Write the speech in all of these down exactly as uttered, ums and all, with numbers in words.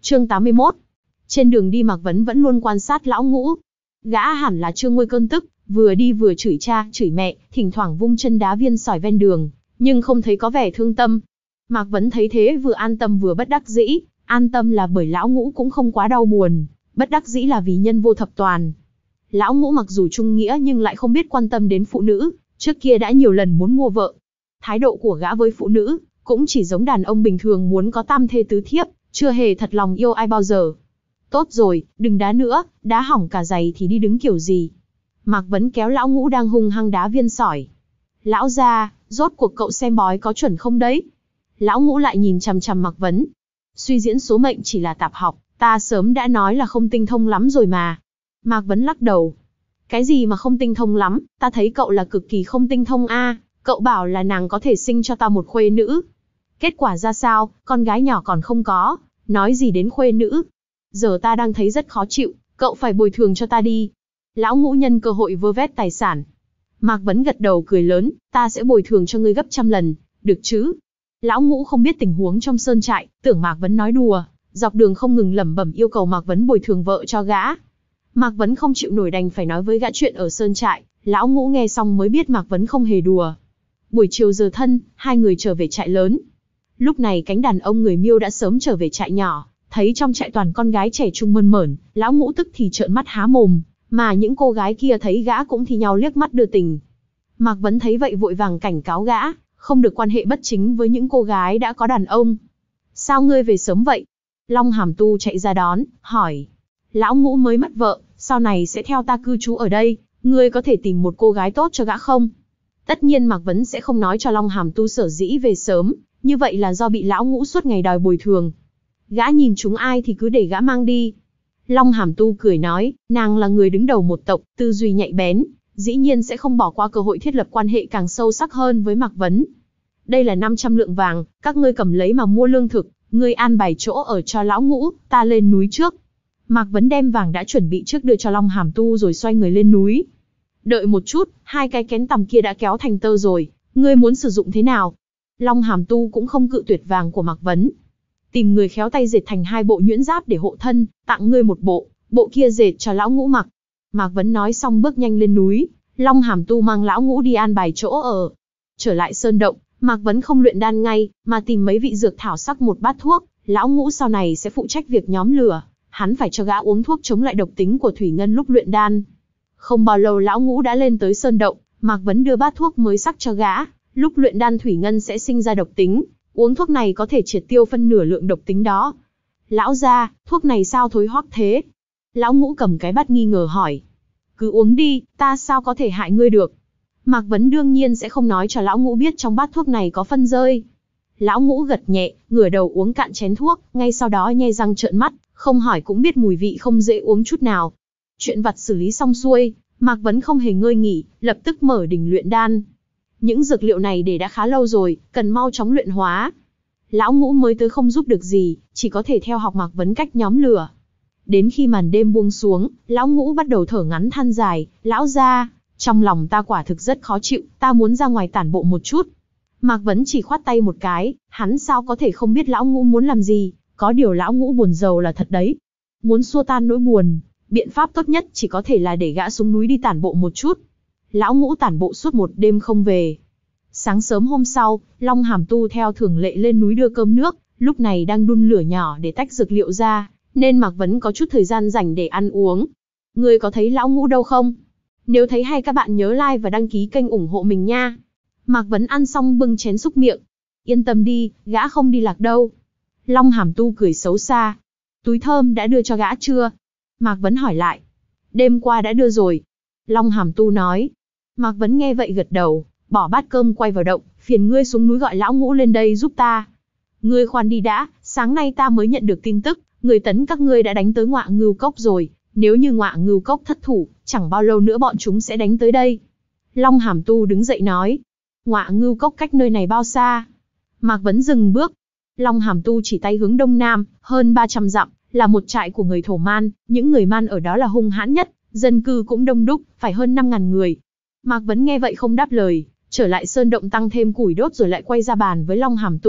Chương tám mươi mốt. Trên đường đi Mạc Vấn vẫn luôn quan sát lão ngũ. Gã hẳn là chưa nguôi cơn tức, vừa đi vừa chửi cha, chửi mẹ, thỉnh thoảng vung chân đá viên sỏi ven đường, nhưng không thấy có vẻ thương tâm. Mạc Vấn thấy thế vừa an tâm vừa bất đắc dĩ, an tâm là bởi lão ngũ cũng không quá đau buồn, bất đắc dĩ là vì nhân vô thập toàn. Lão ngũ mặc dù trung nghĩa nhưng lại không biết quan tâm đến phụ nữ, trước kia đã nhiều lần muốn mua vợ. Thái độ của gã với phụ nữ cũng chỉ giống đàn ông bình thường muốn có tam thê tứ thiếp, chưa hề thật lòng yêu ai bao giờ. Tốt rồi, đừng đá nữa, đá hỏng cả giày thì đi đứng kiểu gì. Mạc Vấn kéo lão ngũ đang hung hăng đá viên sỏi. Lão gia, rốt cuộc cậu xem bói có chuẩn không đấy? Lão ngũ lại nhìn chằm chằm Mạc Vấn. Suy diễn số mệnh chỉ là tạp học, ta sớm đã nói là không tinh thông lắm rồi mà. Mạc Vấn lắc đầu. Cái gì mà không tinh thông lắm, ta thấy cậu là cực kỳ không tinh thông a. Cậu bảo là nàng có thể sinh cho ta một khuê nữ. Kết quả ra sao, con gái nhỏ còn không có, nói gì đến khuê nữ. Giờ ta đang thấy rất khó chịu, cậu phải bồi thường cho ta đi. Lão ngũ nhân cơ hội vơ vét tài sản. Mạc Vấn gật đầu cười lớn, ta sẽ bồi thường cho ngươi gấp trăm lần, được chứ? Lão ngũ không biết tình huống trong sơn trại, tưởng Mạc Vấn nói đùa, dọc đường không ngừng lẩm bẩm yêu cầu Mạc Vấn bồi thường vợ cho gã. Mạc Vấn không chịu nổi đành phải nói với gã chuyện ở sơn trại, lão ngũ nghe xong mới biết Mạc Vấn không hề đùa. Buổi chiều giờ thân, hai người trở về trại lớn. Lúc này cánh đàn ông người Miêu đã sớm trở về trại nhỏ, thấy trong trại toàn con gái trẻ trung mơn mởn, lão ngũ tức thì trợn mắt há mồm, mà những cô gái kia thấy gã cũng thì nhau liếc mắt đưa tình. Mạc Vấn thấy vậy vội vàng cảnh cáo gã, không được quan hệ bất chính với những cô gái đã có đàn ông. Sao ngươi về sớm vậy? Long Hàm Tu chạy ra đón, hỏi. Lão ngũ mới mất vợ, sau này sẽ theo ta cư trú ở đây, ngươi có thể tìm một cô gái tốt cho gã không? Tất nhiên Mạc Vấn sẽ không nói cho Long Hàm Tu sở dĩ về sớm, như vậy là do bị lão ngũ suốt ngày đòi bồi thường. Gã nhìn chúng ai thì cứ để gã mang đi. Long Hàm Tu cười nói, nàng là người đứng đầu một tộc, tư duy nhạy bén, dĩ nhiên sẽ không bỏ qua cơ hội thiết lập quan hệ càng sâu sắc hơn với Mạc Vấn. Đây là năm trăm lượng vàng, các ngươi cầm lấy mà mua lương thực, ngươi an bài chỗ ở cho lão ngũ, ta lên núi trước. Mạc Vấn đem vàng đã chuẩn bị trước đưa cho Long Hàm Tu rồi xoay người lên núi. Đợi một chút, hai cái kén tằm kia đã kéo thành tơ rồi, ngươi muốn sử dụng thế nào? Long Hàm Tu cũng không cự tuyệt vàng của Mạc Vấn. Tìm người khéo tay dệt thành hai bộ nhuyễn giáp để hộ thân, tặng ngươi một bộ, bộ kia dệt cho lão ngũ mặc. Mạc Vấn nói xong bước nhanh lên núi, Long Hàm Tu mang lão ngũ đi an bài chỗ ở. Trở lại sơn động, Mạc Vấn không luyện đan ngay, mà tìm mấy vị dược thảo sắc một bát thuốc, lão ngũ sau này sẽ phụ trách việc nhóm lửa, hắn phải cho gã uống thuốc chống lại độc tính của thủy ngân lúc luyện đan. Không bao lâu lão ngũ đã lên tới sơn động, Mạc Vấn đưa bát thuốc mới sắc cho gã, lúc luyện đan thủy ngân sẽ sinh ra độc tính, uống thuốc này có thể triệt tiêu phân nửa lượng độc tính đó. Lão gia, thuốc này sao thối hoắc thế? Lão ngũ cầm cái bát nghi ngờ hỏi. Cứ uống đi, ta sao có thể hại ngươi được? Mạc Vấn đương nhiên sẽ không nói cho lão ngũ biết trong bát thuốc này có phân rơi. Lão ngũ gật nhẹ, ngửa đầu uống cạn chén thuốc, ngay sau đó nhe răng trợn mắt, không hỏi cũng biết mùi vị không dễ uống chút nào. Chuyện vặt xử lý xong xuôi, Mạc Vấn không hề ngơi nghỉ, lập tức mở đỉnh luyện đan. Những dược liệu này để đã khá lâu rồi, cần mau chóng luyện hóa. Lão ngũ mới tới không giúp được gì, chỉ có thể theo học Mạc Vấn cách nhóm lửa. Đến khi màn đêm buông xuống, lão ngũ bắt đầu thở ngắn than dài, lão gia, trong lòng ta quả thực rất khó chịu, ta muốn ra ngoài tản bộ một chút. Mạc Vấn chỉ khoát tay một cái, hắn sao có thể không biết lão ngũ muốn làm gì, có điều lão ngũ buồn rầu là thật đấy. Muốn xua tan nỗi buồn, biện pháp tốt nhất chỉ có thể là để gã xuống núi đi tản bộ một chút. Lão ngũ tản bộ suốt một đêm không về. Sáng sớm hôm sau, Long Hàm Tu theo thường lệ lên núi đưa cơm nước, lúc này đang đun lửa nhỏ để tách dược liệu ra, nên Mạc Vấn có chút thời gian rảnh để ăn uống. Ngươi có thấy lão ngũ đâu không? Nếu thấy hay các bạn nhớ like và đăng ký kênh ủng hộ mình nha. Mạc Vấn ăn xong bưng chén xúc miệng. Yên tâm đi, gã không đi lạc đâu. Long Hàm Tu cười xấu xa. Túi thơm đã đưa cho gã chưa? Mạc Vấn hỏi lại. Đêm qua đã đưa rồi. Long Hàm Tu nói. Mạc Vấn nghe vậy gật đầu, bỏ bát cơm quay vào động, phiền ngươi xuống núi gọi lão ngũ lên đây giúp ta. Ngươi khoan đi đã, sáng nay ta mới nhận được tin tức, người Tấn các ngươi đã đánh tới Ngọa Ngưu Cốc rồi, nếu như Ngọa Ngưu Cốc thất thủ, chẳng bao lâu nữa bọn chúng sẽ đánh tới đây. Long Hàm Tu đứng dậy nói. Ngọa Ngưu Cốc cách nơi này bao xa? Mạc Vấn dừng bước. Long Hàm Tu chỉ tay hướng đông nam, hơn ba trăm dặm, là một trại của người Thổ Man, những người Man ở đó là hung hãn nhất, dân cư cũng đông đúc, phải hơn năm ngàn người. Mạc Vấn nghe vậy không đáp lời, trở lại sơn động tăng thêm củi đốt rồi lại quay ra bàn với Long Hàm Tu,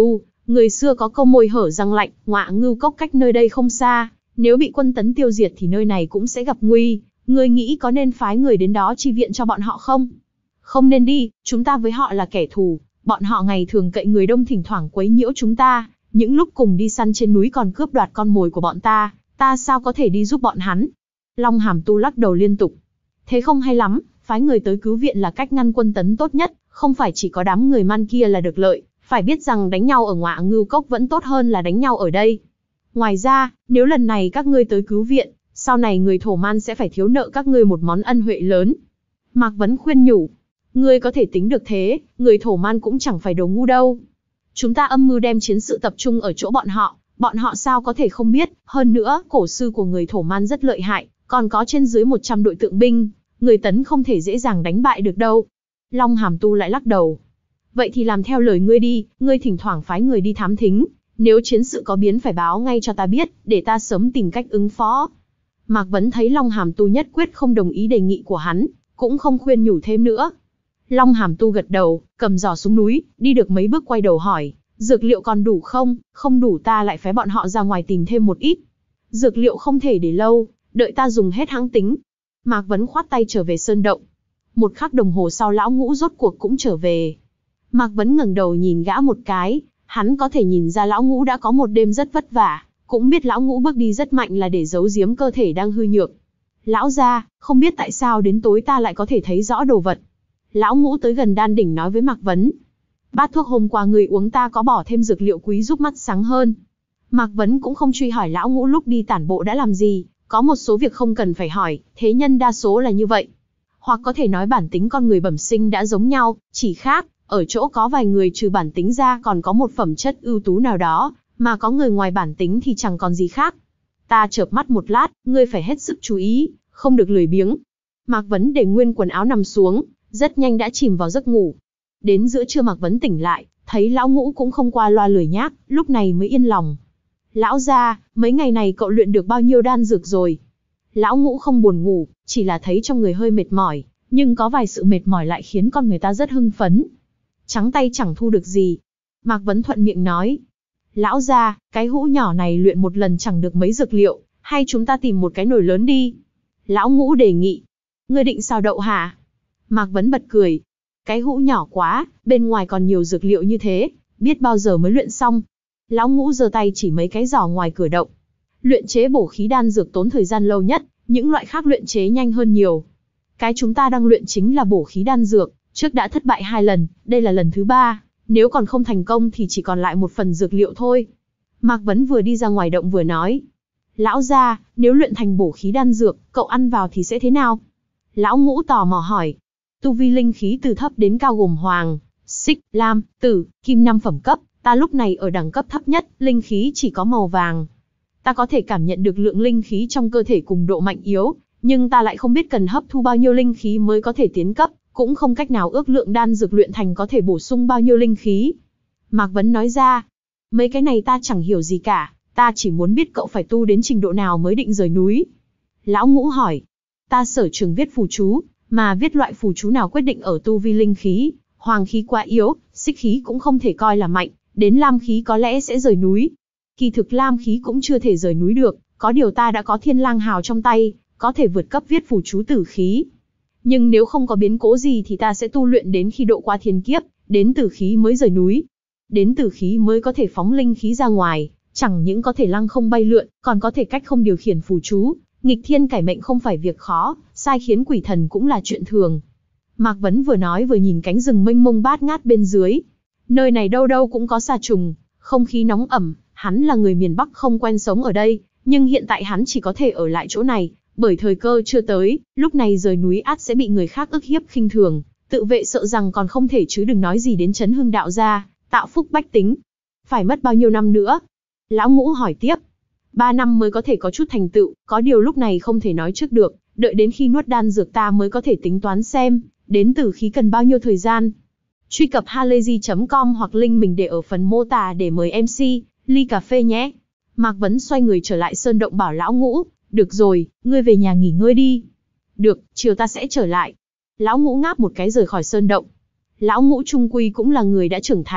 Người xưa có câu môi hở răng lạnh, Ngọa Ngưu Cốc cách nơi đây không xa, nếu bị quân tấn tiêu diệt thì nơi này cũng sẽ gặp nguy, ngươi nghĩ có nên phái người đến đó chi viện cho bọn họ không? Không nên đi, chúng ta với họ là kẻ thù, bọn họ ngày thường cậy người đông thỉnh thoảng quấy nhiễu chúng ta, những lúc cùng đi săn trên núi còn cướp đoạt con mồi của bọn ta, ta sao có thể đi giúp bọn hắn? Long Hàm Tu lắc đầu liên tục. Thế không hay lắm, phái người tới cứu viện là cách ngăn quân tấn tốt nhất, không phải chỉ có đám người man kia là được lợi, phải biết rằng đánh nhau ở Ngọa Ngưu Cốc vẫn tốt hơn là đánh nhau ở đây. Ngoài ra, nếu lần này các ngươi tới cứu viện, sau này người thổ man sẽ phải thiếu nợ các ngươi một món ân huệ lớn. Mạc Vấn khuyên nhủ, ngươi có thể tính được thế, người thổ man cũng chẳng phải đồ ngu đâu. Chúng ta âm mưu đem chiến sự tập trung ở chỗ bọn họ, bọn họ sao có thể không biết, hơn nữa, cổ sư của người thổ man rất lợi hại, còn có trên dưới một trăm đội tượng binh, người tấn không thể dễ dàng đánh bại được đâu. Long Hàm Tu lại lắc đầu. Vậy thì làm theo lời ngươi đi, ngươi thỉnh thoảng phái người đi thám thính, nếu chiến sự có biến phải báo ngay cho ta biết, để ta sớm tìm cách ứng phó. Mạc Vấn thấy Long Hàm Tu nhất quyết không đồng ý đề nghị của hắn, cũng không khuyên nhủ thêm nữa. Long Hàm Tu gật đầu, cầm giò xuống núi, đi được mấy bước quay đầu hỏi, dược liệu còn đủ không, không đủ ta lại phái bọn họ ra ngoài tìm thêm một ít. Dược liệu không thể để lâu, đợi ta dùng hết hãng tính. Mạc Vấn khoát tay trở về sơn động. Một khắc đồng hồ sau lão ngũ rốt cuộc cũng trở về. Mạc Vấn ngẩng đầu nhìn gã một cái, hắn có thể nhìn ra lão ngũ đã có một đêm rất vất vả, cũng biết lão ngũ bước đi rất mạnh là để giấu giếm cơ thể đang hư nhược. Lão gia, không biết tại sao đến tối ta lại có thể thấy rõ đồ vật. Lão ngũ tới gần đan đỉnh nói với Mạc Vấn. Bát thuốc hôm qua người uống ta có bỏ thêm dược liệu quý giúp mắt sáng hơn. Mạc Vấn cũng không truy hỏi lão ngũ lúc đi tản bộ đã làm gì, có một số việc không cần phải hỏi, thế nhân đa số là như vậy. Hoặc có thể nói bản tính con người bẩm sinh đã giống nhau, chỉ khác, ở chỗ có vài người trừ bản tính ra còn có một phẩm chất ưu tú nào đó, mà có người ngoài bản tính thì chẳng còn gì khác. Ta chợp mắt một lát, ngươi phải hết sức chú ý, không được lười biếng. Mạc Vấn để nguyên quần áo nằm xuống, rất nhanh đã chìm vào giấc ngủ. Đến giữa trưa Mạc Vấn tỉnh lại, thấy lão ngũ cũng không qua loa lười nhác, lúc này mới yên lòng. Lão gia, mấy ngày này cậu luyện được bao nhiêu đan dược rồi? Lão ngũ không buồn ngủ, chỉ là thấy trong người hơi mệt mỏi, nhưng có vài sự mệt mỏi lại khiến con người ta rất hưng phấn. Trắng tay chẳng thu được gì. Mạc Vấn thuận miệng nói. Lão gia, cái hũ nhỏ này luyện một lần chẳng được mấy dược liệu, hay chúng ta tìm một cái nồi lớn đi. Lão ngũ đề nghị. Ngươi định xào đậu hả? Mạc Vấn bật cười. Cái hũ nhỏ quá, bên ngoài còn nhiều dược liệu như thế, biết bao giờ mới luyện xong. Lão ngũ giơ tay chỉ mấy cái giỏ ngoài cửa động. Luyện chế bổ khí đan dược tốn thời gian lâu nhất, những loại khác luyện chế nhanh hơn nhiều. Cái chúng ta đang luyện chính là bổ khí đan dược, trước đã thất bại hai lần, đây là lần thứ ba, nếu còn không thành công thì chỉ còn lại một phần dược liệu thôi. Mạc Vấn vừa đi ra ngoài động vừa nói. Lão gia, nếu luyện thành bổ khí đan dược, cậu ăn vào thì sẽ thế nào? Lão ngũ tò mò hỏi. Tu vi linh khí từ thấp đến cao gồm hoàng, xích, lam, tử, kim năm phẩm cấp, ta lúc này ở đẳng cấp thấp nhất, linh khí chỉ có màu vàng. Ta có thể cảm nhận được lượng linh khí trong cơ thể cùng độ mạnh yếu, nhưng ta lại không biết cần hấp thu bao nhiêu linh khí mới có thể tiến cấp, cũng không cách nào ước lượng đan dược luyện thành có thể bổ sung bao nhiêu linh khí. Mạc Vấn nói ra, mấy cái này ta chẳng hiểu gì cả, ta chỉ muốn biết cậu phải tu đến trình độ nào mới định rời núi. Lão ngũ hỏi, ta sở trường viết phù chú, mà viết loại phù chú nào quyết định ở tu vi linh khí, hoàng khí quá yếu, xích khí cũng không thể coi là mạnh, đến lam khí có lẽ sẽ rời núi. Kỳ thực lam khí cũng chưa thể rời núi được, có điều ta đã có thiên lang hào trong tay, có thể vượt cấp viết phù chú tử khí. Nhưng nếu không có biến cố gì thì ta sẽ tu luyện đến khi độ qua thiên kiếp, đến tử khí mới rời núi. Đến tử khí mới có thể phóng linh khí ra ngoài, chẳng những có thể lăng không bay lượn, còn có thể cách không điều khiển phù chú. Nghịch thiên cải mệnh không phải việc khó, sai khiến quỷ thần cũng là chuyện thường. Mạc Vấn vừa nói vừa nhìn cánh rừng mênh mông bát ngát bên dưới. Nơi này đâu đâu cũng có sa trùng, không khí nóng ẩm, hắn là người miền Bắc không quen sống ở đây, nhưng hiện tại hắn chỉ có thể ở lại chỗ này, bởi thời cơ chưa tới, lúc này rời núi ắt sẽ bị người khác ức hiếp khinh thường, tự vệ sợ rằng còn không thể chứ đừng nói gì đến chấn hưng đạo gia, tạo phúc bách tính. Phải mất bao nhiêu năm nữa? Lão ngũ hỏi tiếp. Ba năm mới có thể có chút thành tựu, có điều lúc này không thể nói trước được, đợi đến khi nuốt đan dược ta mới có thể tính toán xem, đến tử khí cần bao nhiêu thời gian. Truy cập halayzi chấm com hoặc link mình để ở phần mô tả để mời em xê, ly cà phê nhé. Mạc Vấn xoay người trở lại sơn động bảo lão ngũ, được rồi, ngươi về nhà nghỉ ngơi đi. Được, chiều ta sẽ trở lại. Lão ngũ ngáp một cái rời khỏi sơn động. Lão ngũ trung quy cũng là người đã trưởng thành,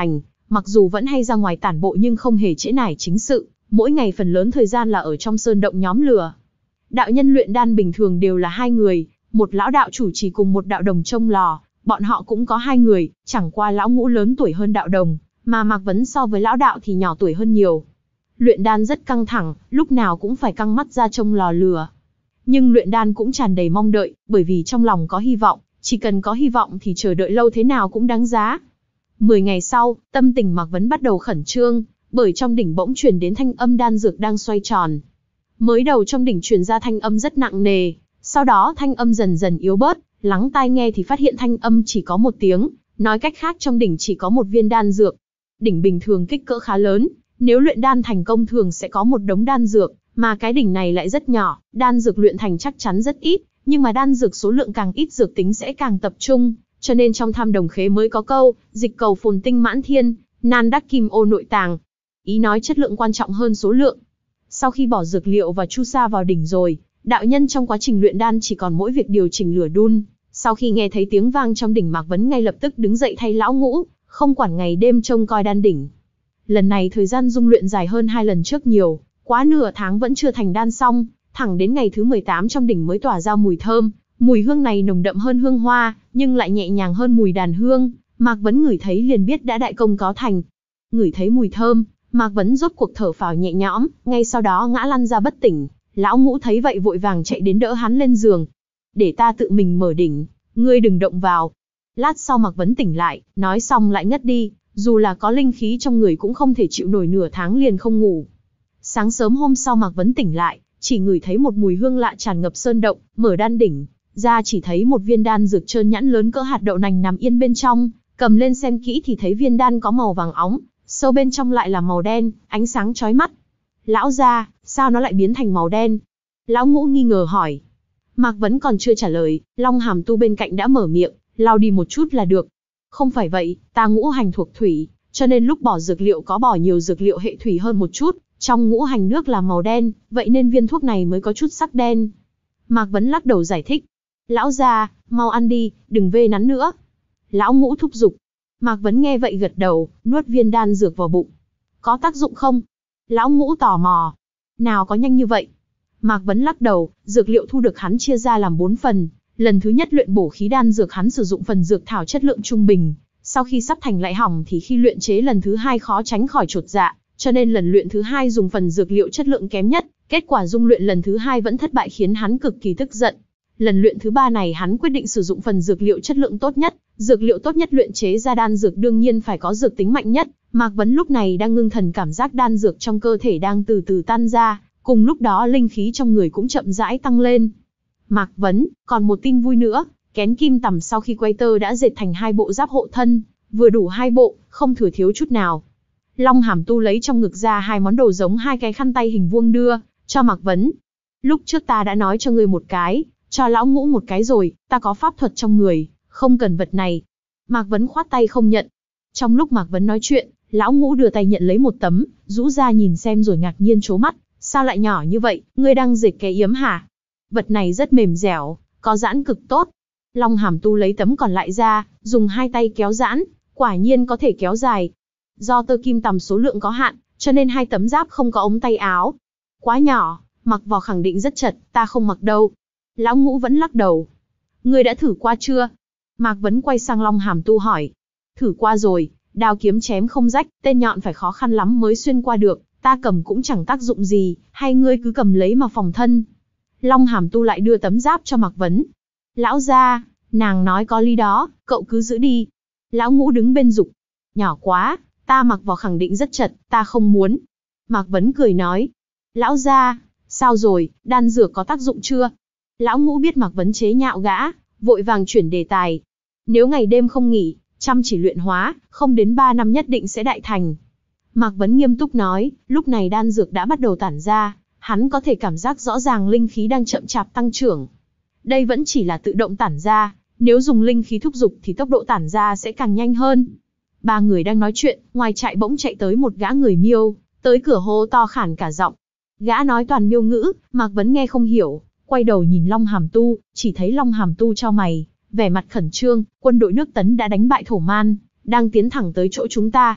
Mặc dù vẫn hay ra ngoài tản bộ nhưng không hề trễ nải chính sự, mỗi ngày phần lớn thời gian là ở trong sơn động nhóm lửa. Đạo nhân luyện đan bình thường đều là hai người, một lão đạo chủ trì cùng một đạo đồng trông lò, bọn họ cũng có hai người, chẳng qua lão ngũ lớn tuổi hơn đạo đồng, mà Mạc Vấn so với lão đạo thì nhỏ tuổi hơn nhiều. Luyện đan rất căng thẳng, lúc nào cũng phải căng mắt ra trông lò lửa. Nhưng luyện đan cũng tràn đầy mong đợi, bởi vì trong lòng có hy vọng, chỉ cần có hy vọng thì chờ đợi lâu thế nào cũng đáng giá. Mười ngày sau, tâm tình Mạc Vấn bắt đầu khẩn trương, bởi trong đỉnh bỗng truyền đến thanh âm đan dược đang xoay tròn. Mới đầu trong đỉnh truyền ra thanh âm rất nặng nề, sau đó thanh âm dần dần yếu bớt, lắng tai nghe thì phát hiện thanh âm chỉ có một tiếng, nói cách khác trong đỉnh chỉ có một viên đan dược. Đỉnh bình thường kích cỡ khá lớn, nếu luyện đan thành công thường sẽ có một đống đan dược, mà cái đỉnh này lại rất nhỏ, đan dược luyện thành chắc chắn rất ít, nhưng mà đan dược số lượng càng ít dược tính sẽ càng tập trung, cho nên trong Tham Đồng Khế mới có câu, dịch cầu phồn tinh mãn thiên, nan đắc kim ô nội tàng. Ý nói chất lượng quan trọng hơn số lượng. Sau khi bỏ dược liệu và chu sa vào đỉnh rồi, đạo nhân trong quá trình luyện đan chỉ còn mỗi việc điều chỉnh lửa đun. Sau khi nghe thấy tiếng vang trong đỉnh, Mạc Vấn ngay lập tức đứng dậy thay lão ngũ, không quản ngày đêm trông coi đan đỉnh. Lần này thời gian dung luyện dài hơn hai lần trước nhiều, quá nửa tháng vẫn chưa thành đan xong, thẳng đến ngày thứ mười tám trong đỉnh mới tỏa ra mùi thơm. Mùi hương này nồng đậm hơn hương hoa, nhưng lại nhẹ nhàng hơn mùi đàn hương. Mạc Vấn ngửi thấy liền biết đã đại công có thành. Ngửi thấy mùi thơm, Mạc Vấn rốt cuộc thở phào nhẹ nhõm, ngay sau đó ngã lăn ra bất tỉnh. Lão ngũ thấy vậy vội vàng chạy đến đỡ hắn lên giường. Để ta tự mình mở đỉnh, ngươi đừng động vào. Lát sau Mạc Vấn tỉnh lại, nói xong lại ngất đi, dù là có linh khí trong người cũng không thể chịu nổi nửa tháng liền không ngủ. Sáng sớm hôm sau Mạc Vấn tỉnh lại, chỉ ngửi thấy một mùi hương lạ tràn ngập sơn động, mở đan đỉnh ra chỉ thấy một viên đan dược trơn nhẵn lớn cỡ hạt đậu nành nằm yên bên trong, cầm lên xem kỹ thì thấy viên đan có màu vàng óng, sâu bên trong lại là màu đen, ánh sáng chói mắt. Lão gia, sao nó lại biến thành màu đen? Lão ngũ nghi ngờ hỏi. Mạc Vấn còn chưa trả lời, Long Hàm Tu bên cạnh đã mở miệng, lau đi một chút là được. Không phải vậy, ta ngũ hành thuộc thủy, cho nên lúc bỏ dược liệu có bỏ nhiều dược liệu hệ thủy hơn một chút, trong ngũ hành nước là màu đen, vậy nên viên thuốc này mới có chút sắc đen. Mạc Vấn lắc đầu giải thích. Lão gia, mau ăn đi, đừng vê nắn nữa. Lão ngũ thúc giục. Mạc Vấn nghe vậy gật đầu, nuốt viên đan dược vào bụng. Có tác dụng không? Lão ngũ tò mò. Nào có nhanh như vậy? Mạc Vấn lắc đầu, dược liệu thu được hắn chia ra làm bốn phần. Lần thứ nhất luyện bổ khí đan dược hắn sử dụng phần dược thảo chất lượng trung bình. Sau khi sắp thành lại hỏng thì khi luyện chế lần thứ hai khó tránh khỏi chột dạ, cho nên lần luyện thứ hai dùng phần dược liệu chất lượng kém nhất. Kết quả dung luyện lần thứ hai vẫn thất bại khiến hắn cực kỳ tức giận. Lần luyện thứ ba này hắn quyết định sử dụng phần dược liệu chất lượng tốt nhất. Dược liệu tốt nhất luyện chế ra đan dược đương nhiên phải có dược tính mạnh nhất. Mạc Vấn lúc này đang ngưng thần cảm giác đan dược trong cơ thể đang từ từ tan ra, cùng lúc đó linh khí trong người cũng chậm rãi tăng lên. Mạc Vấn, còn một tin vui nữa, kén kim tằm sau khi quay tơ đã dệt thành hai bộ giáp hộ thân, vừa đủ hai bộ, không thừa thiếu chút nào. Long Hàm Tu lấy trong ngực ra hai món đồ giống hai cái khăn tay hình vuông đưa cho Mạc Vấn. Lúc trước ta đã nói cho ngươi một cái, cho lão ngũ một cái rồi, ta có pháp thuật trong người, không cần vật này. Mạc Vấn khoát tay không nhận. Trong lúc Mạc Vấn nói chuyện, lão ngũ đưa tay nhận lấy một tấm, rũ ra nhìn xem rồi ngạc nhiên trố mắt. Sao lại nhỏ như vậy, ngươi đang dệt cái yếm hả? Vật này rất mềm dẻo, có giãn cực tốt. Long Hàm Tu lấy tấm còn lại ra, dùng hai tay kéo giãn, quả nhiên có thể kéo dài. Do tơ kim tằm số lượng có hạn, cho nên hai tấm giáp không có ống tay áo. Quá nhỏ, mặc vào khẳng định rất chật, ta không mặc đâu. Lão ngũ vẫn lắc đầu. Ngươi đã thử qua chưa? Mạc Vấn quay sang Long Hàm Tu hỏi. Thử qua rồi, đao kiếm chém không rách, tên nhọn phải khó khăn lắm mới xuyên qua được, ta cầm cũng chẳng tác dụng gì, hay ngươi cứ cầm lấy mà phòng thân. Long Hàm Tu lại đưa tấm giáp cho Mạc Vấn. Lão gia, nàng nói có lý đó, cậu cứ giữ đi. Lão ngũ đứng bên giục. Nhỏ quá, ta mặc vào khẳng định rất chật, ta không muốn. Mạc Vấn cười nói. Lão gia, sao rồi, đan dược có tác dụng chưa? Lão ngũ biết Mạc Vấn chế nhạo gã, vội vàng chuyển đề tài. Nếu ngày đêm không nghỉ, chăm chỉ luyện hóa, không đến ba năm nhất định sẽ đại thành. Mạc Vấn nghiêm túc nói, lúc này đan dược đã bắt đầu tản ra, hắn có thể cảm giác rõ ràng linh khí đang chậm chạp tăng trưởng. Đây vẫn chỉ là tự động tản ra, nếu dùng linh khí thúc giục thì tốc độ tản ra sẽ càng nhanh hơn. Ba người đang nói chuyện, ngoài trại bỗng chạy tới một gã người Miêu, tới cửa hô to khản cả giọng. Gã nói toàn Miêu ngữ, Mạc Vấn nghe không hiểu, quay đầu nhìn Long Hàm Tu, chỉ thấy Long Hàm Tu chau mày, vẻ mặt khẩn trương, quân đội nước Tấn đã đánh bại Thổ Man, đang tiến thẳng tới chỗ chúng ta.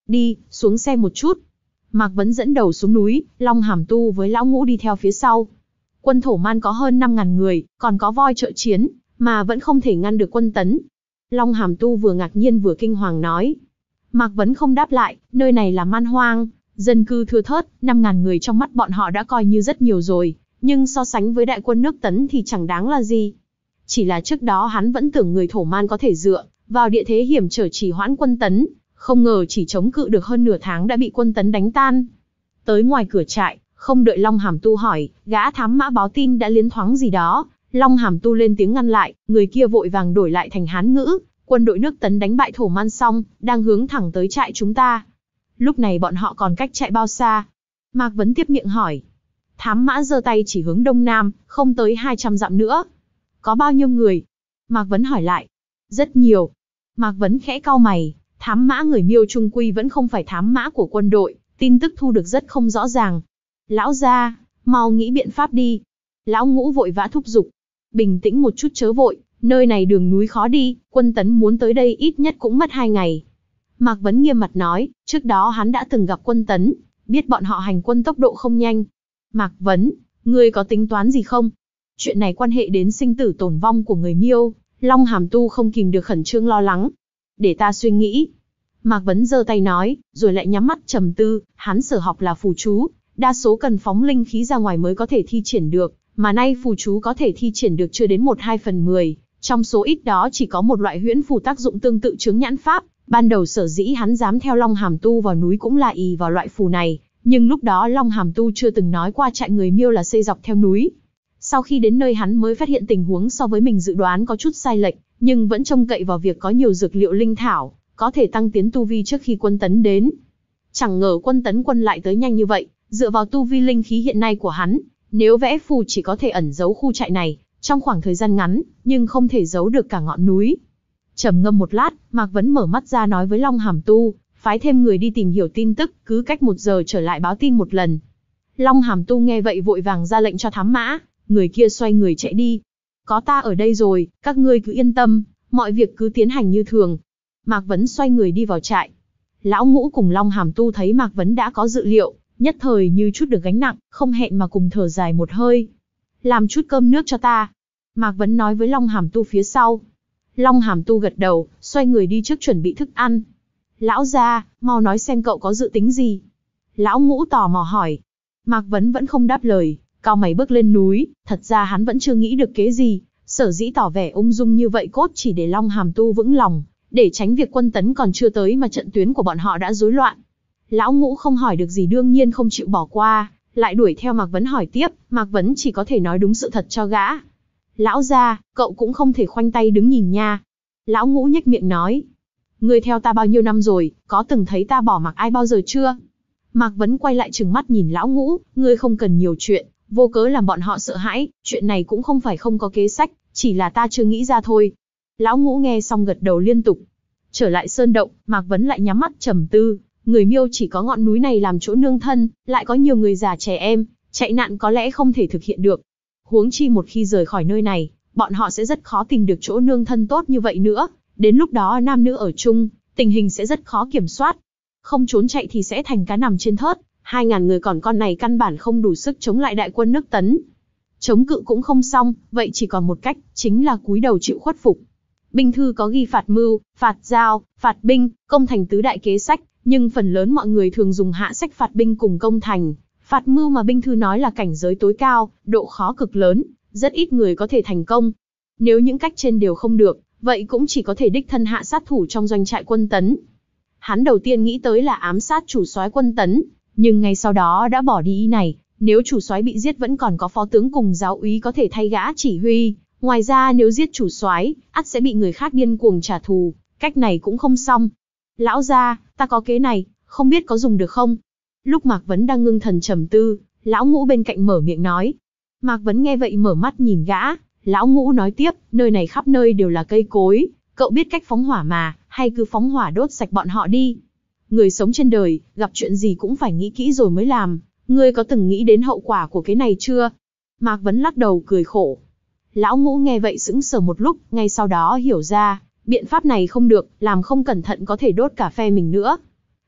Đi, xuống xe một chút. Mạc Vấn dẫn đầu xuống núi, Long Hàm Tu với Lão Ngũ đi theo phía sau. Quân thổ man có hơn năm ngàn người, còn có voi trợ chiến, mà vẫn không thể ngăn được quân tấn. Long Hàm Tu vừa ngạc nhiên vừa kinh hoàng nói. Mạc Vấn không đáp lại, nơi này là man hoang, dân cư thưa thớt, năm ngàn người trong mắt bọn họ đã coi như rất nhiều rồi, nhưng so sánh với đại quân nước Tấn thì chẳng đáng là gì. Chỉ là trước đó hắn vẫn tưởng người thổ man có thể dựa vào địa thế hiểm trở chỉ hoãn quân Tấn, không ngờ chỉ chống cự được hơn nửa tháng đã bị quân Tấn đánh tan. Tới ngoài cửa trại, không đợi Long Hàm Tu hỏi, gã thám mã báo tin đã liến thoáng gì đó, Long Hàm Tu lên tiếng ngăn lại, người kia vội vàng đổi lại thành Hán ngữ, quân đội nước Tấn đánh bại thổ man xong, đang hướng thẳng tới trại chúng ta. Lúc này bọn họ còn cách trại bao xa? Mạc Vấn tiếp miệng hỏi. Thám mã giơ tay chỉ hướng đông nam, không tới hai trăm dặm nữa. Có bao nhiêu người? Mạc Vấn hỏi lại. Rất nhiều. Mạc Vấn khẽ cau mày, thám mã người Miêu trung quy vẫn không phải thám mã của quân đội, tin tức thu được rất không rõ ràng. Lão gia, mau nghĩ biện pháp đi. Lão Ngũ vội vã thúc giục. Bình tĩnh một chút chớ vội, nơi này đường núi khó đi, quân Tấn muốn tới đây ít nhất cũng mất hai ngày. Mạc Vấn nghiêm mặt nói, trước đó hắn đã từng gặp quân Tấn, biết bọn họ hành quân tốc độ không nhanh. Mạc Vấn, ngươi có tính toán gì không? Chuyện này quan hệ đến sinh tử tồn vong của người Miêu. Long Hàm Tu không kìm được khẩn trương lo lắng. Để ta suy nghĩ. Mạc Vấn giơ tay nói, rồi lại nhắm mắt trầm tư, hắn sở học là phù chú, đa số cần phóng linh khí ra ngoài mới có thể thi triển được, mà nay phù chú có thể thi triển được chưa đến một hai phần mười, trong số ít đó chỉ có một loại huyễn phù tác dụng tương tự chướng nhãn pháp. Ban đầu sở dĩ hắn dám theo Long Hàm Tu vào núi cũng là ỷ vào loại phù này, nhưng lúc đó Long Hàm Tu chưa từng nói qua trại người Miêu là xây dọc theo núi. Sau khi đến nơi hắn mới phát hiện tình huống so với mình dự đoán có chút sai lệch, nhưng vẫn trông cậy vào việc có nhiều dược liệu linh thảo, có thể tăng tiến tu vi trước khi quân Tấn đến. Chẳng ngờ quân Tấn quân lại tới nhanh như vậy, dựa vào tu vi linh khí hiện nay của hắn, nếu vẽ phù chỉ có thể ẩn giấu khu trại này, trong khoảng thời gian ngắn, nhưng không thể giấu được cả ngọn núi. Trầm ngâm một lát, Mạc Vấn mở mắt ra nói với Long Hàm Tu, phái thêm người đi tìm hiểu tin tức, cứ cách một giờ trở lại báo tin một lần. Long Hàm Tu nghe vậy vội vàng ra lệnh cho thám mã, người kia xoay người chạy đi. Có ta ở đây rồi, các ngươi cứ yên tâm, mọi việc cứ tiến hành như thường. Mạc Vấn xoay người đi vào trại. Lão Ngũ cùng Long Hàm Tu thấy Mạc Vấn đã có dự liệu, nhất thời như chút được gánh nặng, không hẹn mà cùng thở dài một hơi. Làm chút cơm nước cho ta. Mạc Vấn nói với Long Hàm Tu phía sau. Long Hàm Tu gật đầu, xoay người đi trước chuẩn bị thức ăn. Lão gia, mau nói xem cậu có dự tính gì. Lão Ngũ tò mò hỏi. Mạc Vấn vẫn không đáp lời, cau mày bước lên núi. Thật ra hắn vẫn chưa nghĩ được kế gì, sở dĩ tỏ vẻ ung dung như vậy cốt chỉ để Long Hàm Tu vững lòng, để tránh việc quân Tấn còn chưa tới mà trận tuyến của bọn họ đã rối loạn. Lão Ngũ không hỏi được gì đương nhiên không chịu bỏ qua, lại đuổi theo Mạc Vấn hỏi tiếp. Mạc Vấn chỉ có thể nói đúng sự thật cho gã. Lão gia, cậu cũng không thể khoanh tay đứng nhìn nha. Lão Ngũ nhếch miệng nói. Ngươi theo ta bao nhiêu năm rồi, có từng thấy ta bỏ mặc ai bao giờ chưa? Mạc Vấn quay lại trừng mắt nhìn Lão Ngũ, ngươi không cần nhiều chuyện, vô cớ làm bọn họ sợ hãi, chuyện này cũng không phải không có kế sách, chỉ là ta chưa nghĩ ra thôi. Lão Ngũ nghe xong gật đầu liên tục. Trở lại sơn động, Mạc Vấn lại nhắm mắt trầm tư, người Miêu chỉ có ngọn núi này làm chỗ nương thân, lại có nhiều người già trẻ em, chạy nạn có lẽ không thể thực hiện được. Huống chi một khi rời khỏi nơi này, bọn họ sẽ rất khó tìm được chỗ nương thân tốt như vậy nữa, đến lúc đó nam nữ ở chung, tình hình sẽ rất khó kiểm soát. Không trốn chạy thì sẽ thành cá nằm trên thớt, hai ngàn người còn con này căn bản không đủ sức chống lại đại quân nước Tấn. Chống cự cũng không xong, vậy chỉ còn một cách, chính là cúi đầu chịu khuất phục. Binh thư có ghi phạt mưu, phạt giao, phạt binh, công thành tứ đại kế sách, nhưng phần lớn mọi người thường dùng hạ sách phạt binh cùng công thành. Phạt mưu mà binh thư nói là cảnh giới tối cao, độ khó cực lớn, rất ít người có thể thành công. Nếu những cách trên đều không được, vậy cũng chỉ có thể đích thân hạ sát thủ trong doanh trại quân Tấn. Hắn đầu tiên nghĩ tới là ám sát chủ soái quân Tấn, nhưng ngay sau đó đã bỏ đi ý này, nếu chủ soái bị giết vẫn còn có phó tướng cùng giáo úy có thể thay gã chỉ huy, ngoài ra nếu giết chủ soái, ắt sẽ bị người khác điên cuồng trả thù, cách này cũng không xong. Lão gia, ta có kế này, không biết có dùng được không? Lúc Mạc Vấn đang ngưng thần trầm tư, Lão Ngũ bên cạnh mở miệng nói. Mạc Vấn nghe vậy mở mắt nhìn gã, Lão Ngũ nói tiếp, nơi này khắp nơi đều là cây cối, cậu biết cách phóng hỏa mà, hay cứ phóng hỏa đốt sạch bọn họ đi. Người sống trên đời, gặp chuyện gì cũng phải nghĩ kỹ rồi mới làm, ngươi có từng nghĩ đến hậu quả của cái này chưa? Mạc Vấn lắc đầu cười khổ. Lão Ngũ nghe vậy sững sờ một lúc, ngay sau đó hiểu ra, biện pháp này không được, làm không cẩn thận có thể đốt cả phe mình nữa.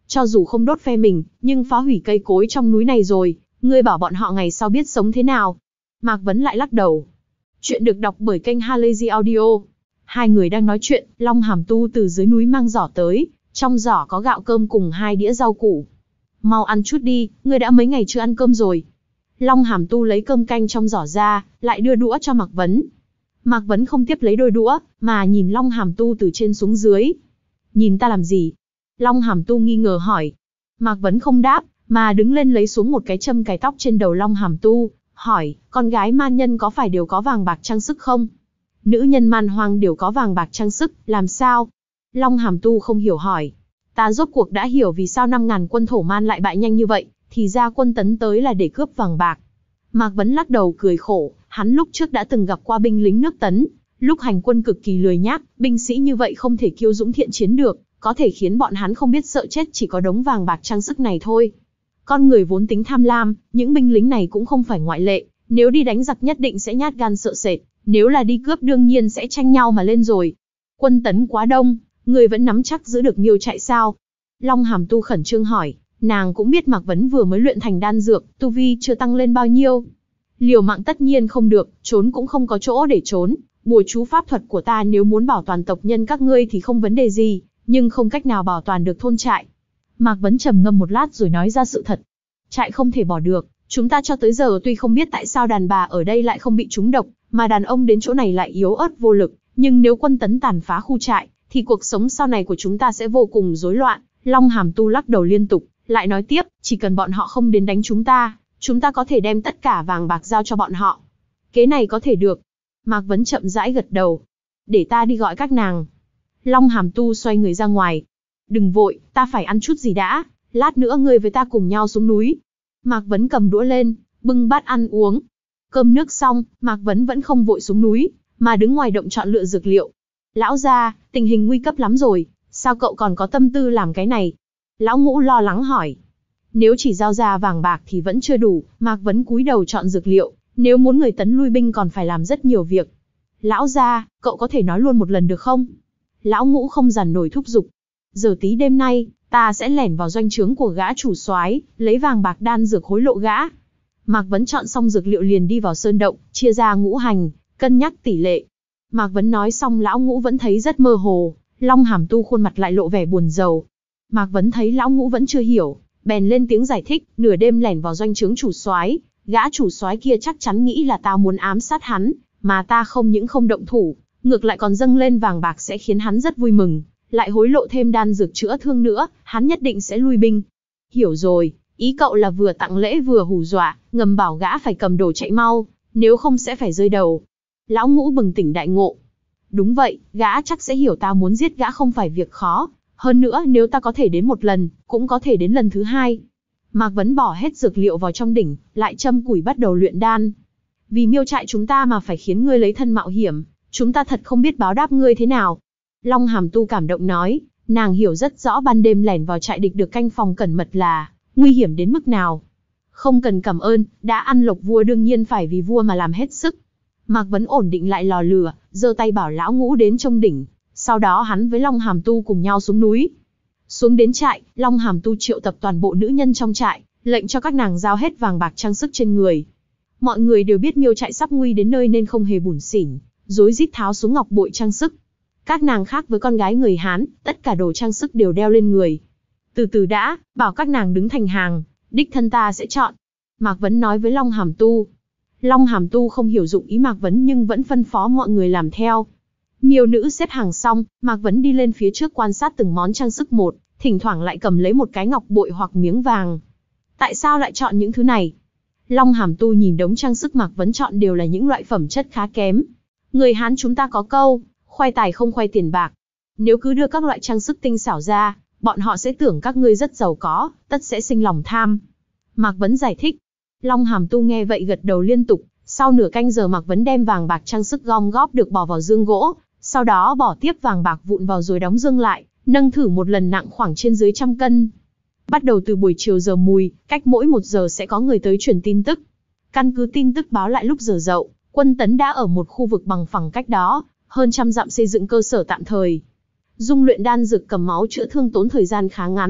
Cho dù không đốt phe mình, nhưng phá hủy cây cối trong núi này rồi, ngươi bảo bọn họ ngày sau biết sống thế nào? Mạc Vấn lại lắc đầu. Chuyện được đọc bởi kênh Halazy Audio. Hai người đang nói chuyện, Long Hàm Tu từ dưới núi mang giỏ tới, trong giỏ có gạo cơm cùng hai đĩa rau củ. Mau ăn chút đi, ngươi đã mấy ngày chưa ăn cơm rồi. Long Hàm Tu lấy cơm canh trong giỏ ra, lại đưa đũa cho Mạc Vấn. Mạc Vấn không tiếp lấy đôi đũa, mà nhìn Long Hàm Tu từ trên xuống dưới. Nhìn ta làm gì? Long Hàm Tu nghi ngờ hỏi. Mạc Vấn không đáp, mà đứng lên lấy xuống một cái châm cài tóc trên đầu Long Hàm Tu, hỏi, con gái man nhân có phải đều có vàng bạc trang sức không? Nữ nhân man hoang đều có vàng bạc trang sức, làm sao? Long Hàm Tu không hiểu hỏi. Ta rốt cuộc đã hiểu vì sao năm ngàn quân thổ man lại bại nhanh như vậy, thì ra quân tấn tới là để cướp vàng bạc. Mạc Vấn lắc đầu cười khổ, hắn lúc trước đã từng gặp qua binh lính nước Tấn, lúc hành quân cực kỳ lười nhác, binh sĩ như vậy không thể kiêu dũng thiện chiến được, có thể khiến bọn hắn không biết sợ chết chỉ có đống vàng bạc trang sức này thôi. Con người vốn tính tham lam, những binh lính này cũng không phải ngoại lệ, nếu đi đánh giặc nhất định sẽ nhát gan sợ sệt, nếu là đi cướp đương nhiên sẽ tranh nhau mà lên rồi. Quân Tấn quá đông, người vẫn nắm chắc giữ được Miêu Trại sao? Long Hàm Tu khẩn trương hỏi, nàng cũng biết Mạc Vấn vừa mới luyện thành đan dược, tu vi chưa tăng lên bao nhiêu. Liều mạng tất nhiên không được, trốn cũng không có chỗ để trốn, bùa chú pháp thuật của ta nếu muốn bảo toàn tộc nhân các ngươi thì không vấn đề gì, nhưng không cách nào bảo toàn được thôn trại. Mạc Vấn trầm ngâm một lát rồi nói ra sự thật. Trại không thể bỏ được, chúng ta cho tới giờ tuy không biết tại sao đàn bà ở đây lại không bị trúng độc, mà đàn ông đến chỗ này lại yếu ớt vô lực, nhưng nếu quân Tấn tàn phá khu trại, thì cuộc sống sau này của chúng ta sẽ vô cùng rối loạn. Long Hàm Tu lắc đầu liên tục, lại nói tiếp, chỉ cần bọn họ không đến đánh chúng ta, chúng ta có thể đem tất cả vàng bạc giao cho bọn họ. Kế này có thể được. Mạc Vấn chậm rãi gật đầu. Để ta đi gọi các nàng. Long Hàm Tu xoay người ra ngoài. Đừng vội, ta phải ăn chút gì đã, lát nữa ngươi với ta cùng nhau xuống núi. Mạc Vấn cầm đũa lên, bưng bát ăn uống. Cơm nước xong, Mạc Vấn vẫn không vội xuống núi, mà đứng ngoài động chọn lựa dược liệu. Lão gia, tình hình nguy cấp lắm rồi, sao cậu còn có tâm tư làm cái này? Lão Ngũ lo lắng hỏi. Nếu chỉ giao ra vàng bạc thì vẫn chưa đủ, Mạc Vấn cúi đầu chọn dược liệu, nếu muốn người Tấn lui binh còn phải làm rất nhiều việc. Lão gia, cậu có thể nói luôn một lần được không? Lão Ngũ không dằn nổi thúc giục. Giờ tí đêm nay, ta sẽ lẻn vào doanh trướng của gã chủ soái, lấy vàng bạc đan dược hối lộ gã. Mạc Vấn chọn xong dược liệu liền đi vào sơn động, chia ra ngũ hành, cân nhắc tỷ lệ. Mạc Vấn nói xong Lão Ngũ vẫn thấy rất mơ hồ, Long Hàm Tu khuôn mặt lại lộ vẻ buồn rầu. Mạc Vấn thấy Lão Ngũ vẫn chưa hiểu, bèn lên tiếng giải thích, nửa đêm lẻn vào doanh trướng chủ soái, gã chủ soái kia chắc chắn nghĩ là ta muốn ám sát hắn, mà ta không những không động thủ, ngược lại còn dâng lên vàng bạc sẽ khiến hắn rất vui mừng, lại hối lộ thêm đan dược chữa thương nữa, hắn nhất định sẽ lui binh. Hiểu rồi, ý cậu là vừa tặng lễ vừa hù dọa, ngầm bảo gã phải cầm đồ chạy mau, nếu không sẽ phải rơi đầu. Lão Ngũ bừng tỉnh đại ngộ. Đúng vậy, gã chắc sẽ hiểu ta muốn giết gã không phải việc khó, hơn nữa nếu ta có thể đến một lần, cũng có thể đến lần thứ hai. Mạc Vấn bỏ hết dược liệu vào trong đỉnh, lại châm củi bắt đầu luyện đan. Vì Miêu Trại chúng ta mà phải khiến ngươi lấy thân mạo hiểm, chúng ta thật không biết báo đáp ngươi thế nào. Long Hàm Tu cảm động nói, nàng hiểu rất rõ ban đêm lẻn vào trại địch được canh phòng cẩn mật là nguy hiểm đến mức nào. Không cần cảm ơn, đã ăn lộc vua đương nhiên phải vì vua mà làm hết sức. Mạc Vấn ổn định lại lò lửa, giơ tay bảo Lão Ngũ đến trông đỉnh, sau đó hắn với Long Hàm Tu cùng nhau xuống núi. Xuống đến trại, Long Hàm Tu triệu tập toàn bộ nữ nhân trong trại, lệnh cho các nàng giao hết vàng bạc trang sức trên người. Mọi người đều biết Miêu Trại sắp nguy đến nơi nên không hề bủn xỉn, rối rít tháo xuống ngọc bội trang sức. Các nàng khác với con gái người Hán, tất cả đồ trang sức đều đeo lên người. Từ từ đã, bảo các nàng đứng thành hàng, đích thân ta sẽ chọn. Mạc Vấn nói với Long Hàm Tu. Long Hàm Tu không hiểu dụng ý Mạc Vấn nhưng vẫn phân phó mọi người làm theo. Miêu nữ xếp hàng xong, Mạc Vấn đi lên phía trước quan sát từng món trang sức một, thỉnh thoảng lại cầm lấy một cái ngọc bội hoặc miếng vàng. Tại sao lại chọn những thứ này? Long Hàm Tu nhìn đống trang sức Mạc Vấn chọn đều là những loại phẩm chất khá kém. Người Hán chúng ta có câu, khoai tài không khoai tiền bạc. Nếu cứ đưa các loại trang sức tinh xảo ra, bọn họ sẽ tưởng các ngươi rất giàu có, tất sẽ sinh lòng tham. Mạc Vấn giải thích. Long Hàm Tu nghe vậy gật đầu liên tục. Sau nửa canh giờ Mạc Vấn đem vàng bạc trang sức gom góp được bỏ vào dương gỗ, sau đó bỏ tiếp vàng bạc vụn vào rồi đóng dương lại, nâng thử một lần nặng khoảng trên dưới trăm cân. Bắt đầu từ buổi chiều giờ mùi, cách mỗi một giờ sẽ có người tới truyền tin tức. Căn cứ tin tức báo lại lúc giờ dậu, quân Tấn đã ở một khu vực bằng phẳng cách đó, hơn trăm dặm xây dựng cơ sở tạm thời. Dung luyện đan dược cầm máu chữa thương tốn thời gian khá ngắn,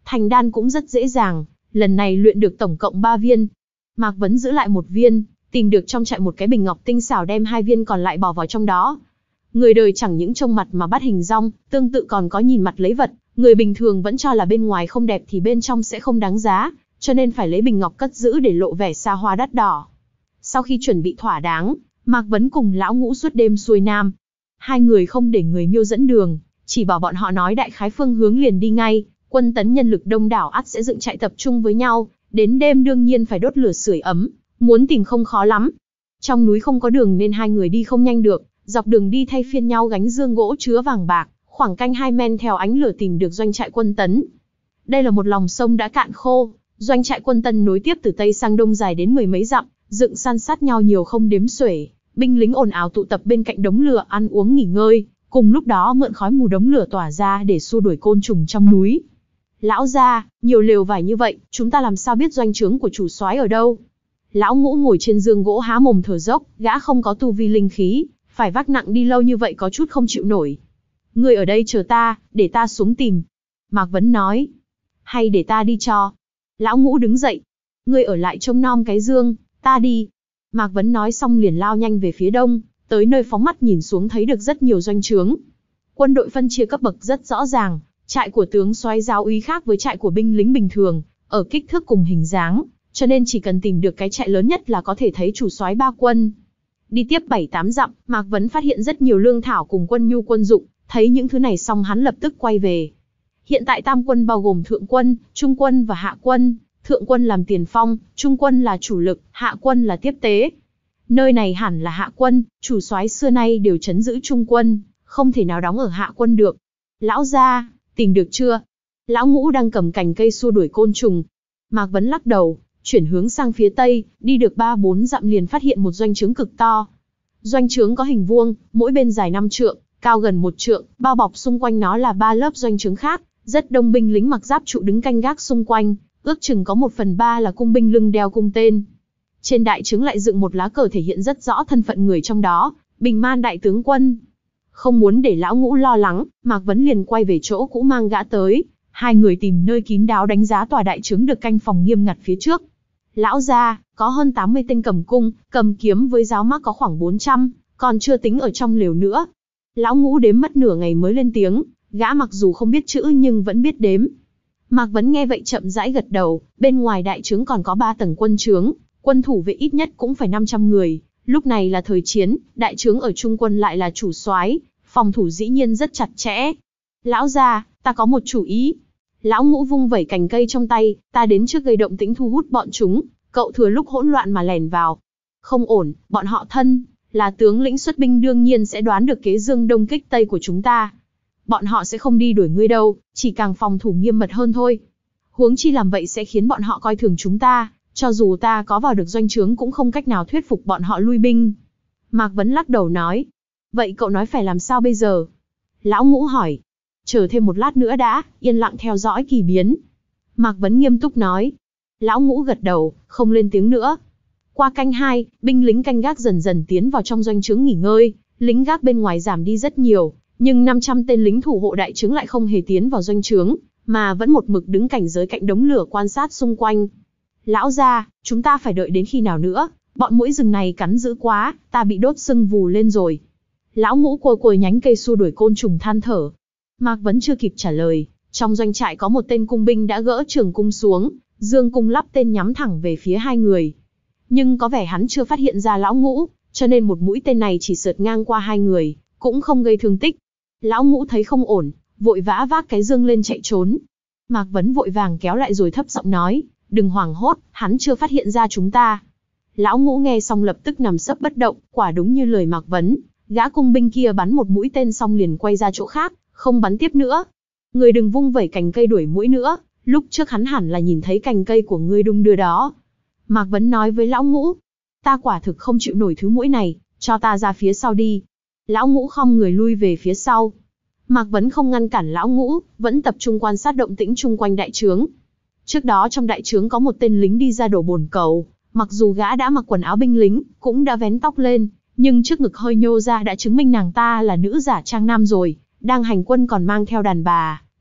Thành đan cũng rất dễ dàng, lần này luyện được tổng cộng ba viên. Mạc Vấn giữ lại một viên, tìm được trong trại một cái bình ngọc tinh xảo đem hai viên còn lại bỏ vào trong đó. Người đời chẳng những trông mặt mà bắt hình dong, tương tự còn có nhìn mặt lấy vật, người bình thường vẫn cho là bên ngoài không đẹp thì bên trong sẽ không đáng giá, cho nên phải lấy bình ngọc cất giữ để lộ vẻ xa hoa đắt đỏ. Sau khi chuẩn bị thỏa đáng, Mạc Vấn cùng lão Ngũ suốt đêm xuôi nam. Hai người không để người Miêu dẫn đường, chỉ bảo bọn họ nói đại khái phương hướng liền đi ngay, quân tấn nhân lực đông đảo ắt sẽ dựng trại tập trung với nhau, đến đêm đương nhiên phải đốt lửa sưởi ấm, muốn tìm không khó lắm. Trong núi không có đường nên hai người đi không nhanh được, dọc đường đi thay phiên nhau gánh dương gỗ chứa vàng bạc, khoảng canh hai men theo ánh lửa tìm được doanh trại quân tấn. Đây là một lòng sông đã cạn khô, doanh trại quân tấn nối tiếp từ tây sang đông dài đến mười mấy dặm, dựng san sát nhau nhiều không đếm xuể, binh lính ồn ào tụ tập bên cạnh đống lửa ăn uống nghỉ ngơi, cùng lúc đó mượn khói mù đống lửa tỏa ra để xua đuổi côn trùng trong núi. Lão gia, nhiều lều vải như vậy, chúng ta làm sao biết doanh trướng của chủ soái ở đâu? Lão Ngũ ngồi trên giường gỗ há mồm thở dốc, gã không có tu vi linh khí, phải vác nặng đi lâu như vậy có chút không chịu nổi. Ngươi ở đây chờ ta, để ta xuống tìm. Mạc Vấn nói. Hay để ta đi cho. Lão Ngũ đứng dậy. Ngươi ở lại trông nom cái dương, ta đi. Mạc Vấn nói xong liền lao nhanh về phía đông, tới nơi phóng mắt nhìn xuống thấy được rất nhiều doanh trướng. Quân đội phân chia cấp bậc rất rõ ràng, trại của tướng soái giáo úy khác với trại của binh lính bình thường, ở kích thước cùng hình dáng, cho nên chỉ cần tìm được cái trại lớn nhất là có thể thấy chủ soái ba quân. Đi tiếp bảy tám dặm, Mạc Vấn phát hiện rất nhiều lương thảo cùng quân nhu quân dụng, thấy những thứ này xong hắn lập tức quay về. Hiện tại tam quân bao gồm thượng quân, trung quân và hạ quân, thượng quân làm tiền phong, trung quân là chủ lực, hạ quân là tiếp tế. Nơi này hẳn là hạ quân, chủ soái xưa nay đều trấn giữ trung quân, không thể nào đóng ở hạ quân được. Lão gia, tìm được chưa? Lão Ngũ đang cầm cành cây xua đuổi côn trùng. Mạc Vấn lắc đầu, chuyển hướng sang phía tây, đi được ba bốn dặm liền phát hiện một doanh trướng cực to. Doanh trướng có hình vuông, mỗi bên dài năm trượng, cao gần một trượng, bao bọc xung quanh nó là ba lớp doanh trướng khác, rất đông binh lính mặc giáp trụ đứng canh gác xung quanh, ước chừng có một phần ba là cung binh lưng đeo cung tên. Trên đại trướng lại dựng một lá cờ thể hiện rất rõ thân phận người trong đó, Bình Man đại tướng quân. Không muốn để Lão Ngũ lo lắng, Mạc Vấn liền quay về chỗ cũ mang gã tới, hai người tìm nơi kín đáo đánh giá tòa đại trướng được canh phòng nghiêm ngặt phía trước. Lão gia, có hơn tám mươi tên cầm cung, cầm kiếm với giáo mác có khoảng bốn trăm, còn chưa tính ở trong lều nữa. Lão Ngũ đếm mất nửa ngày mới lên tiếng, gã mặc dù không biết chữ nhưng vẫn biết đếm. Mạc Vấn nghe vậy chậm rãi gật đầu, bên ngoài đại trướng còn có ba tầng quân trướng, quân thủ vệ ít nhất cũng phải năm trăm người. Lúc này là thời chiến, đại trướng ở trung quân lại là chủ soái, phòng thủ dĩ nhiên rất chặt chẽ. Lão gia, ta có một chủ ý. Lão Ngũ vung vẩy cành cây trong tay, ta đến trước gây động tĩnh thu hút bọn chúng, cậu thừa lúc hỗn loạn mà lẻn vào. Không ổn, bọn họ thân, là tướng lĩnh xuất binh đương nhiên sẽ đoán được kế dương đông kích tây của chúng ta. Bọn họ sẽ không đi đuổi ngươi đâu, chỉ càng phòng thủ nghiêm mật hơn thôi. Huống chi làm vậy sẽ khiến bọn họ coi thường chúng ta, cho dù ta có vào được doanh trướng cũng không cách nào thuyết phục bọn họ lui binh. Mạc Vấn lắc đầu nói. Vậy cậu nói phải làm sao bây giờ? Lão Ngũ hỏi. Chờ thêm một lát nữa đã, yên lặng theo dõi kỳ biến. Mạc Vấn nghiêm túc nói. Lão Ngũ gật đầu, không lên tiếng nữa. Qua canh hai, binh lính canh gác dần dần tiến vào trong doanh trướng nghỉ ngơi, lính gác bên ngoài giảm đi rất nhiều, nhưng năm trăm tên lính thủ hộ đại trướng lại không hề tiến vào doanh trướng, mà vẫn một mực đứng cảnh giới cạnh đống lửa quan sát xung quanh. Lão gia, chúng ta phải đợi đến khi nào nữa? Bọn muỗi rừng này cắn dữ quá, ta bị đốt sưng vù lên rồi. Lão Ngũ cua cua nhánh cây xua đuổi côn trùng than thở. Mạc Vấn chưa kịp trả lời, trong doanh trại có một tên cung binh đã gỡ trường cung xuống, dương cung lắp tên nhắm thẳng về phía hai người. Nhưng có vẻ hắn chưa phát hiện ra Lão Ngũ, cho nên một mũi tên này chỉ sượt ngang qua hai người, cũng không gây thương tích. Lão Ngũ thấy không ổn, vội vã vác cái dương lên chạy trốn. Mạc Vấn vội vàng kéo lại rồi thấp giọng nói, đừng hoảng hốt, hắn chưa phát hiện ra chúng ta. Lão Ngũ nghe xong lập tức nằm sấp bất động, quả đúng như lời Mạc Vấn, gã cung binh kia bắn một mũi tên xong liền quay ra chỗ khác, không bắn tiếp nữa. Người đừng vung vẩy cành cây đuổi muỗi nữa, lúc trước hắn hẳn là nhìn thấy cành cây của ngươi đung đưa đó. Mạc Vấn nói với Lão Ngũ, ta quả thực không chịu nổi thứ muỗi này, cho ta ra phía sau đi. Lão Ngũ khom người lui về phía sau. Mạc Vấn không ngăn cản Lão Ngũ, vẫn tập trung quan sát động tĩnh chung quanh đại trướng. Trước đó trong đại trướng có một tên lính đi ra đổ bồn cầu, mặc dù gã đã mặc quần áo binh lính, cũng đã vén tóc lên, nhưng trước ngực hơi nhô ra đã chứng minh nàng ta là nữ giả trang nam rồi, đang hành quân còn mang theo đàn bà,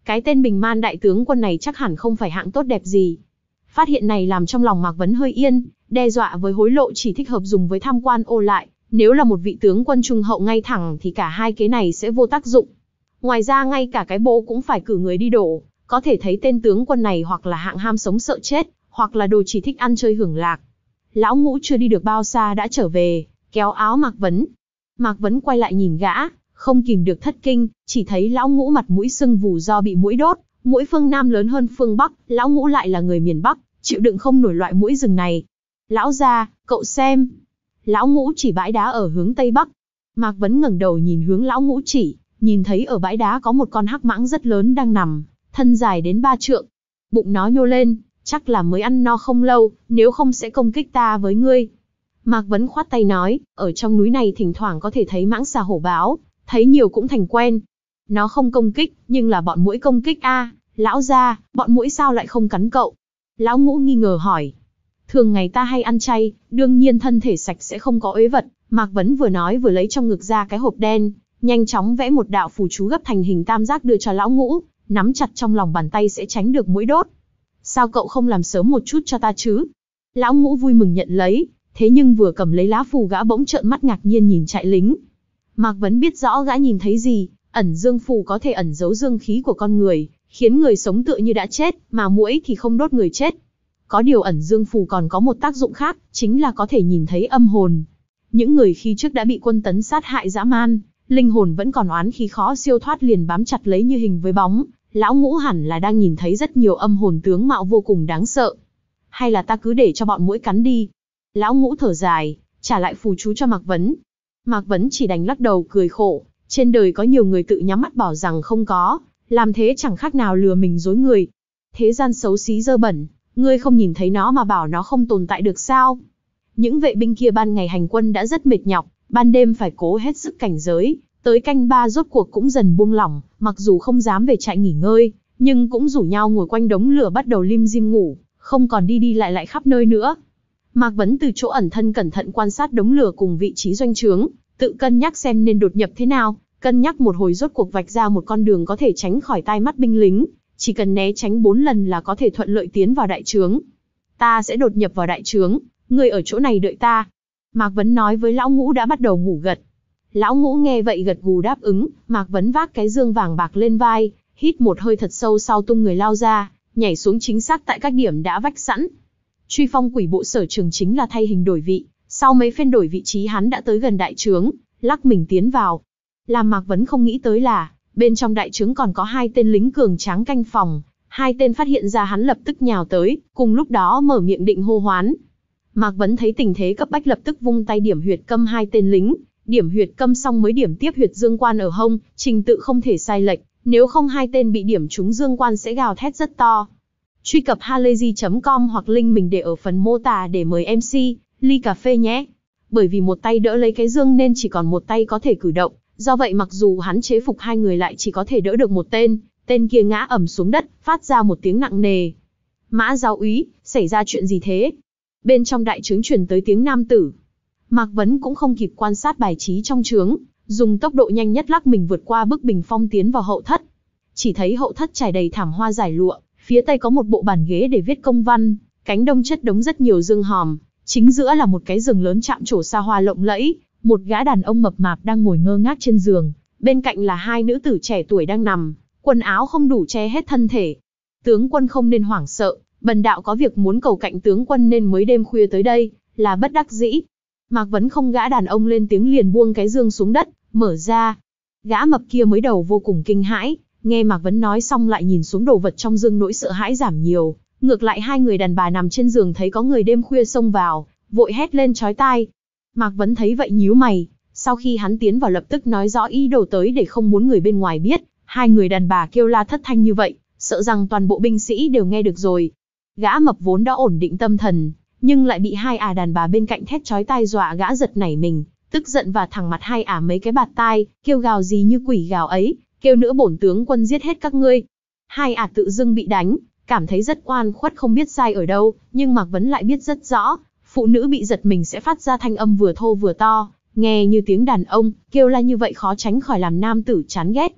Cái tên Bình Man đại tướng quân này chắc hẳn không phải hạng tốt đẹp gì. Phát hiện này làm trong lòng Mạc Vấn hơi yên, đe dọa với hối lộ chỉ thích hợp dùng với tham quan ô lại, nếu là một vị tướng quân trung hậu ngay thẳng thì cả hai kế này sẽ vô tác dụng. Ngoài ra ngay cả cái bộ cũng phải cử người đi đổ, có thể thấy tên tướng quân này hoặc là hạng ham sống sợ chết, hoặc là đồ chỉ thích ăn chơi hưởng lạc. Lão Ngũ chưa đi được bao xa đã trở về, kéo áo Mạc Vấn. Mạc Vấn quay lại nhìn gã, không kìm được thất kinh, chỉ thấy Lão Ngũ mặt mũi sưng vù do bị muỗi đốt, muỗi phương Nam lớn hơn phương Bắc, Lão Ngũ lại là người miền Bắc, chịu đựng không nổi loại muỗi rừng này. Lão gia, cậu xem. Lão Ngũ chỉ bãi đá ở hướng Tây Bắc. Mạc Vấn ngẩng đầu nhìn hướng Lão Ngũ chỉ, nhìn thấy ở bãi đá có một con hắc mãng rất lớn đang nằm, thân dài đến ba trượng. Bụng nó nhô lên, chắc là mới ăn no không lâu, nếu không sẽ công kích ta với ngươi. Mạc Vấn khoát tay nói, ở trong núi này thỉnh thoảng có thể thấy mãng xà hổ báo, thấy nhiều cũng thành quen. Nó không công kích, nhưng là bọn muỗi công kích a. Lão gia, bọn muỗi sao lại không cắn cậu? Lão Ngũ nghi ngờ hỏi. Thường ngày ta hay ăn chay, đương nhiên thân thể sạch sẽ không có uế vật. Mạc Vấn vừa nói vừa lấy trong ngực ra cái hộp đen, nhanh chóng vẽ một đạo phù chú gấp thành hình tam giác đưa cho Lão Ngũ, nắm chặt trong lòng bàn tay sẽ tránh được muỗi đốt. Sao cậu không làm sớm một chút cho ta chứ? Lão Ngũ vui mừng nhận lấy, thế nhưng vừa cầm lấy lá phù gã bỗng trợn mắt ngạc nhiên nhìn trại lính. Mạc Vấn biết rõ gã nhìn thấy gì, ẩn dương phù có thể ẩn giấu dương khí của con người, khiến người sống tựa như đã chết, mà muỗi thì không đốt người chết. Có điều ẩn dương phù còn có một tác dụng khác, chính là có thể nhìn thấy âm hồn. Những người khi trước đã bị quân tấn sát hại dã man, linh hồn vẫn còn oán khí khó siêu thoát liền bám chặt lấy như hình với bóng. Lão Ngũ hẳn là đang nhìn thấy rất nhiều âm hồn tướng mạo vô cùng đáng sợ. Hay là ta cứ để cho bọn muỗi cắn đi? Lão Ngũ thở dài, trả lại phù chú cho Mạc Vấn. Mạc Vấn chỉ đành lắc đầu cười khổ, trên đời có nhiều người tự nhắm mắt bảo rằng không có, làm thế chẳng khác nào lừa mình dối người. Thế gian xấu xí dơ bẩn, ngươi không nhìn thấy nó mà bảo nó không tồn tại được sao? Những vệ binh kia ban ngày hành quân đã rất mệt nhọc, ban đêm phải cố hết sức cảnh giới, tới canh ba rốt cuộc cũng dần buông lỏng, mặc dù không dám về trại nghỉ ngơi, nhưng cũng rủ nhau ngồi quanh đống lửa bắt đầu lim dim ngủ, không còn đi đi lại lại khắp nơi nữa. Mạc Vấn từ chỗ ẩn thân cẩn thận quan sát đống lửa cùng vị trí doanh trướng, tự cân nhắc xem nên đột nhập thế nào, cân nhắc một hồi rốt cuộc vạch ra một con đường có thể tránh khỏi tai mắt binh lính, chỉ cần né tránh bốn lần là có thể thuận lợi tiến vào đại trướng. Ta sẽ đột nhập vào đại trướng, ngươi ở chỗ này đợi ta. Mạc Vấn nói với Lão Ngũ đã bắt đầu ngủ gật. Lão Ngũ nghe vậy gật gù đáp ứng, Mạc Vấn vác cái dương vàng bạc lên vai, hít một hơi thật sâu sau tung người lao ra, nhảy xuống chính xác tại các điểm đã vách sẵn. Truy phong quỷ bộ sở trường chính là thay hình đổi vị, sau mấy phen đổi vị trí hắn đã tới gần đại trướng, lắc mình tiến vào. Làm Mạc Vấn không nghĩ tới là, bên trong đại trướng còn có hai tên lính cường tráng canh phòng, hai tên phát hiện ra hắn lập tức nhào tới, cùng lúc đó mở miệng định hô hoán. Mạc Vấn thấy tình thế cấp bách lập tức vung tay điểm huyệt câm hai tên lính, điểm huyệt câm xong mới điểm tiếp huyệt dương quan ở hông, trình tự không thể sai lệch, nếu không hai tên bị điểm trúng dương quan sẽ gào thét rất to. Truy cập halayzi chấm com hoặc link mình để ở phần mô tả để mời em xê, ly cà phê nhé. Bởi vì một tay đỡ lấy cái dương nên chỉ còn một tay có thể cử động, do vậy mặc dù hắn chế phục hai người lại chỉ có thể đỡ được một tên, tên kia ngã ầm xuống đất, phát ra một tiếng nặng nề. Mã giáo úy, xảy ra chuyện gì thế? Bên trong đại trướng truyền tới tiếng nam tử. Mạc Vấn cũng không kịp quan sát bài trí trong trướng, dùng tốc độ nhanh nhất lắc mình vượt qua bức bình phong tiến vào hậu thất. Chỉ thấy hậu thất trải đầy thảm hoa giải lụa, phía tây có một bộ bàn ghế để viết công văn, cánh đông chất đống rất nhiều dương hòm, chính giữa là một cái giường lớn chạm trổ xa hoa lộng lẫy, một gã đàn ông mập mạp đang ngồi ngơ ngác trên giường, bên cạnh là hai nữ tử trẻ tuổi đang nằm, quần áo không đủ che hết thân thể. Tướng quân không nên hoảng sợ, bần đạo có việc muốn cầu cạnh tướng quân nên mới đêm khuya tới đây, là bất đắc dĩ. Mạc Vấn không gã đàn ông lên tiếng liền buông cái dương xuống đất, mở ra. Gã mập kia mới đầu vô cùng kinh hãi, nghe Mạc Vấn nói xong lại nhìn xuống đồ vật trong dương nỗi sợ hãi giảm nhiều. Ngược lại hai người đàn bà nằm trên giường thấy có người đêm khuya xông vào, vội hét lên chói tai. Mạc Vấn thấy vậy nhíu mày, sau khi hắn tiến vào lập tức nói rõ ý đồ tới để không muốn người bên ngoài biết. Hai người đàn bà kêu la thất thanh như vậy, sợ rằng toàn bộ binh sĩ đều nghe được rồi. Gã mập vốn đã ổn định tâm thần, nhưng lại bị hai ả đàn bà bên cạnh thét chói tai dọa gã giật nảy mình, tức giận và thẳng mặt hai ả mấy cái bạt tai, kêu gào gì như quỷ gào ấy, kêu nữa bổn tướng quân giết hết các ngươi. Hai ả tự dưng bị đánh, cảm thấy rất oan khuất không biết sai ở đâu, nhưng Mạc Vấn lại biết rất rõ, phụ nữ bị giật mình sẽ phát ra thanh âm vừa thô vừa to, nghe như tiếng đàn ông, kêu la như vậy khó tránh khỏi làm nam tử chán ghét.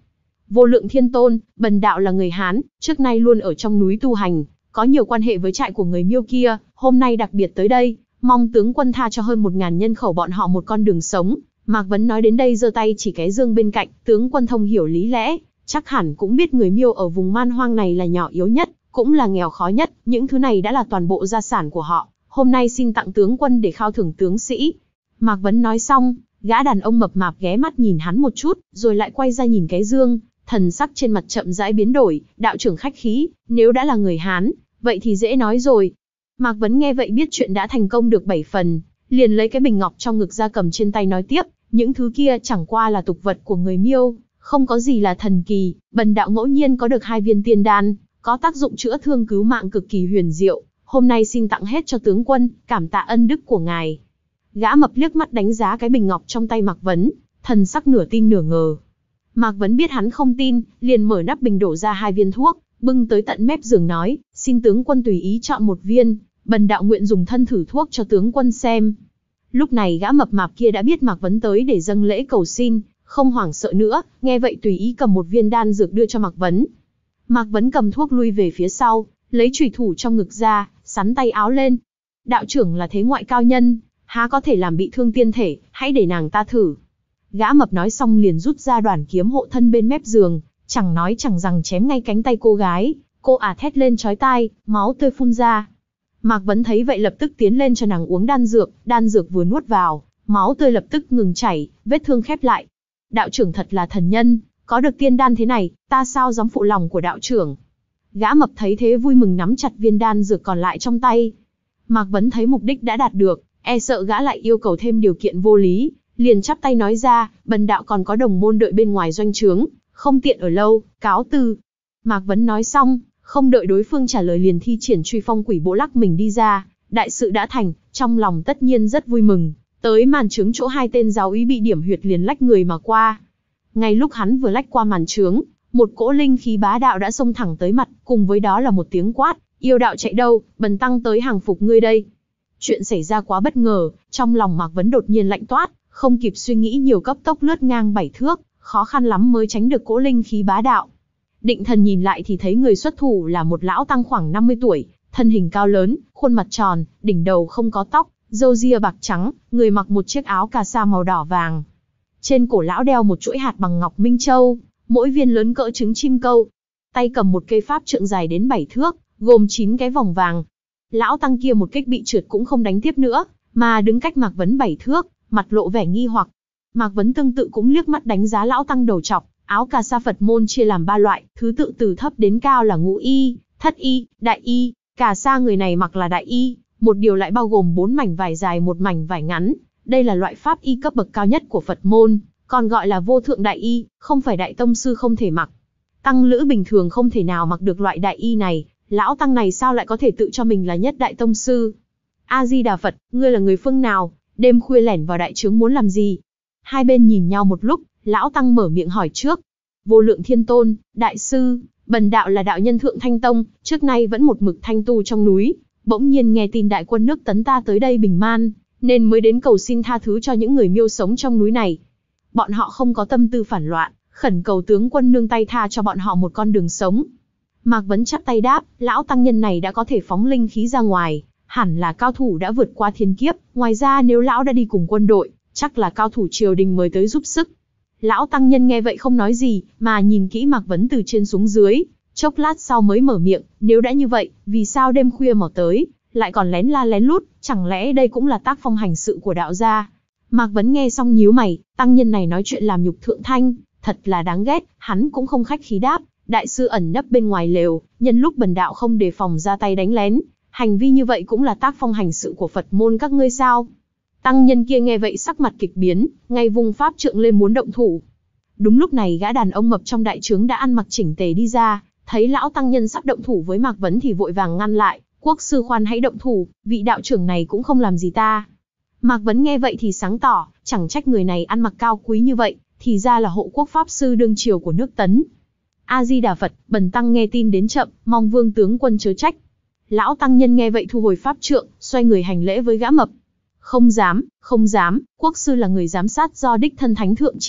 Vô Lượng Thiên Tôn, bần đạo là người Hán, trước nay luôn ở trong núi tu hành, có nhiều quan hệ với trại của người Miêu kia, hôm nay đặc biệt tới đây, mong tướng quân tha cho hơn một ngàn nhân khẩu bọn họ một con đường sống. Mạc Vấn nói đến đây giơ tay chỉ cái dương bên cạnh, tướng quân thông hiểu lý lẽ, chắc hẳn cũng biết người Miêu ở vùng man hoang này là nhỏ yếu nhất, cũng là nghèo khó nhất, những thứ này đã là toàn bộ gia sản của họ, hôm nay xin tặng tướng quân để khao thưởng tướng sĩ. Mạc Vấn nói xong, gã đàn ông mập mạp ghé mắt nhìn hắn một chút, rồi lại quay ra nhìn cái dương, thần sắc trên mặt chậm rãi biến đổi, đạo trưởng khách khí, nếu đã là người Hán, vậy thì dễ nói rồi. Mạc Vấn nghe vậy biết chuyện đã thành công được bảy phần, liền lấy cái bình ngọc trong ngực ra cầm trên tay nói tiếp, những thứ kia chẳng qua là tục vật của người Miêu, không có gì là thần kỳ, bần đạo ngẫu nhiên có được hai viên tiên đan, có tác dụng chữa thương cứu mạng cực kỳ huyền diệu, hôm nay xin tặng hết cho tướng quân, cảm tạ ân đức của ngài. Gã mập liếc mắt đánh giá cái bình ngọc trong tay Mạc Vấn, thần sắc nửa tin nửa ngờ. Mạc Vấn biết hắn không tin, liền mở nắp bình đổ ra hai viên thuốc, bưng tới tận mép giường nói, xin tướng quân tùy ý chọn một viên, bần đạo nguyện dùng thân thử thuốc cho tướng quân xem. Lúc này gã mập mạp kia đã biết Mạc Vấn tới để dâng lễ cầu xin, không hoảng sợ nữa, nghe vậy tùy ý cầm một viên đan dược đưa cho Mạc Vấn. Mạc Vấn cầm thuốc lui về phía sau, lấy chùy thủ trong ngực ra, sắn tay áo lên. Đạo trưởng là thế ngoại cao nhân, há có thể làm bị thương tiên thể, hãy để nàng ta thử. Gã mập nói xong liền rút ra đoàn kiếm hộ thân bên mép giường, chẳng nói chẳng rằng chém ngay cánh tay cô gái, cô ả thét lên chói tai, máu tươi phun ra. Mạc Vấn thấy vậy lập tức tiến lên cho nàng uống đan dược, đan dược vừa nuốt vào, máu tươi lập tức ngừng chảy, vết thương khép lại. Đạo trưởng thật là thần nhân, có được tiên đan thế này, ta sao dám phụ lòng của đạo trưởng. Gã mập thấy thế vui mừng nắm chặt viên đan dược còn lại trong tay. Mạc Vấn thấy mục đích đã đạt được, e sợ gã lại yêu cầu thêm điều kiện vô lý, liền chắp tay nói ra, bần đạo còn có đồng môn đợi bên ngoài doanh trướng, không tiện ở lâu, cáo từ. Mạc Vấn nói xong, không đợi đối phương trả lời liền thi triển truy phong quỷ bộ lắc mình đi ra, đại sự đã thành, trong lòng tất nhiên rất vui mừng, tới màn trướng chỗ hai tên giáo úy bị điểm huyệt liền lách người mà qua. Ngay lúc hắn vừa lách qua màn trướng, một cỗ linh khí bá đạo đã xông thẳng tới mặt, cùng với đó là một tiếng quát, yêu đạo chạy đâu, bần tăng tới hàng phục ngươi đây. Chuyện xảy ra quá bất ngờ, trong lòng Mạc Vấn đột nhiên lạnh toát, không kịp suy nghĩ nhiều cấp tốc lướt ngang bảy thước, khó khăn lắm mới tránh được cỗ linh khí bá đạo. Định thần nhìn lại thì thấy người xuất thủ là một lão tăng khoảng năm mươi tuổi, thân hình cao lớn, khuôn mặt tròn, đỉnh đầu không có tóc, râu ria bạc trắng, người mặc một chiếc áo cà sa màu đỏ vàng. Trên cổ lão đeo một chuỗi hạt bằng ngọc minh châu, mỗi viên lớn cỡ trứng chim câu. Tay cầm một cây pháp trượng dài đến bảy thước, gồm chín cái vòng vàng. Lão tăng kia một kích bị trượt cũng không đánh tiếp nữa, mà đứng cách Mạc Vấn bảy thước, mặt lộ vẻ nghi hoặc. Mạc Vấn tương tự cũng liếc mắt đánh giá lão tăng đầu trọc. Áo cà sa Phật môn chia làm ba loại, thứ tự từ thấp đến cao là ngũ y, thất y, đại y. Cà sa người này mặc là đại y, một điều lại bao gồm bốn mảnh vải dài một mảnh vải ngắn. Đây là loại pháp y cấp bậc cao nhất của Phật môn, còn gọi là vô thượng đại y, không phải đại tông sư không thể mặc. Tăng lữ bình thường không thể nào mặc được loại đại y này, lão tăng này sao lại có thể tự cho mình là nhất đại tông sư? A Di Đà Phật, ngươi là người phương nào, đêm khuya lẻn vào đại trướng muốn làm gì? Hai bên nhìn nhau một lúc, lão tăng mở miệng hỏi trước. Vô Lượng Thiên Tôn, đại sư, bần đạo là đạo nhân Thượng Thanh Tông, trước nay vẫn một mực thanh tu trong núi, bỗng nhiên nghe tin đại quân nước Tấn ta tới đây bình man, nên mới đến cầu xin tha thứ cho những người Miêu sống trong núi này. Bọn họ không có tâm tư phản loạn, khẩn cầu tướng quân nương tay tha cho bọn họ một con đường sống. Mạc Vấn chắp tay đáp, lão tăng nhân này đã có thể phóng linh khí ra ngoài, hẳn là cao thủ đã vượt qua thiên kiếp, ngoài ra nếu lão đã đi cùng quân đội, chắc là cao thủ triều đình mới tới giúp sức. Lão tăng nhân nghe vậy không nói gì, mà nhìn kỹ Mạc Vấn từ trên xuống dưới, chốc lát sau mới mở miệng, nếu đã như vậy, vì sao đêm khuya mò tới, lại còn lén la lén lút, chẳng lẽ đây cũng là tác phong hành sự của đạo gia? Mạc Vấn nghe xong nhíu mày, tăng nhân này nói chuyện làm nhục thượng thanh, thật là đáng ghét, hắn cũng không khách khí đáp, đại sư ẩn nấp bên ngoài lều, nhân lúc bần đạo không đề phòng ra tay đánh lén, hành vi như vậy cũng là tác phong hành sự của Phật môn các ngươi sao? Tăng nhân kia nghe vậy sắc mặt kịch biến, ngay vung pháp trượng lên muốn động thủ. Đúng lúc này gã đàn ông mập trong đại trướng đã ăn mặc chỉnh tề đi ra, thấy lão tăng nhân sắp động thủ với Mạc Vấn thì vội vàng ngăn lại, quốc sư khoan hãy động thủ, vị đạo trưởng này cũng không làm gì ta. Mạc Vấn nghe vậy thì sáng tỏ, chẳng trách người này ăn mặc cao quý như vậy, thì ra là hộ quốc pháp sư đương triều của nước Tấn. A Di Đà Phật, bần tăng nghe tin đến chậm, mong vương tướng quân chớ trách. Lão tăng nhân nghe vậy thu hồi pháp trượng, xoay người hành lễ với gã mập. Không dám, không dám, quốc sư là người giám sát do đích thân thánh thượng chỉ định,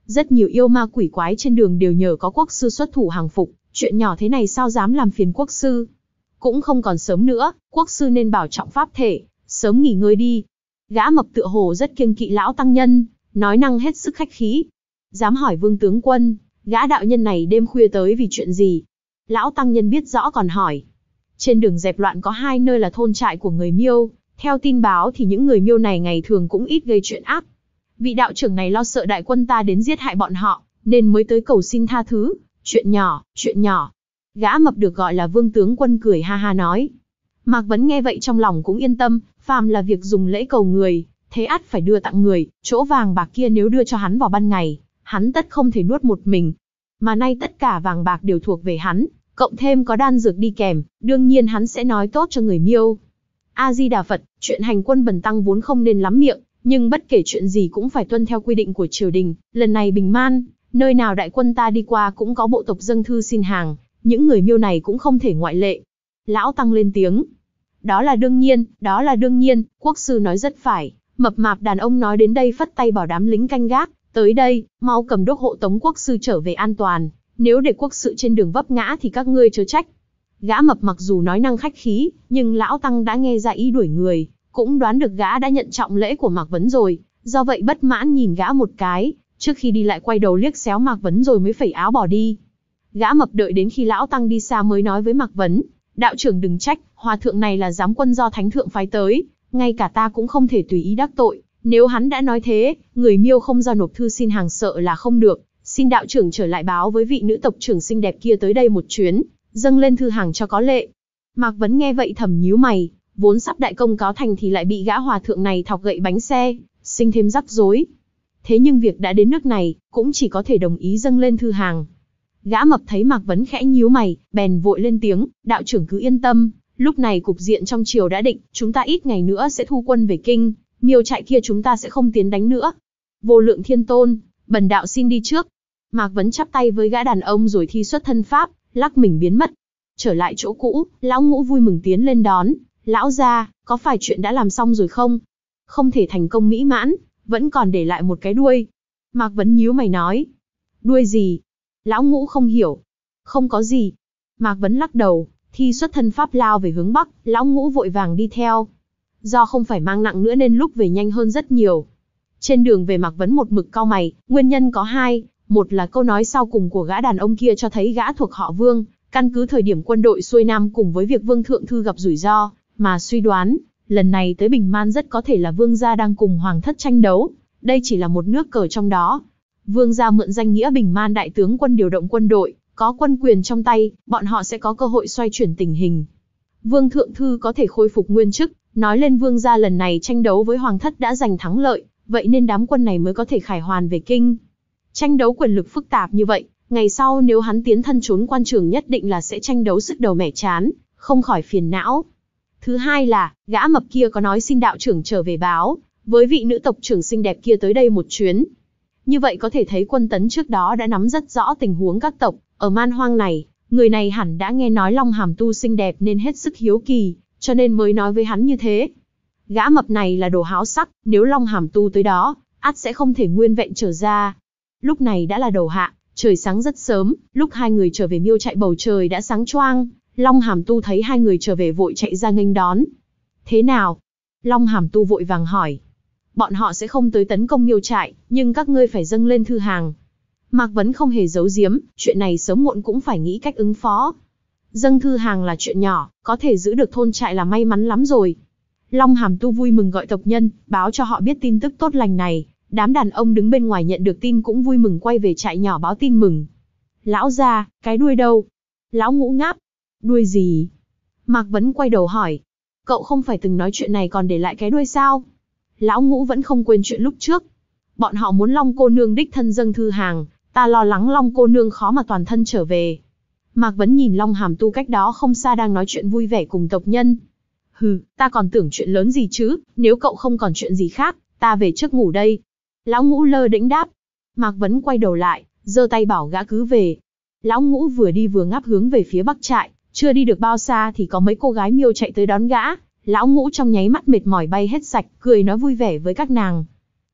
Rất nhiều yêu ma quỷ quái trên đường đều nhờ có quốc sư xuất thủ hàng phục, chuyện nhỏ thế này sao dám làm phiền quốc sư. Cũng không còn sớm nữa, quốc sư nên bảo trọng pháp thể, sớm nghỉ ngơi đi. Gã mập tựa hồ rất kiêng kỵ lão tăng nhân, nói năng hết sức khách khí. Dám hỏi vương tướng quân, gã đạo nhân này đêm khuya tới vì chuyện gì? Lão tăng nhân biết rõ còn hỏi. Trên đường dẹp loạn có hai nơi là thôn trại của người Miêu, theo tin báo thì những người Miêu này ngày thường cũng ít gây chuyện ác. Vị đạo trưởng này lo sợ đại quân ta đến giết hại bọn họ, nên mới tới cầu xin tha thứ. Chuyện nhỏ, chuyện nhỏ. Gã mập được gọi là vương tướng quân cười ha ha nói. Mạc Vấn nghe vậy trong lòng cũng yên tâm, phàm là việc dùng lễ cầu người, thế ắt phải đưa tặng người, chỗ vàng bạc kia nếu đưa cho hắn vào ban ngày, hắn tất không thể nuốt một mình. Mà nay tất cả vàng bạc đều thuộc về hắn, cộng thêm có đan dược đi kèm, đương nhiên hắn sẽ nói tốt cho người Miêu. A-di-đà Phật, chuyện hành quân bần tăng vốn không nên lắm miệng, nhưng bất kể chuyện gì cũng phải tuân theo quy định của triều đình, lần này bình man, nơi nào đại quân ta đi qua cũng có bộ tộc dâng thư xin hàng, những người Miêu này cũng không thể ngoại lệ. Lão tăng lên tiếng. Đó là đương nhiên, đó là đương nhiên, quốc sư nói rất phải. Mập mạp đàn ông nói đến đây phất tay bảo đám lính canh gác, tới đây, mau cầm đốc hộ tống quốc sư trở về an toàn, nếu để quốc sự trên đường vấp ngã thì các ngươi chớ trách. Gã mập mặc dù nói năng khách khí, nhưng lão tăng đã nghe ra ý đuổi người, cũng đoán được gã đã nhận trọng lễ của Mạc Vấn rồi, do vậy bất mãn nhìn gã một cái, trước khi đi lại quay đầu liếc xéo Mạc Vấn rồi mới phẩy áo bỏ đi. Gã mập đợi đến khi lão tăng đi xa mới nói với Mạc Vấn, đạo trưởng đừng trách, hòa thượng này là giám quân do thánh thượng phái tới, ngay cả ta cũng không thể tùy ý đắc tội, nếu hắn đã nói thế, người Miêu không ra nộp thư xin hàng sợ là không được, xin đạo trưởng trở lại báo với vị nữ tộc trưởng xinh đẹp kia tới đây một chuyến, dâng lên thư hàng cho có lệ. Mạc Vấn nghe vậy thầm nhíu mày, vốn sắp đại công cáo thành thì lại bị gã hòa thượng này thọc gậy bánh xe, sinh thêm rắc rối. Thế nhưng việc đã đến nước này, cũng chỉ có thể đồng ý dâng lên thư hàng. Gã mập thấy Mạc Vấn khẽ nhíu mày, bèn vội lên tiếng, đạo trưởng cứ yên tâm, lúc này cục diện trong triều đã định, chúng ta ít ngày nữa sẽ thu quân về kinh, Miêu trại kia chúng ta sẽ không tiến đánh nữa. Vô lượng thiên tôn, bần đạo xin đi trước. Mạc Vấn chắp tay với gã đàn ông rồi thi xuất thân pháp, lắc mình biến mất. Trở lại chỗ cũ, lão Ngũ vui mừng tiến lên đón, lão gia, có phải chuyện đã làm xong rồi không? Không thể thành công mỹ mãn, vẫn còn để lại một cái đuôi. Mạc Vấn nhíu mày nói, đuôi gì? Lão Ngũ không hiểu. Không có gì. Mạc Vấn lắc đầu, thi xuất thân pháp lao về hướng bắc, lão Ngũ vội vàng đi theo. Do không phải mang nặng nữa nên lúc về nhanh hơn rất nhiều. Trên đường về Mạc Vấn một mực cau mày, nguyên nhân có hai, một là câu nói sau cùng của gã đàn ông kia cho thấy gã thuộc họ Vương, căn cứ thời điểm quân đội xuôi nam cùng với việc Vương thượng thư gặp rủi ro, mà suy đoán, lần này tới Bình Man rất có thể là Vương gia đang cùng Hoàng thất tranh đấu, đây chỉ là một nước cờ trong đó. Vương gia mượn danh nghĩa Bình Man đại tướng quân điều động quân đội, có quân quyền trong tay, bọn họ sẽ có cơ hội xoay chuyển tình hình. Vương thượng thư có thể khôi phục nguyên chức, nói lên Vương gia lần này tranh đấu với Hoàng thất đã giành thắng lợi, vậy nên đám quân này mới có thể khải hoàn về kinh. Tranh đấu quyền lực phức tạp như vậy, ngày sau nếu hắn tiến thân trốn quan trường nhất định là sẽ tranh đấu sức đầu mẻ chán, không khỏi phiền não. Thứ hai là, gã mập kia có nói xin đạo trưởng trở về báo, với vị nữ tộc trưởng xinh đẹp kia tới đây một chuyến. Như vậy có thể thấy Quân Tấn trước đó đã nắm rất rõ tình huống các tộc ở man hoang này, người này hẳn đã nghe nói Long Hàm Tu xinh đẹp nên hết sức hiếu kỳ, cho nên mới nói với hắn như thế. Gã mập này là đồ háo sắc, nếu Long Hàm Tu tới đó, ắt sẽ không thể nguyên vẹn trở ra. Lúc này đã là đầu hạ, trời sáng rất sớm, lúc hai người trở về Miêu trại bầu trời đã sáng choang, Long Hàm Tu thấy hai người trở về vội chạy ra nghênh đón. Thế nào? Long Hàm Tu vội vàng hỏi. Bọn họ sẽ không tới tấn công Miêu trại, nhưng các ngươi phải dâng lên thư hàng. Mạc Vấn không hề giấu giếm, chuyện này sớm muộn cũng phải nghĩ cách ứng phó. Dâng thư hàng là chuyện nhỏ, có thể giữ được thôn trại là may mắn lắm rồi. Long Hàm Tu vui mừng gọi tộc nhân, báo cho họ biết tin tức tốt lành này. Đám đàn ông đứng bên ngoài nhận được tin cũng vui mừng quay về trại nhỏ báo tin mừng. Lão gia, cái đuôi đâu? Lão Ngũ ngáp. Đuôi gì? Mạc Vấn quay đầu hỏi. Cậu không phải từng nói chuyện này còn để lại cái đuôi sao? Lão Ngũ vẫn không quên chuyện lúc trước. Bọn họ muốn Long cô nương đích thân dâng thư hàng, ta lo lắng Long cô nương khó mà toàn thân trở về. Mạc Vấn nhìn Long Hàm Tu cách đó không xa đang nói chuyện vui vẻ cùng tộc nhân. Hừ, ta còn tưởng chuyện lớn gì chứ, nếu cậu không còn chuyện gì khác, ta về trước ngủ đây. Lão Ngũ lơ đễnh đáp. Mạc Vấn quay đầu lại, giơ tay bảo gã cứ về. Lão Ngũ vừa đi vừa ngáp hướng về phía bắc trại, chưa đi được bao xa thì có mấy cô gái Miêu chạy tới đón gã. Lão Ngũ trong nháy mắt mệt mỏi bay hết sạch, cười nói vui vẻ với các nàng.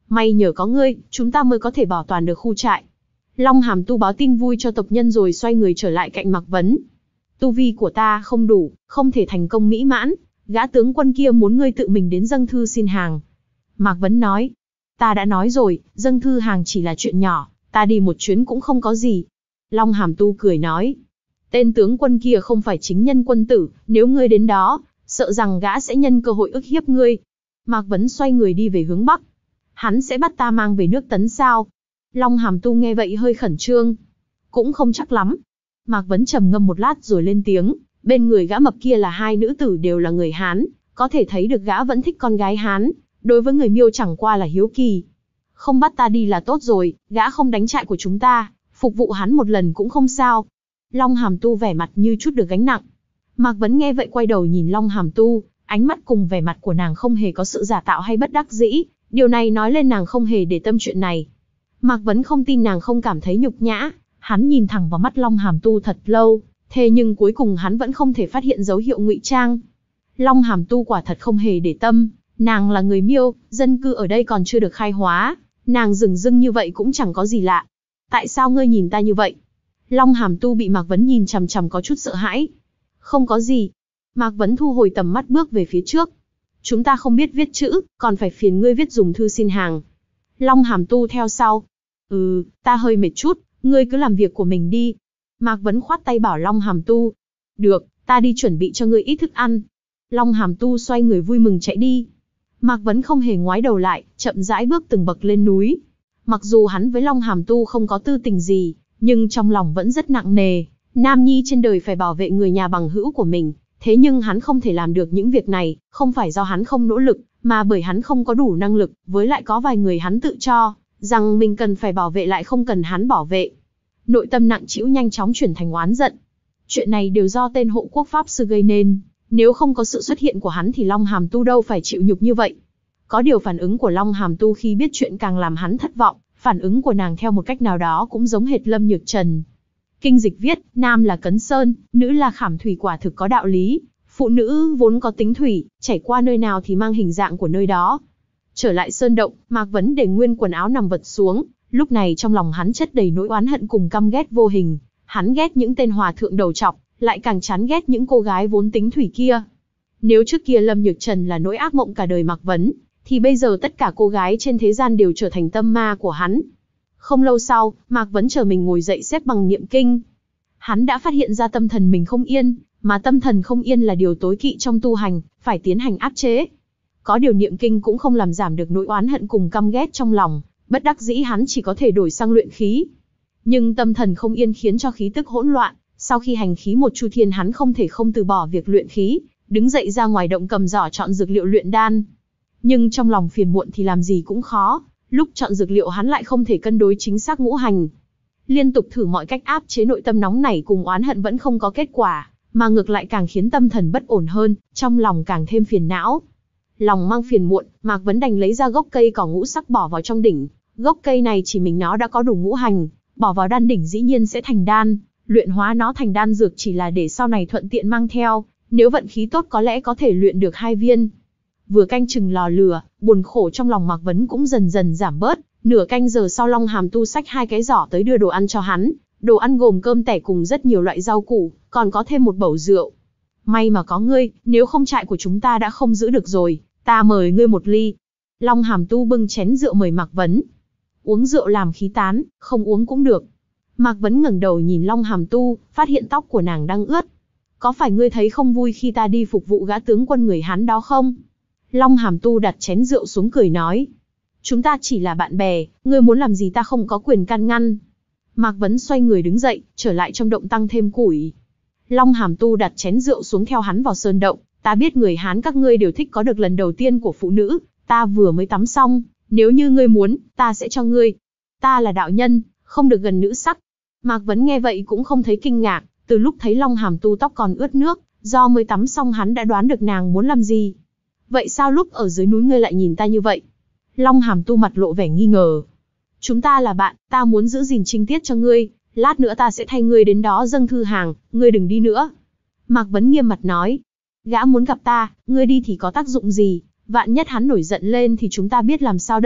May nhờ có ngươi, chúng ta mới có thể bảo toàn được khu trại. Long Hàm Tu báo tin vui cho tộc nhân rồi xoay người trở lại cạnh Mạc Vấn. Tu vi của ta không đủ, không thể thành công mỹ mãn, gã tướng quân kia muốn ngươi tự mình đến dâng thư xin hàng. Mạc Vấn nói, ta đã nói rồi, dâng thư hàng chỉ là chuyện nhỏ, ta đi một chuyến cũng không có gì. Long Hàm Tu cười nói, tên tướng quân kia không phải chính nhân quân tử, nếu ngươi đến đó, sợ rằng gã sẽ nhân cơ hội ức hiếp ngươi. Mạc Vấn xoay người đi về hướng Bắc. Hắn sẽ bắt ta mang về nước Tấn sao? Long Hàm Tu nghe vậy hơi khẩn trương. Cũng không chắc lắm. Mạc Vấn trầm ngâm một lát rồi lên tiếng, bên người gã mập kia là hai nữ tử đều là người Hán, có thể thấy được gã vẫn thích con gái Hán, đối với người Miêu chẳng qua là hiếu kỳ. Không bắt ta đi là tốt rồi, gã không đánh trại của chúng ta, phục vụ hắn một lần cũng không sao. Long Hàm Tu vẻ mặt như chút được gánh nặng. Mạc Vấn nghe vậy quay đầu nhìn Long Hàm Tu, ánh mắt cùng vẻ mặt của nàng không hề có sự giả tạo hay bất đắc dĩ, điều này nói lên nàng không hề để tâm chuyện này. Mạc Vấn không tin nàng không cảm thấy nhục nhã, hắn nhìn thẳng vào mắt Long Hàm Tu thật lâu, thế nhưng cuối cùng hắn vẫn không thể phát hiện dấu hiệu ngụy trang. Long Hàm Tu quả thật không hề để tâm, nàng là người Miêu, dân cư ở đây còn chưa được khai hóa, nàng dửng dưng như vậy cũng chẳng có gì lạ. Tại sao ngươi nhìn ta như vậy? Long Hàm Tu bị Mạc Vấn nhìn chằm chằm có chút sợ hãi. Không có gì. Mạc Vấn thu hồi tầm mắt bước về phía trước. Chúng ta không biết viết chữ, còn phải phiền ngươi viết dùng thư xin hàng. Long Hàm Tu theo sau. Ừ, ta hơi mệt chút, ngươi cứ làm việc của mình đi. Mạc Vấn khoát tay bảo Long Hàm Tu. Được, ta đi chuẩn bị cho ngươi ít thức ăn. Long Hàm Tu xoay người vui mừng chạy đi. Mạc Vấn không hề ngoái đầu lại, chậm rãi bước từng bậc lên núi. Mặc dù hắn với Long Hàm Tu không có tư tình gì, nhưng trong lòng vẫn rất nặng nề. Nam nhi trên đời phải bảo vệ người nhà bằng hữu của mình, thế nhưng hắn không thể làm được những việc này, không phải do hắn không nỗ lực, mà bởi hắn không có đủ năng lực, với lại có vài người hắn tự cho rằng mình cần phải bảo vệ lại không cần hắn bảo vệ. Nội tâm nặng trĩu nhanh chóng chuyển thành oán giận. Chuyện này đều do tên hộ quốc pháp sư gây nên, nếu không có sự xuất hiện của hắn thì Long Hàm Tu đâu phải chịu nhục như vậy. Có điều phản ứng của Long Hàm Tu khi biết chuyện càng làm hắn thất vọng, phản ứng của nàng theo một cách nào đó cũng giống hệt Lâm Nhược Trần. Kinh dịch viết, nam là cấn sơn, nữ là khảm thủy, quả thực có đạo lý. Phụ nữ vốn có tính thủy, chảy qua nơi nào thì mang hình dạng của nơi đó. Trở lại sơn động, Mạc Vấn để nguyên quần áo nằm vật xuống, lúc này trong lòng hắn chất đầy nỗi oán hận cùng căm ghét vô hình. Hắn ghét những tên hòa thượng đầu trọc, lại càng chán ghét những cô gái vốn tính thủy kia. Nếu trước kia Lâm Nhược Trần là nỗi ác mộng cả đời Mạc Vấn, thì bây giờ tất cả cô gái trên thế gian đều trở thành tâm ma của hắn. Không lâu sau, Mạc Vấn chờ mình ngồi dậy xếp bằng niệm kinh. Hắn đã phát hiện ra tâm thần mình không yên, mà tâm thần không yên là điều tối kỵ trong tu hành, phải tiến hành áp chế. Có điều niệm kinh cũng không làm giảm được nỗi oán hận cùng căm ghét trong lòng, bất đắc dĩ hắn chỉ có thể đổi sang luyện khí. Nhưng tâm thần không yên khiến cho khí tức hỗn loạn, sau khi hành khí một chu thiên hắn không thể không từ bỏ việc luyện khí, đứng dậy ra ngoài động cầm giỏ chọn dược liệu luyện đan. Nhưng trong lòng phiền muộn thì làm gì cũng khó, lúc chọn dược liệu hắn lại không thể cân đối chính xác ngũ hành. Liên tục thử mọi cách áp chế nội tâm nóng nảy cùng oán hận vẫn không có kết quả, mà ngược lại càng khiến tâm thần bất ổn hơn, trong lòng càng thêm phiền não. Lòng mang phiền muộn, Mạc Vấn đành lấy ra gốc cây cỏ ngũ sắc bỏ vào trong đỉnh. Gốc cây này chỉ mình nó đã có đủ ngũ hành, bỏ vào đan đỉnh dĩ nhiên sẽ thành đan, luyện hóa nó thành đan dược chỉ là để sau này thuận tiện mang theo, nếu vận khí tốt có lẽ có thể luyện được hai viên. Vừa canh chừng lò lửa, buồn khổ trong lòng Mạc Vấn cũng dần dần giảm bớt. Nửa canh giờ sau Long Hàm Tu xách hai cái giỏ tới đưa đồ ăn cho hắn. Đồ ăn gồm cơm tẻ cùng rất nhiều loại rau củ, còn có thêm một bầu rượu. May mà có ngươi, nếu không trại của chúng ta đã không giữ được rồi, ta mời ngươi một ly. Long Hàm Tu bưng chén rượu mời Mạc Vấn. Uống rượu làm khí tán, không uống cũng được. Mạc Vấn ngẩng đầu nhìn Long Hàm Tu, phát hiện tóc của nàng đang ướt. Có phải ngươi thấy không vui khi ta đi phục vụ gã tướng quân người Hán đó không? Long Hàm Tu đặt chén rượu xuống cười nói. Chúng ta chỉ là bạn bè, ngươi muốn làm gì ta không có quyền can ngăn. Mạc Vấn xoay người đứng dậy, trở lại trong động tăng thêm củi. Long Hàm Tu đặt chén rượu xuống theo hắn vào sơn động. Ta biết người Hán các ngươi đều thích có được lần đầu tiên của phụ nữ, ta vừa mới tắm xong, nếu như ngươi muốn, ta sẽ cho ngươi. Ta là đạo nhân, không được gần nữ sắc. Mạc Vấn nghe vậy cũng không thấy kinh ngạc, từ lúc thấy Long Hàm Tu tóc còn ướt nước, do mới tắm xong hắn đã đoán được nàng muốn làm gì. Vậy sao lúc ở dưới núi ngươi lại nhìn ta như vậy? Long Hàm Tu mặt lộ vẻ nghi ngờ. Chúng ta là bạn, ta muốn giữ gìn trinh tiết cho ngươi, lát nữa ta sẽ thay ngươi đến đó dâng thư hàng, ngươi đừng đi nữa. Mạc Vấn nghiêm mặt nói. Gã muốn gặp ta, ngươi đi thì có tác dụng gì, vạn nhất hắn nổi giận lên thì chúng ta biết làm sao đây,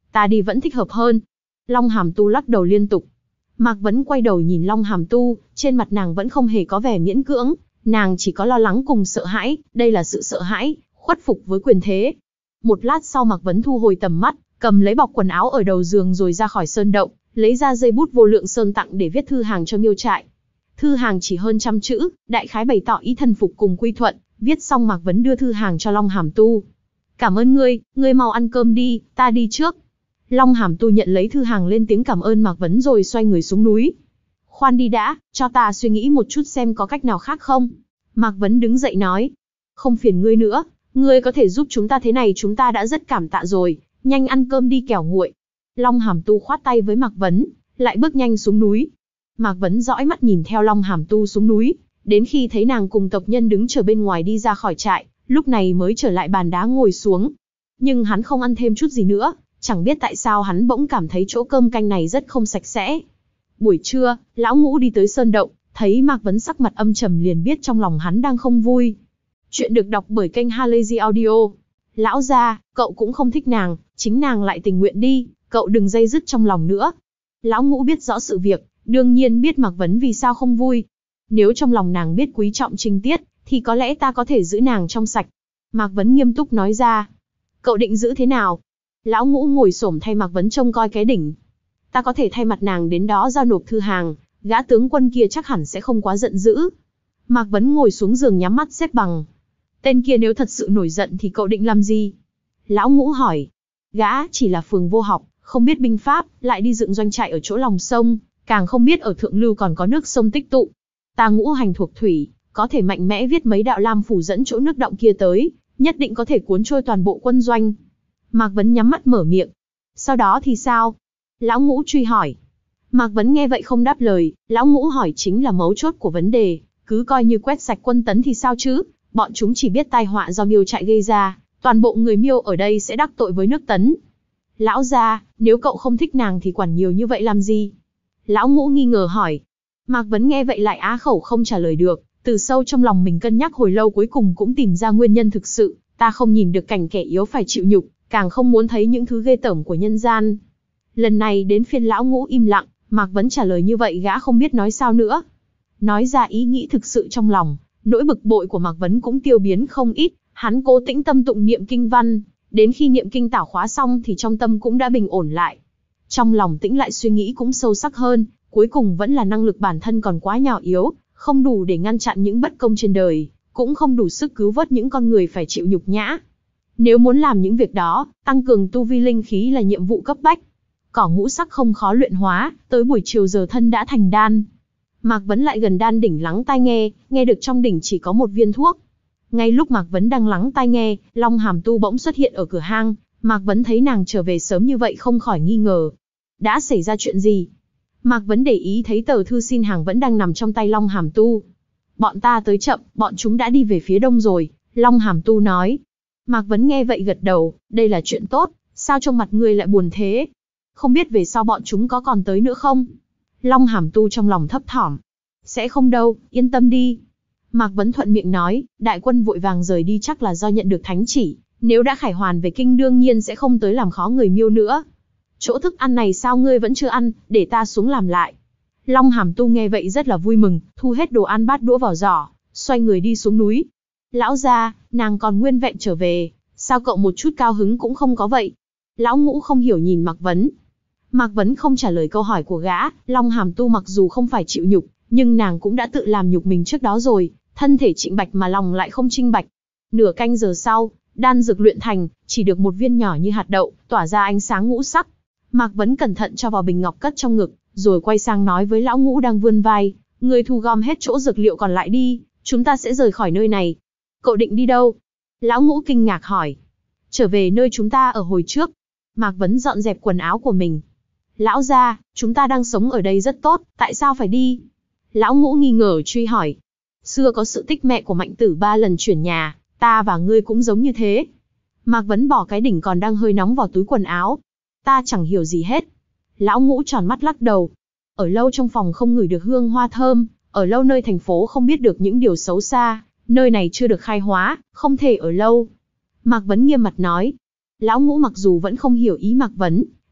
Ta đi vẫn thích hợp hơn. Long Hàm Tu lắc đầu liên tục. Mạc Vấn quay đầu nhìn Long Hàm Tu, trên mặt nàng vẫn không hề có vẻ miễn cưỡng, nàng chỉ có lo lắng cùng sợ hãi, đây là sự sợ hãi, khuất phục với quyền thế. Một lát sau Mạc Vấn thu hồi tầm mắt, cầm lấy bọc quần áo ở đầu giường rồi ra khỏi sơn động, lấy ra dây bút vô lượng sơn tặng để viết thư hàng cho Miêu Trại. Thư hàng chỉ hơn trăm chữ, đại khái bày tỏ ý thần phục cùng quy thuận, viết xong Mạc Vấn đưa thư hàng cho Long Hàm Tu. Cảm ơn ngươi, ngươi mau ăn cơm đi, ta đi trước. Long Hàm Tu nhận lấy thư hàng lên tiếng cảm ơn Mạc Vấn rồi xoay người xuống núi. Khoan đi đã, cho ta suy nghĩ một chút xem có cách nào khác không. Mạc Vấn đứng dậy nói. Không phiền ngươi nữa, ngươi có thể giúp chúng ta thế này chúng ta đã rất cảm tạ rồi, nhanh ăn cơm đi kẻo nguội. Long Hàm Tu khoát tay với Mạc Vấn, lại bước nhanh xuống núi. Mạc Vấn dõi mắt nhìn theo Long Hàm Tu xuống núi, đến khi thấy nàng cùng tộc nhân đứng chờ bên ngoài đi ra khỏi trại, lúc này mới trở lại bàn đá ngồi xuống. Nhưng hắn không ăn thêm chút gì nữa, chẳng biết tại sao hắn bỗng cảm thấy chỗ cơm canh này rất không sạch sẽ. Buổi trưa, lão Ngũ đi tới sơn động, thấy Mạc Vấn sắc mặt âm trầm liền biết trong lòng hắn đang không vui. Chuyện được đọc bởi kênh Halazy Audio. Lão gia, cậu cũng không thích nàng, chính nàng lại tình nguyện đi, cậu đừng dây dứt trong lòng nữa. Lão Ngũ biết rõ sự việc, đương nhiên biết Mạc Vấn vì sao không vui. Nếu trong lòng nàng biết quý trọng trinh tiết, thì có lẽ ta có thể giữ nàng trong sạch. Mạc Vấn nghiêm túc nói ra. Cậu định giữ thế nào? Lão Ngũ ngồi xổm thay Mạc Vấn trông coi cái đỉnh. Ta có thể thay mặt nàng đến đó giao nộp thư hàng, gã tướng quân kia chắc hẳn sẽ không quá giận dữ. Mạc Vấn ngồi xuống giường nhắm mắt xếp bằng. Tên kia nếu thật sự nổi giận thì cậu định làm gì? Lão Ngũ hỏi. Gã chỉ là phường vô học, không biết binh pháp, lại đi dựng doanh trại ở chỗ lòng sông, càng không biết ở thượng lưu còn có nước sông tích tụ. Ta Ngũ hành thuộc thủy, có thể mạnh mẽ viết mấy đạo lam phủ dẫn chỗ nước động kia tới, nhất định có thể cuốn trôi toàn bộ quân doanh. Mạc Vấn nhắm mắt mở miệng. Sau đó thì sao? Lão Ngũ truy hỏi. Mạc Vấn nghe vậy không đáp lời, Lão Ngũ hỏi chính là mấu chốt của vấn đề, cứ coi như quét sạch quân Tấn thì sao chứ, bọn chúng chỉ biết tai họa do Miêu Trại gây ra, toàn bộ người Miêu ở đây sẽ đắc tội với nước Tấn. Lão gia, nếu cậu không thích nàng thì quản nhiều như vậy làm gì? Lão Ngũ nghi ngờ hỏi. Mạc Vấn nghe vậy lại á khẩu không trả lời được, từ sâu trong lòng mình cân nhắc hồi lâu cuối cùng cũng tìm ra nguyên nhân thực sự, ta không nhìn được cảnh kẻ yếu phải chịu nhục, càng không muốn thấy những thứ ghê tởm của nhân gian. Lần này đến phiên Lão Ngũ im lặng, Mạc Vấn trả lời như vậy gã không biết nói sao nữa. Nói ra ý nghĩ thực sự trong lòng, nỗi bực bội của Mạc Vấn cũng tiêu biến không ít, hắn cố tĩnh tâm tụng niệm kinh văn, đến khi niệm kinh tảo khóa xong thì trong tâm cũng đã bình ổn lại. Trong lòng tĩnh lại suy nghĩ cũng sâu sắc hơn, cuối cùng vẫn là năng lực bản thân còn quá nhỏ yếu, không đủ để ngăn chặn những bất công trên đời, cũng không đủ sức cứu vớt những con người phải chịu nhục nhã. Nếu muốn làm những việc đó, tăng cường tu vi linh khí là nhiệm vụ cấp bách. Cỏ ngũ sắc không khó luyện hóa, tới buổi chiều giờ thân đã thành đan. Mạc Vấn lại gần đan đỉnh lắng tai nghe, nghe được trong đỉnh chỉ có một viên thuốc. Ngay lúc Mạc Vấn đang lắng tai nghe, Long Hàm Tu bỗng xuất hiện ở cửa hang, Mạc Vấn thấy nàng trở về sớm như vậy không khỏi nghi ngờ. Đã xảy ra chuyện gì? Mạc Vấn để ý thấy tờ thư xin hàng vẫn đang nằm trong tay Long Hàm Tu. Bọn ta tới chậm, bọn chúng đã đi về phía đông rồi, Long Hàm Tu nói. Mạc Vấn nghe vậy gật đầu, đây là chuyện tốt, sao trong mặt ngươi lại buồn thế? Không biết về sau bọn chúng có còn tới nữa không? Long Hàm Tu trong lòng thấp thỏm. Sẽ không đâu, yên tâm đi. Mạc Vấn thuận miệng nói, đại quân vội vàng rời đi chắc là do nhận được thánh chỉ, nếu đã khải hoàn về kinh đương nhiên sẽ không tới làm khó người Miêu nữa. Chỗ thức ăn này sao ngươi vẫn chưa ăn, để ta xuống làm lại. Long Hàm Tu nghe vậy rất là vui mừng, thu hết đồ ăn bát đũa vào giỏ, xoay người đi xuống núi. Lão gia, nàng còn nguyên vẹn trở về, sao cậu một chút cao hứng cũng không có vậy? Lão Ngũ không hiểu nhìn Mạc Vấn. Mạc Vấn không trả lời câu hỏi của gã, Long Hàm Tu mặc dù không phải chịu nhục, nhưng nàng cũng đã tự làm nhục mình trước đó rồi, thân thể trịnh bạch mà lòng lại không trinh bạch. Nửa canh giờ sau, đan dược luyện thành, chỉ được một viên nhỏ như hạt đậu, tỏa ra ánh sáng ngũ sắc. Mạc Vấn cẩn thận cho vào bình ngọc cất trong ngực, rồi quay sang nói với Lão Ngũ đang vươn vai, người thu gom hết chỗ dược liệu còn lại đi, chúng ta sẽ rời khỏi nơi này. Cậu định đi đâu? Lão Ngũ kinh ngạc hỏi. Trở về nơi chúng ta ở hồi trước. Mạc Vấn dọn dẹp quần áo của mình. Lão gia, chúng ta đang sống ở đây rất tốt, tại sao phải đi? Lão Ngũ nghi ngờ truy hỏi. Xưa có sự tích mẹ của Mạnh Tử ba lần chuyển nhà, ta và ngươi cũng giống như thế. Mạc Vấn bỏ cái đỉnh còn đang hơi nóng vào túi quần áo. Ta chẳng hiểu gì hết. Lão Ngũ tròn mắt lắc đầu. Ở lâu trong phòng không ngửi được hương hoa thơm, ở lâu nơi thành phố không biết được những điều xấu xa, nơi này chưa được khai hóa, không thể ở lâu. Mạc Vấn nghiêm mặt nói. Lão Ngũ mặc dù vẫn không hiểu ý Mạc Vấn,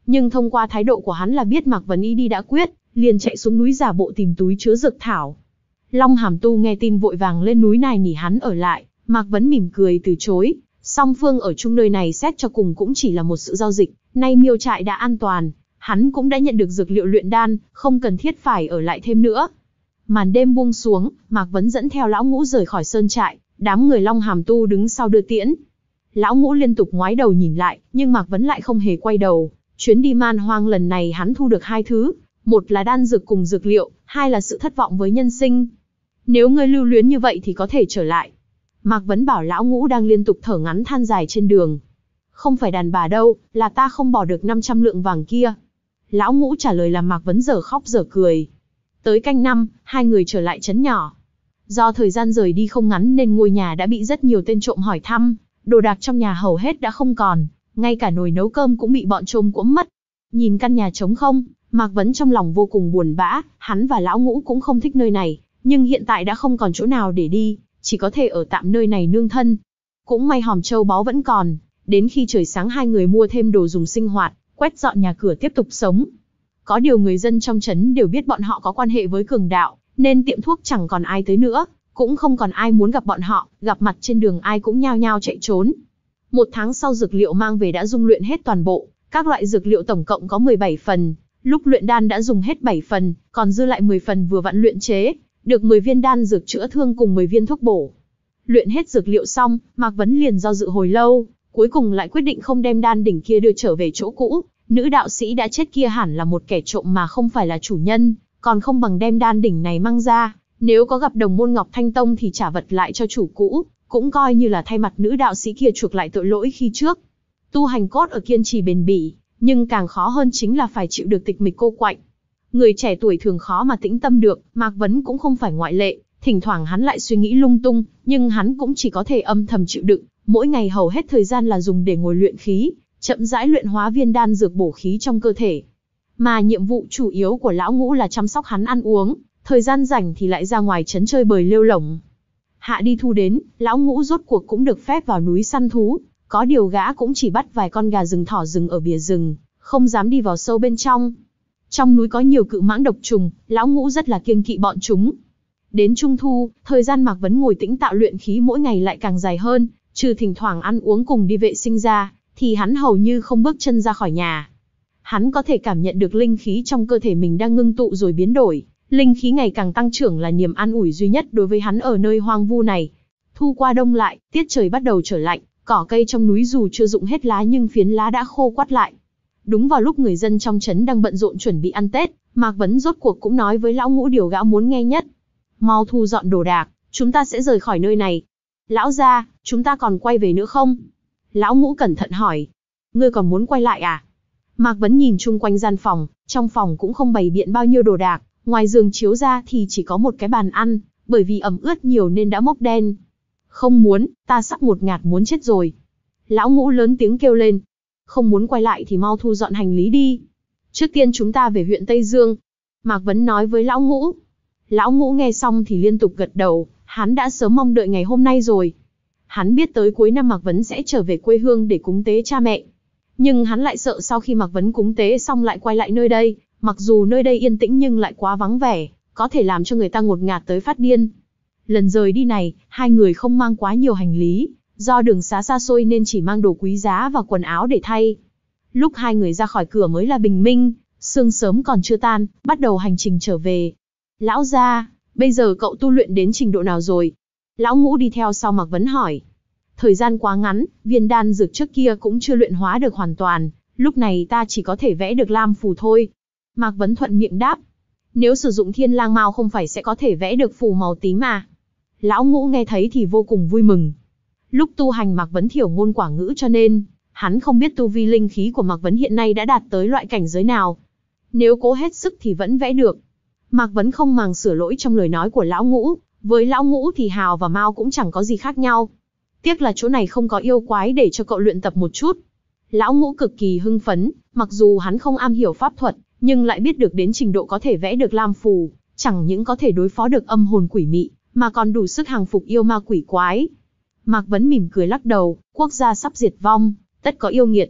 nhưng thông qua thái độ của hắn là biết Mạc Vấn ý đi đã quyết, liền chạy xuống núi giả bộ tìm túi chứa dược thảo. Long Hàm Tu nghe tin vội vàng lên núi nài nỉ hắn ở lại, Mạc Vấn mỉm cười từ chối. Song phương ở chung nơi này xét cho cùng cũng chỉ là một sự giao dịch, nay miêu trại đã an toàn, hắn cũng đã nhận được dược liệu luyện đan, không cần thiết phải ở lại thêm nữa. Màn đêm buông xuống, Mạc Vấn dẫn theo lão ngũ rời khỏi sơn trại, đám người Long Hàm Tu đứng sau đưa tiễn. Lão ngũ liên tục ngoái đầu nhìn lại, nhưng Mạc Vấn lại không hề quay đầu. Chuyến đi man hoang lần này hắn thu được hai thứ, một là đan dược cùng dược liệu, hai là sự thất vọng với nhân sinh. Nếu ngươi lưu luyến như vậy thì có thể trở lại. Mạc Vấn bảo lão ngũ đang liên tục thở ngắn than dài trên đường. Không phải đàn bà đâu, là ta không bỏ được năm trăm lượng vàng kia. Lão ngũ trả lời làm Mạc Vấn dở khóc dở cười. Tới canh năm, hai người trở lại trấn nhỏ. Do thời gian rời đi không ngắn nên ngôi nhà đã bị rất nhiều tên trộm hỏi thăm, đồ đạc trong nhà hầu hết đã không còn, ngay cả nồi nấu cơm cũng bị bọn trộm cuỗm mất. Nhìn căn nhà trống không, Mạc Vấn trong lòng vô cùng buồn bã, hắn và lão ngũ cũng không thích nơi này, nhưng hiện tại đã không còn chỗ nào để đi, chỉ có thể ở tạm nơi này nương thân. Cũng may hòm châu báu vẫn còn, đến khi trời sáng hai người mua thêm đồ dùng sinh hoạt, quét dọn nhà cửa tiếp tục sống. Có điều người dân trong trấn đều biết bọn họ có quan hệ với cường đạo, nên tiệm thuốc chẳng còn ai tới nữa, cũng không còn ai muốn gặp bọn họ, gặp mặt trên đường ai cũng nhao nhao chạy trốn. Một tháng sau dược liệu mang về đã dung luyện hết toàn bộ, các loại dược liệu tổng cộng có mười bảy phần, lúc luyện đan đã dùng hết bảy phần, còn dư lại mười phần vừa vặn luyện chế, được mười viên đan dược chữa thương cùng mười viên thuốc bổ. Luyện hết dược liệu xong, Mạc Vấn liền do dự hồi lâu, cuối cùng lại quyết định không đem đan đỉnh kia đưa trở về chỗ cũ. Nữ đạo sĩ đã chết kia hẳn là một kẻ trộm mà không phải là chủ nhân, còn không bằng đem đan đỉnh này mang ra, nếu có gặp đồng môn Ngọc Thanh Tông thì trả vật lại cho chủ cũ, cũng coi như là thay mặt nữ đạo sĩ kia chuộc lại tội lỗi khi trước. Tu hành cốt ở kiên trì bền bỉ, nhưng càng khó hơn chính là phải chịu được tịch mịch cô quạnh. Người trẻ tuổi thường khó mà tĩnh tâm được, Mạc Vấn cũng không phải ngoại lệ, thỉnh thoảng hắn lại suy nghĩ lung tung, nhưng hắn cũng chỉ có thể âm thầm chịu đựng, mỗi ngày hầu hết thời gian là dùng để ngồi luyện khí, chậm rãi luyện hóa viên đan dược bổ khí trong cơ thể. Mà nhiệm vụ chủ yếu của lão ngũ là chăm sóc hắn ăn uống, thời gian rảnh thì lại ra ngoài trấn chơi bời lêu lổng. Hạ đi thu đến, lão ngũ rốt cuộc cũng được phép vào núi săn thú, có điều gã cũng chỉ bắt vài con gà rừng thỏ rừng ở bìa rừng, không dám đi vào sâu bên trong. Trong núi có nhiều cự mãng độc trùng, lão ngũ rất là kiêng kỵ bọn chúng. Đến trung thu, thời gian Mạc Vấn ngồi tĩnh tạo luyện khí mỗi ngày lại càng dài hơn, trừ thỉnh thoảng ăn uống cùng đi vệ sinh ra, thì hắn hầu như không bước chân ra khỏi nhà. Hắn có thể cảm nhận được linh khí trong cơ thể mình đang ngưng tụ rồi biến đổi, linh khí ngày càng tăng trưởng là niềm an ủi duy nhất đối với hắn ở nơi hoang vu này. Thu qua đông lại, tiết trời bắt đầu trở lạnh, cỏ cây trong núi dù chưa rụng hết lá nhưng phiến lá đã khô quắt lại. Đúng vào lúc người dân trong trấn đang bận rộn chuẩn bị ăn Tết, Mạc Vấn rốt cuộc cũng nói với lão ngũ điều gã muốn nghe nhất. Mau thu dọn đồ đạc, chúng ta sẽ rời khỏi nơi này. Lão gia, chúng ta còn quay về nữa không? Lão ngũ cẩn thận hỏi. Ngươi còn muốn quay lại à? Mạc Vấn nhìn chung quanh gian phòng, trong phòng cũng không bày biện bao nhiêu đồ đạc, ngoài giường chiếu ra thì chỉ có một cái bàn ăn, bởi vì ẩm ướt nhiều nên đã mốc đen. Không muốn, ta sắp ngột ngạt muốn chết rồi. Lão ngũ lớn tiếng kêu lên. Không muốn quay lại thì mau thu dọn hành lý đi. Trước tiên chúng ta về huyện Tây Dương. Mạc Vấn nói với lão ngũ. Lão ngũ nghe xong thì liên tục gật đầu, hắn đã sớm mong đợi ngày hôm nay rồi. Hắn biết tới cuối năm Mạc Vấn sẽ trở về quê hương để cúng tế cha mẹ. Nhưng hắn lại sợ sau khi Mạc Vấn cúng tế xong lại quay lại nơi đây, mặc dù nơi đây yên tĩnh nhưng lại quá vắng vẻ, có thể làm cho người ta ngột ngạt tới phát điên. Lần rời đi này, hai người không mang quá nhiều hành lý, do đường xá xa xôi nên chỉ mang đồ quý giá và quần áo để thay. Lúc hai người ra khỏi cửa mới là bình minh, sương sớm còn chưa tan, bắt đầu hành trình trở về. Lão gia, bây giờ cậu tu luyện đến trình độ nào rồi? Lão ngũ đi theo sau Mạc Vấn hỏi. Thời gian quá ngắn, viên đan dược trước kia cũng chưa luyện hóa được hoàn toàn, lúc này ta chỉ có thể vẽ được lam phù thôi. Mạc Vấn thuận miệng đáp. Nếu sử dụng thiên lang mao không phải sẽ có thể vẽ được phù màu tím à? Lão ngũ nghe thấy thì vô cùng vui mừng. Lúc tu hành Mạc Vấn thiểu ngôn quả ngữ cho nên, hắn không biết tu vi linh khí của Mạc Vấn hiện nay đã đạt tới loại cảnh giới nào. Nếu cố hết sức thì vẫn vẽ được. Mạc Vấn không màng sửa lỗi trong lời nói của lão ngũ, với lão ngũ thì hào và mao cũng chẳng có gì khác nhau. Tiếc là chỗ này không có yêu quái để cho cậu luyện tập một chút. Lão ngũ cực kỳ hưng phấn, mặc dù hắn không am hiểu pháp thuật, nhưng lại biết được đến trình độ có thể vẽ được lam phù, chẳng những có thể đối phó được âm hồn quỷ mị, mà còn đủ sức hàng phục yêu ma quỷ quái. Mạc Vấn mỉm cười lắc đầu, quốc gia sắp diệt vong, tất có yêu nghiệt.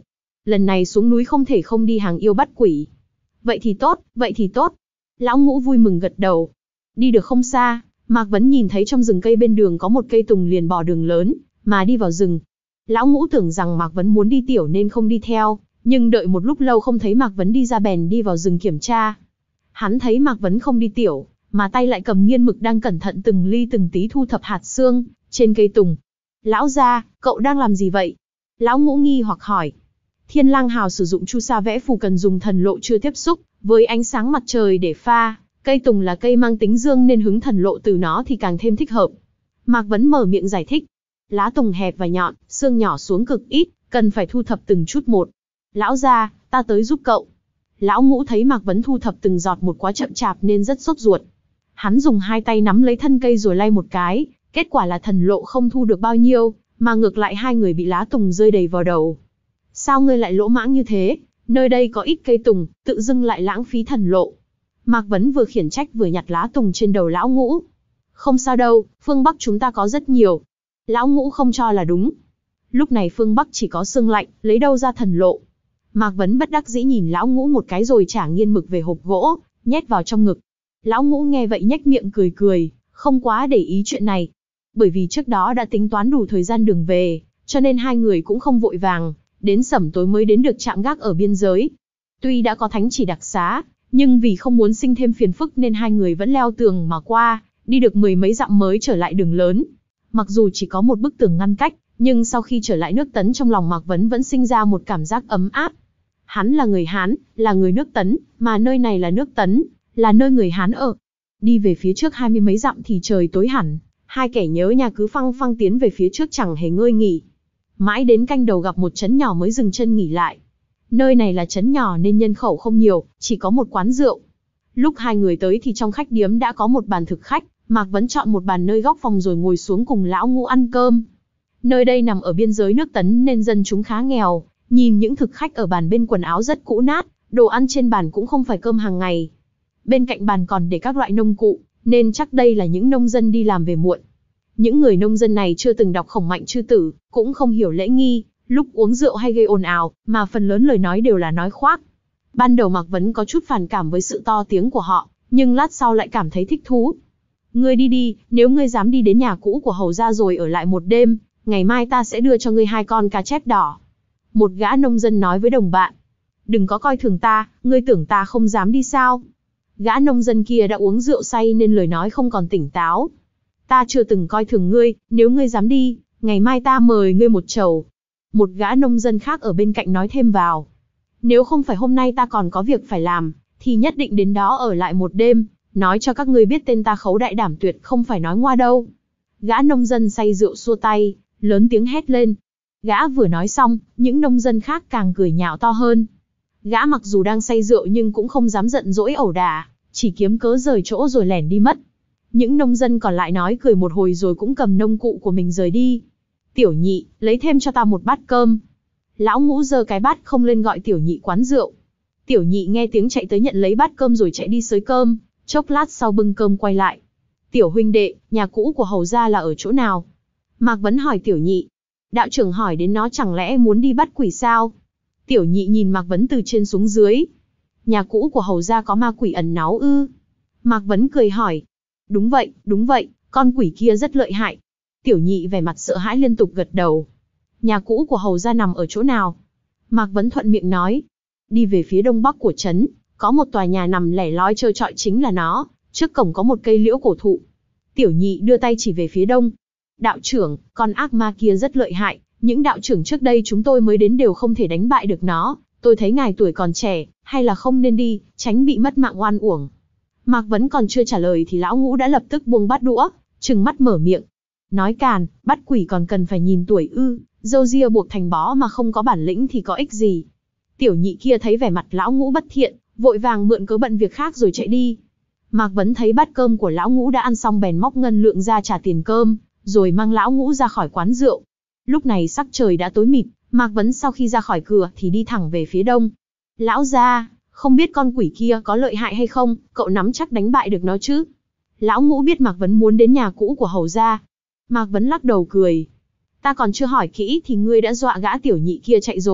lần này xuống núi không thể không đi hàng yêu bắt quỷ. Vậy thì tốt, vậy thì tốt. Lão Ngũ vui mừng gật đầu. Đi được không xa, Mạc Vấn nhìn thấy trong rừng cây bên đường có một cây tùng liền bỏ đường lớn, mà đi vào rừng. Lão Ngũ tưởng rằng Mạc Vấn muốn đi tiểu nên không đi theo, nhưng đợi một lúc lâu không thấy Mạc Vấn đi ra bèn đi vào rừng kiểm tra. Hắn thấy Mạc Vấn không đi tiểu, mà tay lại cầm nghiên mực đang cẩn thận từng ly từng tí thu thập hạt xương trên cây tùng. Lão gia, cậu đang làm gì vậy? Lão Ngũ nghi hoặc hỏi. Thiên Lang Hào sử dụng chu sa vẽ phù cần dùng thần lộ chưa tiếp xúc với ánh sáng mặt trời để pha. Cây tùng là cây mang tính dương nên hứng thần lộ từ nó thì càng thêm thích hợp. Mạc Vấn mở miệng giải thích. Lá tùng hẹp và nhọn, xương nhỏ xuống cực ít, cần phải thu thập từng chút một. Lão gia, ta tới giúp cậu. Lão Ngũ thấy Mạc Vấn thu thập từng giọt một quá chậm chạp nên rất sốt ruột. Hắn dùng hai tay nắm lấy thân cây rồi lay một cái, kết quả là thần lộ không thu được bao nhiêu, mà ngược lại hai người bị lá tùng rơi đầy vào đầu. Sao ngươi lại lỗ mãng như thế? Nơi đây có ít cây tùng, tự dưng lại lãng phí thần lộ. Mạc Vấn vừa khiển trách vừa nhặt lá tùng trên đầu Lão Ngũ. Không sao đâu, phương Bắc chúng ta có rất nhiều. Lão Ngũ không cho là đúng. Lúc này phương Bắc chỉ có sương lạnh, lấy đâu ra thần lộ. Mạc Vấn bất đắc dĩ nhìn Lão Ngũ một cái rồi trả nghiên mực về hộp gỗ, nhét vào trong ngực. Lão Ngũ nghe vậy nhếch miệng cười cười, không quá để ý chuyện này. Bởi vì trước đó đã tính toán đủ thời gian đường về, cho nên hai người cũng không vội vàng, đến sẩm tối mới đến được trạm gác ở biên giới. Tuy đã có thánh chỉ đặc xá, nhưng vì không muốn sinh thêm phiền phức nên hai người vẫn leo tường mà qua, đi được mười mấy dặm mới trở lại đường lớn. Mặc dù chỉ có một bức tường ngăn cách, nhưng sau khi trở lại nước Tấn trong lòng Mạc Vấn vẫn sinh ra một cảm giác ấm áp. Hắn là người Hán, là người nước Tấn, mà nơi này là nước Tấn, là nơi người Hán ở. Đi về phía trước hai mươi mấy dặm thì trời tối hẳn, hai kẻ nhớ nhà cứ phăng phăng tiến về phía trước chẳng hề ngơi nghỉ. Mãi đến canh đầu gặp một trấn nhỏ mới dừng chân nghỉ lại. Nơi này là trấn nhỏ nên nhân khẩu không nhiều, chỉ có một quán rượu. Lúc hai người tới thì trong khách điếm đã có một bàn thực khách, Mạc Vấn chọn một bàn nơi góc phòng rồi ngồi xuống cùng Lão Ngũ ăn cơm. Nơi đây nằm ở biên giới nước Tấn nên dân chúng khá nghèo, nhìn những thực khách ở bàn bên quần áo rất cũ nát, đồ ăn trên bàn cũng không phải cơm hàng ngày. Bên cạnh bàn còn để các loại nông cụ, nên chắc đây là những nông dân đi làm về muộn. Những người nông dân này chưa từng đọc Khổng Mạnh Chư Tử, cũng không hiểu lễ nghi, lúc uống rượu hay gây ồn ào, mà phần lớn lời nói đều là nói khoác. Ban đầu Mạc Vấn có chút phản cảm với sự to tiếng của họ, nhưng lát sau lại cảm thấy thích thú. Ngươi đi đi, nếu ngươi dám đi đến nhà cũ của hầu gia rồi ở lại một đêm, ngày mai ta sẽ đưa cho ngươi hai con cá chép đỏ. Một gã nông dân nói với đồng bạn. Đừng có coi thường ta, ngươi tưởng ta không dám đi sao? Gã nông dân kia đã uống rượu say nên lời nói không còn tỉnh táo. Ta chưa từng coi thường ngươi, nếu ngươi dám đi, ngày mai ta mời ngươi một chầu. Một gã nông dân khác ở bên cạnh nói thêm vào. Nếu không phải hôm nay ta còn có việc phải làm, thì nhất định đến đó ở lại một đêm, nói cho các ngươi biết tên ta Khấu Đại Đảm tuyệt không phải nói ngoa đâu. Gã nông dân say rượu xua tay, lớn tiếng hét lên. Gã vừa nói xong, những nông dân khác càng cười nhạo to hơn. Gã mặc dù đang say rượu nhưng cũng không dám giận dỗi ẩu đả, chỉ kiếm cớ rời chỗ rồi lẻn đi mất. Những nông dân còn lại nói cười một hồi rồi cũng cầm nông cụ của mình rời đi. Tiểu Nhị, lấy thêm cho ta một bát cơm. Lão Ngũ giơ cái bát không lên gọi Tiểu Nhị quán rượu. Tiểu Nhị nghe tiếng chạy tới nhận lấy bát cơm rồi chạy đi xới cơm, chốc lát sau bưng cơm quay lại. Tiểu huynh đệ, nhà cũ của hầu gia là ở chỗ nào? Mạc Vấn hỏi Tiểu Nhị. Đạo trưởng hỏi đến nó chẳng lẽ muốn đi bắt quỷ sao? Tiểu Nhị nhìn Mạc Vấn từ trên xuống dưới. Nhà cũ của hầu gia có ma quỷ ẩn náu ư? Mạc Vấn cười hỏi. Đúng vậy, đúng vậy, con quỷ kia rất lợi hại. Tiểu Nhị vẻ mặt sợ hãi liên tục gật đầu. Nhà cũ của hầu gia nằm ở chỗ nào? Mạc Vấn thuận miệng nói. Đi về phía đông bắc của trấn, có một tòa nhà nằm lẻ loi trơ trọi chính là nó, trước cổng có một cây liễu cổ thụ. Tiểu Nhị đưa tay chỉ về phía đông. Đạo trưởng, con ác ma kia rất lợi hại, những đạo trưởng trước đây chúng tôi mới đến đều không thể đánh bại được nó, tôi thấy ngài tuổi còn trẻ, hay là không nên đi, tránh bị mất mạng oan uổng. Mạc Vấn còn chưa trả lời thì Lão Ngũ đã lập tức buông bát đũa, trừng mắt mở miệng. Nói càn, bắt quỷ còn cần phải nhìn tuổi ư, râu ria buộc thành bó mà không có bản lĩnh thì có ích gì. Tiểu Nhị kia thấy vẻ mặt Lão Ngũ bất thiện, vội vàng mượn cớ bận việc khác rồi chạy đi. Mạc Vấn thấy bát cơm của Lão Ngũ đã ăn xong bèn móc ngân lượng ra trả tiền cơm, rồi mang Lão Ngũ ra khỏi quán rượu. Lúc này sắc trời đã tối mịt, Mạc Vấn sau khi ra khỏi cửa thì đi thẳng về phía đông. Lão gia, không biết con quỷ kia có lợi hại hay không, cậu nắm chắc đánh bại được nó chứ? Lão Ngũ biết Mạc Vấn muốn đến nhà cũ của hầu gia. Mạc Vấn lắc đầu cười. Ta còn chưa hỏi kỹ thì ngươi đã dọa gã Tiểu Nhị kia chạy rồi,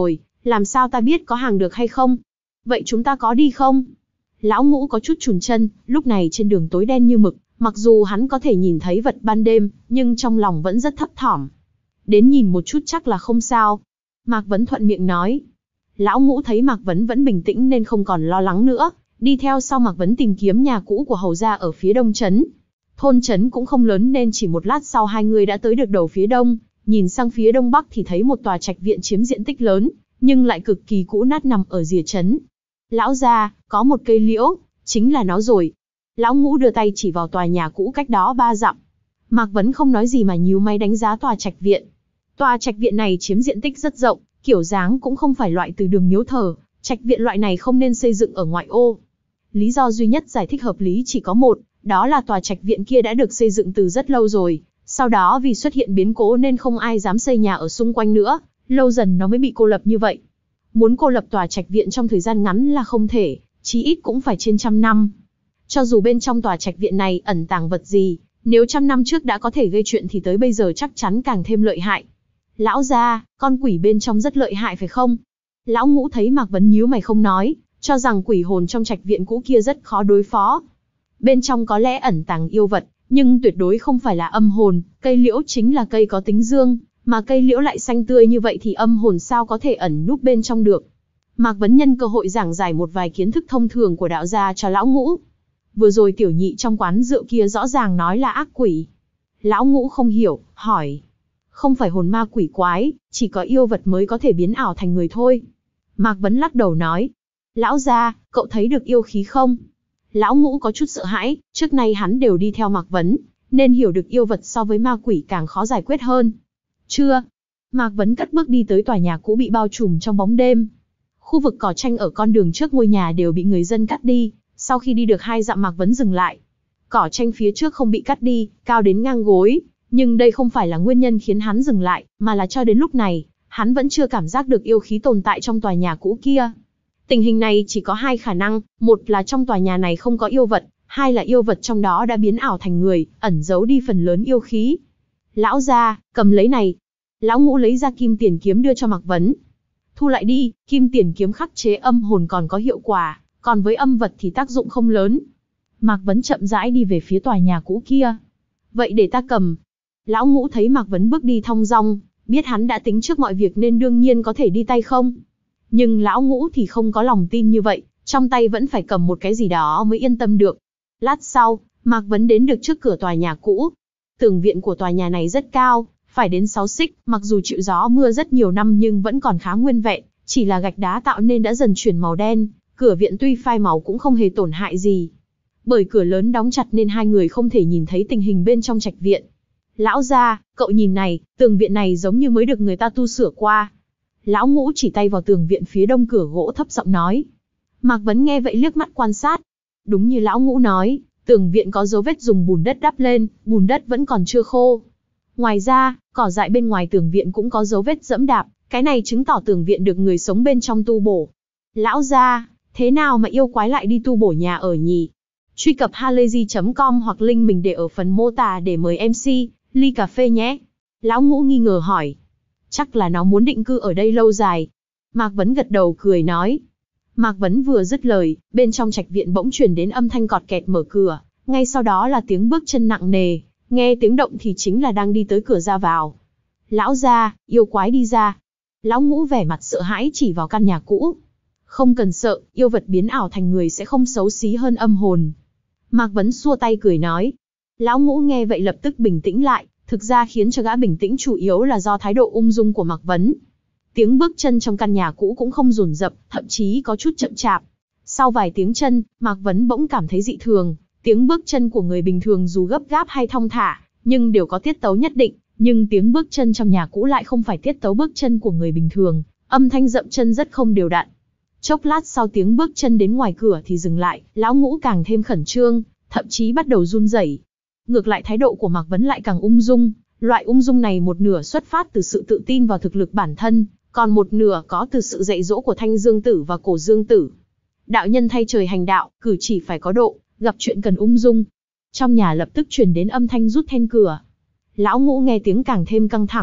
Làm sao ta biết có hàng được hay không? Vậy chúng ta có đi không? Lão Ngũ có chút chùn chân, lúc này trên đường tối đen như mực, mặc dù hắn có thể nhìn thấy vật ban đêm, nhưng trong lòng vẫn rất thấp thỏm. Đến nhìn một chút chắc là không sao. Mạc Vấn thuận miệng nói. Lão Ngũ thấy Mạc Vấn vẫn bình tĩnh nên không còn lo lắng nữa, đi theo sau Mạc Vấn tìm kiếm nhà cũ của hầu gia ở phía đông trấn. Thôn trấn cũng không lớn nên chỉ một lát sau hai người đã tới được đầu phía đông, nhìn sang phía đông bắc thì thấy một tòa trạch viện chiếm diện tích lớn, nhưng lại cực kỳ cũ nát nằm ở rìa trấn. Lão gia, có một cây liễu, chính là nó rồi. Lão Ngũ đưa tay chỉ vào tòa nhà cũ cách đó ba dặm. Mạc Vấn không nói gì mà nhíu mày đánh giá tòa trạch viện. Tòa trạch viện này chiếm diện tích rất rộng, kiểu dáng cũng không phải loại từ đường miếu thờ, trạch viện loại này không nên xây dựng ở ngoại ô. Lý do duy nhất giải thích hợp lý chỉ có một, đó là tòa trạch viện kia đã được xây dựng từ rất lâu rồi, sau đó vì xuất hiện biến cố nên không ai dám xây nhà ở xung quanh nữa, lâu dần nó mới bị cô lập như vậy. Muốn cô lập tòa trạch viện trong thời gian ngắn là không thể, chí ít cũng phải trên trăm năm. Cho dù bên trong tòa trạch viện này ẩn tàng vật gì, nếu trăm năm trước đã có thể gây chuyện thì tới bây giờ chắc chắn càng thêm lợi hại. Lão gia, con quỷ bên trong rất lợi hại phải không? Lão Ngũ thấy Mạc Vấn nhíu mày không nói, cho rằng quỷ hồn trong trạch viện cũ kia rất khó đối phó. Bên trong có lẽ ẩn tàng yêu vật, nhưng tuyệt đối không phải là âm hồn, cây liễu chính là cây có tính dương, mà cây liễu lại xanh tươi như vậy thì âm hồn sao có thể ẩn núp bên trong được. Mạc Vấn nhân cơ hội giảng giải một vài kiến thức thông thường của đạo gia cho Lão Ngũ. Vừa rồi tiểu nhị trong quán rượu kia rõ ràng nói là ác quỷ. Lão Ngũ không hiểu, hỏi. Không phải hồn ma quỷ quái, chỉ có yêu vật mới có thể biến ảo thành người thôi. Mạc Vấn lắc đầu nói. Lão gia, cậu thấy được yêu khí không? Lão Ngũ có chút sợ hãi, trước nay hắn đều đi theo Mạc Vấn, nên hiểu được yêu vật so với ma quỷ càng khó giải quyết hơn. Chưa. Mạc Vấn cất bước đi tới tòa nhà cũ bị bao trùm trong bóng đêm. Khu vực cỏ tranh ở con đường trước ngôi nhà đều bị người dân cắt đi, sau khi đi được hai dặm Mạc Vấn dừng lại. Cỏ tranh phía trước không bị cắt đi, cao đến ngang gối, nhưng đây không phải là nguyên nhân khiến hắn dừng lại, mà là cho đến lúc này, hắn vẫn chưa cảm giác được yêu khí tồn tại trong tòa nhà cũ kia. Tình hình này chỉ có hai khả năng, một là trong tòa nhà này không có yêu vật, hai là yêu vật trong đó đã biến ảo thành người, ẩn giấu đi phần lớn yêu khí. Lão gia, cầm lấy này. Lão Ngũ lấy ra kim tiền kiếm đưa cho Mạc Vấn. Thu lại đi, kim tiền kiếm khắc chế âm hồn còn có hiệu quả, còn với âm vật thì tác dụng không lớn. Mạc Vấn chậm rãi đi về phía tòa nhà cũ kia. Vậy để ta cầm. Lão Ngũ thấy Mạc Vấn bước đi thong dong, biết hắn đã tính trước mọi việc nên đương nhiên có thể đi tay không. Nhưng Lão Ngũ thì không có lòng tin như vậy, trong tay vẫn phải cầm một cái gì đó mới yên tâm được. Lát sau, Mạc Vấn đến được trước cửa tòa nhà cũ. Tường viện của tòa nhà này rất cao, phải đến sáu xích, mặc dù chịu gió mưa rất nhiều năm nhưng vẫn còn khá nguyên vẹn, chỉ là gạch đá tạo nên đã dần chuyển màu đen, cửa viện tuy phai màu cũng không hề tổn hại gì. Bởi cửa lớn đóng chặt nên hai người không thể nhìn thấy tình hình bên trong trạch viện. Lão gia, cậu nhìn này, tường viện này giống như mới được người ta tu sửa qua. Lão Ngũ chỉ tay vào tường viện phía đông cửa gỗ thấp giọng nói. Mạc Vấn nghe vậy liếc mắt quan sát. Đúng như Lão Ngũ nói, tường viện có dấu vết dùng bùn đất đắp lên, bùn đất vẫn còn chưa khô. Ngoài ra, cỏ dại bên ngoài tường viện cũng có dấu vết dẫm đạp, cái này chứng tỏ tường viện được người sống bên trong tu bổ. Lão gia, thế nào mà yêu quái lại đi tu bổ nhà ở nhỉ? Truy cập halayzi chấm com hoặc link mình để ở phần mô tả để mời em xê, ly cà phê nhé. Lão Ngũ nghi ngờ hỏi. Chắc là nó muốn định cư ở đây lâu dài. Mạc Vấn gật đầu cười nói. Mạc Vấn vừa dứt lời, bên trong trạch viện bỗng truyền đến âm thanh cọt kẹt mở cửa, ngay sau đó là tiếng bước chân nặng nề, nghe tiếng động thì chính là đang đi tới cửa ra vào. Lão gia, yêu quái đi ra. Lão Ngũ vẻ mặt sợ hãi chỉ vào căn nhà cũ. Không cần sợ, yêu vật biến ảo thành người sẽ không xấu xí hơn âm hồn. Mạc Vấn xua tay cười nói. Lão Ngũ nghe vậy lập tức bình tĩnh lại, thực ra khiến cho gã bình tĩnh chủ yếu là do thái độ ung dung của Mạc Vấn. Tiếng bước chân trong căn nhà cũ cũng không dồn dập, thậm chí có chút chậm chạp. Sau vài tiếng chân, Mạc Vấn bỗng cảm thấy dị thường, tiếng bước chân của người bình thường dù gấp gáp hay thong thả, nhưng đều có tiết tấu nhất định, nhưng tiếng bước chân trong nhà cũ lại không phải tiết tấu bước chân của người bình thường, âm thanh dậm chân rất không đều đặn. Chốc lát sau tiếng bước chân đến ngoài cửa thì dừng lại, Lão Ngũ càng thêm khẩn trương, thậm chí bắt đầu run rẩy. Ngược lại thái độ của Mạc Vấn lại càng ung dung, loại ung dung này một nửa xuất phát từ sự tự tin vào thực lực bản thân, còn một nửa có từ sự dạy dỗ của Thanh Dương Tử và Cổ Dương Tử. Đạo nhân thay trời hành đạo, cử chỉ phải có độ, gặp chuyện cần ung dung. Trong nhà lập tức truyền đến âm thanh rút then cửa. Lão Ngũ nghe tiếng càng thêm căng thẳng,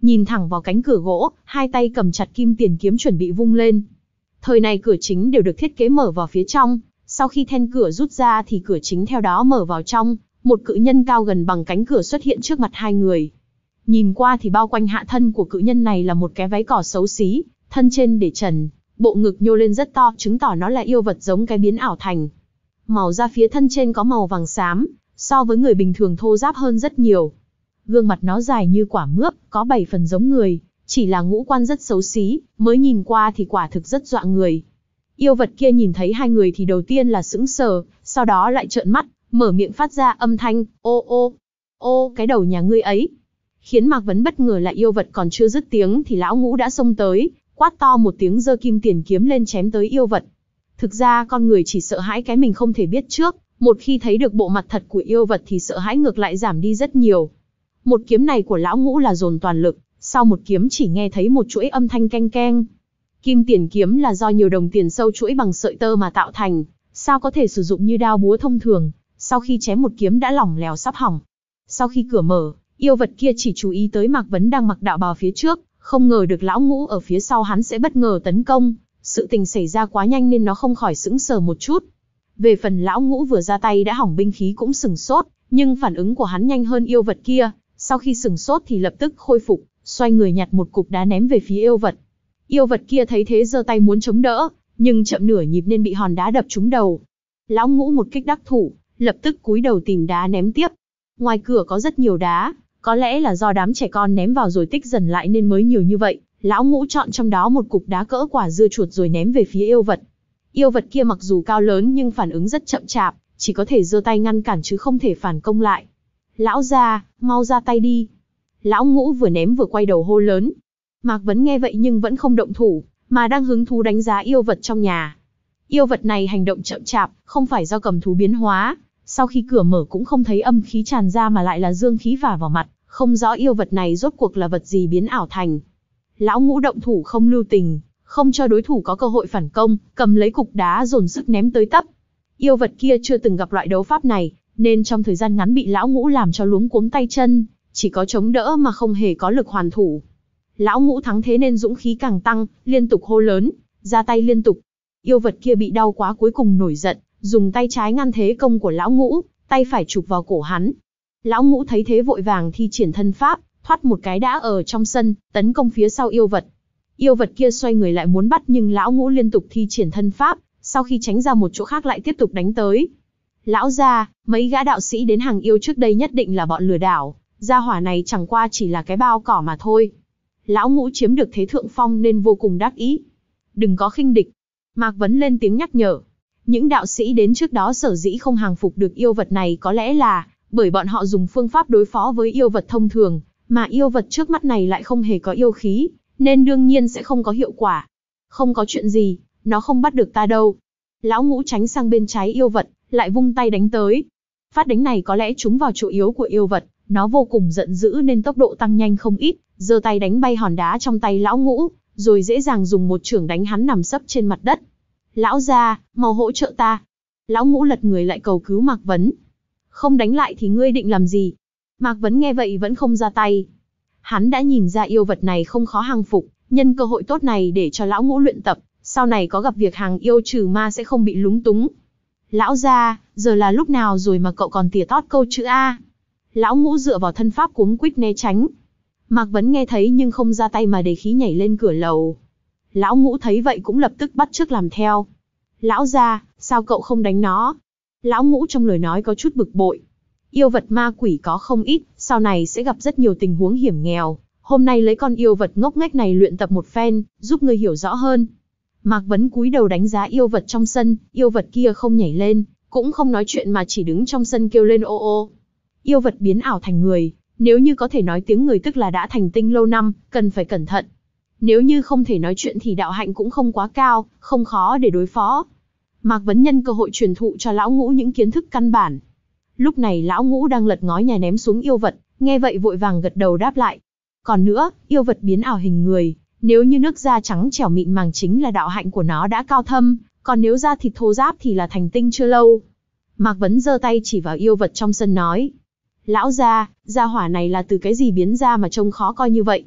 nhìn thẳng vào cánh cửa gỗ, hai tay cầm chặt kim tiền kiếm chuẩn bị vung lên. Thời này cửa chính đều được thiết kế mở vào phía trong, sau khi then cửa rút ra thì cửa chính theo đó mở vào trong, một cự nhân cao gần bằng cánh cửa xuất hiện trước mặt hai người. Nhìn qua thì bao quanh hạ thân của cự nhân này là một cái váy cỏ xấu xí, thân trên để trần, bộ ngực nhô lên rất to, chứng tỏ nó là yêu vật giống cái biến ảo thành. Màu da phía thân trên có màu vàng xám, so với người bình thường thô ráp hơn rất nhiều. Gương mặt nó dài như quả mướp, có bảy phần giống người, chỉ là ngũ quan rất xấu xí, mới nhìn qua thì quả thực rất dọa người. Yêu vật kia nhìn thấy hai người thì đầu tiên là sững sờ, sau đó lại trợn mắt, mở miệng phát ra âm thanh, ô ô, ô cái đầu nhà ngươi ấy. Khiến Mạc Vấn bất ngờ là yêu vật còn chưa dứt tiếng thì lão ngũ đã xông tới, quát to một tiếng giơ kim tiền kiếm lên chém tới yêu vật. Thực ra con người chỉ sợ hãi cái mình không thể biết trước, một khi thấy được bộ mặt thật của yêu vật thì sợ hãi ngược lại giảm đi rất nhiều. Một kiếm này của lão ngũ là dồn toàn lực, sau một kiếm chỉ nghe thấy một chuỗi âm thanh keng keng. Kim tiền kiếm là do nhiều đồng tiền sâu chuỗi bằng sợi tơ mà tạo thành, sao có thể sử dụng như đao búa thông thường, sau khi chém một kiếm đã lỏng lẻo sắp hỏng. Sau khi cửa mở, yêu vật kia chỉ chú ý tới Mạc Vấn đang mặc đạo bào phía trước, không ngờ được lão ngũ ở phía sau hắn sẽ bất ngờ tấn công. Sự tình xảy ra quá nhanh nên nó không khỏi sững sờ một chút. Về phần lão ngũ vừa ra tay đã hỏng binh khí cũng sừng sốt, nhưng phản ứng của hắn nhanh hơn yêu vật kia, sau khi sừng sốt thì lập tức khôi phục, xoay người nhặt một cục đá ném về phía yêu vật. Yêu vật kia thấy thế giơ tay muốn chống đỡ, nhưng chậm nửa nhịp nên bị hòn đá đập trúng đầu. Lão ngũ một kích đắc thủ, lập tức cúi đầu tìm đá ném tiếp. Ngoài cửa có rất nhiều đá, có lẽ là do đám trẻ con ném vào rồi tích dần lại nên mới nhiều như vậy. Lão ngũ chọn trong đó một cục đá cỡ quả dưa chuột rồi ném về phía yêu vật. Yêu vật kia mặc dù cao lớn nhưng phản ứng rất chậm chạp, chỉ có thể giơ tay ngăn cản chứ không thể phản công lại. Lão già, mau ra tay đi. Lão ngũ vừa ném vừa quay đầu hô lớn. Mạc Vấn nghe vậy nhưng vẫn không động thủ, mà đang hứng thú đánh giá yêu vật trong nhà. Yêu vật này hành động chậm chạp, không phải do cầm thú biến hóa. Sau khi cửa mở cũng không thấy âm khí tràn ra mà lại là dương khí phả vào mặt, không rõ yêu vật này rốt cuộc là vật gì biến ảo thành. Lão ngũ động thủ không lưu tình, không cho đối thủ có cơ hội phản công, cầm lấy cục đá dồn sức ném tới tấp. Yêu vật kia chưa từng gặp loại đấu pháp này, nên trong thời gian ngắn bị lão ngũ làm cho luống cuống tay chân, chỉ có chống đỡ mà không hề có lực hoàn thủ. Lão ngũ thắng thế nên dũng khí càng tăng, liên tục hô lớn, ra tay liên tục. Yêu vật kia bị đau quá cuối cùng nổi giận, dùng tay trái ngăn thế công của lão ngũ, tay phải chụp vào cổ hắn. Lão ngũ thấy thế vội vàng thi triển thân pháp, thoát một cái đã ở trong sân, tấn công phía sau yêu vật. Yêu vật kia xoay người lại muốn bắt nhưng lão ngũ liên tục thi triển thân pháp, sau khi tránh ra một chỗ khác lại tiếp tục đánh tới. Lão gia, mấy gã đạo sĩ đến hàng yêu trước đây nhất định là bọn lừa đảo, gia hỏa này chẳng qua chỉ là cái bao cỏ mà thôi. Lão ngũ chiếm được thế thượng phong nên vô cùng đắc ý. Đừng có khinh địch. Mạc Vấn lên tiếng nhắc nhở. Những đạo sĩ đến trước đó sở dĩ không hàng phục được yêu vật này có lẽ là bởi bọn họ dùng phương pháp đối phó với yêu vật thông thường, mà yêu vật trước mắt này lại không hề có yêu khí, nên đương nhiên sẽ không có hiệu quả. Không có chuyện gì, nó không bắt được ta đâu. Lão ngũ tránh sang bên trái yêu vật, lại vung tay đánh tới. Phát đánh này có lẽ trúng vào chỗ yếu của yêu vật, nó vô cùng giận dữ nên tốc độ tăng nhanh không ít, giơ tay đánh bay hòn đá trong tay lão ngũ, rồi dễ dàng dùng một chưởng đánh hắn nằm sấp trên mặt đất. Lão gia, mau hỗ trợ ta. Lão ngũ lật người lại cầu cứu Mạc Vấn. Không đánh lại thì ngươi định làm gì? Mạc Vấn nghe vậy vẫn không ra tay. Hắn đã nhìn ra yêu vật này không khó hàng phục, nhân cơ hội tốt này để cho lão ngũ luyện tập, sau này có gặp việc hàng yêu trừ ma sẽ không bị lúng túng. Lão gia, giờ là lúc nào rồi mà cậu còn tỉa tót câu chữ A? Lão ngũ dựa vào thân pháp cuống quýt né tránh. Mạc Vấn nghe thấy nhưng không ra tay mà để khí nhảy lên cửa lầu. Lão ngũ thấy vậy cũng lập tức bắt chước làm theo. Lão gia, sao cậu không đánh nó? Lão ngũ trong lời nói có chút bực bội. Yêu vật ma quỷ có không ít, sau này sẽ gặp rất nhiều tình huống hiểm nghèo. Hôm nay lấy con yêu vật ngốc nghếch này luyện tập một phen, giúp ngươi hiểu rõ hơn. Mạc Vấn cúi đầu đánh giá yêu vật trong sân, yêu vật kia không nhảy lên, cũng không nói chuyện mà chỉ đứng trong sân kêu lên ô ô. Yêu vật biến ảo thành người, nếu như có thể nói tiếng người tức là đã thành tinh lâu năm, cần phải cẩn thận. Nếu như không thể nói chuyện thì đạo hạnh cũng không quá cao, không khó để đối phó. Mạc Vấn nhân cơ hội truyền thụ cho lão ngũ những kiến thức căn bản. Lúc này lão ngũ đang lật ngói nhà ném xuống yêu vật, nghe vậy vội vàng gật đầu đáp lại. Còn nữa, yêu vật biến ảo hình người, nếu như nước da trắng trẻo mịn màng chính là đạo hạnh của nó đã cao thâm, còn nếu da thịt thô ráp thì là thành tinh chưa lâu. Mạc Vấn giơ tay chỉ vào yêu vật trong sân nói. Lão gia, gia hỏa này là từ cái gì biến ra mà trông khó coi như vậy?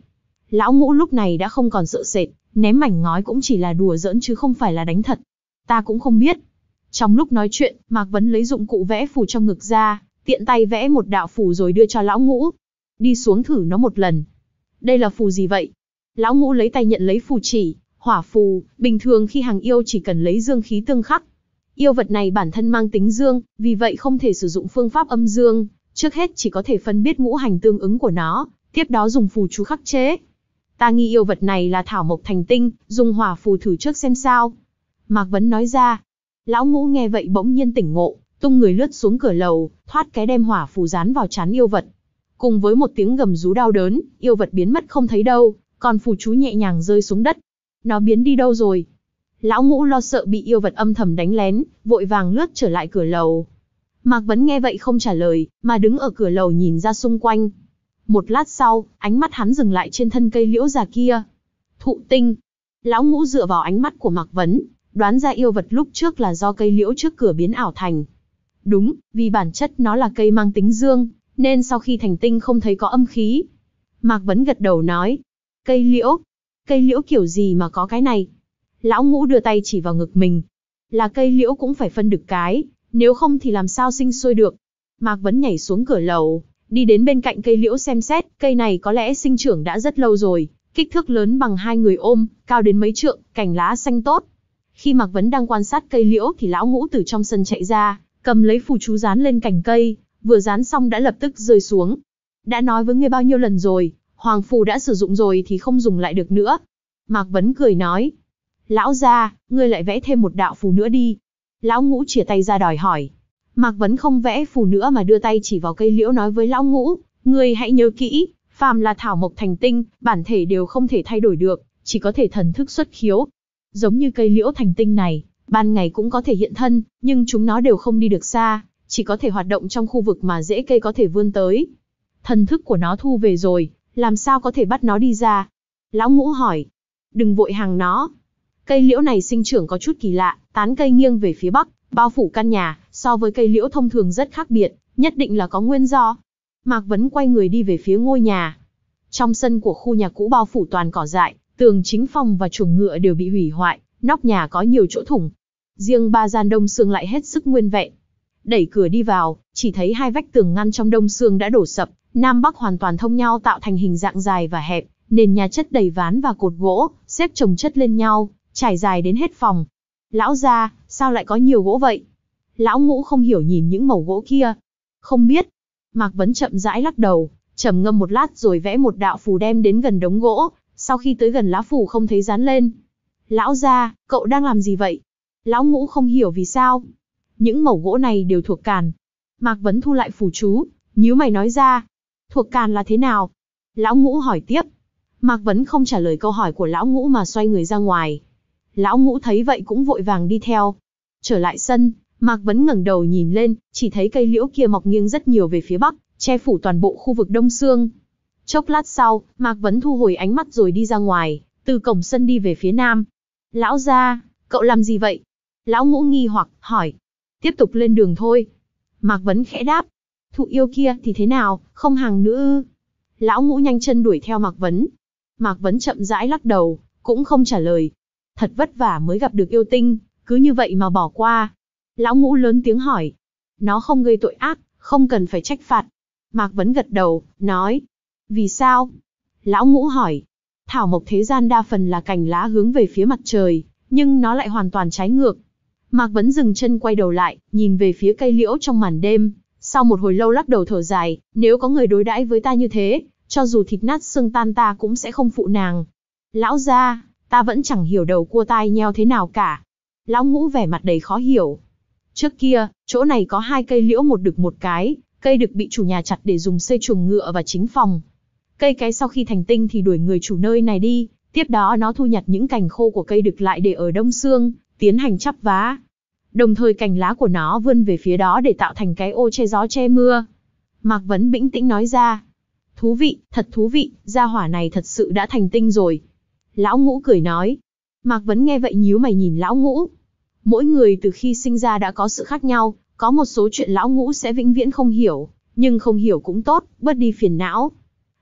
Lão Ngũ lúc này đã không còn sợ sệt, ném mảnh ngói cũng chỉ là đùa giỡn chứ không phải là đánh thật. Ta cũng không biết. Trong lúc nói chuyện, Mạc Vấn lấy dụng cụ vẽ phù trong ngực ra, tiện tay vẽ một đạo phù rồi đưa cho Lão Ngũ. Đi xuống thử nó một lần. Đây là phù gì vậy? Lão Ngũ lấy tay nhận lấy phù chỉ, hỏa phù, bình thường khi hàng yêu chỉ cần lấy dương khí tương khắc. Yêu vật này bản thân mang tính dương, vì vậy không thể sử dụng phương pháp âm dương, trước hết chỉ có thể phân biết ngũ hành tương ứng của nó, tiếp đó dùng phù chú khắc chế. Ta nghi yêu vật này là thảo mộc thành tinh, dùng hỏa phù thử trước xem sao. Mạc Vấn nói ra. Lão Ngũ nghe vậy bỗng nhiên tỉnh ngộ, tung người lướt xuống cửa lầu, thoát cái đem hỏa phù dán vào trán yêu vật. Cùng với một tiếng gầm rú đau đớn, yêu vật biến mất không thấy đâu, còn phù chú nhẹ nhàng rơi xuống đất. Nó biến đi đâu rồi? Lão Ngũ lo sợ bị yêu vật âm thầm đánh lén, vội vàng lướt trở lại cửa lầu. Mạc Vấn nghe vậy không trả lời, mà đứng ở cửa lầu nhìn ra xung quanh. Một lát sau, ánh mắt hắn dừng lại trên thân cây liễu già kia. Thụ tinh. Lão Ngũ dựa vào ánh mắt của Mạc Vấn, đoán ra yêu vật lúc trước là do cây liễu trước cửa biến ảo thành. Đúng, vì bản chất nó là cây mang tính dương, nên sau khi thành tinh không thấy có âm khí. Mạc Vấn gật đầu nói. Cây liễu? Cây liễu kiểu gì mà có cái này? Lão Ngũ đưa tay chỉ vào ngực mình. Là cây liễu cũng phải phân được cái, nếu không thì làm sao sinh sôi được. Mạc Vấn nhảy xuống cửa lầu, đi đến bên cạnh cây liễu xem xét, cây này có lẽ sinh trưởng đã rất lâu rồi, kích thước lớn bằng hai người ôm, cao đến mấy trượng, cành lá xanh tốt. Khi Mạc Vấn đang quan sát cây liễu thì Lão Ngũ từ trong sân chạy ra, cầm lấy phù chú dán lên cành cây, vừa dán xong đã lập tức rơi xuống. Đã nói với ngươi bao nhiêu lần rồi, hoàng phù đã sử dụng rồi thì không dùng lại được nữa. Mạc Vấn cười nói. Lão gia, ngươi lại vẽ thêm một đạo phù nữa đi. Lão Ngũ chìa tay ra đòi hỏi. Mạc Vấn không vẽ phù nữa mà đưa tay chỉ vào cây liễu nói với Lão Ngũ, ngươi hãy nhớ kỹ, phàm là thảo mộc thành tinh, bản thể đều không thể thay đổi được, chỉ có thể thần thức xuất khiếu. Giống như cây liễu thành tinh này, ban ngày cũng có thể hiện thân, nhưng chúng nó đều không đi được xa, chỉ có thể hoạt động trong khu vực mà rễ cây có thể vươn tới. Thần thức của nó thu về rồi, làm sao có thể bắt nó đi ra? Lão Ngũ hỏi. Đừng vội hàng nó. Cây liễu này sinh trưởng có chút kỳ lạ, tán cây nghiêng về phía bắc, bao phủ căn nhà, so với cây liễu thông thường rất khác biệt, nhất định là có nguyên do. Mạc Vấn quay người đi về phía ngôi nhà. Trong sân của khu nhà cũ bao phủ toàn cỏ dại, tường chính phòng và chuồng ngựa đều bị hủy hoại, nóc nhà có nhiều chỗ thủng. Riêng ba gian đông xương lại hết sức nguyên vẹn. Đẩy cửa đi vào, chỉ thấy hai vách tường ngăn trong đông xương đã đổ sập, nam bắc hoàn toàn thông nhau tạo thành hình dạng dài và hẹp, nền nhà chất đầy ván và cột gỗ, xếp chồng chất lên nhau, trải dài đến hết phòng. Lão gia, sao lại có nhiều gỗ vậy? Lão Ngũ không hiểu nhìn những mẩu gỗ kia. Không biết. Mạc Vấn chậm rãi lắc đầu, trầm ngâm một lát rồi vẽ một đạo phù đem đến gần đống gỗ, sau khi tới gần lá phù không thấy dán lên. Lão gia, cậu đang làm gì vậy? Lão Ngũ không hiểu vì sao. Những mẩu gỗ này đều thuộc càn. Mạc Vấn thu lại phù chú, nhíu mày nói ra. Thuộc càn là thế nào? Lão Ngũ hỏi tiếp. Mạc Vấn không trả lời câu hỏi của Lão Ngũ mà xoay người ra ngoài. Lão Ngũ thấy vậy cũng vội vàng đi theo. Trở lại sân, Mạc Vấn ngẩng đầu nhìn lên, chỉ thấy cây liễu kia mọc nghiêng rất nhiều về phía bắc, che phủ toàn bộ khu vực đông xương. Chốc lát sau, Mạc Vấn thu hồi ánh mắt rồi đi ra ngoài, từ cổng sân đi về phía nam. Lão gia, cậu làm gì vậy? Lão Ngũ nghi hoặc, hỏi. Tiếp tục lên đường thôi. Mạc Vấn khẽ đáp. Thụ yêu kia thì thế nào, không hàng nữa ư? Lão Ngũ nhanh chân đuổi theo Mạc Vấn. Mạc Vấn chậm rãi lắc đầu, cũng không trả lời. Thật vất vả mới gặp được yêu tinh, cứ như vậy mà bỏ qua. Lão Ngũ lớn tiếng hỏi. Nó không gây tội ác, không cần phải trách phạt. Mạc Vấn gật đầu, nói. Vì sao? Lão Ngũ hỏi. Thảo mộc thế gian đa phần là cành lá hướng về phía mặt trời, nhưng nó lại hoàn toàn trái ngược. Mạc Vấn dừng chân quay đầu lại, nhìn về phía cây liễu trong màn đêm. Sau một hồi lâu lắc đầu thở dài, nếu có người đối đãi với ta như thế, cho dù thịt nát xương tan ta cũng sẽ không phụ nàng. Lão gia, ta vẫn chẳng hiểu đầu cua tai nheo thế nào cả. Lão Ngũ vẻ mặt đầy khó hiểu. Trước kia, chỗ này có hai cây liễu một đực một cái, cây đực bị chủ nhà chặt để dùng xây chuồng ngựa và chính phòng. Cây cái sau khi thành tinh thì đuổi người chủ nơi này đi, tiếp đó nó thu nhặt những cành khô của cây đực lại để ở đông xương, tiến hành chắp vá. Đồng thời cành lá của nó vươn về phía đó để tạo thành cái ô che gió che mưa. Mạc Vấn bĩnh tĩnh nói ra. Thú vị, thật thú vị, gia hỏa này thật sự đã thành tinh rồi. Lão Ngũ cười nói. Mạc Vấn nghe vậy nhíu mày nhìn Lão Ngũ. Mỗi người từ khi sinh ra đã có sự khác nhau, có một số chuyện Lão Ngũ sẽ vĩnh viễn không hiểu, nhưng không hiểu cũng tốt, bớt đi phiền não.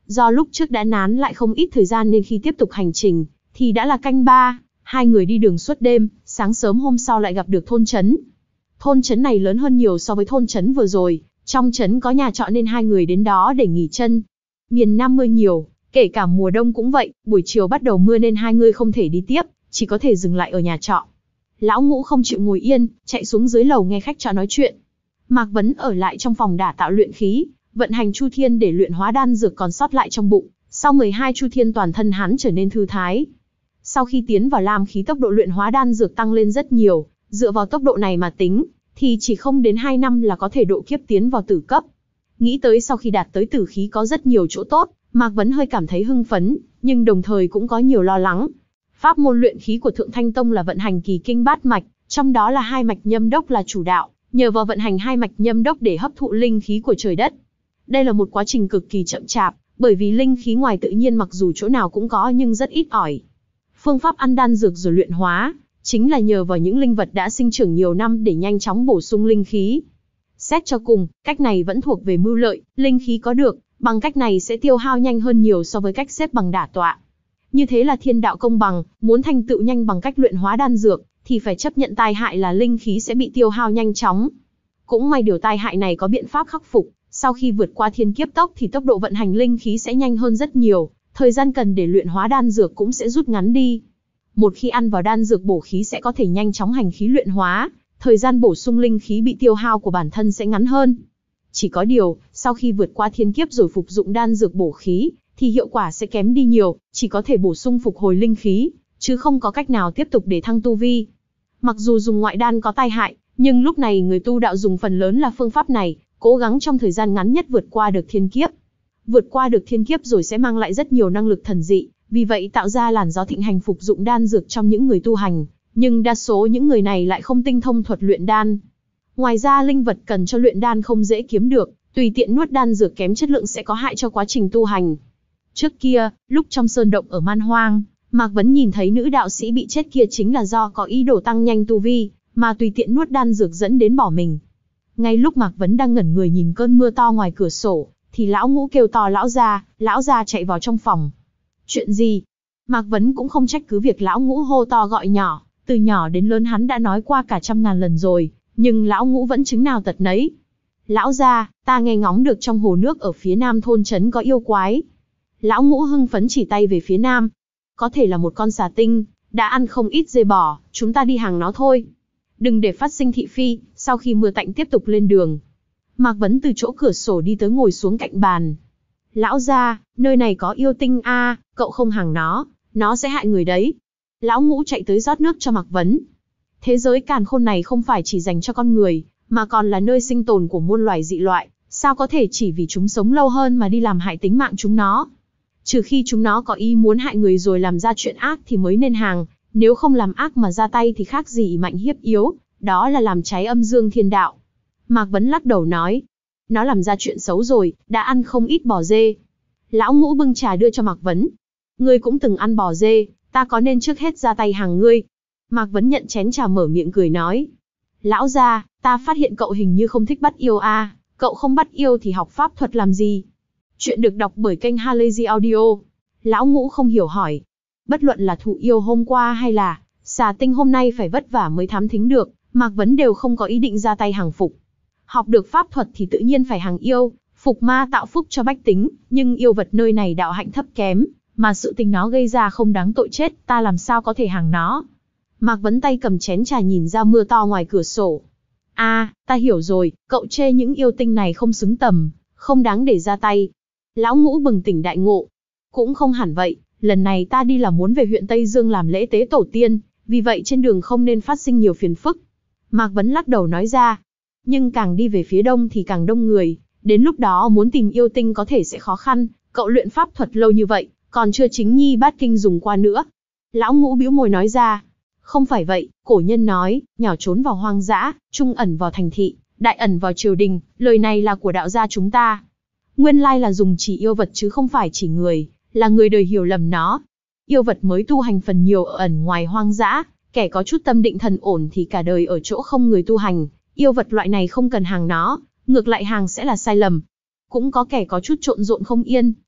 Do lúc trước đã nán lại không ít thời gian nên khi tiếp tục hành trình, thì đã là canh ba, hai người đi đường suốt đêm, sáng sớm hôm sau lại gặp được thôn trấn. Thôn trấn này lớn hơn nhiều so với thôn trấn vừa rồi, trong trấn có nhà trọ nên hai người đến đó để nghỉ chân. Miền Nam mưa nhiều, kể cả mùa đông cũng vậy, buổi chiều bắt đầu mưa nên hai người không thể đi tiếp, chỉ có thể dừng lại ở nhà trọ. Lão Ngũ không chịu ngồi yên, chạy xuống dưới lầu nghe khách trọ nói chuyện. Mạc Vấn ở lại trong phòng đả tạo luyện khí, vận hành Chu Thiên để luyện hóa đan dược còn sót lại trong bụng. Sau mười hai Chu Thiên toàn thân hắn trở nên thư thái. Sau khi tiến vào lam khí, tốc độ luyện hóa đan dược tăng lên rất nhiều, dựa vào tốc độ này mà tính, thì chỉ không đến hai năm là có thể độ kiếp tiến vào tử cấp. Nghĩ tới sau khi đạt tới tử khí có rất nhiều chỗ tốt, Mạc Vấn hơi cảm thấy hưng phấn, nhưng đồng thời cũng có nhiều lo lắng. Pháp môn luyện khí của Thượng Thanh Tông là vận hành kỳ kinh bát mạch, trong đó là hai mạch nhâm đốc là chủ đạo, nhờ vào vận hành hai mạch nhâm đốc để hấp thụ linh khí của trời đất. Đây là một quá trình cực kỳ chậm chạp, bởi vì linh khí ngoài tự nhiên mặc dù chỗ nào cũng có nhưng rất ít ỏi. Phương pháp ăn đan dược rồi luyện hóa, chính là nhờ vào những linh vật đã sinh trưởng nhiều năm để nhanh chóng bổ sung linh khí. Xét cho cùng, cách này vẫn thuộc về mưu lợi, linh khí có được, bằng cách này sẽ tiêu hao nhanh hơn nhiều so với cách xếp bằng đả tọa. Như thế là thiên đạo công bằng, muốn thành tựu nhanh bằng cách luyện hóa đan dược, thì phải chấp nhận tai hại là linh khí sẽ bị tiêu hao nhanh chóng. Cũng may điều tai hại này có biện pháp khắc phục, sau khi vượt qua thiên kiếp tốc thì tốc độ vận hành linh khí sẽ nhanh hơn rất nhiều, thời gian cần để luyện hóa đan dược cũng sẽ rút ngắn đi. Một khi ăn vào đan dược bổ khí sẽ có thể nhanh chóng hành khí luyện hóa, thời gian bổ sung linh khí bị tiêu hao của bản thân sẽ ngắn hơn. Chỉ có điều, sau khi vượt qua thiên kiếp rồi phục dụng đan dược bổ khí, thì hiệu quả sẽ kém đi nhiều, chỉ có thể bổ sung phục hồi linh khí, chứ không có cách nào tiếp tục để thăng tu vi. Mặc dù dùng ngoại đan có tai hại, nhưng lúc này người tu đạo dùng phần lớn là phương pháp này, cố gắng trong thời gian ngắn nhất vượt qua được thiên kiếp. Vượt qua được thiên kiếp rồi sẽ mang lại rất nhiều năng lực thần dị, vì vậy tạo ra làn gió thịnh hành phục dụng đan dược trong những người tu hành, nhưng đa số những người này lại không tinh thông thuật luyện đan. Ngoài ra linh vật cần cho luyện đan không dễ kiếm được, tùy tiện nuốt đan dược kém chất lượng sẽ có hại cho quá trình tu hành. Trước kia, lúc trong sơn động ở Man Hoang, Mạc Vấn nhìn thấy nữ đạo sĩ bị chết kia chính là do có ý đồ tăng nhanh tu vi, mà tùy tiện nuốt đan dược dẫn đến bỏ mình. Ngay lúc Mạc Vấn đang ngẩn người nhìn cơn mưa to ngoài cửa sổ, thì lão Ngũ kêu to lão gia, lão gia chạy vào trong phòng. Chuyện gì? Mạc Vấn cũng không trách cứ việc lão Ngũ hô to gọi nhỏ, từ nhỏ đến lớn hắn đã nói qua cả trăm ngàn lần rồi, nhưng lão Ngũ vẫn chứng nào tật nấy. Lão gia, ta nghe ngóng được trong hồ nước ở phía nam thôn trấn có yêu quái. Lão Ngũ hưng phấn chỉ tay về phía nam. Có thể là một con xà tinh, đã ăn không ít dê bò, chúng ta đi hàng nó thôi. Đừng để phát sinh thị phi. Sau khi mưa tạnh tiếp tục lên đường, Mạc Vấn từ chỗ cửa sổ đi tới ngồi xuống cạnh bàn. Lão gia, nơi này có yêu tinh a, à, cậu không hàng nó, nó sẽ hại người đấy. Lão Ngũ chạy tới rót nước cho Mạc Vấn. Thế giới càn khôn này không phải chỉ dành cho con người, mà còn là nơi sinh tồn của muôn loài dị loại, sao có thể chỉ vì chúng sống lâu hơn mà đi làm hại tính mạng chúng nó. Trừ khi chúng nó có ý muốn hại người rồi làm ra chuyện ác thì mới nên hàng, nếu không làm ác mà ra tay thì khác gì mạnh hiếp yếu, đó là làm cháy âm dương thiên đạo. Mạc Vấn lắc đầu nói, nó làm ra chuyện xấu rồi, đã ăn không ít bò dê. Lão Ngũ bưng trà đưa cho Mạc Vấn. Ngươi cũng từng ăn bò dê, ta có nên trước hết ra tay hàng ngươi? Mạc Vấn nhận chén trà mở miệng cười nói. Lão gia, ta phát hiện cậu hình như không thích bắt yêu a, à, cậu không bắt yêu thì học pháp thuật làm gì? Chuyện được đọc bởi kênh Halazy Audio. Lão Ngũ không hiểu hỏi. Bất luận là thụ yêu hôm qua hay là xà tinh hôm nay phải vất vả mới thám thính được, Mạc Vấn đều không có ý định ra tay hàng phục. Học được pháp thuật thì tự nhiên phải hàng yêu, phục ma tạo phúc cho bách tính, nhưng yêu vật nơi này đạo hạnh thấp kém, mà sự tình nó gây ra không đáng tội chết, ta làm sao có thể hàng nó. Mạc Vấn tay cầm chén trà nhìn ra mưa to ngoài cửa sổ. A, à, ta hiểu rồi, cậu chê những yêu tinh này không xứng tầm, không đáng để ra tay. Lão Ngũ bừng tỉnh đại ngộ. Cũng không hẳn vậy, lần này ta đi là muốn về huyện Tây Dương làm lễ tế tổ tiên, vì vậy trên đường không nên phát sinh nhiều phiền phức. Mạc Vấn lắc đầu nói ra. Nhưng càng đi về phía đông thì càng đông người, đến lúc đó muốn tìm yêu tinh có thể sẽ khó khăn, cậu luyện pháp thuật lâu như vậy, còn chưa chính nhi bát kinh dùng qua nữa. Lão Ngũ bĩu môi nói ra. Không phải vậy, cổ nhân nói, nhỏ trốn vào hoang dã, trung ẩn vào thành thị, đại ẩn vào triều đình, lời này là của đạo gia chúng ta. Nguyên lai là dùng chỉ yêu vật chứ không phải chỉ người, là người đời hiểu lầm nó. Yêu vật mới tu hành phần nhiều ở ẩn ngoài hoang dã, kẻ có chút tâm định thần ổn thì cả đời ở chỗ không người tu hành, yêu vật loại này không cần hàng nó, ngược lại hàng sẽ là sai lầm. Cũng có kẻ có chút trộn rộn không yên,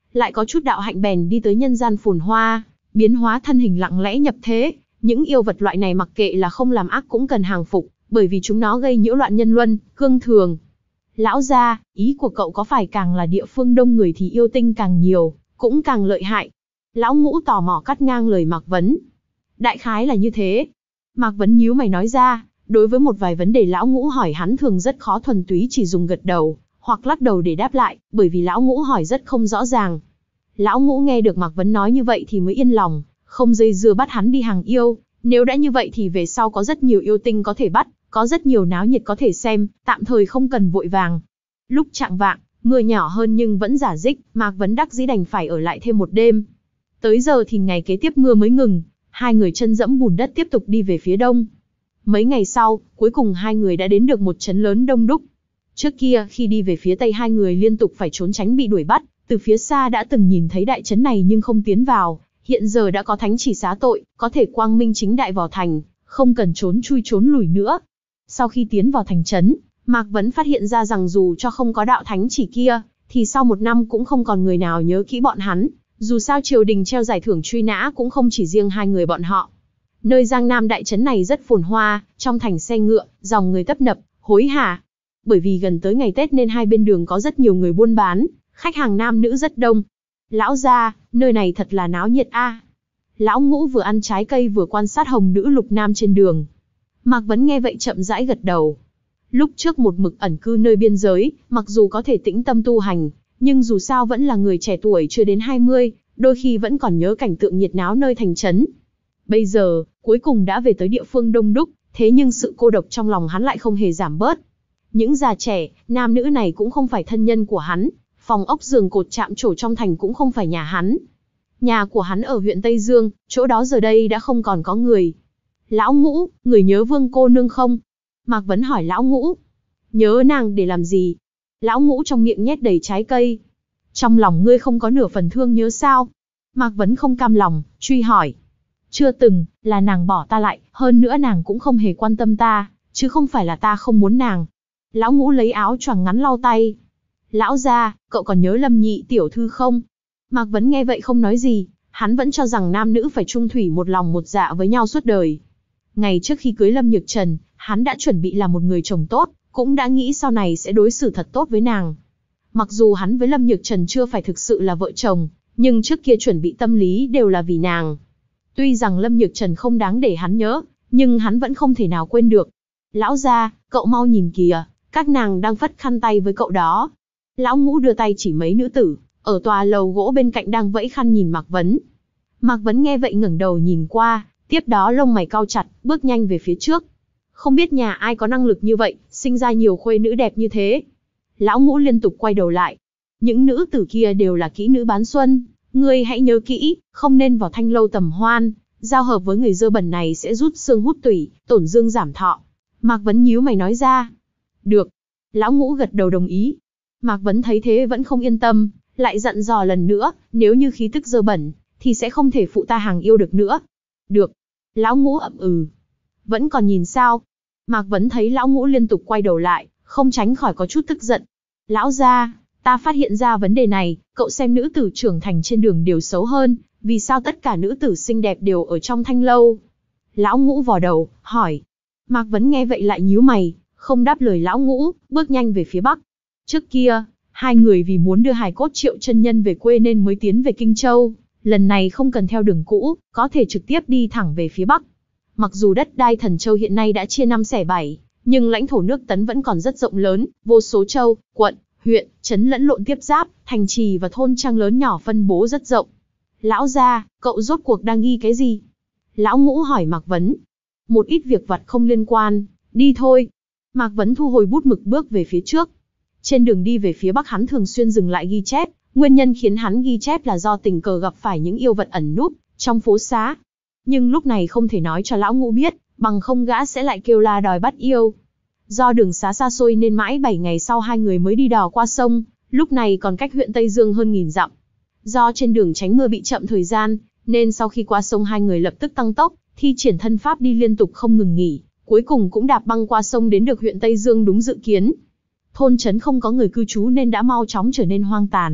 lại có chút đạo hạnh bèn đi tới nhân gian phồn hoa, biến hóa thân hình lặng lẽ nhập thế. Những yêu vật loại này mặc kệ là không làm ác cũng cần hàng phục, bởi vì chúng nó gây nhiễu loạn nhân luân, cương thường. Lão gia, ý của cậu có phải càng là địa phương đông người thì yêu tinh càng nhiều, cũng càng lợi hại? Lão Ngũ tò mò cắt ngang lời Mạc Vấn. Đại khái là như thế. Mạc Vấn nhíu mày nói ra, đối với một vài vấn đề Lão Ngũ hỏi hắn thường rất khó thuần túy chỉ dùng gật đầu, hoặc lắc đầu để đáp lại, bởi vì Lão Ngũ hỏi rất không rõ ràng. Lão Ngũ nghe được Mạc Vấn nói như vậy thì mới yên lòng, không dây dưa bắt hắn đi hàng yêu. Nếu đã như vậy thì về sau có rất nhiều yêu tinh có thể bắt, có rất nhiều náo nhiệt có thể xem, tạm thời không cần vội vàng. Lúc chạng vạng, mưa nhỏ hơn nhưng vẫn rả rích, Mạc Vấn đắc dĩ đành phải ở lại thêm một đêm. Tới giờ thì ngày kế tiếp mưa mới ngừng, hai người chân dẫm bùn đất tiếp tục đi về phía đông. Mấy ngày sau, cuối cùng hai người đã đến được một trấn lớn đông đúc. Trước kia, khi đi về phía tây hai người liên tục phải trốn tránh bị đuổi bắt, từ phía xa đã từng nhìn thấy đại trấn này nhưng không tiến vào. Hiện giờ đã có thánh chỉ xá tội, có thể quang minh chính đại vào thành, không cần trốn chui trốn lùi nữa. Sau khi tiến vào thành trấn, Mạc Vấn phát hiện ra rằng dù cho không có đạo thánh chỉ kia, thì sau một năm cũng không còn người nào nhớ kỹ bọn hắn. Dù sao triều đình treo giải thưởng truy nã cũng không chỉ riêng hai người bọn họ. Nơi Giang Nam đại trấn này rất phồn hoa, trong thành xe ngựa, dòng người tấp nập, hối hả. Bởi vì gần tới ngày Tết nên hai bên đường có rất nhiều người buôn bán, khách hàng nam nữ rất đông. Lão gia, nơi này thật là náo nhiệt a. Lão Ngũ vừa ăn trái cây vừa quan sát hồng nữ lục nam trên đường. Mạc Vấn nghe vậy chậm rãi gật đầu. Lúc trước một mực ẩn cư nơi biên giới, mặc dù có thể tĩnh tâm tu hành, nhưng dù sao vẫn là người trẻ tuổi chưa đến hai mươi, đôi khi vẫn còn nhớ cảnh tượng nhiệt náo nơi thành trấn. Bây giờ, cuối cùng đã về tới địa phương đông đúc, thế nhưng sự cô độc trong lòng hắn lại không hề giảm bớt. Những già trẻ, nam nữ này cũng không phải thân nhân của hắn, phòng ốc giường cột chạm trổ trong thành cũng không phải nhà hắn. Nhà của hắn ở huyện Tây Dương, chỗ đó giờ đây đã không còn có người. Lão Ngũ, người nhớ Vương cô nương không? Mạc Vấn hỏi Lão Ngũ. Nhớ nàng để làm gì? Lão Ngũ trong miệng nhét đầy trái cây. Trong lòng ngươi không có nửa phần thương nhớ sao? Mạc Vấn không cam lòng, truy hỏi. Chưa từng, là nàng bỏ ta lại, hơn nữa nàng cũng không hề quan tâm ta, chứ không phải là ta không muốn nàng. Lão Ngũ lấy áo choàng ngắn lau tay. Lão gia, cậu còn nhớ Lâm Nhị tiểu thư không? Mạc Vấn nghe vậy không nói gì, hắn vẫn cho rằng nam nữ phải chung thủy một lòng một dạ với nhau suốt đời. Ngày trước khi cưới Lâm Nhược Trần, hắn đã chuẩn bị là một người chồng tốt, cũng đã nghĩ sau này sẽ đối xử thật tốt với nàng. Mặc dù hắn với Lâm Nhược Trần chưa phải thực sự là vợ chồng, nhưng trước kia chuẩn bị tâm lý đều là vì nàng. Tuy rằng Lâm Nhược Trần không đáng để hắn nhớ, nhưng hắn vẫn không thể nào quên được. Lão gia, cậu mau nhìn kìa, các nàng đang phất khăn tay với cậu đó. Lão Ngũ đưa tay chỉ mấy nữ tử, ở tòa lầu gỗ bên cạnh đang vẫy khăn nhìn Mạc Vấn. Mạc Vấn nghe vậy ngẩng đầu nhìn qua, tiếp đó lông mày cau chặt, bước nhanh về phía trước. Không biết nhà ai có năng lực như vậy, sinh ra nhiều khuê nữ đẹp như thế. Lão Ngũ liên tục quay đầu lại. Những nữ tử kia đều là kỹ nữ bán xuân, ngươi hãy nhớ kỹ, không nên vào thanh lâu tầm hoan, giao hợp với người dơ bẩn này sẽ rút xương hút tủy, tổn dương giảm thọ. Mạc Vấn nhíu mày nói ra. Được. Lão Ngũ gật đầu đồng ý. Mạc Vấn thấy thế vẫn không yên tâm, lại dặn dò lần nữa, nếu như khí tức dơ bẩn, thì sẽ không thể phụ ta hàng yêu được nữa. Được. Lão Ngũ ậm ừ. Vẫn còn nhìn sao? Mạc Vấn thấy Lão Ngũ liên tục quay đầu lại, không tránh khỏi có chút tức giận. Lão gia, ta phát hiện ra vấn đề này, cậu xem nữ tử trưởng thành trên đường đều xấu hơn, vì sao tất cả nữ tử xinh đẹp đều ở trong thanh lâu? Lão Ngũ vò đầu, hỏi. Mạc Vấn nghe vậy lại nhíu mày, không đáp lời Lão Ngũ, bước nhanh về phía bắc. Trước kia, hai người vì muốn đưa hài cốt Triệu chân nhân về quê nên mới tiến về Kinh Châu, lần này không cần theo đường cũ, có thể trực tiếp đi thẳng về phía bắc. Mặc dù đất đai Thần Châu hiện nay đã chia năm xẻ bảy, nhưng lãnh thổ nước Tấn vẫn còn rất rộng lớn, vô số châu, quận, huyện, trấn lẫn lộn tiếp giáp, thành trì và thôn trang lớn nhỏ phân bố rất rộng. Lão gia, cậu rốt cuộc đang ghi cái gì? Lão Ngũ hỏi Mạc Vấn. Một ít việc vặt không liên quan, đi thôi. Mạc Vấn thu hồi bút mực bước về phía trước. Trên đường đi về phía bắc hắn thường xuyên dừng lại ghi chép, nguyên nhân khiến hắn ghi chép là do tình cờ gặp phải những yêu vật ẩn núp trong phố xá. Nhưng lúc này không thể nói cho Lão Ngũ biết, bằng không gã sẽ lại kêu la đòi bắt yêu. Do đường xá xa xôi nên mãi bảy ngày sau hai người mới đi đò qua sông, lúc này còn cách huyện Tây Dương hơn nghìn dặm. Do trên đường tránh mưa bị chậm thời gian, nên sau khi qua sông hai người lập tức tăng tốc, thi triển thân pháp đi liên tục không ngừng nghỉ, cuối cùng cũng đạp băng qua sông đến được huyện Tây Dương đúng dự kiến. Thôn trấn không có người cư trú nên đã mau chóng trở nên hoang tàn,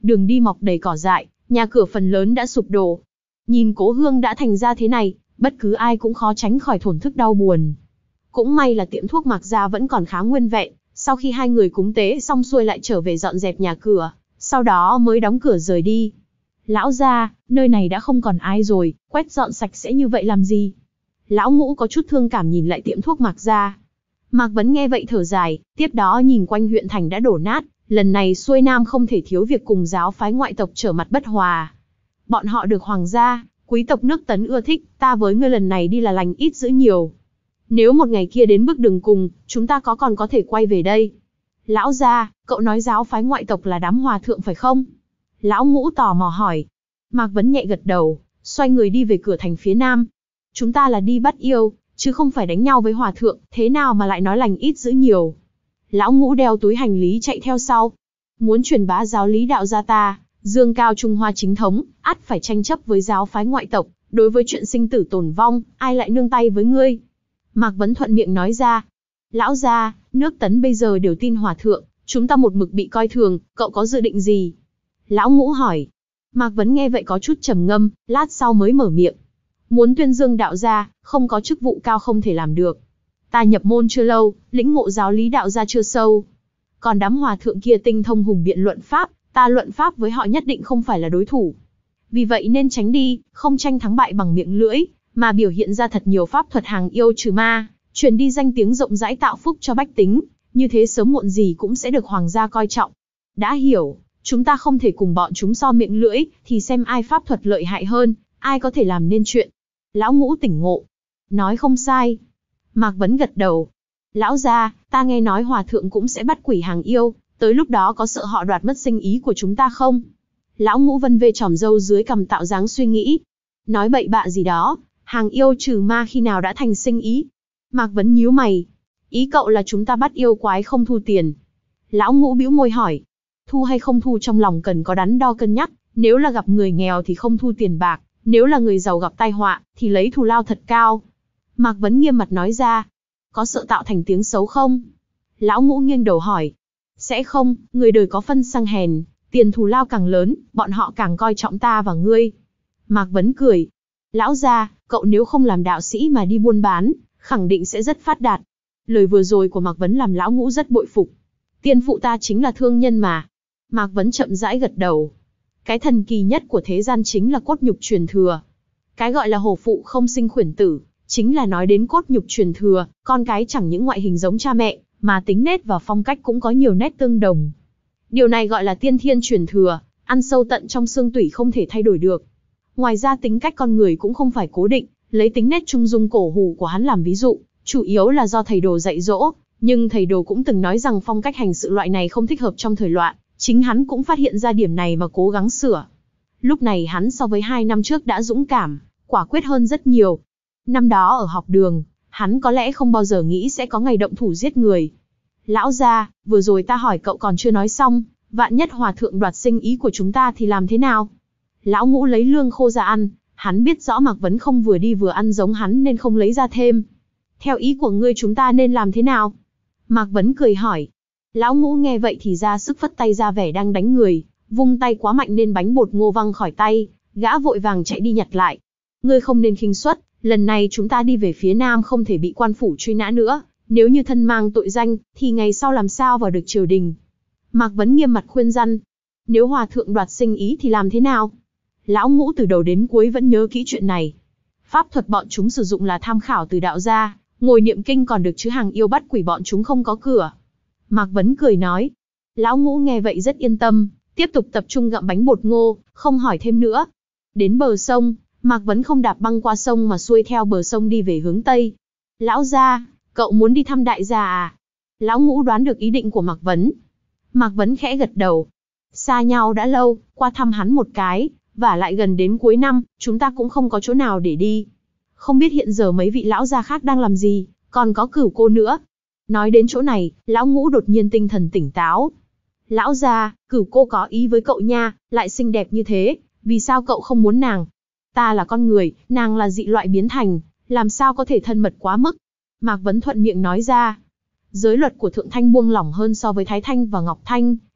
đường đi mọc đầy cỏ dại, nhà cửa phần lớn đã sụp đổ. Nhìn cố hương đã thành ra thế này, bất cứ ai cũng khó tránh khỏi thổn thức đau buồn. Cũng may là tiệm thuốc Mạc gia vẫn còn khá nguyên vẹn, sau khi hai người cúng tế xong xuôi lại trở về dọn dẹp nhà cửa, sau đó mới đóng cửa rời đi. Lão gia, nơi này đã không còn ai rồi, quét dọn sạch sẽ như vậy làm gì? Lão Ngũ có chút thương cảm nhìn lại tiệm thuốc Mạc gia. Mạc Vấn nghe vậy thở dài, tiếp đó nhìn quanh huyện thành đã đổ nát, lần này xuôi nam không thể thiếu việc cùng giáo phái ngoại tộc trở mặt bất hòa. Bọn họ được hoàng gia, quý tộc nước Tấn ưa thích, ta với ngươi lần này đi là lành ít dữ nhiều. Nếu một ngày kia đến bước đường cùng, chúng ta có còn có thể quay về đây. Lão gia, cậu nói giáo phái ngoại tộc là đám hòa thượng phải không? Lão Ngũ tò mò hỏi. Mạc Vấn nhẹ gật đầu, xoay người đi về cửa thành phía nam. Chúng ta là đi bắt yêu, chứ không phải đánh nhau với hòa thượng, thế nào mà lại nói lành ít dữ nhiều. Lão Ngũ đeo túi hành lý chạy theo sau. Muốn truyền bá giáo lý đạo gia ta, dương cao Trung Hoa chính thống, ắt phải tranh chấp với giáo phái ngoại tộc, đối với chuyện sinh tử tồn vong, ai lại nương tay với ngươi? Mạc Vấn thuận miệng nói ra. Lão gia, nước Tấn bây giờ đều tin hòa thượng, chúng ta một mực bị coi thường, cậu có dự định gì? Lão Ngũ hỏi. Mạc Vấn nghe vậy có chút trầm ngâm, lát sau mới mở miệng. Muốn tuyên dương đạo gia, không có chức vụ cao không thể làm được. Ta nhập môn chưa lâu, lĩnh ngộ giáo lý đạo gia chưa sâu. Còn đám hòa thượng kia tinh thông hùng biện luận pháp, ta luận pháp với họ nhất định không phải là đối thủ. Vì vậy nên tránh đi, không tranh thắng bại bằng miệng lưỡi, mà biểu hiện ra thật nhiều pháp thuật hàng yêu trừ ma, truyền đi danh tiếng rộng rãi tạo phúc cho bách tính, như thế sớm muộn gì cũng sẽ được hoàng gia coi trọng. Đã hiểu, chúng ta không thể cùng bọn chúng so miệng lưỡi, thì xem ai pháp thuật lợi hại hơn, ai có thể làm nên chuyện. Lão Ngũ tỉnh ngộ. Nói không sai. Mạc Vấn gật đầu. Lão gia, ta nghe nói hòa thượng cũng sẽ bắt quỷ hàng yêu, tới lúc đó có sợ họ đoạt mất sinh ý của chúng ta không? Lão Ngũ vân vê tròm râu dưới cằm tạo dáng suy nghĩ. Nói bậy bạ gì đó, hàng yêu trừ ma khi nào đã thành sinh ý? Mạc Vấn nhíu mày. Ý cậu là chúng ta bắt yêu quái không thu tiền. Lão Ngũ bĩu môi hỏi. Thu hay không thu trong lòng cần có đắn đo cân nhắc, nếu là gặp người nghèo thì không thu tiền bạc, nếu là người giàu gặp tai họa, thì lấy thù lao thật cao. Mạc Vấn nghiêm mặt nói ra. Có sợ tạo thành tiếng xấu không? Lão Ngũ nghiêng đầu hỏi. Sẽ không, người đời có phân sang hèn, tiền thù lao càng lớn, bọn họ càng coi trọng ta và ngươi. Mạc Vấn cười. Lão gia, cậu nếu không làm đạo sĩ mà đi buôn bán, khẳng định sẽ rất phát đạt. Lời vừa rồi của Mạc Vấn làm Lão Ngũ rất bội phục. Tiên phụ ta chính là thương nhân mà. Mạc Vấn chậm rãi gật đầu. Cái thần kỳ nhất của thế gian chính là cốt nhục truyền thừa. Cái gọi là hổ phụ không sinh khuyển tử, chính là nói đến cốt nhục truyền thừa, con cái chẳng những ngoại hình giống cha mẹ, mà tính nết và phong cách cũng có nhiều nét tương đồng. Điều này gọi là tiên thiên truyền thừa, ăn sâu tận trong xương tủy không thể thay đổi được. Ngoài ra tính cách con người cũng không phải cố định, lấy tính nết trung dung cổ hủ của hắn làm ví dụ, chủ yếu là do thầy đồ dạy dỗ, nhưng thầy đồ cũng từng nói rằng phong cách hành sự loại này không thích hợp trong thời loạn, chính hắn cũng phát hiện ra điểm này mà cố gắng sửa. Lúc này hắn so với hai năm trước đã dũng cảm, quả quyết hơn rất nhiều. Năm đó ở học đường, hắn có lẽ không bao giờ nghĩ sẽ có ngày động thủ giết người. Lão gia, vừa rồi ta hỏi cậu còn chưa nói xong, vạn nhất hòa thượng đoạt sinh ý của chúng ta thì làm thế nào? Lão Ngũ lấy lương khô ra ăn, hắn biết rõ Mạc Vấn không vừa đi vừa ăn giống hắn nên không lấy ra thêm. Theo ý của ngươi chúng ta nên làm thế nào? Mạc Vấn cười hỏi. Lão Ngũ nghe vậy thì ra sức phất tay ra vẻ đang đánh người, vung tay quá mạnh nên bánh bột ngô văng khỏi tay, gã vội vàng chạy đi nhặt lại. Ngươi không nên khinh suất, lần này chúng ta đi về phía nam không thể bị quan phủ truy nã nữa, nếu như thân mang tội danh, thì ngày sau làm sao vào được triều đình? Mạc Vấn nghiêm mặt khuyên răn. Nếu hòa thượng đoạt sinh ý thì làm thế nào? Lão Ngũ từ đầu đến cuối vẫn nhớ kỹ chuyện này. Pháp thuật bọn chúng sử dụng là tham khảo từ đạo gia, ngồi niệm kinh còn được chứ hàng yêu bắt quỷ bọn chúng không có cửa. Mạc Vấn cười nói. Lão Ngũ nghe vậy rất yên tâm, tiếp tục tập trung gặm bánh bột ngô, không hỏi thêm nữa. Đến bờ sông, Mạc Vấn không đạp băng qua sông mà xuôi theo bờ sông đi về hướng Tây. Lão gia, cậu muốn đi thăm đại gia à? Lão Ngũ đoán được ý định của Mạc Vấn. Mạc Vấn khẽ gật đầu. Xa nhau đã lâu, qua thăm hắn một cái, và lại gần đến cuối năm, chúng ta cũng không có chỗ nào để đi. Không biết hiện giờ mấy vị lão gia khác đang làm gì, còn có Cửu cô nữa. Nói đến chỗ này, Lão Ngũ đột nhiên tinh thần tỉnh táo. Lão gia, Cửu cô có ý với cậu nha, lại xinh đẹp như thế, vì sao cậu không muốn nàng? Ta là con người, nàng là dị loại biến thành, làm sao có thể thân mật quá mức? Mạc Vấn thuận miệng nói ra. Giới luật của Thượng Thanh buông lỏng hơn so với Thái Thanh và Ngọc Thanh,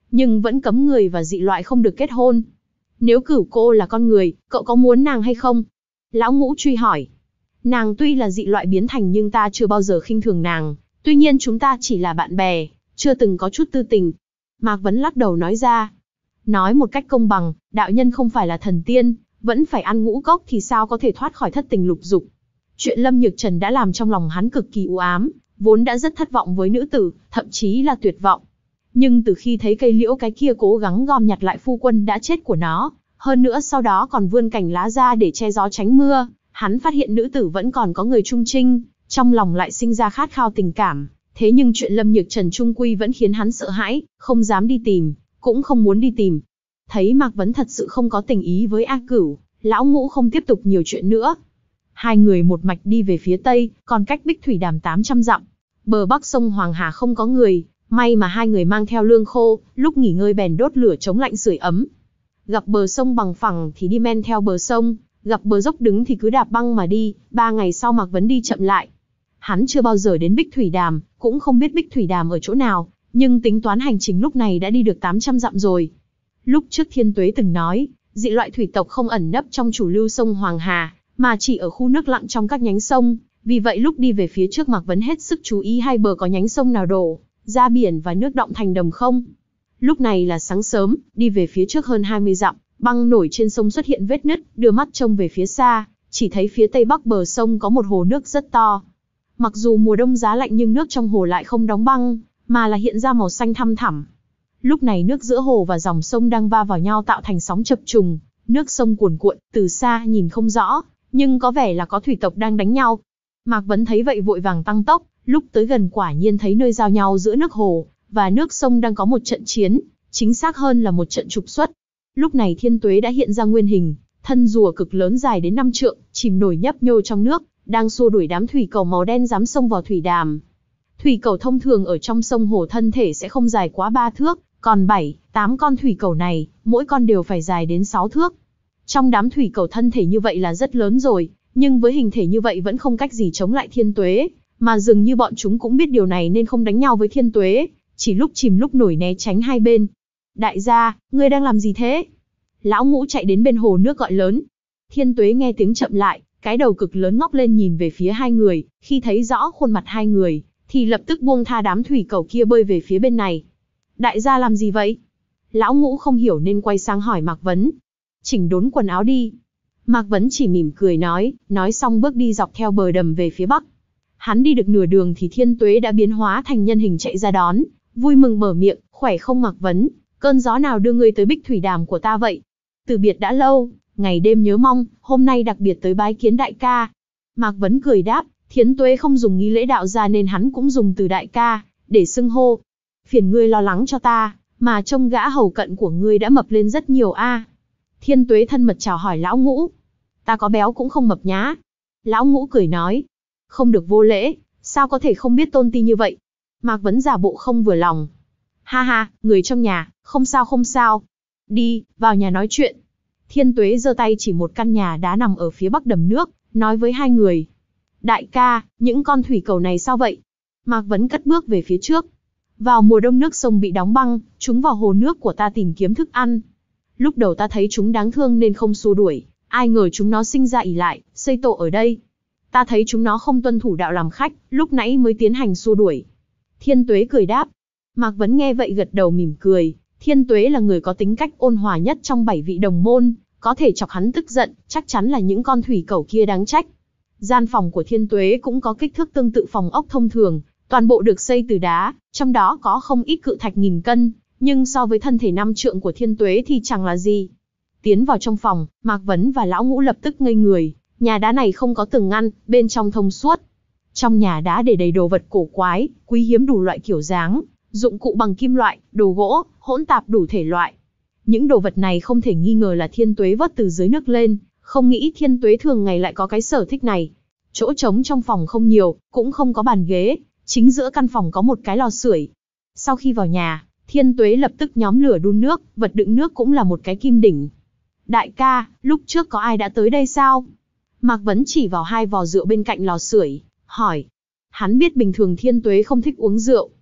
nhưng vẫn cấm người và dị loại không được kết hôn. Nếu Cửu cô là con người, cậu có muốn nàng hay không? Lão Ngũ truy hỏi. Nàng tuy là dị loại biến thành nhưng ta chưa bao giờ khinh thường nàng, tuy nhiên chúng ta chỉ là bạn bè, chưa từng có chút tư tình. Mạc Vấn lắc đầu nói ra. Nói một cách công bằng, đạo nhân không phải là thần tiên, vẫn phải ăn ngũ cốc thì sao có thể thoát khỏi thất tình lục dục. Chuyện Lâm Nhược Trần đã làm trong lòng hắn cực kỳ u ám, vốn đã rất thất vọng với nữ tử, thậm chí là tuyệt vọng. Nhưng từ khi thấy cây liễu cái kia cố gắng gom nhặt lại phu quân đã chết của nó, hơn nữa sau đó còn vươn cành lá ra để che gió tránh mưa, hắn phát hiện nữ tử vẫn còn có người trung trinh, trong lòng lại sinh ra khát khao tình cảm. Thế nhưng chuyện Lâm Nhược Trần trung quy vẫn khiến hắn sợ hãi, không dám đi tìm, cũng không muốn đi tìm. Thấy Mạc Vấn thật sự không có tình ý với A Cửu, Lão Ngũ không tiếp tục nhiều chuyện nữa. Hai người một mạch đi về phía tây, còn cách Bích Thủy Đàm tám trăm dặm. Bờ bắc sông Hoàng Hà không có người, may mà hai người mang theo lương khô, lúc nghỉ ngơi bèn đốt lửa chống lạnh sưởi ấm. Gặp bờ sông bằng phẳng thì đi men theo bờ sông, gặp bờ dốc đứng thì cứ đạp băng mà đi. Ba ngày sau Mạc Vấn đi chậm lại. Hắn chưa bao giờ đến Bích Thủy Đàm, cũng không biết Bích Thủy Đàm ở chỗ nào, nhưng tính toán hành trình lúc này đã đi được tám trăm dặm rồi. Lúc trước Thiên Tuế từng nói, dị loại thủy tộc không ẩn nấp trong chủ lưu sông Hoàng Hà, mà chỉ ở khu nước lặng trong các nhánh sông. Vì vậy lúc đi về phía trước Mạc Vấn hết sức chú ý hai bờ có nhánh sông nào đổ ra biển và nước đọng thành đầm không. Lúc này là sáng sớm, đi về phía trước hơn hai mươi dặm, băng nổi trên sông xuất hiện vết nứt, đưa mắt trông về phía xa, chỉ thấy phía tây bắc bờ sông có một hồ nước rất to. Mặc dù mùa đông giá lạnh nhưng nước trong hồ lại không đóng băng, mà là hiện ra màu xanh thăm thẳm. Lúc này nước giữa hồ và dòng sông đang va vào nhau tạo thành sóng chập trùng, nước sông cuồn cuộn, từ xa nhìn không rõ, nhưng có vẻ là có thủy tộc đang đánh nhau. Mạc Vấn thấy vậy vội vàng tăng tốc, lúc tới gần quả nhiên thấy nơi giao nhau giữa nước hồ và nước sông đang có một trận chiến, chính xác hơn là một trận trục xuất. Lúc này Thiên Tuế đã hiện ra nguyên hình, thân rùa cực lớn dài đến năm trượng, chìm nổi nhấp nhô trong nước, đang xua đuổi đám thủy cầu màu đen dám xông vào thủy đàm. Thủy cầu thông thường ở trong sông hồ thân thể sẽ không dài quá ba thước, còn bảy, tám con thủy cầu này, mỗi con đều phải dài đến sáu thước. Trong đám thủy cầu thân thể như vậy là rất lớn rồi, nhưng với hình thể như vậy vẫn không cách gì chống lại Thiên Tuế, mà dường như bọn chúng cũng biết điều này nên không đánh nhau với Thiên Tuế, chỉ lúc chìm lúc nổi né tránh hai bên. Đại gia, ngươi đang làm gì thế? Lão Ngũ chạy đến bên hồ nước gọi lớn. Thiên Tuế nghe tiếng chậm lại, cái đầu cực lớn ngóc lên nhìn về phía hai người, khi thấy rõ khuôn mặt hai người, thì lập tức buông tha đám thủy cầu kia bơi về phía bên này. Đại gia làm gì vậy? Lão Ngũ không hiểu nên quay sang hỏi Mạc Vấn. Chỉnh đốn quần áo đi. Mạc Vấn chỉ mỉm cười nói, nói xong bước đi dọc theo bờ đầm về phía bắc. Hắn đi được nửa đường thì Thiên Tuế đã biến hóa thành nhân hình chạy ra đón, vui mừng mở miệng, khỏe không Mạc Vấn, cơn gió nào đưa ngươi tới Bích Thủy Đàm của ta vậy? Từ biệt đã lâu, ngày đêm nhớ mong, hôm nay đặc biệt tới bái kiến đại ca. Mạc Vấn cười đáp, Thiên Tuế không dùng nghi lễ đạo gia nên hắn cũng dùng từ đại ca, để xưng hô. Phiền ngươi lo lắng cho ta, mà trông gã hầu cận của ngươi đã mập lên rất nhiều a. Thiên Tuế thân mật chào hỏi Lão Ngũ. Ta có béo cũng không mập nhá. Lão Ngũ cười nói, không được vô lễ, sao có thể không biết tôn ti như vậy? Mạc Vấn giả bộ không vừa lòng. Ha ha, người trong nhà, không sao không sao. Đi, vào nhà nói chuyện. Thiên Tuế giơ tay chỉ một căn nhà đá nằm ở phía bắc đầm nước, nói với hai người. Đại ca, những con thủy cầu này sao vậy? Mạc Vấn cất bước về phía trước. Vào mùa đông nước sông bị đóng băng, chúng vào hồ nước của ta tìm kiếm thức ăn. Lúc đầu ta thấy chúng đáng thương nên không xua đuổi, ai ngờ chúng nó sinh ra ỷ lại, xây tổ ở đây. Ta thấy chúng nó không tuân thủ đạo làm khách, lúc nãy mới tiến hành xua đuổi. Thiên Tuế cười đáp. Mạc Vấn nghe vậy gật đầu mỉm cười. Thiên Tuế là người có tính cách ôn hòa nhất trong bảy vị đồng môn, có thể chọc hắn tức giận, chắc chắn là những con thủy cẩu kia đáng trách. Gian phòng của Thiên Tuế cũng có kích thước tương tự phòng ốc thông thường, toàn bộ được xây từ đá, trong đó có không ít cự thạch nghìn cân, nhưng so với thân thể năm trượng của Thiên Tuế thì chẳng là gì. Tiến vào trong phòng, Mạc Vấn và Lão Ngũ lập tức ngây người, nhà đá này không có tường ngăn, bên trong thông suốt. Trong nhà đá để đầy đồ vật cổ quái, quý hiếm đủ loại kiểu dáng, dụng cụ bằng kim loại, đồ gỗ, hỗn tạp đủ thể loại. Những đồ vật này không thể nghi ngờ là Thiên Tuế vớt từ dưới nước lên, không nghĩ Thiên Tuế thường ngày lại có cái sở thích này. Chỗ trống trong phòng không nhiều, cũng không có bàn ghế, chính giữa căn phòng có một cái lò sưởi. Sau khi vào nhà, Thiên Tuế lập tức nhóm lửa đun nước, vật đựng nước cũng là một cái kim đỉnh. Đại ca, lúc trước có ai đã tới đây sao? Mạc Vấn chỉ vào hai vò rượu bên cạnh lò sưởi, hỏi. Hắn biết bình thường Thiên Tuế không thích uống rượu.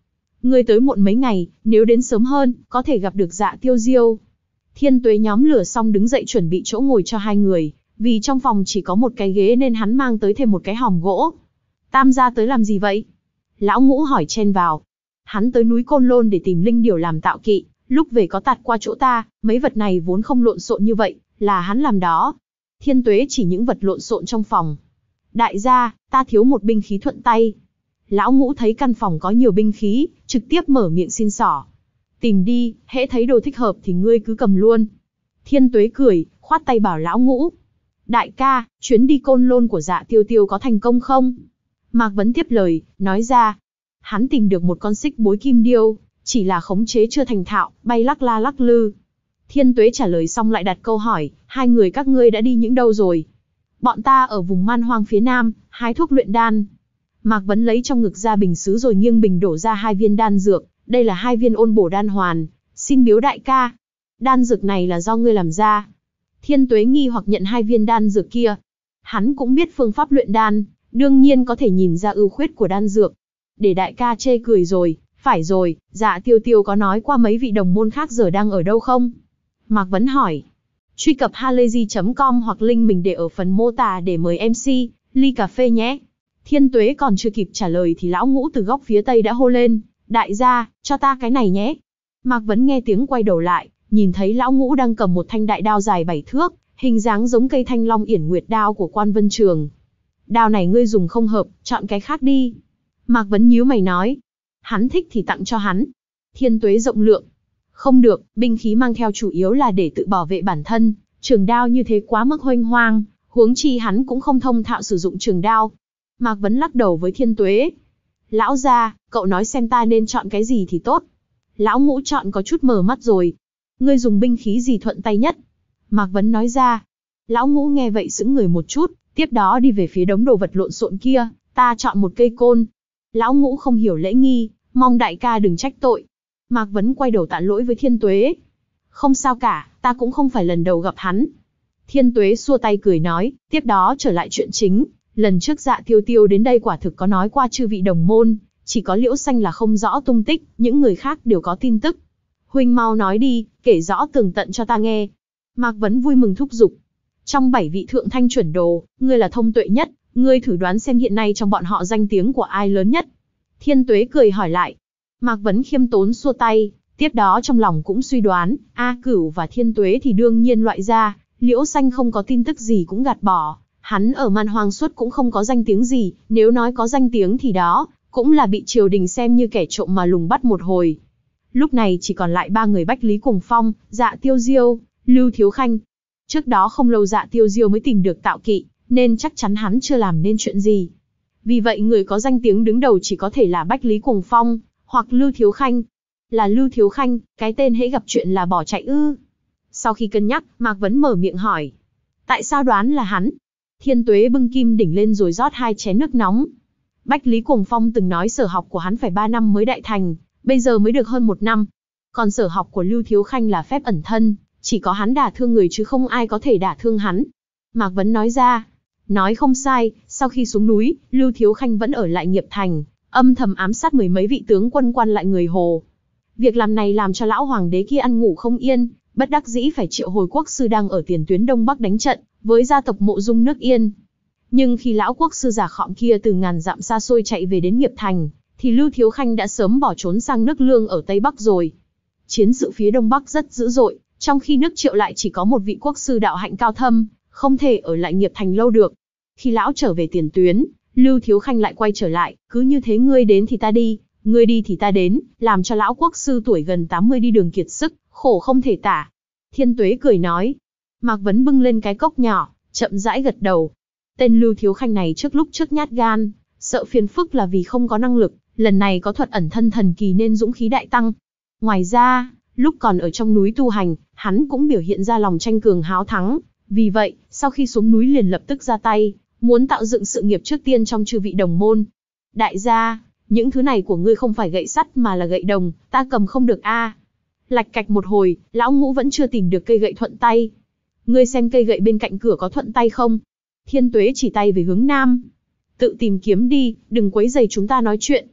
Ngươi tới muộn mấy ngày, nếu đến sớm hơn, có thể gặp được Dạ Tiêu Diêu. Thiên Tuế nhóm lửa xong đứng dậy chuẩn bị chỗ ngồi cho hai người, vì trong phòng chỉ có một cái ghế nên hắn mang tới thêm một cái hòm gỗ. Tam gia tới làm gì vậy? Lão Ngũ hỏi chen vào. Hắn tới núi Côn Lôn để tìm linh điểu làm tạo kỵ, lúc về có tạt qua chỗ ta, mấy vật này vốn không lộn xộn như vậy, là hắn làm đó. Thiên Tuế chỉ những vật lộn xộn trong phòng. Đại gia, ta thiếu một binh khí thuận tay. Lão Ngũ thấy căn phòng có nhiều binh khí, trực tiếp mở miệng xin xỏ. Tìm đi, hễ thấy đồ thích hợp thì ngươi cứ cầm luôn. Thiên Tuế cười, khoát tay bảo Lão Ngũ. Đại ca, chuyến đi Côn Lôn của Dạ Tiêu Tiêu có thành công không? Mạc Vấn tiếp lời, nói ra. Hắn tìm được một con xích bối kim điêu, chỉ là khống chế chưa thành thạo, bay lắc la lắc lư. Thiên Tuế trả lời xong lại đặt câu hỏi, hai người các ngươi đã đi những đâu rồi? Bọn ta ở vùng man hoang phía nam, hái thuốc luyện đan. Mạc Vấn lấy trong ngực ra bình sứ rồi nghiêng bình đổ ra hai viên đan dược, đây là hai viên ôn bổ đan hoàn, xin biếu đại ca. Đan dược này là do ngươi làm ra. Thiên Tuế nghi hoặc nhận hai viên đan dược kia. Hắn cũng biết phương pháp luyện đan, đương nhiên có thể nhìn ra ưu khuyết của đan dược. Để đại ca chê cười rồi, phải rồi, Dạ Tiêu Tiêu có nói qua mấy vị đồng môn khác giờ đang ở đâu không? Mạc Vấn hỏi. Truy cập halayzi chấm com hoặc link mình để ở phần mô tả để mời em xê, ly cà phê nhé. Thiên Tuế còn chưa kịp trả lời thì Lão Ngũ từ góc phía tây đã hô lên. Đại gia, cho ta cái này nhé. Mạc Vấn nghe tiếng quay đầu lại, nhìn thấy Lão Ngũ đang cầm một thanh đại đao dài bảy thước, hình dáng giống cây thanh long yển nguyệt đao của Quan Vân Trường. Đao này ngươi dùng không hợp, chọn cái khác đi. Mạc Vấn nhíu mày nói. Hắn thích thì tặng cho hắn. Thiên Tuế rộng lượng. Không được, binh khí mang theo chủ yếu là để tự bảo vệ bản thân, trường đao như thế quá mức huênh hoang, huống chi hắn cũng không thông thạo sử dụng trường đao. Mạc Vấn lắc đầu với Thiên Tuế. Lão gia, cậu nói xem ta nên chọn cái gì thì tốt. Lão Ngũ chọn có chút mờ mắt rồi. Ngươi dùng binh khí gì thuận tay nhất? Mạc Vấn nói ra. Lão Ngũ nghe vậy sững người một chút, tiếp đó đi về phía đống đồ vật lộn xộn kia. Ta chọn một cây côn. Lão Ngũ không hiểu lễ nghi, mong đại ca đừng trách tội. Mạc Vấn quay đầu tạ lỗi với Thiên Tuế. Không sao cả, ta cũng không phải lần đầu gặp hắn. Thiên Tuế xua tay cười nói, tiếp đó trở lại chuyện chính. Lần trước Dạ Tiêu Tiêu đến đây quả thực có nói qua chư vị đồng môn, chỉ có Liễu Xanh là không rõ tung tích, những người khác đều có tin tức. Huynh mau nói đi, kể rõ tường tận cho ta nghe. Mạc Vấn vui mừng thúc giục. Trong bảy vị thượng thanh chuẩn đồ, ngươi là thông tuệ nhất, ngươi thử đoán xem hiện nay trong bọn họ danh tiếng của ai lớn nhất. Thiên Tuế cười hỏi lại. Mạc Vấn khiêm tốn xua tay, tiếp đó trong lòng cũng suy đoán, A Cửu và Thiên Tuế thì đương nhiên loại ra, Liễu Xanh không có tin tức gì cũng gạt bỏ. Hắn ở man hoang suốt cũng không có danh tiếng gì, nếu nói có danh tiếng thì đó, cũng là bị triều đình xem như kẻ trộm mà lùng bắt một hồi. Lúc này chỉ còn lại ba người Bách Lý Cuồng Phong, Dạ Tiêu Diêu, Lưu Thiếu Khanh. Trước đó không lâu Dạ Tiêu Diêu mới tìm được tạo kỵ, nên chắc chắn hắn chưa làm nên chuyện gì. Vì vậy người có danh tiếng đứng đầu chỉ có thể là Bách Lý Cuồng Phong, hoặc Lưu Thiếu Khanh. Là Lưu Thiếu Khanh, cái tên hễ gặp chuyện là bỏ chạy ư? Sau khi cân nhắc, Mạc Vấn mở miệng hỏi. Tại sao đoán là hắn? Thiên Tuế bưng kim đỉnh lên rồi rót hai chén nước nóng. Bách Lý Cuồng Phong từng nói sở học của hắn phải ba năm mới đại thành, bây giờ mới được hơn một năm. Còn sở học của Lưu Thiếu Khanh là phép ẩn thân, chỉ có hắn đả thương người chứ không ai có thể đả thương hắn. Mạc Vấn nói ra. Nói không sai, sau khi xuống núi, Lưu Thiếu Khanh vẫn ở lại Nghiệp Thành, âm thầm ám sát mười mấy vị tướng quân quan lại người Hồ. Việc làm này làm cho lão hoàng đế kia ăn ngủ không yên, bất đắc dĩ phải triệu hồi quốc sư đang ở tiền tuyến Đông Bắc đánh trận với gia tộc Mộ Dung nước Yên. Nhưng khi lão quốc sư già khọm kia từ ngàn dặm xa xôi chạy về đến Nghiệp Thành, thì Lưu Thiếu Khanh đã sớm bỏ trốn sang nước Lương ở Tây Bắc rồi. Chiến sự phía Đông Bắc rất dữ dội, trong khi nước Triệu lại chỉ có một vị quốc sư đạo hạnh cao thâm, không thể ở lại Nghiệp Thành lâu được. Khi lão trở về tiền tuyến, Lưu Thiếu Khanh lại quay trở lại, cứ như thế ngươi đến thì ta đi, ngươi đi thì ta đến, làm cho lão quốc sư tuổi gần tám mươi đi đường kiệt sức, khổ không thể tả. Thiên Tuế cười nói. Mạc Vấn bưng lên cái cốc nhỏ, chậm rãi gật đầu. Tên Lưu Thiếu Khanh này trước lúc trước nhát gan, sợ phiền phức là vì không có năng lực, lần này có thuật ẩn thân thần kỳ nên dũng khí đại tăng. Ngoài ra, lúc còn ở trong núi tu hành, hắn cũng biểu hiện ra lòng tranh cường háo thắng. Vì vậy, sau khi xuống núi liền lập tức ra tay, muốn tạo dựng sự nghiệp trước tiên trong chư vị đồng môn. Đại gia, những thứ này của ngươi không phải gậy sắt mà là gậy đồng, ta cầm không được a. Lạch cạch một hồi, lão Ngũ vẫn chưa tìm được cây gậy thuận tay. Ngươi xem cây gậy bên cạnh cửa có thuận tay không? Thiên Tuế chỉ tay về hướng nam. Tự tìm kiếm đi, đừng quấy rầy chúng ta nói chuyện.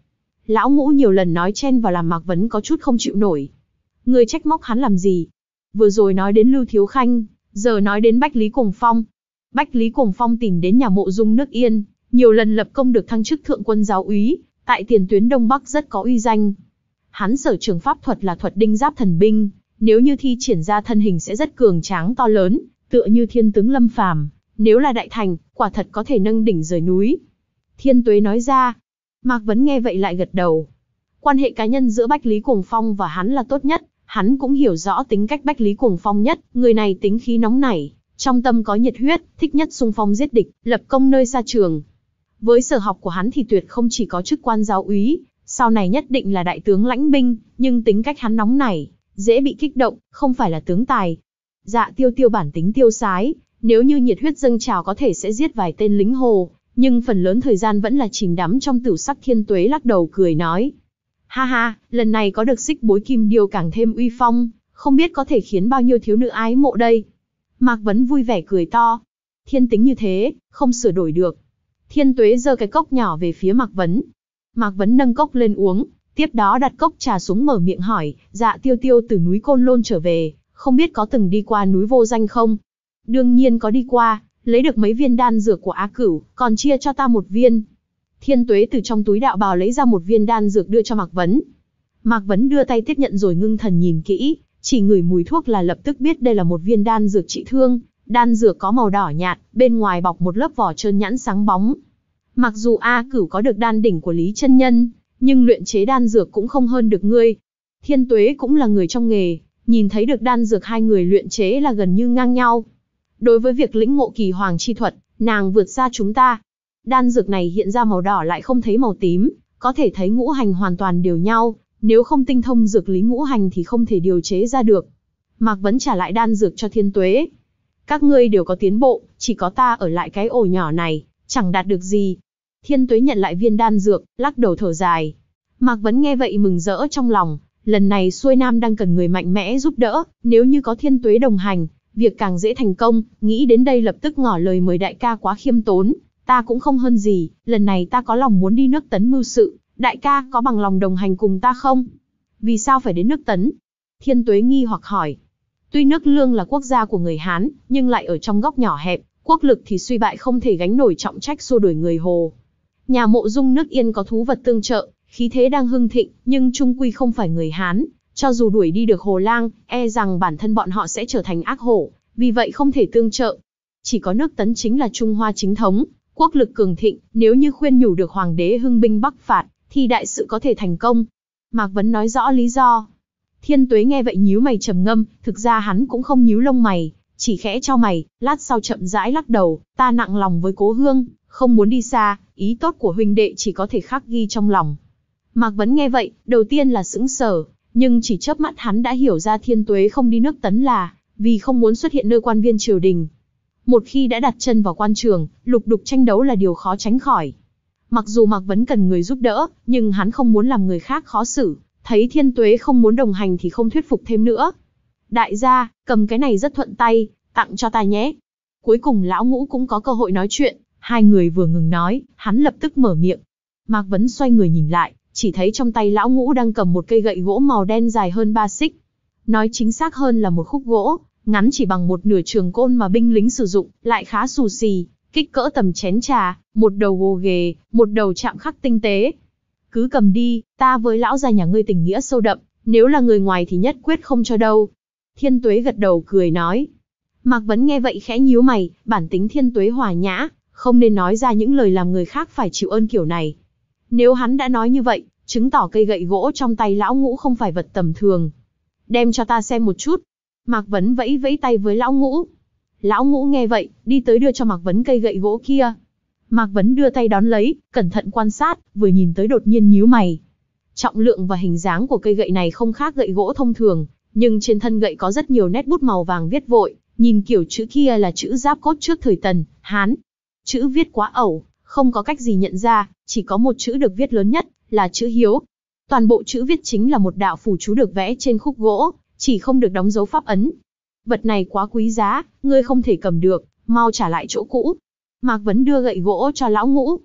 Lão Ngũ nhiều lần nói chen vào làm Mạc Vấn có chút không chịu nổi. Ngươi trách móc hắn làm gì? Vừa rồi nói đến Lưu Thiếu Khanh, giờ nói đến Bách Lý Cuồng Phong. Bách Lý Cuồng Phong tìm đến nhà Mộ Dung nước Yên, nhiều lần lập công được thăng chức thượng quân giáo úy, tại tiền tuyến Đông Bắc rất có uy danh. Hắn sở trường pháp thuật là thuật đinh giáp thần binh, nếu như thi triển ra thân hình sẽ rất cường tráng to lớn, tựa như thiên tướng Lâm Phàm, nếu là đại thành, quả thật có thể nâng đỉnh rời núi. Thiên Tuế nói ra. Mạc Vấn nghe vậy lại gật đầu. Quan hệ cá nhân giữa Bách Lý Cuồng Phong và hắn là tốt nhất, hắn cũng hiểu rõ tính cách Bách Lý Cuồng Phong nhất, người này tính khí nóng nảy, trong tâm có nhiệt huyết, thích nhất xung phong giết địch, lập công nơi xa trường. Với sở học của hắn thì tuyệt không chỉ có chức quan giáo úy, sau này nhất định là đại tướng lãnh binh, nhưng tính cách hắn nóng nảy, dễ bị kích động, không phải là tướng tài. Dạ Tiêu Tiêu bản tính tiêu sái, nếu như nhiệt huyết dâng trào có thể sẽ giết vài tên lính hồ, nhưng phần lớn thời gian vẫn là chìm đắm trong tửu sắc. Thiên Tuế lắc đầu cười nói. Ha ha, lần này có được xích bối kim điêu càng thêm uy phong, không biết có thể khiến bao nhiêu thiếu nữ ái mộ đây. Mạc Vấn vui vẻ cười to. Thiên tính như thế, không sửa đổi được. Thiên Tuế giơ cái cốc nhỏ về phía Mạc Vấn. Mạc Vấn nâng cốc lên uống, tiếp đó đặt cốc trà xuống mở miệng hỏi, Dạ Tiêu Tiêu từ núi Côn Lôn trở về, không biết có từng đi qua núi Vô Danh không? Đương nhiên có đi qua, lấy được mấy viên đan dược của Á Cửu, còn chia cho ta một viên. Thiên Tuế từ trong túi đạo bào lấy ra một viên đan dược đưa cho Mạc Vấn. Mạc Vấn đưa tay tiếp nhận rồi ngưng thần nhìn kỹ, chỉ ngửi mùi thuốc là lập tức biết đây là một viên đan dược trị thương. Đan dược có màu đỏ nhạt, bên ngoài bọc một lớp vỏ trơn nhẵn sáng bóng. Mặc dù A Cửu có được đan đỉnh của Lý Chân Nhân, nhưng luyện chế đan dược cũng không hơn được ngươi. Thiên Tuế cũng là người trong nghề, nhìn thấy được đan dược hai người luyện chế là gần như ngang nhau. Đối với việc lĩnh ngộ kỳ hoàng chi thuật, nàng vượt xa chúng ta. Đan dược này hiện ra màu đỏ lại không thấy màu tím, có thể thấy ngũ hành hoàn toàn đều nhau, nếu không tinh thông dược lý ngũ hành thì không thể điều chế ra được. Mạc Vấn trả lại đan dược cho Thiên Tuế. Các ngươi đều có tiến bộ, chỉ có ta ở lại cái ổ nhỏ này, chẳng đạt được gì. Thiên Tuế nhận lại viên đan dược, lắc đầu thở dài. Mạc Vấn nghe vậy mừng rỡ trong lòng, lần này xuôi nam đang cần người mạnh mẽ giúp đỡ, nếu như có Thiên Tuế đồng hành, việc càng dễ thành công. Nghĩ đến đây lập tức ngỏ lời mời đại ca quá khiêm tốn, ta cũng không hơn gì, lần này ta có lòng muốn đi nước Tấn mưu sự, đại ca có bằng lòng đồng hành cùng ta không? Vì sao phải đến nước Tấn? Thiên Tuế nghi hoặc hỏi. Tuy nước Lương là quốc gia của người Hán, nhưng lại ở trong góc nhỏ hẹp, quốc lực thì suy bại không thể gánh nổi trọng trách xua đuổi người Hồ. Nhà Mộ Dung nước Yên có thú vật tương trợ, khí thế đang hưng thịnh, nhưng chung quy không phải người Hán, cho dù đuổi đi được Hồ Lang, e rằng bản thân bọn họ sẽ trở thành ác hổ, vì vậy không thể tương trợ. Chỉ có nước Tấn chính là Trung Hoa chính thống, quốc lực cường thịnh, nếu như khuyên nhủ được hoàng đế hưng binh bắc phạt, thì đại sự có thể thành công. Mạc Vấn nói rõ lý do. Thiên Tuế nghe vậy nhíu mày trầm ngâm, thực ra hắn cũng không nhíu lông mày, chỉ khẽ chau mày, lát sau chậm rãi lắc đầu, ta nặng lòng với cố hương, không muốn đi xa, ý tốt của huynh đệ chỉ có thể khắc ghi trong lòng. Mạc Vấn nghe vậy, đầu tiên là sững sờ, nhưng chỉ chớp mắt hắn đã hiểu ra Thiên Tuế không đi nước Tấn là vì không muốn xuất hiện nơi quan viên triều đình. Một khi đã đặt chân vào quan trường, lục đục tranh đấu là điều khó tránh khỏi. Mặc dù Mạc Vấn cần người giúp đỡ, nhưng hắn không muốn làm người khác khó xử, thấy Thiên Tuế không muốn đồng hành thì không thuyết phục thêm nữa. Đại gia, cầm cái này rất thuận tay, tặng cho ta nhé. Cuối cùng Lão Ngũ cũng có cơ hội nói chuyện, hai người vừa ngừng nói, hắn lập tức mở miệng. Mạc Vấn xoay người nhìn lại, chỉ thấy trong tay Lão Ngũ đang cầm một cây gậy gỗ màu đen dài hơn ba xích. Nói chính xác hơn là một khúc gỗ, ngắn chỉ bằng một nửa trường côn mà binh lính sử dụng, lại khá xù xì, kích cỡ tầm chén trà, một đầu gồ ghề, một đầu chạm khắc tinh tế. Cứ cầm đi, ta với lão gia nhà ngươi tình nghĩa sâu đậm, nếu là người ngoài thì nhất quyết không cho đâu. Thiên Tuế gật đầu cười nói. Mạc Vấn nghe vậy khẽ nhíu mày, bản tính Thiên Tuế hòa nhã, không nên nói ra những lời làm người khác phải chịu ơn kiểu này. Nếu hắn đã nói như vậy, chứng tỏ cây gậy gỗ trong tay Lão Ngũ không phải vật tầm thường. Đem cho ta xem một chút. Mạc Vấn vẫy vẫy tay với Lão Ngũ. Lão Ngũ nghe vậy, đi tới đưa cho Mạc Vấn cây gậy gỗ kia. Mạc Vấn đưa tay đón lấy, cẩn thận quan sát, vừa nhìn tới đột nhiên nhíu mày. Trọng lượng và hình dáng của cây gậy này không khác gậy gỗ thông thường, nhưng trên thân gậy có rất nhiều nét bút màu vàng viết vội, nhìn kiểu chữ kia là chữ Giáp Cốt trước thời Tần, Hán. Chữ viết quá ẩu, không có cách gì nhận ra, chỉ có một chữ được viết lớn nhất, là chữ Hiếu. Toàn bộ chữ viết chính là một đạo phù chú được vẽ trên khúc gỗ, chỉ không được đóng dấu pháp ấn. Vật này quá quý giá, ngươi không thể cầm được, mau trả lại chỗ cũ. Mạc Vấn đưa gậy gỗ cho Lão Ngũ.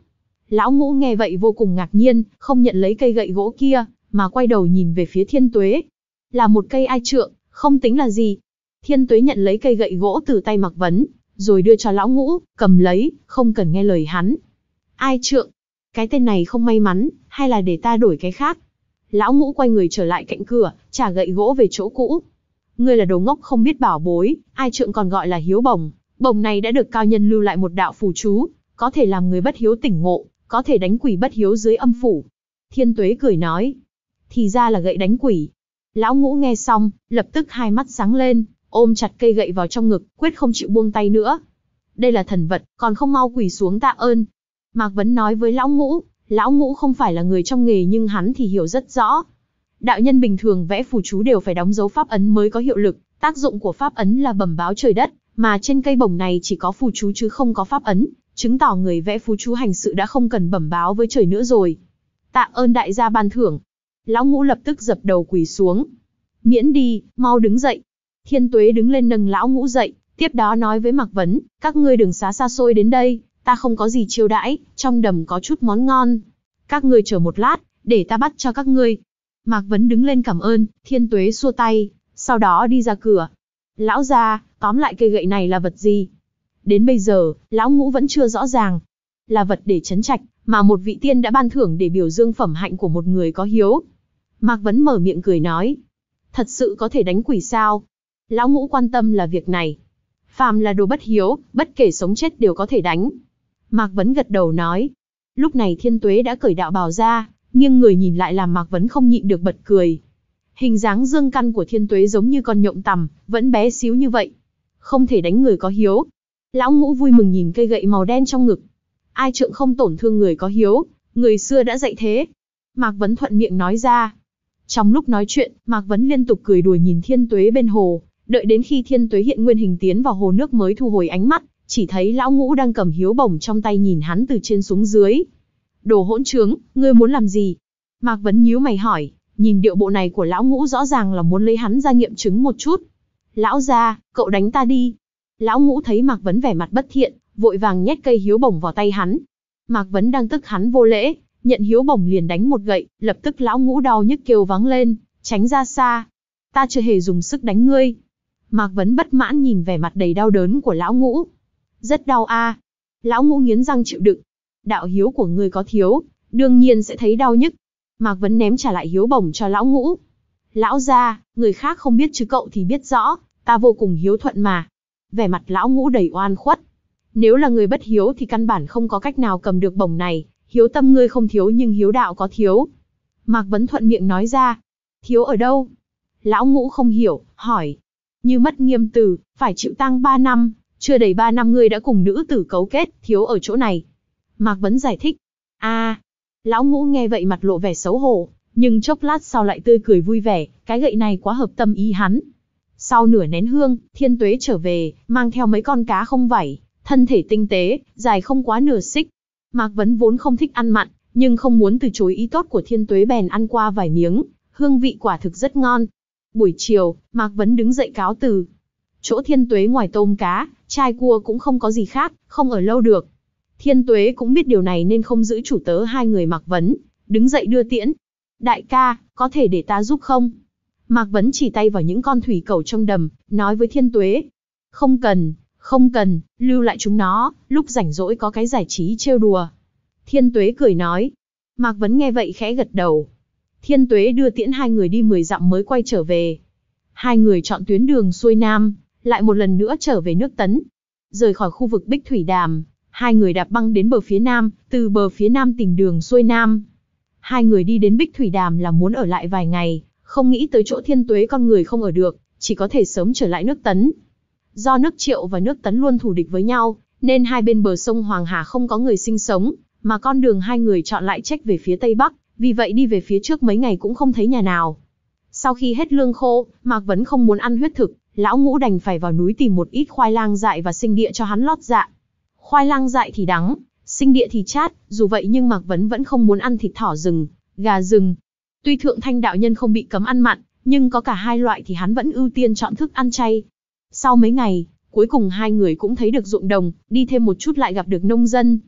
Lão Ngũ nghe vậy vô cùng ngạc nhiên, không nhận lấy cây gậy gỗ kia, mà quay đầu nhìn về phía Thiên Tuế. Là một cây ai trượng, không tính là gì. Thiên Tuế nhận lấy cây gậy gỗ từ tay Mạc Vấn, rồi đưa cho Lão Ngũ, cầm lấy, không cần nghe lời hắn. Ai trượng? Cái tên này không may mắn, hay là để ta đổi cái khác? Lão Ngũ quay người trở lại cạnh cửa, trả gậy gỗ về chỗ cũ. Ngươi là đồ ngốc không biết bảo bối, ai trượng còn gọi là hiếu bổng. Bổng này đã được cao nhân lưu lại một đạo phù chú, có thể làm người bất hiếu tỉnh ngộ, có thể đánh quỷ bất hiếu dưới âm phủ. Thiên Tuế cười nói. Thì ra là gậy đánh quỷ. Lão Ngũ nghe xong, lập tức hai mắt sáng lên, ôm chặt cây gậy vào trong ngực, quyết không chịu buông tay nữa. Đây là thần vật, còn không mau quỳ xuống tạ ơn. Mạc Vấn nói với Lão Ngũ, Lão Ngũ không phải là người trong nghề nhưng hắn thì hiểu rất rõ. Đạo nhân bình thường vẽ phù chú đều phải đóng dấu pháp ấn mới có hiệu lực, tác dụng của pháp ấn là bẩm báo trời đất, mà trên cây bổng này chỉ có phù chú chứ không có pháp ấn, chứng tỏ người vẽ phù chú hành sự đã không cần bẩm báo với trời nữa rồi. Tạ ơn đại gia ban thưởng. Lão Ngũ lập tức dập đầu quỳ xuống. Miễn đi, mau đứng dậy. Thiên Tuế đứng lên nâng Lão Ngũ dậy, tiếp đó nói với Mạc Vấn, các ngươi đừng xá xa xôi đến đây, ta không có gì chiêu đãi, trong đầm có chút món ngon. Các ngươi chờ một lát, để ta bắt cho các ngươi. Mạc Vấn đứng lên cảm ơn, Thiên Tuế xua tay, sau đó đi ra cửa. Lão gia, tóm lại cây gậy này là vật gì? Đến bây giờ, Lão Ngũ vẫn chưa rõ ràng. Là vật để trấn trạch, mà một vị tiên đã ban thưởng để biểu dương phẩm hạnh của một người có hiếu. Mạc Vấn mở miệng cười nói. Thật sự có thể đánh quỷ sao? Lão Ngũ quan tâm là việc này. Phàm là đồ bất hiếu, bất kể sống chết đều có thể đánh. Mạc Vấn gật đầu nói. Lúc này Thiên Tuế đã cởi đạo bào ra, nghiêng người nhìn lại làm Mạc Vấn không nhịn được bật cười. Hình dáng dương căn của Thiên Tuế giống như con nhộng tằm, vẫn bé xíu như vậy. Không thể đánh người có hiếu. Lão Ngũ vui mừng nhìn cây gậy màu đen trong ngực. Ai trượng không tổn thương người có hiếu, người xưa đã dạy thế. Mạc Vấn thuận miệng nói ra. Trong lúc nói chuyện, Mạc Vấn liên tục cười đùa nhìn Thiên Tuế bên hồ, đợi đến khi Thiên Tuế hiện nguyên hình tiến vào hồ nước mới thu hồi ánh mắt, chỉ thấy Lão Ngũ đang cầm hiếu bổng trong tay nhìn hắn từ trên xuống dưới. Đồ hỗn trướng, ngươi muốn làm gì? Mạc Vấn nhíu mày hỏi, nhìn điệu bộ này của Lão Ngũ rõ ràng là muốn lấy hắn ra nghiệm chứng một chút. Lão gia, cậu đánh ta đi. Lão Ngũ thấy Mạc Vấn vẻ mặt bất thiện, vội vàng nhét cây hiếu bổng vào tay hắn. Mạc Vấn đang tức hắn vô lễ, nhận hiếu bổng liền đánh một gậy, lập tức Lão Ngũ đau nhức kêu váng lên, tránh ra xa. Ta chưa hề dùng sức đánh ngươi. Mạc Vấn bất mãn nhìn vẻ mặt đầy đau đớn của Lão Ngũ. Rất đau a. À. Lão Ngũ nghiến răng chịu đựng. Đạo hiếu của ngươi có thiếu, đương nhiên sẽ thấy đau nhức. Mạc Vấn ném trả lại hiếu bổng cho Lão Ngũ. Lão gia, người khác không biết chứ cậu thì biết rõ, ta vô cùng hiếu thuận mà. Vẻ mặt Lão Ngũ đầy oan khuất. Nếu là người bất hiếu thì căn bản không có cách nào cầm được bổng này, hiếu tâm ngươi không thiếu nhưng hiếu đạo có thiếu. Mạc Vấn thuận miệng nói ra. Thiếu ở đâu? Lão Ngũ không hiểu, hỏi. Như mất nghiêm từ, phải chịu tang ba năm, chưa đầy ba năm ngươi đã cùng nữ tử cấu kết, thiếu ở chỗ này. Mạc Vấn giải thích. a à, Lão Ngũ nghe vậy mặt lộ vẻ xấu hổ, nhưng chốc lát sau lại tươi cười vui vẻ, cái gậy này quá hợp tâm ý hắn. Sau nửa nén hương, Thiên Tuế trở về, mang theo mấy con cá không vảy, thân thể tinh tế, dài không quá nửa xích. Mạc Vấn vốn không thích ăn mặn, nhưng không muốn từ chối ý tốt của Thiên Tuế bèn ăn qua vài miếng, hương vị quả thực rất ngon. Buổi chiều, Mạc Vấn đứng dậy cáo từ. Chỗ Thiên Tuế ngoài tôm cá, trai cua cũng không có gì khác, không ở lâu được. Thiên Tuế cũng biết điều này nên không giữ chủ tớ hai người Mạc Vấn, đứng dậy đưa tiễn. Đại ca, có thể để ta giúp không? Mạc Vấn chỉ tay vào những con thủy cẩu trong đầm, nói với Thiên Tuế. Không cần, không cần, lưu lại chúng nó, lúc rảnh rỗi có cái giải trí trêu đùa. Thiên Tuế cười nói. Mạc Vấn nghe vậy khẽ gật đầu. Thiên Tuế đưa tiễn hai người đi mười dặm mới quay trở về. Hai người chọn tuyến đường xuôi nam, lại một lần nữa trở về nước Tấn. Rời khỏi khu vực Bích Thủy Đàm, hai người đạp băng đến bờ phía nam, từ bờ phía nam tìm đường xuôi nam. Hai người đi đến Bích Thủy Đàm là muốn ở lại vài ngày, không nghĩ tới chỗ Thiên Tuế con người không ở được, chỉ có thể sớm trở lại nước Tấn. Do nước Triệu và nước Tấn luôn thù địch với nhau, nên hai bên bờ sông Hoàng Hà không có người sinh sống, mà con đường hai người chọn lại chếch về phía tây bắc, vì vậy đi về phía trước mấy ngày cũng không thấy nhà nào. Sau khi hết lương khô, Mạc Vấn không muốn ăn huyết thực, Lão Ngũ đành phải vào núi tìm một ít khoai lang dại và sinh địa cho hắn lót dạ. Khoai lang dại thì đắng, sinh địa thì chát, dù vậy nhưng Mạc Vấn vẫn không muốn ăn thịt thỏ rừng, gà rừng. Tuy Thượng Thanh đạo nhân không bị cấm ăn mặn, nhưng có cả hai loại thì hắn vẫn ưu tiên chọn thức ăn chay. Sau mấy ngày, cuối cùng hai người cũng thấy được ruộng đồng, đi thêm một chút lại gặp được nông dân.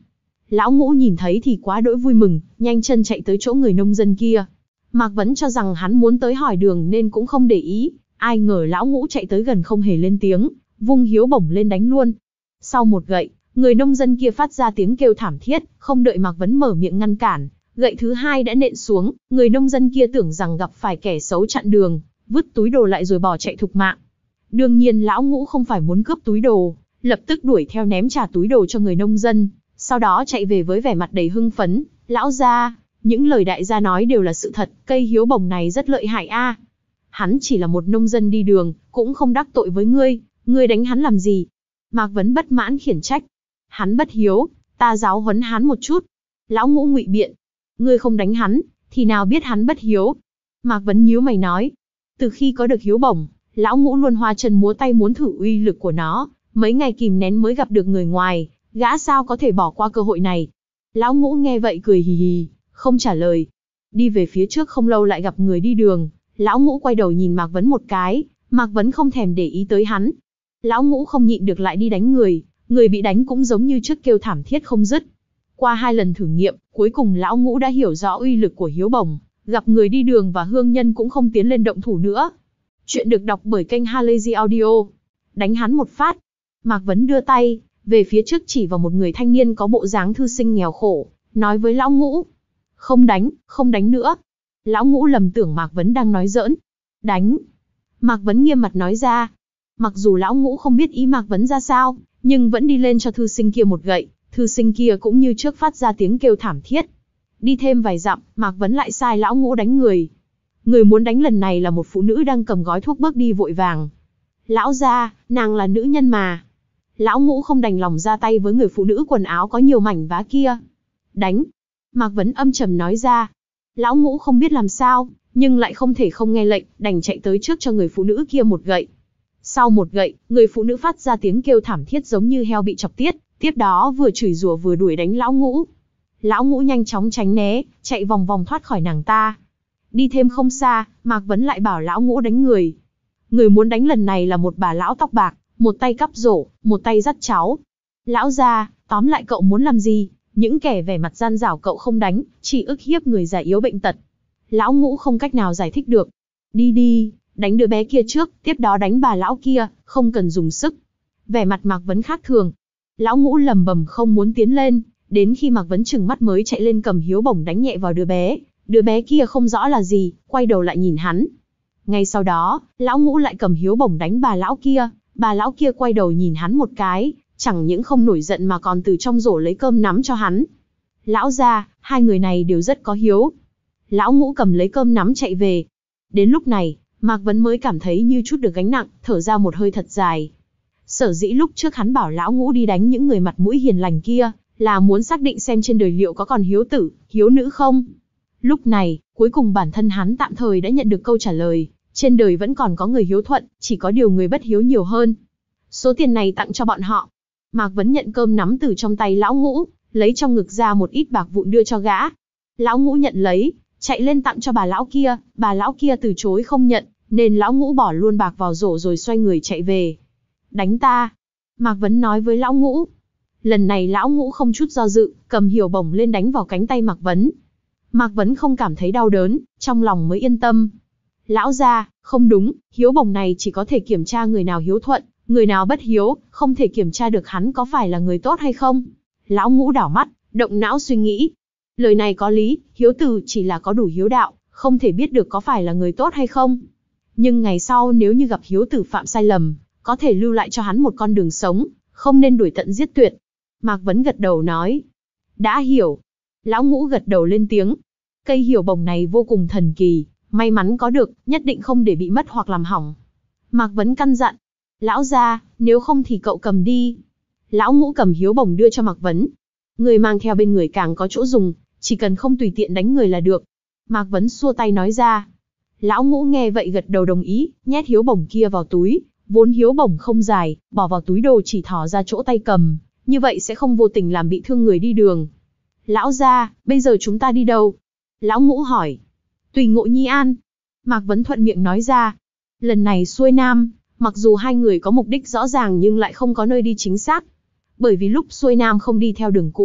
Lão Ngũ nhìn thấy thì quá đỗi vui mừng, nhanh chân chạy tới chỗ người nông dân kia. Mạc Vấn cho rằng hắn muốn tới hỏi đường nên cũng không để ý, ai ngờ Lão Ngũ chạy tới gần không hề lên tiếng, vung hiếu bổng lên đánh luôn. Sau một gậy, người nông dân kia phát ra tiếng kêu thảm thiết, không đợi Mạc Vấn mở miệng ngăn cản, gậy thứ hai đã nện xuống, người nông dân kia tưởng rằng gặp phải kẻ xấu chặn đường, vứt túi đồ lại rồi bỏ chạy thục mạng. Đương nhiên Lão Ngũ không phải muốn cướp túi đồ, lập tức đuổi theo ném trả túi đồ cho người nông dân, sau đó chạy về với vẻ mặt đầy hưng phấn. Lão gia, những lời đại gia nói đều là sự thật, cây hiếu bổng này rất lợi hại a. Hắn chỉ là một nông dân đi đường, cũng không đắc tội với ngươi, ngươi đánh hắn làm gì? Mạc Vấn bất mãn khiển trách. Hắn bất hiếu, ta giáo huấn hắn một chút. Lão Ngũ ngụy biện. Ngươi không đánh hắn, thì nào biết hắn bất hiếu? Mạc Vấn nhíu mày nói. Từ khi có được hiếu bổng, Lão Ngũ luôn hoa chân múa tay muốn thử uy lực của nó, mấy ngày kìm nén mới gặp được người ngoài, gã sao có thể bỏ qua cơ hội này. Lão Ngũ nghe vậy cười hì hì, không trả lời. Đi về phía trước không lâu lại gặp người đi đường, Lão Ngũ quay đầu nhìn Mạc Vấn một cái, Mạc Vấn không thèm để ý tới hắn. Lão Ngũ không nhịn được lại đi đánh người, người bị đánh cũng giống như trước kêu thảm thiết không dứt. Qua hai lần thử nghiệm, cuối cùng Lão Ngũ đã hiểu rõ uy lực của hiếu bổng, gặp người đi đường và hương nhân cũng không tiến lên động thủ nữa. Chuyện được đọc bởi kênh Halazy Audio. Đánh hắn một phát. Mạc Vấn đưa tay về phía trước chỉ vào một người thanh niên có bộ dáng thư sinh nghèo khổ, nói với Lão Ngũ. Không đánh, không đánh nữa. Lão Ngũ lầm tưởng Mạc Vấn đang nói giỡn. Đánh. Mạc Vấn nghiêm mặt nói ra. Mặc dù Lão Ngũ không biết ý Mạc Vấn ra sao, nhưng vẫn đi lên cho thư sinh kia một gậy, thư sinh kia cũng như trước phát ra tiếng kêu thảm thiết. Đi thêm vài dặm, Mạc Vấn lại sai Lão Ngũ đánh người. Người muốn đánh lần này là một phụ nữ đang cầm gói thuốc bước đi vội vàng. Lão gia, nàng là nữ nhân mà. Lão Ngũ không đành lòng ra tay với người phụ nữ quần áo có nhiều mảnh vá kia. Đánh. Mạc Vấn âm trầm nói ra. Lão Ngũ không biết làm sao, nhưng lại không thể không nghe lệnh, đành chạy tới trước cho người phụ nữ kia một gậy. Sau một gậy, người phụ nữ phát ra tiếng kêu thảm thiết giống như heo bị chọc tiết, tiếp đó vừa chửi rủa vừa đuổi đánh Lão Ngũ. Lão Ngũ nhanh chóng tránh né, chạy vòng vòng thoát khỏi nàng ta. Đi thêm không xa, Mạc Vấn lại bảo Lão Ngũ đánh người. Người muốn đánh lần này là một bà lão tóc bạc, một tay cắp rổ, một tay dắt cháu. Lão gia, tóm lại cậu muốn làm gì? Những kẻ vẻ mặt gian dảo cậu không đánh, chỉ ức hiếp người già yếu bệnh tật. Lão Ngũ không cách nào giải thích được. Đi đi, đánh đứa bé kia trước, tiếp đó đánh bà lão kia, không cần dùng sức. Vẻ mặt Mạc Vấn khác thường. Lão Ngũ lầm bầm không muốn tiến lên, đến khi Mạc Vấn trừng mắt mới chạy lên cầm hiếu bổng đánh nhẹ vào đứa bé. Đứa bé kia không rõ là gì, quay đầu lại nhìn hắn. Ngay sau đó, Lão Ngũ lại cầm hiếu bổng đánh bà lão kia, bà lão kia quay đầu nhìn hắn một cái, chẳng những không nổi giận mà còn từ trong rổ lấy cơm nắm cho hắn. Lão gia, hai người này đều rất có hiếu. Lão Ngũ cầm lấy cơm nắm chạy về. Đến lúc này, Mạc Vấn mới cảm thấy như chút được gánh nặng, thở ra một hơi thật dài. Sở dĩ lúc trước hắn bảo Lão Ngũ đi đánh những người mặt mũi hiền lành kia, là muốn xác định xem trên đời liệu có còn hiếu tử, hiếu nữ không. Lúc này, cuối cùng bản thân hắn tạm thời đã nhận được câu trả lời, trên đời vẫn còn có người hiếu thuận, chỉ có điều người bất hiếu nhiều hơn. Số tiền này tặng cho bọn họ. Mạc Vấn nhận cơm nắm từ trong tay Lão Ngũ, lấy trong ngực ra một ít bạc vụn đưa cho gã. Lão Ngũ nhận lấy, chạy lên tặng cho bà lão kia, bà lão kia từ chối không nhận, nên Lão Ngũ bỏ luôn bạc vào rổ rồi xoay người chạy về. Đánh ta. Mạc Vấn nói với Lão Ngũ. Lần này Lão Ngũ không chút do dự, cầm hiếu bổng lên đánh vào cánh tay Mạc Vấn. Mạc Vấn không cảm thấy đau đớn, trong lòng mới yên tâm. Lão gia, không đúng, hiếu bổng này chỉ có thể kiểm tra người nào hiếu thuận, người nào bất hiếu, không thể kiểm tra được hắn có phải là người tốt hay không. Lão Ngũ đảo mắt, động não suy nghĩ. Lời này có lý, hiếu tử chỉ là có đủ hiếu đạo, không thể biết được có phải là người tốt hay không. Nhưng ngày sau nếu như gặp hiếu tử phạm sai lầm, có thể lưu lại cho hắn một con đường sống, không nên đuổi tận giết tuyệt. Mạc Vấn gật đầu nói. Đã hiểu. Lão Ngũ gật đầu lên tiếng. Cây hiếu bổng này vô cùng thần kỳ, may mắn có được, nhất định không để bị mất hoặc làm hỏng. Mạc Vấn căn dặn. Lão gia, nếu không thì cậu cầm đi. Lão Ngũ cầm hiếu bổng đưa cho Mạc Vấn. Người mang theo bên người càng có chỗ dùng, chỉ cần không tùy tiện đánh người là được. Mạc Vấn xua tay nói ra. Lão Ngũ nghe vậy gật đầu đồng ý, nhét hiếu bổng kia vào túi. Vốn hiếu bổng không dài, bỏ vào túi đồ chỉ thò ra chỗ tay cầm, như vậy sẽ không vô tình làm bị thương người đi đường. Lão gia, bây giờ chúng ta đi đâu? Lão Ngũ hỏi. Tùy Ngộ Nhi An. Mạc Vấn thuận miệng nói ra. Lần này xuôi nam, mặc dù hai người có mục đích rõ ràng nhưng lại không có nơi đi chính xác. Bởi vì lúc xuôi nam không đi theo đường cũ,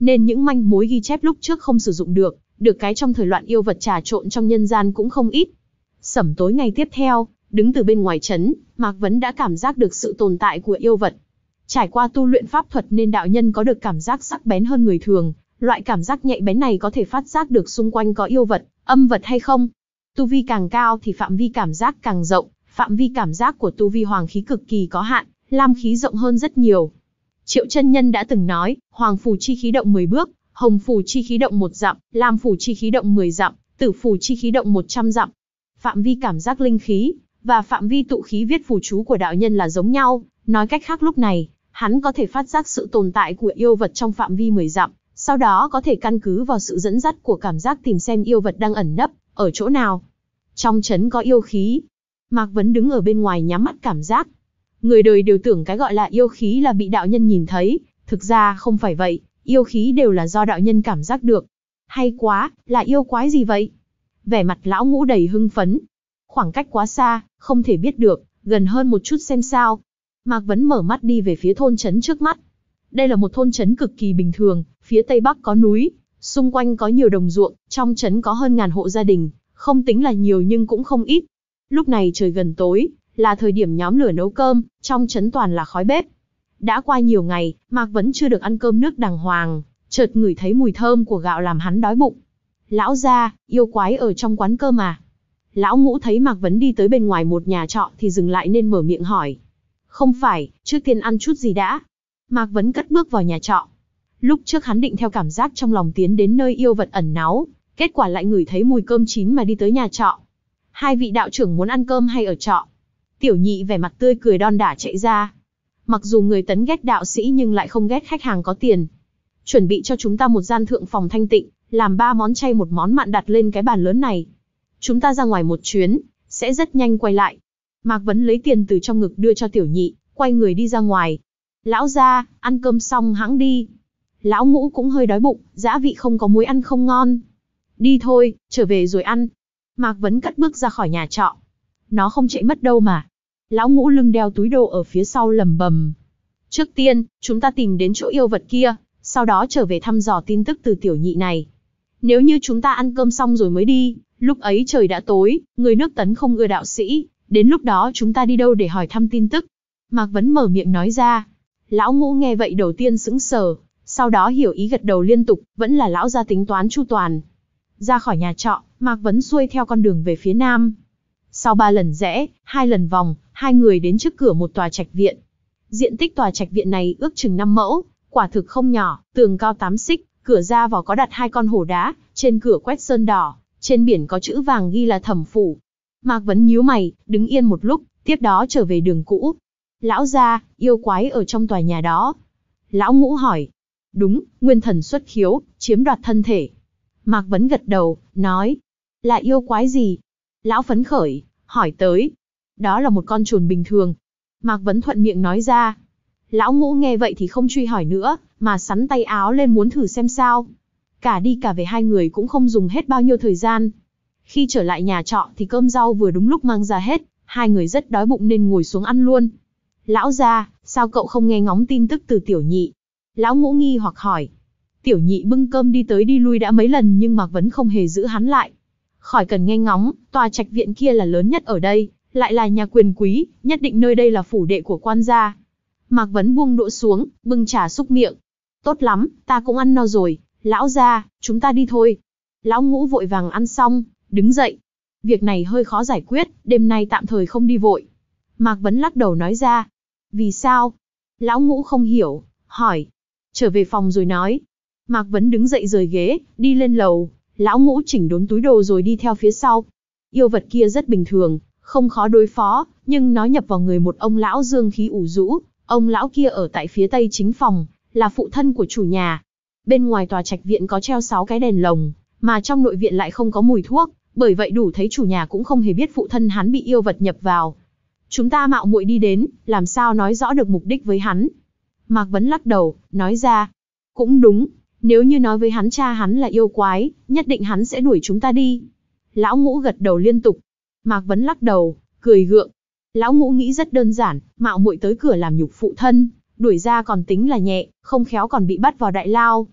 nên những manh mối ghi chép lúc trước không sử dụng được, được cái trong thời loạn yêu vật trà trộn trong nhân gian cũng không ít. Sẩm tối ngày tiếp theo, đứng từ bên ngoài trấn, Mạc Vấn đã cảm giác được sự tồn tại của yêu vật. Trải qua tu luyện pháp thuật nên đạo nhân có được cảm giác sắc bén hơn người thường, loại cảm giác nhạy bén này có thể phát giác được xung quanh có yêu vật, âm vật hay không. Tu vi càng cao thì phạm vi cảm giác càng rộng, phạm vi cảm giác của tu vi hoàng khí cực kỳ có hạn, lam khí rộng hơn rất nhiều. Triệu chân nhân đã từng nói, hoàng phù chi khí động mười bước, hồng phù chi khí động một dặm, lam phù chi khí động mười dặm, tử phù chi khí động một trăm dặm. Phạm vi cảm giác linh khí và phạm vi tụ khí viết phù chú của đạo nhân là giống nhau, nói cách khác lúc này, hắn có thể phát giác sự tồn tại của yêu vật trong phạm vi mười dặm, sau đó có thể căn cứ vào sự dẫn dắt của cảm giác tìm xem yêu vật đang ẩn nấp ở chỗ nào. Trong trấn có yêu khí. Mạc Vấn đứng ở bên ngoài nhắm mắt cảm giác. Người đời đều tưởng cái gọi là yêu khí là bị đạo nhân nhìn thấy, thực ra không phải vậy, yêu khí đều là do đạo nhân cảm giác được. Hay quá, là yêu quái gì vậy? Vẻ mặt lão ngũ đầy hưng phấn. Khoảng cách quá xa, không thể biết được, gần hơn một chút xem sao. Mạc Vấn mở mắt đi về phía thôn trấn trước mắt. Đây là một thôn trấn cực kỳ bình thường, phía tây bắc có núi, xung quanh có nhiều đồng ruộng, trong trấn có hơn ngàn hộ gia đình, không tính là nhiều nhưng cũng không ít. Lúc này trời gần tối, là thời điểm nhóm lửa nấu cơm, trong trấn toàn là khói bếp. Đã qua nhiều ngày, Mạc Vấn chưa được ăn cơm nước đàng hoàng, chợt ngửi thấy mùi thơm của gạo làm hắn đói bụng. Lão gia, yêu quái ở trong quán cơm à? Lão ngũ thấy Mạc Vấn đi tới bên ngoài một nhà trọ thì dừng lại nên mở miệng hỏi. Không phải, trước tiên ăn chút gì đã. Mạc Vấn cất bước vào nhà trọ. Lúc trước hắn định theo cảm giác trong lòng tiến đến nơi yêu vật ẩn náu, kết quả lại ngửi thấy mùi cơm chín mà đi tới nhà trọ. Hai vị đạo trưởng muốn ăn cơm hay ở trọ? Tiểu nhị vẻ mặt tươi cười đon đả chạy ra. Mặc dù người Tấn ghét đạo sĩ nhưng lại không ghét khách hàng có tiền. Chuẩn bị cho chúng ta một gian thượng phòng thanh tịnh, làm ba món chay một món mặn đặt lên cái bàn lớn này. Chúng ta ra ngoài một chuyến, sẽ rất nhanh quay lại. Mạc Vấn lấy tiền từ trong ngực đưa cho tiểu nhị, quay người đi ra ngoài. Lão gia, ăn cơm xong hẵng đi. Lão ngũ cũng hơi đói bụng, dã vị không có muối ăn không ngon. Đi thôi, trở về rồi ăn. Mạc Vấn cất bước ra khỏi nhà trọ. Nó không chạy mất đâu mà. Lão ngũ lưng đeo túi đồ ở phía sau lầm bầm. Trước tiên, chúng ta tìm đến chỗ yêu vật kia, sau đó trở về thăm dò tin tức từ tiểu nhị này. Nếu như chúng ta ăn cơm xong rồi mới đi, lúc ấy trời đã tối, người nước Tấn không ưa đạo sĩ, đến lúc đó chúng ta đi đâu để hỏi thăm tin tức? Mạc Vấn mở miệng nói ra. Lão ngũ nghe vậy đầu tiên sững sờ, sau đó hiểu ý gật đầu liên tục, vẫn là lão gia tính toán chu toàn. Ra khỏi nhà trọ, Mạc Vấn xuôi theo con đường về phía nam. Sau ba lần rẽ, hai lần vòng, hai người đến trước cửa một tòa trạch viện. Diện tích tòa trạch viện này ước chừng năm mẫu, quả thực không nhỏ, tường cao tám xích, cửa ra vào có đặt hai con hổ đá, trên cửa quét sơn đỏ, trên biển có chữ vàng ghi là Thẩm phủ. Mạc Vấn nhíu mày, đứng yên một lúc, tiếp đó trở về đường cũ. Lão gia, yêu quái ở trong tòa nhà đó. Lão ngũ hỏi. Đúng, nguyên thần xuất khiếu, chiếm đoạt thân thể. Mạc Vấn gật đầu, nói. Là yêu quái gì? Lão phấn khởi, hỏi tới. Đó là một con trồn bình thường. Mạc Vấn thuận miệng nói ra. Lão ngũ nghe vậy thì không truy hỏi nữa, mà sắn tay áo lên muốn thử xem sao. Cả đi cả về hai người cũng không dùng hết bao nhiêu thời gian. Khi trở lại nhà trọ thì cơm rau vừa đúng lúc mang ra hết, hai người rất đói bụng nên ngồi xuống ăn luôn. Lão gia, sao cậu không nghe ngóng tin tức từ tiểu nhị? Lão ngũ nghi hoặc hỏi. Tiểu nhị bưng cơm đi tới đi lui đã mấy lần nhưng Mạc Vấn không hề giữ hắn lại. Khỏi cần nghe ngóng, tòa trạch viện kia là lớn nhất ở đây, lại là nhà quyền quý, nhất định nơi đây là phủ đệ của quan gia. Mạc Vấn buông đũa xuống, bưng trà xúc miệng. Tốt lắm, ta cũng ăn no rồi, lão gia, chúng ta đi thôi. Lão ngũ vội vàng ăn xong, đứng dậy. Việc này hơi khó giải quyết, đêm nay tạm thời không đi vội. Mạc Vấn lắc đầu nói ra. Vì sao? Lão ngũ không hiểu, hỏi. Trở về phòng rồi nói. Mạc Vấn đứng dậy rời ghế, đi lên lầu. Lão ngũ chỉnh đốn túi đồ rồi đi theo phía sau. Yêu vật kia rất bình thường, không khó đối phó, nhưng nó nhập vào người một ông lão dương khí ủ rũ. Ông lão kia ở tại phía tây chính phòng, là phụ thân của chủ nhà. Bên ngoài tòa trạch viện có treo sáu cái đèn lồng, mà trong nội viện lại không có mùi thuốc, bởi vậy đủ thấy chủ nhà cũng không hề biết phụ thân hắn bị yêu vật nhập vào. Chúng ta mạo muội đi đến, làm sao nói rõ được mục đích với hắn? Mạc Vấn lắc đầu, nói ra. Cũng đúng, nếu như nói với hắn cha hắn là yêu quái, nhất định hắn sẽ đuổi chúng ta đi. Lão ngũ gật đầu liên tục. Mạc Vấn lắc đầu, cười gượng. Lão ngũ nghĩ rất đơn giản, mạo muội tới cửa làm nhục phụ thân, đuổi ra còn tính là nhẹ, không khéo còn bị bắt vào đại lao.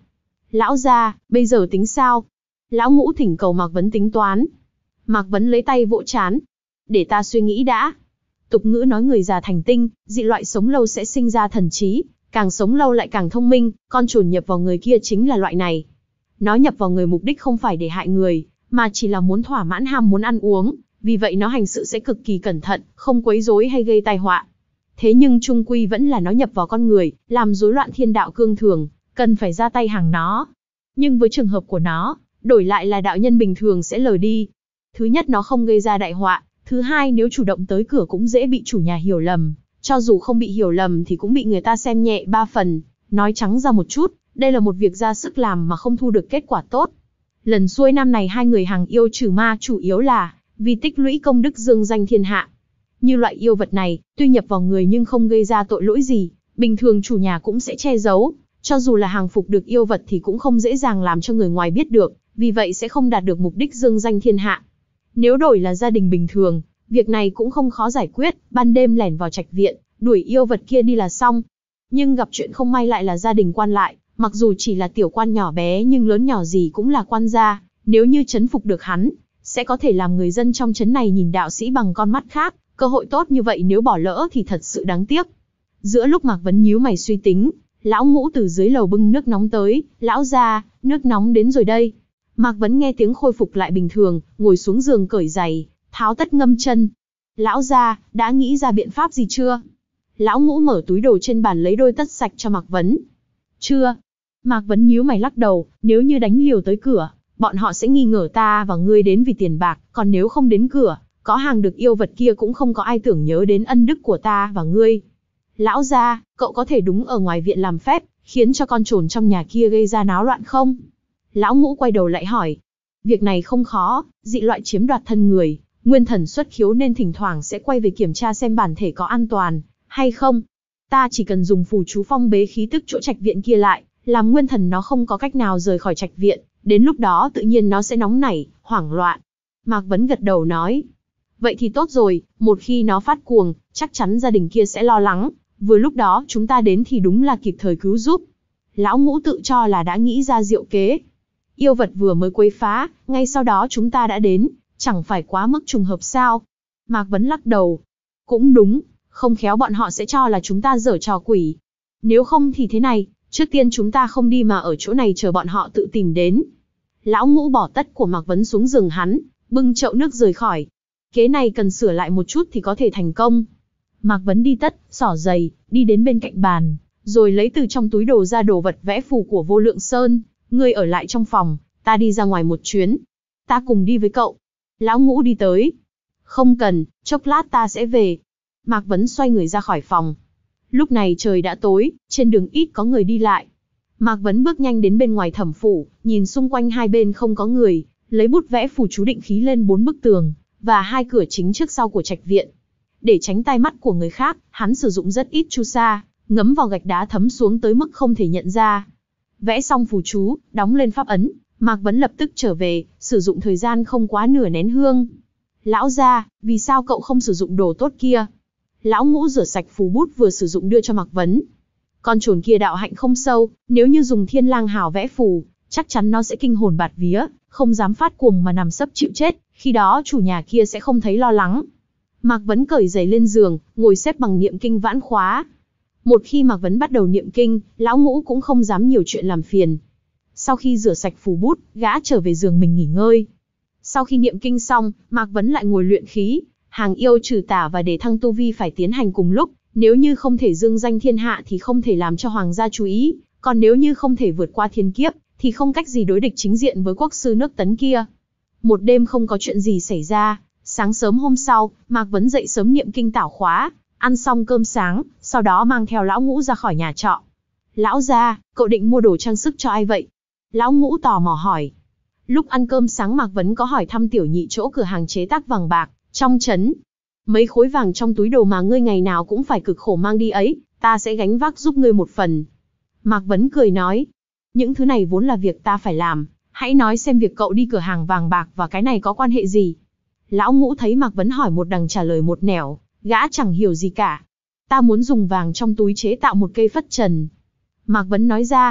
Lão gia, bây giờ tính sao? Lão Ngũ thỉnh cầu Mạc Vấn tính toán. Mạc Vấn lấy tay vỗ trán. Để ta suy nghĩ đã. Tục ngữ nói người già thành tinh, dị loại sống lâu sẽ sinh ra thần trí, càng sống lâu lại càng thông minh, con chồn nhập vào người kia chính là loại này. Nó nhập vào người mục đích không phải để hại người, mà chỉ là muốn thỏa mãn ham muốn ăn uống, vì vậy nó hành sự sẽ cực kỳ cẩn thận, không quấy rối hay gây tai họa. Thế nhưng chung quy vẫn là nó nhập vào con người, làm rối loạn thiên đạo cương thường, cần phải ra tay hàng nó. Nhưng với trường hợp của nó, đổi lại là đạo nhân bình thường sẽ lờ đi. Thứ nhất, nó không gây ra đại họa. Thứ hai, nếu chủ động tới cửa cũng dễ bị chủ nhà hiểu lầm. Cho dù không bị hiểu lầm thì cũng bị người ta xem nhẹ ba phần. Nói trắng ra một chút, đây là một việc ra sức làm mà không thu được kết quả tốt. Lần xuôi năm này hai người hàng yêu trừ ma chủ yếu là vì tích lũy công đức dương danh thiên hạ. Như loại yêu vật này, tuy nhập vào người nhưng không gây ra tội lỗi gì, bình thường chủ nhà cũng sẽ che giấu. Cho dù là hàng phục được yêu vật thì cũng không dễ dàng làm cho người ngoài biết được, vì vậy sẽ không đạt được mục đích dương danh thiên hạ. Nếu đổi là gia đình bình thường, việc này cũng không khó giải quyết, ban đêm lẻn vào trạch viện, đuổi yêu vật kia đi là xong. Nhưng gặp chuyện không may lại là gia đình quan lại, mặc dù chỉ là tiểu quan nhỏ bé nhưng lớn nhỏ gì cũng là quan gia, nếu như trấn phục được hắn, sẽ có thể làm người dân trong trấn này nhìn đạo sĩ bằng con mắt khác, cơ hội tốt như vậy nếu bỏ lỡ thì thật sự đáng tiếc. Giữa lúc Mạc Vấn nhíu mày suy tính, Lão Ngũ từ dưới lầu bưng nước nóng tới. Lão gia, nước nóng đến rồi đây. Mạc Vấn nghe tiếng khôi phục lại bình thường, ngồi xuống giường cởi giày, tháo tất ngâm chân. Lão gia, đã nghĩ ra biện pháp gì chưa? Lão Ngũ mở túi đồ trên bàn lấy đôi tất sạch cho Mạc Vấn. Chưa. Mạc Vấn nhíu mày lắc đầu, nếu như đánh liều tới cửa, bọn họ sẽ nghi ngờ ta và ngươi đến vì tiền bạc, còn nếu không đến cửa, có hàng được yêu vật kia cũng không có ai tưởng nhớ đến ân đức của ta và ngươi. Lão gia, cậu có thể đúng ở ngoài viện làm phép, khiến cho con trồn trong nhà kia gây ra náo loạn không? Lão Ngũ quay đầu lại hỏi. Việc này không khó, dị loại chiếm đoạt thân người, nguyên thần xuất khiếu nên thỉnh thoảng sẽ quay về kiểm tra xem bản thể có an toàn hay không. Ta chỉ cần dùng phù chú phong bế khí tức chỗ trạch viện kia lại, làm nguyên thần nó không có cách nào rời khỏi trạch viện, đến lúc đó tự nhiên nó sẽ nóng nảy, hoảng loạn. Mạc Vấn gật đầu nói. Vậy thì tốt rồi, một khi nó phát cuồng, chắc chắn gia đình kia sẽ lo lắng, vừa lúc đó chúng ta đến thì đúng là kịp thời cứu giúp. Lão Ngũ tự cho là đã nghĩ ra diệu kế. Yêu vật vừa mới quấy phá, ngay sau đó chúng ta đã đến, chẳng phải quá mức trùng hợp sao? Mạc Vấn lắc đầu. Cũng đúng, không khéo bọn họ sẽ cho là chúng ta giở trò quỷ. Nếu không thì thế này, trước tiên chúng ta không đi mà ở chỗ này chờ bọn họ tự tìm đến. Lão Ngũ bỏ tất của Mạc Vấn xuống giường hắn, bưng chậu nước rời khỏi. Kế này cần sửa lại một chút thì có thể thành công. Mạc Vấn đi tất, xỏ giày, đi đến bên cạnh bàn, rồi lấy từ trong túi đồ ra đồ vật vẽ phù của Vô Lượng Sơn. Ngươi ở lại trong phòng, ta đi ra ngoài một chuyến. Ta cùng đi với cậu. Lão Ngũ đi tới. Không cần, chốc lát ta sẽ về. Mạc Vấn xoay người ra khỏi phòng. Lúc này trời đã tối, trên đường ít có người đi lại. Mạc Vấn bước nhanh đến bên ngoài thẩm phủ, nhìn xung quanh hai bên không có người, lấy bút vẽ phù chú định khí lên bốn bức tường, và hai cửa chính trước sau của trạch viện. Để tránh tai mắt của người khác, hắn sử dụng rất ít chu sa, ngấm vào gạch đá thấm xuống tới mức không thể nhận ra. Vẽ xong phù chú, đóng lên pháp ấn, Mạc Vấn lập tức trở về, sử dụng thời gian không quá nửa nén hương. Lão gia, vì sao cậu không sử dụng đồ tốt kia? Lão Ngũ rửa sạch phù bút vừa sử dụng đưa cho Mạc Vấn. Con trồn kia đạo hạnh không sâu, nếu như dùng thiên lang hào vẽ phù, chắc chắn nó sẽ kinh hồn bạt vía, không dám phát cuồng mà nằm sấp chịu chết, khi đó chủ nhà kia sẽ không thấy lo lắng. Mạc Vấn cởi giày lên giường, ngồi xếp bằng niệm kinh vãn khóa. Một khi Mạc Vấn bắt đầu niệm kinh, Lão Ngũ cũng không dám nhiều chuyện làm phiền. Sau khi rửa sạch phù bút, gã trở về giường mình nghỉ ngơi. Sau khi niệm kinh xong, Mạc Vấn lại ngồi luyện khí. Hàng yêu trừ tà và để thăng tu vi phải tiến hành cùng lúc, nếu như không thể dương danh thiên hạ thì không thể làm cho hoàng gia chú ý, còn nếu như không thể vượt qua thiên kiếp, thì không cách gì đối địch chính diện với quốc sư nước Tấn kia. Một đêm không có chuyện gì xảy ra, sáng sớm hôm sau, Mạc Vấn dậy sớm niệm kinh tảo khóa, ăn xong cơm sáng, sau đó mang theo Lão Ngũ ra khỏi nhà trọ. Lão gia, cậu định mua đồ trang sức cho ai vậy? Lão Ngũ tò mò hỏi. Lúc ăn cơm sáng Mạc Vấn có hỏi thăm tiểu nhị chỗ cửa hàng chế tác vàng bạc trong trấn. Mấy khối vàng trong túi đồ mà ngươi ngày nào cũng phải cực khổ mang đi ấy, ta sẽ gánh vác giúp ngươi một phần. Mạc Vấn cười nói. Những thứ này vốn là việc ta phải làm, hãy nói xem việc cậu đi cửa hàng vàng bạc và cái này có quan hệ gì? Lão Ngũ thấy Mạc Vấn hỏi một đằng trả lời một nẻo, gã chẳng hiểu gì cả. Ta muốn dùng vàng trong túi chế tạo một cây phất trần. Mạc Vấn nói ra.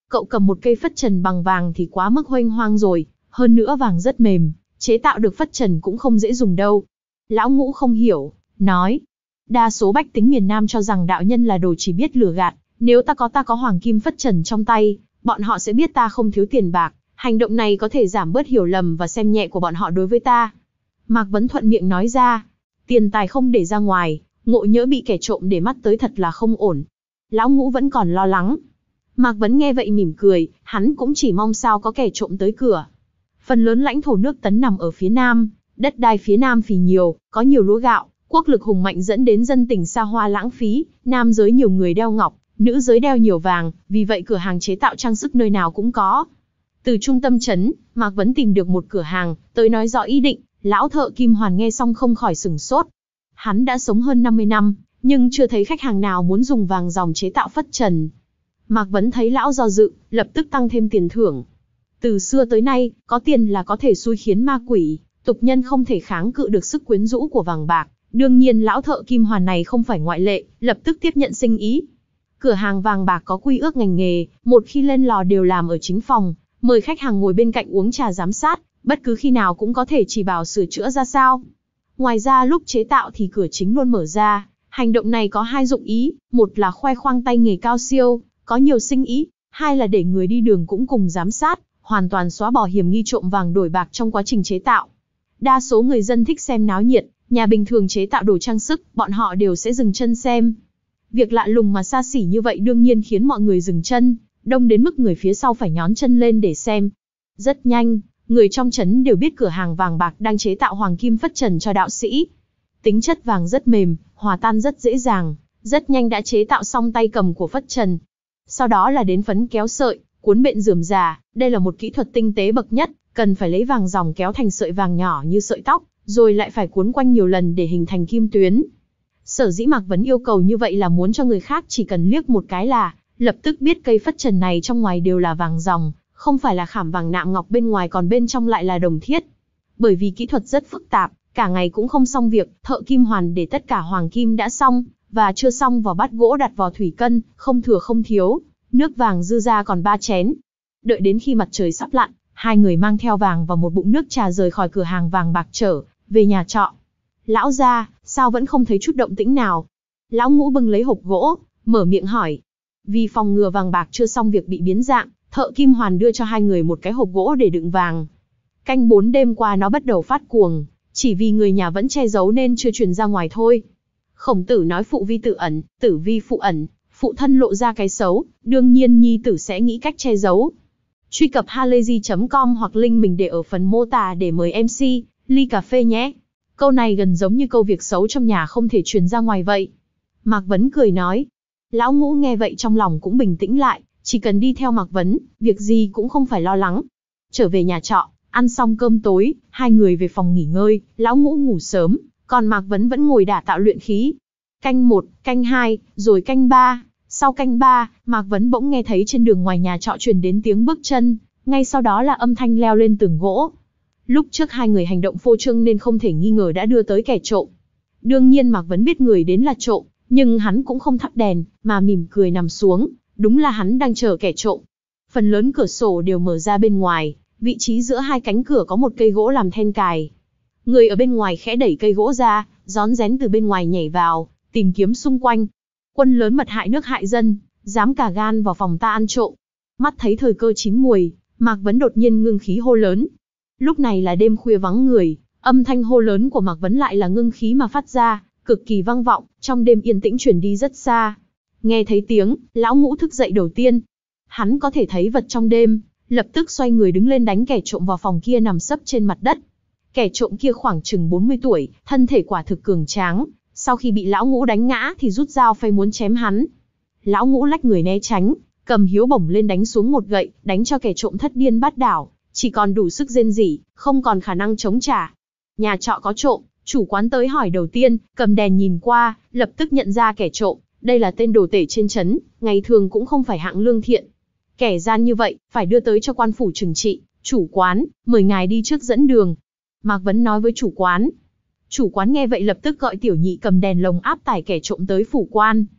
Cậu cầm một cây phất trần bằng vàng thì quá mức huênh hoang rồi, hơn nữa vàng rất mềm, chế tạo được phất trần cũng không dễ dùng đâu. Lão Ngũ không hiểu, nói. Đa số bách tính miền Nam cho rằng đạo nhân là đồ chỉ biết lừa gạt, nếu ta có ta có hoàng kim phất trần trong tay, bọn họ sẽ biết ta không thiếu tiền bạc, hành động này có thể giảm bớt hiểu lầm và xem nhẹ của bọn họ đối với ta. Mạc Vấn thuận miệng nói ra, tiền tài không để ra ngoài, ngộ nhỡ bị kẻ trộm để mắt tới thật là không ổn. Lão Ngũ vẫn còn lo lắng. Mạc Vấn nghe vậy mỉm cười, hắn cũng chỉ mong sao có kẻ trộm tới cửa. Phần lớn lãnh thổ nước Tấn nằm ở phía Nam, đất đai phía Nam phì nhiều, có nhiều lúa gạo, quốc lực hùng mạnh dẫn đến dân tình xa hoa lãng phí, nam giới nhiều người đeo ngọc, nữ giới đeo nhiều vàng, vì vậy cửa hàng chế tạo trang sức nơi nào cũng có. Từ trung tâm trấn, Mạc Vấn tìm được một cửa hàng, tới nói rõ ý định, lão thợ Kim Hoàn nghe xong không khỏi sửng sốt. Hắn đã sống hơn năm mươi năm, nhưng chưa thấy khách hàng nào muốn dùng vàng ròng chế tạo phất trần. Mạc Vấn thấy lão do dự, lập tức tăng thêm tiền thưởng. Từ xưa tới nay, có tiền là có thể xui khiến ma quỷ, tục nhân không thể kháng cự được sức quyến rũ của vàng bạc. Đương nhiên lão thợ Kim Hoàn này không phải ngoại lệ, lập tức tiếp nhận sinh ý. Cửa hàng vàng bạc có quy ước ngành nghề, một khi lên lò đều làm ở chính phòng, mời khách hàng ngồi bên cạnh uống trà giám sát, bất cứ khi nào cũng có thể chỉ bảo sửa chữa ra sao. Ngoài ra lúc chế tạo thì cửa chính luôn mở ra, hành động này có hai dụng ý, một là khoe khoang tay nghề cao siêu, có nhiều sinh ý, hai là để người đi đường cũng cùng giám sát, hoàn toàn xóa bỏ hiểm nghi trộm vàng đổi bạc trong quá trình chế tạo. Đa số người dân thích xem náo nhiệt, nhà bình thường chế tạo đồ trang sức, bọn họ đều sẽ dừng chân xem. Việc lạ lùng mà xa xỉ như vậy đương nhiên khiến mọi người dừng chân, đông đến mức người phía sau phải nhón chân lên để xem. Rất nhanh, người trong trấn đều biết cửa hàng vàng bạc đang chế tạo hoàng kim phất trần cho đạo sĩ. Tính chất vàng rất mềm, hòa tan rất dễ dàng, rất nhanh đã chế tạo xong tay cầm của phất trần. Sau đó là đến phấn kéo sợi, cuốn bện rườm rà, đây là một kỹ thuật tinh tế bậc nhất, cần phải lấy vàng ròng kéo thành sợi vàng nhỏ như sợi tóc, rồi lại phải cuốn quanh nhiều lần để hình thành kim tuyến. Sở dĩ Mạc Vấn yêu cầu như vậy là muốn cho người khác chỉ cần liếc một cái là lập tức biết cây phất trần này trong ngoài đều là vàng ròng, không phải là khảm vàng nạm ngọc bên ngoài còn bên trong lại là đồng thiết. Bởi vì kỹ thuật rất phức tạp, cả ngày cũng không xong việc, thợ Kim Hoàn để tất cả hoàng kim đã xong và chưa xong vào bát gỗ đặt vào thủy cân, không thừa không thiếu, nước vàng dư ra còn ba chén. Đợi đến khi mặt trời sắp lặn, hai người mang theo vàng và một bụng nước trà rời khỏi cửa hàng vàng bạc trở về nhà trọ. Lão gia, sao vẫn không thấy chút động tĩnh nào? Lão Ngũ bưng lấy hộp gỗ, mở miệng hỏi. Vì phòng ngừa vàng bạc chưa xong việc bị biến dạng, thợ Kim Hoàn đưa cho hai người một cái hộp gỗ để đựng vàng. Canh bốn đêm qua nó bắt đầu phát cuồng, chỉ vì người nhà vẫn che giấu nên chưa truyền ra ngoài thôi. Khổng Tử nói phụ vi tự ẩn, tử vi phụ ẩn, phụ thân lộ ra cái xấu, đương nhiên nhi tử sẽ nghĩ cách che giấu. Truy cập halayzi chấm com hoặc link mình để ở phần mô tả để mời em xê, ly cà phê nhé. Câu này gần giống như câu việc xấu trong nhà không thể truyền ra ngoài vậy. Mạc Vấn cười nói. Lão Ngũ nghe vậy trong lòng cũng bình tĩnh lại, chỉ cần đi theo Mạc Vấn, việc gì cũng không phải lo lắng. Trở về nhà trọ, ăn xong cơm tối, hai người về phòng nghỉ ngơi, Lão Ngũ ngủ sớm, còn Mạc Vấn vẫn ngồi đả tạo luyện khí. Canh một, canh hai, rồi canh ba. Sau canh ba, Mạc Vấn bỗng nghe thấy trên đường ngoài nhà trọ truyền đến tiếng bước chân, ngay sau đó là âm thanh leo lên tường gỗ. Lúc trước hai người hành động phô trương nên không thể nghi ngờ đã đưa tới kẻ trộm. Đương nhiên Mạc Vấn biết người đến là trộm, nhưng hắn cũng không thắp đèn, mà mỉm cười nằm xuống, đúng là hắn đang chờ kẻ trộm. Phần lớn cửa sổ đều mở ra bên ngoài, vị trí giữa hai cánh cửa có một cây gỗ làm then cài. Người ở bên ngoài khẽ đẩy cây gỗ ra, rón rén từ bên ngoài nhảy vào, tìm kiếm xung quanh. Quân lớn mật hại nước hại dân, dám cả gan vào phòng ta ăn trộm. Mắt thấy thời cơ chín muồi, Mạc Vấn đột nhiên ngưng khí hô lớn. Lúc này là đêm khuya vắng người, âm thanh hô lớn của Mạc Vấn lại là ngưng khí mà phát ra, cực kỳ vang vọng, trong đêm yên tĩnh truyền đi rất xa. Nghe thấy tiếng, Lão Ngũ thức dậy đầu tiên. Hắn có thể thấy vật trong đêm, lập tức xoay người đứng lên đánh kẻ trộm vào phòng kia nằm sấp trên mặt đất. Kẻ trộm kia khoảng chừng bốn mươi tuổi, thân thể quả thực cường tráng, sau khi bị Lão Ngũ đánh ngã thì rút dao phay muốn chém hắn. Lão Ngũ lách người né tránh, cầm hiếu bổng lên đánh xuống một gậy, đánh cho kẻ trộm thất điên bát đảo, chỉ còn đủ sức rên rỉ, không còn khả năng chống trả. Nhà trọ có trộm, chủ quán tới hỏi đầu tiên, cầm đèn nhìn qua, lập tức nhận ra kẻ trộm, đây là tên đồ tể trên trấn, ngày thường cũng không phải hạng lương thiện. Kẻ gian như vậy, phải đưa tới cho quan phủ trừng trị, chủ quán, mời ngài đi trước dẫn đường. Mạc Vấn nói với chủ quán. Chủ quán nghe vậy lập tức gọi tiểu nhị cầm đèn lồng áp tải kẻ trộm tới phủ quan.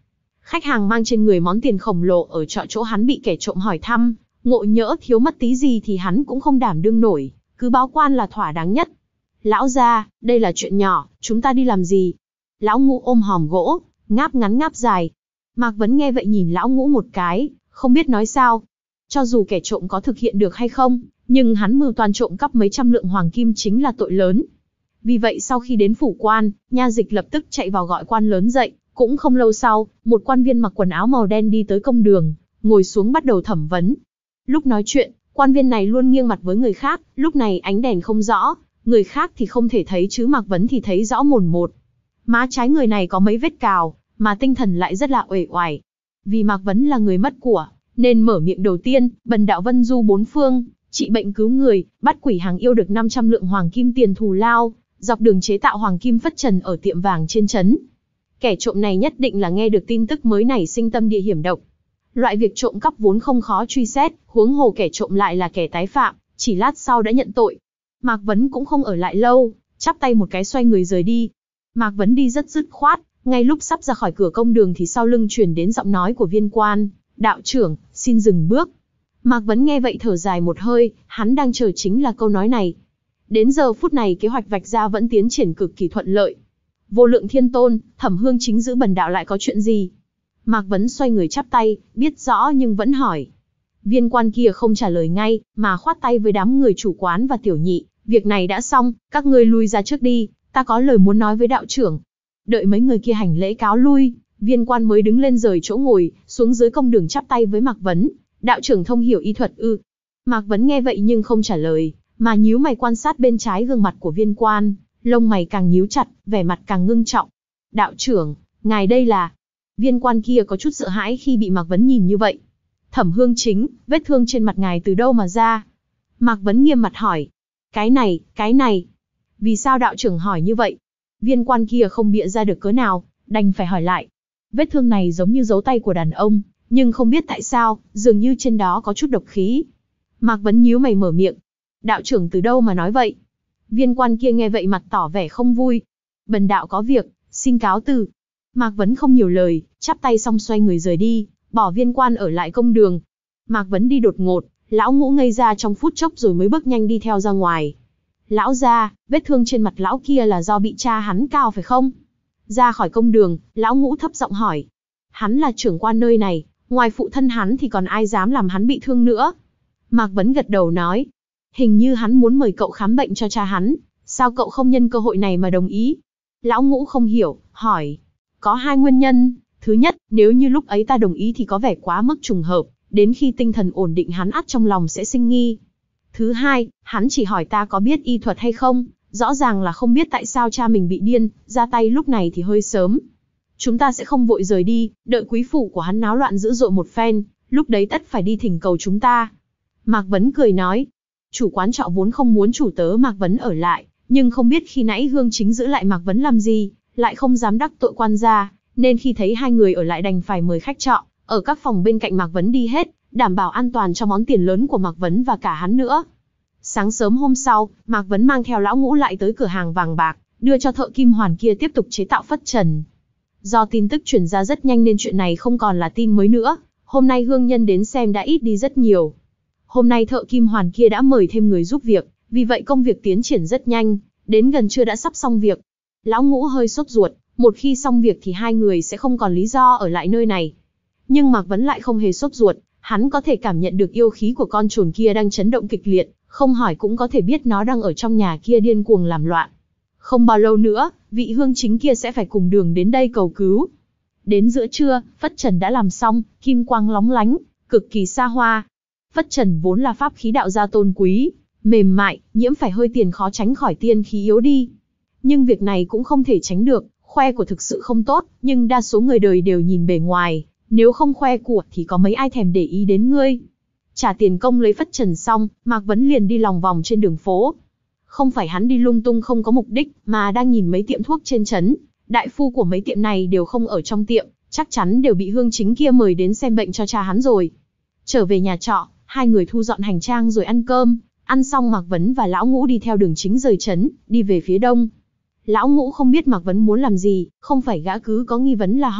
Khách hàng mang trên người món tiền khổng lồ ở chợ chỗ hắn bị kẻ trộm hỏi thăm, ngộ nhỡ thiếu mất tí gì thì hắn cũng không đảm đương nổi, cứ báo quan là thỏa đáng nhất. Lão gia, đây là chuyện nhỏ, chúng ta đi làm gì? Lão Ngũ ôm hòm gỗ, ngáp ngắn ngáp dài. Mạc Vấn nghe vậy nhìn Lão Ngũ một cái, không biết nói sao. Cho dù kẻ trộm có thực hiện được hay không, nhưng hắn mưu toan trộm cắp mấy trăm lượng hoàng kim chính là tội lớn. Vì vậy sau khi đến phủ quan, nha dịch lập tức chạy vào gọi quan lớn dậy. Cũng không lâu sau, một quan viên mặc quần áo màu đen đi tới công đường, ngồi xuống bắt đầu thẩm vấn. Lúc nói chuyện, quan viên này luôn nghiêng mặt với người khác, lúc này ánh đèn không rõ, người khác thì không thể thấy chứ Mạc Vấn thì thấy rõ mồn một. Má trái người này có mấy vết cào, mà tinh thần lại rất là uể oải. Vì Mạc Vấn là người mất của, nên mở miệng đầu tiên, bần đạo vân du bốn phương, trị bệnh cứu người, bắt quỷ hàng yêu được năm trăm lượng hoàng kim tiền thù lao, dọc đường chế tạo hoàng kim phất trần ở tiệm vàng trên trấn. Kẻ trộm này nhất định là nghe được tin tức mới nảy sinh tâm địa hiểm độc. Loại việc trộm cắp vốn không khó truy xét, huống hồ kẻ trộm lại là kẻ tái phạm, chỉ lát sau đã nhận tội. Mạc Vấn cũng không ở lại lâu, chắp tay một cái xoay người rời đi. Mạc Vấn đi rất dứt khoát, ngay lúc sắp ra khỏi cửa công đường thì sau lưng truyền đến giọng nói của viên quan, đạo trưởng, xin dừng bước. Mạc Vấn nghe vậy thở dài một hơi, hắn đang chờ chính là câu nói này. Đến giờ phút này kế hoạch vạch ra vẫn tiến triển cực kỳ thuận lợi. Vô Lượng Thiên Tôn, Thẩm Hương Chính giữ bần đạo lại có chuyện gì? Mạc Vấn xoay người chắp tay, biết rõ nhưng vẫn hỏi. Viên quan kia không trả lời ngay, mà khoát tay với đám người chủ quán và tiểu nhị. Việc này đã xong, các ngươi lui ra trước đi, ta có lời muốn nói với đạo trưởng. Đợi mấy người kia hành lễ cáo lui, viên quan mới đứng lên rời chỗ ngồi, xuống dưới công đường chắp tay với Mạc Vấn. Đạo trưởng thông hiểu y thuật ư? Mạc Vấn nghe vậy nhưng không trả lời, mà nhíu mày quan sát bên trái gương mặt của viên quan, lông mày càng nhíu chặt, vẻ mặt càng ngưng trọng. Đạo trưởng, ngài đây là... Viên quan kia có chút sợ hãi khi bị Mạc Vấn nhìn như vậy. Thẩm Hương Chính, vết thương trên mặt ngài từ đâu mà ra? Mạc Vấn nghiêm mặt hỏi. Cái này, cái này. Vì sao đạo trưởng hỏi như vậy? Viên quan kia không bịa ra được cớ nào, đành phải hỏi lại. Vết thương này giống như dấu tay của đàn ông, nhưng không biết tại sao, dường như trên đó có chút độc khí. Mạc Vấn nhíu mày mở miệng. Đạo trưởng từ đâu mà nói vậy? Viên quan kia nghe vậy mặt tỏ vẻ không vui. Bần đạo có việc, xin cáo từ. Mạc Vấn không nhiều lời, chắp tay xong xoay người rời đi, bỏ viên quan ở lại công đường. Mạc Vấn đi đột ngột, lão Ngũ ngây ra trong phút chốc rồi mới bước nhanh đi theo ra ngoài. Lão gia, vết thương trên mặt lão kia là do bị cha hắn cào phải không? Ra khỏi công đường, lão Ngũ thấp giọng hỏi. Hắn là trưởng quan nơi này, ngoài phụ thân hắn thì còn ai dám làm hắn bị thương nữa? Mạc Vấn gật đầu nói. Hình như hắn muốn mời cậu khám bệnh cho cha hắn, sao cậu không nhân cơ hội này mà đồng ý? Lão Ngũ không hiểu, hỏi. Có hai nguyên nhân, thứ nhất, nếu như lúc ấy ta đồng ý thì có vẻ quá mức trùng hợp, đến khi tinh thần ổn định hắn ắt trong lòng sẽ sinh nghi. Thứ hai, hắn chỉ hỏi ta có biết y thuật hay không, rõ ràng là không biết tại sao cha mình bị điên, ra tay lúc này thì hơi sớm. Chúng ta sẽ không vội rời đi, đợi quý phủ của hắn náo loạn dữ dội một phen, lúc đấy tất phải đi thỉnh cầu chúng ta. Mạc Vấn cười nói, chủ quán trọ vốn không muốn chủ tớ Mạc Vấn ở lại, nhưng không biết khi nãy Hương Chính giữ lại Mạc Vấn làm gì, lại không dám đắc tội quan gia, nên khi thấy hai người ở lại đành phải mời khách trọ, ở các phòng bên cạnh Mạc Vấn đi hết, đảm bảo an toàn cho món tiền lớn của Mạc Vấn và cả hắn nữa. Sáng sớm hôm sau, Mạc Vấn mang theo lão Ngũ lại tới cửa hàng vàng bạc, đưa cho thợ kim hoàn kia tiếp tục chế tạo phất trần. Do tin tức truyền ra rất nhanh nên chuyện này không còn là tin mới nữa, hôm nay hương nhân đến xem đã ít đi rất nhiều. Hôm nay thợ kim hoàn kia đã mời thêm người giúp việc, vì vậy công việc tiến triển rất nhanh, đến gần trưa đã sắp xong việc. Lão Ngũ hơi sốt ruột, một khi xong việc thì hai người sẽ không còn lý do ở lại nơi này. Nhưng Mạc Vấn lại không hề sốt ruột, hắn có thể cảm nhận được yêu khí của con trồn kia đang chấn động kịch liệt, không hỏi cũng có thể biết nó đang ở trong nhà kia điên cuồng làm loạn. Không bao lâu nữa, vị Hương Chính kia sẽ phải cùng đường đến đây cầu cứu. Đến giữa trưa, phất trần đã làm xong, kim quang lóng lánh, cực kỳ xa hoa. Phất trần vốn là pháp khí đạo gia tôn quý, mềm mại, nhiễm phải hơi tiền khó tránh khỏi tiên khí yếu đi. Nhưng việc này cũng không thể tránh được, khoe của thực sự không tốt, nhưng đa số người đời đều nhìn bề ngoài, nếu không khoe của thì có mấy ai thèm để ý đến ngươi. Trả tiền công lấy phất trần xong, Mạc Vấn liền đi lòng vòng trên đường phố. Không phải hắn đi lung tung không có mục đích, mà đang nhìn mấy tiệm thuốc trên trấn. Đại phu của mấy tiệm này đều không ở trong tiệm, chắc chắn đều bị Hương Chính kia mời đến xem bệnh cho cha hắn rồi. Trở về nhà trọ, hai người thu dọn hành trang rồi ăn cơm. Ăn xong Mạc Vấn và Lão Ngũ đi theo đường chính rời trấn, đi về phía đông. Lão Ngũ không biết Mạc Vấn muốn làm gì, không phải gã cứ có nghi vấn là hỏi,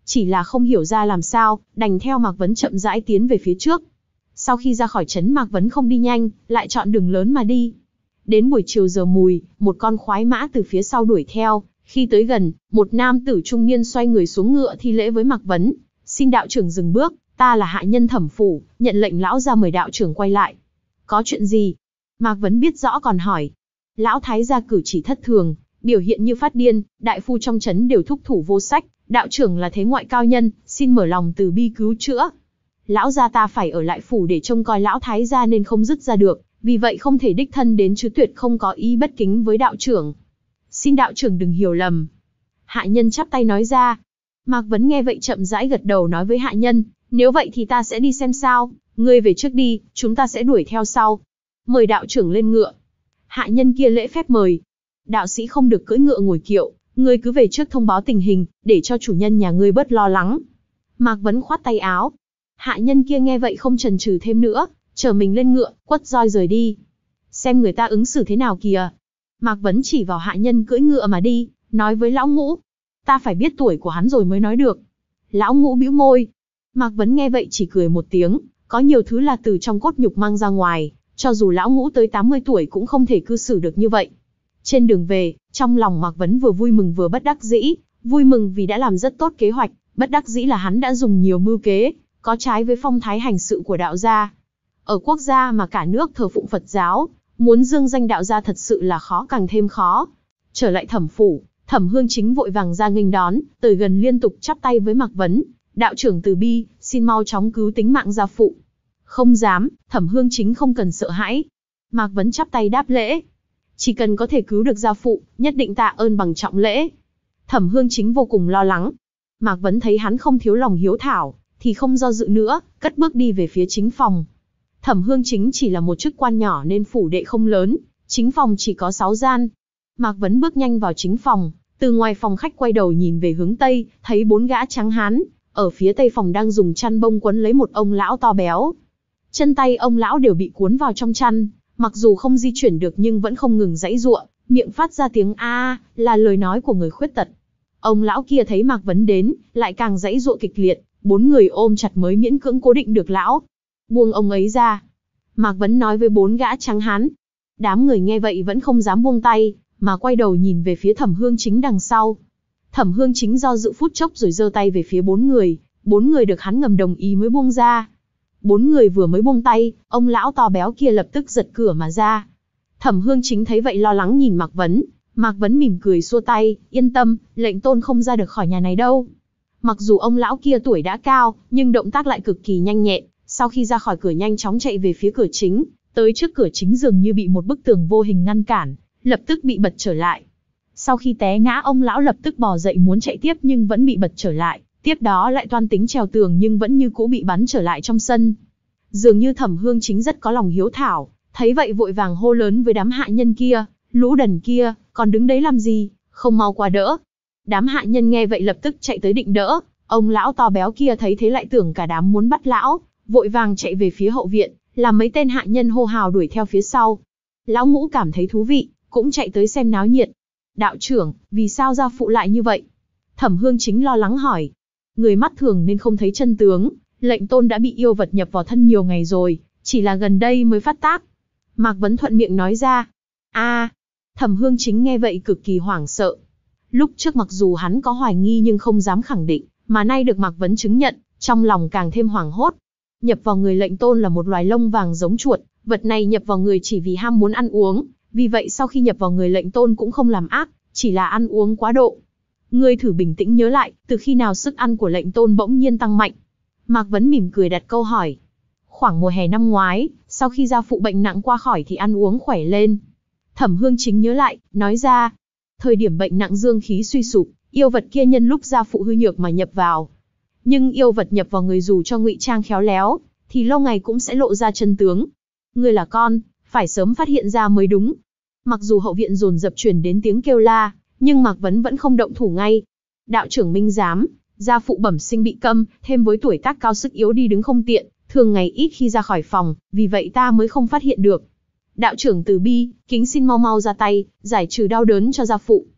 chỉ là không hiểu ra làm sao, đành theo Mạc Vấn chậm rãi tiến về phía trước. Sau khi ra khỏi trấn, Mạc Vấn không đi nhanh, lại chọn đường lớn mà đi. Đến buổi chiều giờ mùi, một con khoái mã từ phía sau đuổi theo, khi tới gần, một nam tử trung niên xoay người xuống ngựa thi lễ với Mạc Vấn. Xin đạo trưởng dừng bước, ta là hạ nhân Thẩm phủ, nhận lệnh lão ra mời đạo trưởng quay lại. Có chuyện gì? Mạc Vấn biết rõ còn hỏi. Lão thái gia cử chỉ thất thường, biểu hiện như phát điên, đại phu trong trấn đều thúc thủ vô sách, đạo trưởng là thế ngoại cao nhân, xin mở lòng từ bi cứu chữa. Lão gia ta phải ở lại phủ để trông coi lão thái gia nên không dứt ra được, vì vậy không thể đích thân đến chứ tuyệt không có ý bất kính với đạo trưởng. Xin đạo trưởng đừng hiểu lầm. Hạ nhân chắp tay nói ra. Mạc Vấn nghe vậy chậm rãi gật đầu nói với hạ nhân, nếu vậy thì ta sẽ đi xem sao, ngươi về trước đi, chúng ta sẽ đuổi theo sau. Mời đạo trưởng lên ngựa. Hạ nhân kia lễ phép mời. Đạo sĩ không được cưỡi ngựa ngồi kiệu, ngươi cứ về trước thông báo tình hình, để cho chủ nhân nhà ngươi bớt lo lắng. Mạc Vấn khoát tay áo. Hạ nhân kia nghe vậy không chần chừ thêm nữa, chở mình lên ngựa, quất roi rời đi. Xem người ta ứng xử thế nào kìa. Mạc Vấn chỉ vào hạ nhân cưỡi ngựa mà đi, nói với lão Ngũ. Ta phải biết tuổi của hắn rồi mới nói được. Lão Ngũ bĩu môi. Mạc Vấn nghe vậy chỉ cười một tiếng, có nhiều thứ là từ trong cốt nhục mang ra ngoài, cho dù lão Ngũ tới tám mươi tuổi cũng không thể cư xử được như vậy. Trên đường về, trong lòng Mạc Vấn vừa vui mừng vừa bất đắc dĩ, vui mừng vì đã làm rất tốt kế hoạch, bất đắc dĩ là hắn đã dùng nhiều mưu kế, có trái với phong thái hành sự của đạo gia. Ở quốc gia mà cả nước thờ phụng Phật giáo, muốn dương danh đạo gia thật sự là khó càng thêm khó. Trở lại Thẩm phủ, Thẩm Hương Chính vội vàng ra nghênh đón, tới gần liên tục chắp tay với Mạc Vấn. Đạo trưởng từ bi, xin mau chóng cứu tính mạng gia phụ. Không dám, Thẩm Hương Chính không cần sợ hãi. Mạc Vấn chắp tay đáp lễ. Chỉ cần có thể cứu được gia phụ, nhất định tạ ơn bằng trọng lễ. Thẩm Hương Chính vô cùng lo lắng. Mạc Vấn thấy hắn không thiếu lòng hiếu thảo, thì không do dự nữa, cất bước đi về phía chính phòng. Thẩm Hương Chính chỉ là một chức quan nhỏ nên phủ đệ không lớn, chính phòng chỉ có sáu gian. Mạc Vấn bước nhanh vào chính phòng, từ ngoài phòng khách quay đầu nhìn về hướng Tây, thấy bốn gã trắng hán, ở phía Tây phòng đang dùng chăn bông quấn lấy một ông lão to béo. Chân tay ông lão đều bị cuốn vào trong chăn, mặc dù không di chuyển được nhưng vẫn không ngừng giãy giụa, miệng phát ra tiếng a, là lời nói của người khuyết tật. Ông lão kia thấy Mạc Vấn đến, lại càng giãy giụa kịch liệt, bốn người ôm chặt mới miễn cưỡng cố định được lão. Buông ông ấy ra. Mạc Vấn nói với bốn gã trắng hán. Đám người nghe vậy vẫn không dám buông tay, mà quay đầu nhìn về phía Thẩm Hương Chính đằng sau. Thẩm Hương Chính do dự phút chốc rồi giơ tay về phía bốn người, bốn người được hắn ngầm đồng ý mới buông ra. Bốn người vừa mới buông tay, ông lão to béo kia lập tức giật cửa mà ra. Thẩm Hương Chính thấy vậy lo lắng nhìn Mạc Vấn, Mạc Vấn mỉm cười xua tay, yên tâm, lệnh tôn không ra được khỏi nhà này đâu. Mặc dù ông lão kia tuổi đã cao, nhưng động tác lại cực kỳ nhanh nhẹn, sau khi ra khỏi cửa nhanh chóng chạy về phía cửa chính, tới trước cửa chính dường như bị một bức tường vô hình ngăn cản, lập tức bị bật trở lại. Sau khi té ngã ông lão lập tức bò dậy muốn chạy tiếp nhưng vẫn bị bật trở lại, tiếp đó lại toan tính trèo tường nhưng vẫn như cũ bị bắn trở lại trong sân. Dường như Thẩm Hương Chính rất có lòng hiếu thảo, thấy vậy vội vàng hô lớn với đám hạ nhân kia, lũ đần kia, còn đứng đấy làm gì, không mau qua đỡ. Đám hạ nhân nghe vậy lập tức chạy tới định đỡ, ông lão to béo kia thấy thế lại tưởng cả đám muốn bắt lão, vội vàng chạy về phía hậu viện, làm mấy tên hạ nhân hô hào đuổi theo phía sau. Lão Ngũ cảm thấy thú vị, cũng chạy tới xem náo nhiệt. Đạo trưởng, vì sao gia phụ lại như vậy? Thẩm Hương Chính lo lắng hỏi. Người mắt thường nên không thấy chân tướng, lệnh tôn đã bị yêu vật nhập vào thân nhiều ngày rồi, chỉ là gần đây mới phát tác. Mạc Vấn thuận miệng nói ra. A, Thẩm Hương Chính nghe vậy cực kỳ hoảng sợ. Lúc trước mặc dù hắn có hoài nghi nhưng không dám khẳng định, mà nay được Mạc Vấn chứng nhận, trong lòng càng thêm hoảng hốt. Nhập vào người lệnh tôn là một loài lông vàng giống chuột, vật này nhập vào người chỉ vì ham muốn ăn uống, vì vậy sau khi nhập vào người lệnh tôn cũng không làm ác, chỉ là ăn uống quá độ. Ngươi thử bình tĩnh nhớ lại, từ khi nào sức ăn của lệnh tôn bỗng nhiên tăng mạnh? Mạc Vấn mỉm cười đặt câu hỏi. Khoảng mùa hè năm ngoái, sau khi gia phụ bệnh nặng qua khỏi thì ăn uống khỏe lên. Thẩm Hương Chính nhớ lại, nói ra. Thời điểm bệnh nặng dương khí suy sụp, yêu vật kia nhân lúc gia phụ hư nhược mà nhập vào. Nhưng yêu vật nhập vào người dù cho ngụy trang khéo léo, thì lâu ngày cũng sẽ lộ ra chân tướng. Ngươi là con, phải sớm phát hiện ra mới đúng. Mặc dù hậu viện dồn dập truyền đến tiếng kêu la, nhưng Mạc Vấn vẫn không động thủ ngay. Đạo trưởng minh giám, gia phụ bẩm sinh bị câm, thêm với tuổi tác cao sức yếu đi đứng không tiện, thường ngày ít khi ra khỏi phòng, vì vậy ta mới không phát hiện được. Đạo trưởng từ bi, kính xin mau mau ra tay, giải trừ đau đớn cho gia phụ.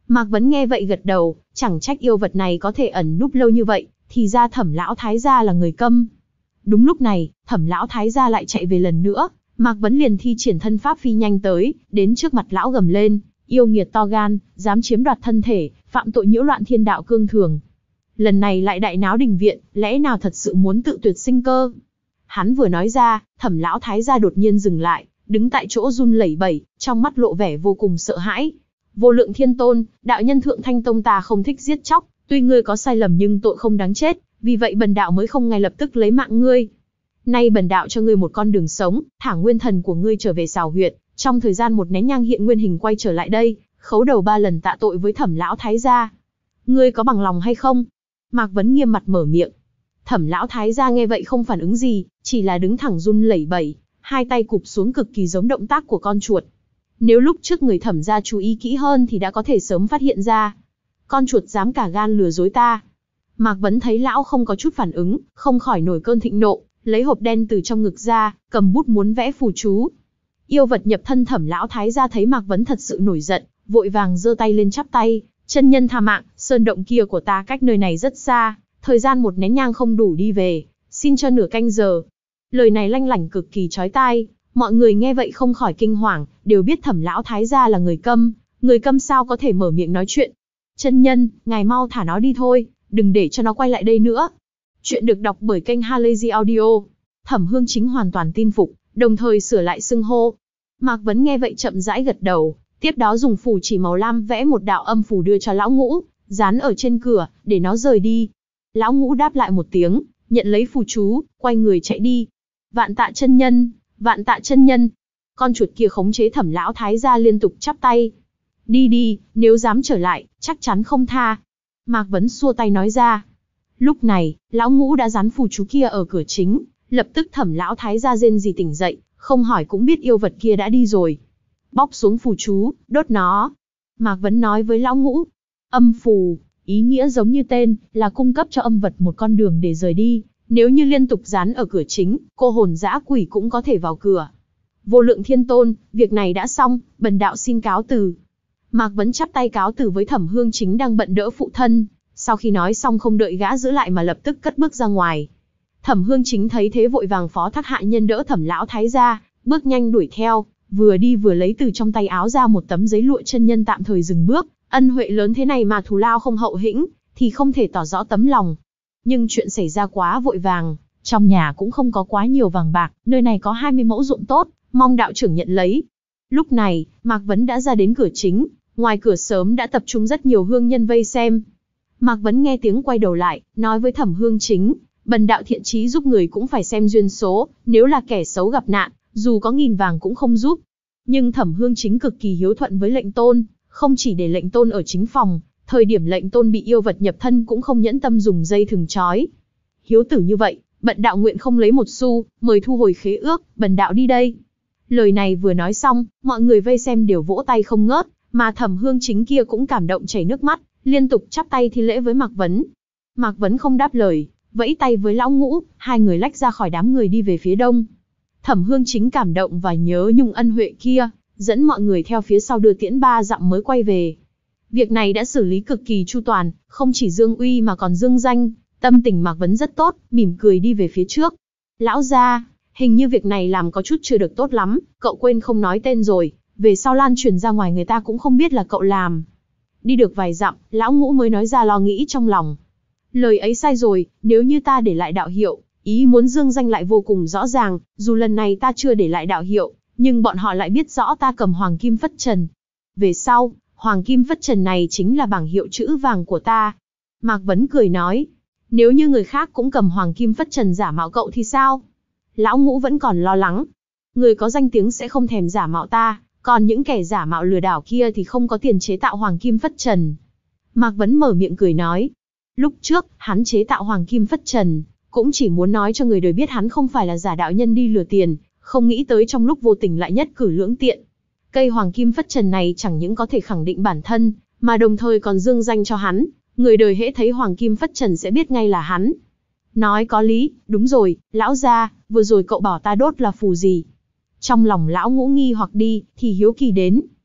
Mạc Vấn nghe vậy gật đầu, chẳng trách yêu vật này có thể ẩn núp lâu như vậy, thì ra Thẩm lão thái gia là người câm. Đúng lúc này, Thẩm lão thái gia lại chạy về lần nữa, Mạc Vấn liền thi triển thân pháp phi nhanh tới, đến trước mặt lão gầm lên, yêu nghiệt to gan, dám chiếm đoạt thân thể, phạm tội nhiễu loạn thiên đạo cương thường. Lần này lại đại náo đình viện, lẽ nào thật sự muốn tự tuyệt sinh cơ? Hắn vừa nói ra, Thẩm lão thái gia đột nhiên dừng lại, đứng tại chỗ run lẩy bẩy, trong mắt lộ vẻ vô cùng sợ hãi. Vô Lượng Thiên Tôn, đạo nhân Thượng Thanh Tông ta không thích giết chóc, tuy ngươi có sai lầm nhưng tội không đáng chết, vì vậy bần đạo mới không ngay lập tức lấy mạng ngươi. Nay bần đạo cho ngươi một con đường sống, thả nguyên thần của ngươi trở về Sào Huyệt, trong thời gian một nén nhang hiện nguyên hình quay trở lại đây, khấu đầu ba lần tạ tội với Thẩm lão thái gia. Ngươi có bằng lòng hay không? Mạc Vấn nghiêm mặt mở miệng. Thẩm lão thái gia nghe vậy không phản ứng gì, chỉ là đứng thẳng run lẩy bẩy, hai tay cụp xuống cực kỳ giống động tác của con chuột. Nếu lúc trước người Thẩm gia chú ý kỹ hơn thì đã có thể sớm phát hiện ra. Con chuột dám cả gan lừa dối ta. Mạc Vấn thấy lão không có chút phản ứng, không khỏi nổi cơn thịnh nộ, lấy hộp đen từ trong ngực ra, cầm bút muốn vẽ phù chú. Yêu vật nhập thân Thẩm lão thái gia thấy Mạc Vấn thật sự nổi giận, vội vàng giơ tay lên chắp tay, chân nhân tha mạng, sơn động kia của ta cách nơi này rất xa, thời gian một nén nhang không đủ đi về, xin cho nửa canh giờ. Lời này lanh lảnh cực kỳ chói tai, mọi người nghe vậy không khỏi kinh hoàng, đều biết Thẩm lão thái gia là người câm, người câm sao có thể mở miệng nói chuyện. Chân nhân, ngài mau thả nó đi thôi, đừng để cho nó quay lại đây nữa. Chuyện được đọc bởi kênh Halazy Audio. Thẩm Hương Chính hoàn toàn tin phục, đồng thời sửa lại xưng hô. Mạc Vấn nghe vậy chậm rãi gật đầu, tiếp đó dùng phù chỉ màu lam vẽ một đạo âm phù đưa cho lão ngũ, dán ở trên cửa, để nó rời đi. Lão ngũ đáp lại một tiếng, nhận lấy phù chú, quay người chạy đi. Vạn tạ chân nhân, vạn tạ chân nhân. Con chuột kia khống chế Thẩm lão thái gia liên tục chắp tay. Đi đi, nếu dám trở lại, chắc chắn không tha. Mạc Vấn xua tay nói ra. Lúc này, lão ngũ đã dán phù chú kia ở cửa chính, lập tức Thẩm lão thái gia rên rỉ tỉnh dậy, không hỏi cũng biết yêu vật kia đã đi rồi. Bóc xuống phù chú, đốt nó. Mạc Vấn nói với lão ngũ. Âm phù, ý nghĩa giống như tên, là cung cấp cho âm vật một con đường để rời đi. Nếu như liên tục dán ở cửa chính, cô hồn dã quỷ cũng có thể vào cửa. Vô Lượng Thiên Tôn, việc này đã xong, bần đạo xin cáo từ. Mạc Vấn chắp tay cáo từ với Thẩm Hương Chính đang bận đỡ phụ thân. Sau khi nói xong không đợi gã giữ lại mà lập tức cất bước ra ngoài. Thẩm Hương Chính thấy thế vội vàng phó thác hạ nhân đỡ Thẩm lão thái gia, bước nhanh đuổi theo, vừa đi vừa lấy từ trong tay áo ra một tấm giấy lụa chân nhân tạm thời dừng bước, ân huệ lớn thế này mà thù lao không hậu hĩnh, thì không thể tỏ rõ tấm lòng. Nhưng chuyện xảy ra quá vội vàng, trong nhà cũng không có quá nhiều vàng bạc, nơi này có hai mươi mẫu ruộng tốt, mong đạo trưởng nhận lấy. Lúc này, Mạc Vấn đã ra đến cửa chính, ngoài cửa sớm đã tập trung rất nhiều hương nhân vây xem. Mạc Vấn nghe tiếng quay đầu lại, nói với Thẩm Hương Chính, bần đạo thiện chí giúp người cũng phải xem duyên số, nếu là kẻ xấu gặp nạn, dù có nghìn vàng cũng không giúp. Nhưng Thẩm Hương Chính cực kỳ hiếu thuận với lệnh tôn, không chỉ để lệnh tôn ở chính phòng, thời điểm lệnh tôn bị yêu vật nhập thân cũng không nhẫn tâm dùng dây thừng trói. Hiếu tử như vậy, bần đạo nguyện không lấy một xu, mời thu hồi khế ước, bần đạo đi đây. Lời này vừa nói xong, mọi người vây xem đều vỗ tay không ngớt, mà Thẩm Hương Chính kia cũng cảm động chảy nước mắt, liên tục chắp tay thi lễ với Mạc Vấn. Mạc Vấn không đáp lời, vẫy tay với lão ngũ, hai người lách ra khỏi đám người đi về phía đông. Thẩm Hương Chính cảm động và nhớ nhung ân huệ kia, dẫn mọi người theo phía sau đưa tiễn ba dặm mới quay về. Việc này đã xử lý cực kỳ chu toàn, không chỉ dương uy mà còn dương danh, tâm tình Mạc Vấn rất tốt, mỉm cười đi về phía trước. Lão gia, hình như việc này làm có chút chưa được tốt lắm, cậu quên không nói tên rồi, về sau lan truyền ra ngoài người ta cũng không biết là cậu làm. Đi được vài dặm, lão ngũ mới nói ra lo nghĩ trong lòng. Lời ấy sai rồi, nếu như ta để lại đạo hiệu, ý muốn dương danh lại vô cùng rõ ràng, dù lần này ta chưa để lại đạo hiệu, nhưng bọn họ lại biết rõ ta cầm Hoàng Kim Phất Trần. Về sau, Hoàng Kim Phất Trần này chính là bảng hiệu chữ vàng của ta. Mạc Vấn cười nói, nếu như người khác cũng cầm Hoàng Kim Phất Trần giả mạo cậu thì sao? Lão ngũ vẫn còn lo lắng. Người có danh tiếng sẽ không thèm giả mạo ta, còn những kẻ giả mạo lừa đảo kia thì không có tiền chế tạo Hoàng Kim Phất Trần. Mạc Vấn mở miệng cười nói, lúc trước, hắn chế tạo Hoàng Kim Phất Trần, cũng chỉ muốn nói cho người đời biết hắn không phải là giả đạo nhân đi lừa tiền, không nghĩ tới trong lúc vô tình lại nhất cử lưỡng tiện. Cây Hoàng Kim Phất Trần này chẳng những có thể khẳng định bản thân, mà đồng thời còn dương danh cho hắn, người đời hễ thấy Hoàng Kim Phất Trần sẽ biết ngay là hắn. Nói có lý, đúng rồi, lão gia, vừa rồi cậu bảo ta đốt là phù gì? Trong lòng lão ngũ nghi hoặc đi, thì hiếu kỳ đến.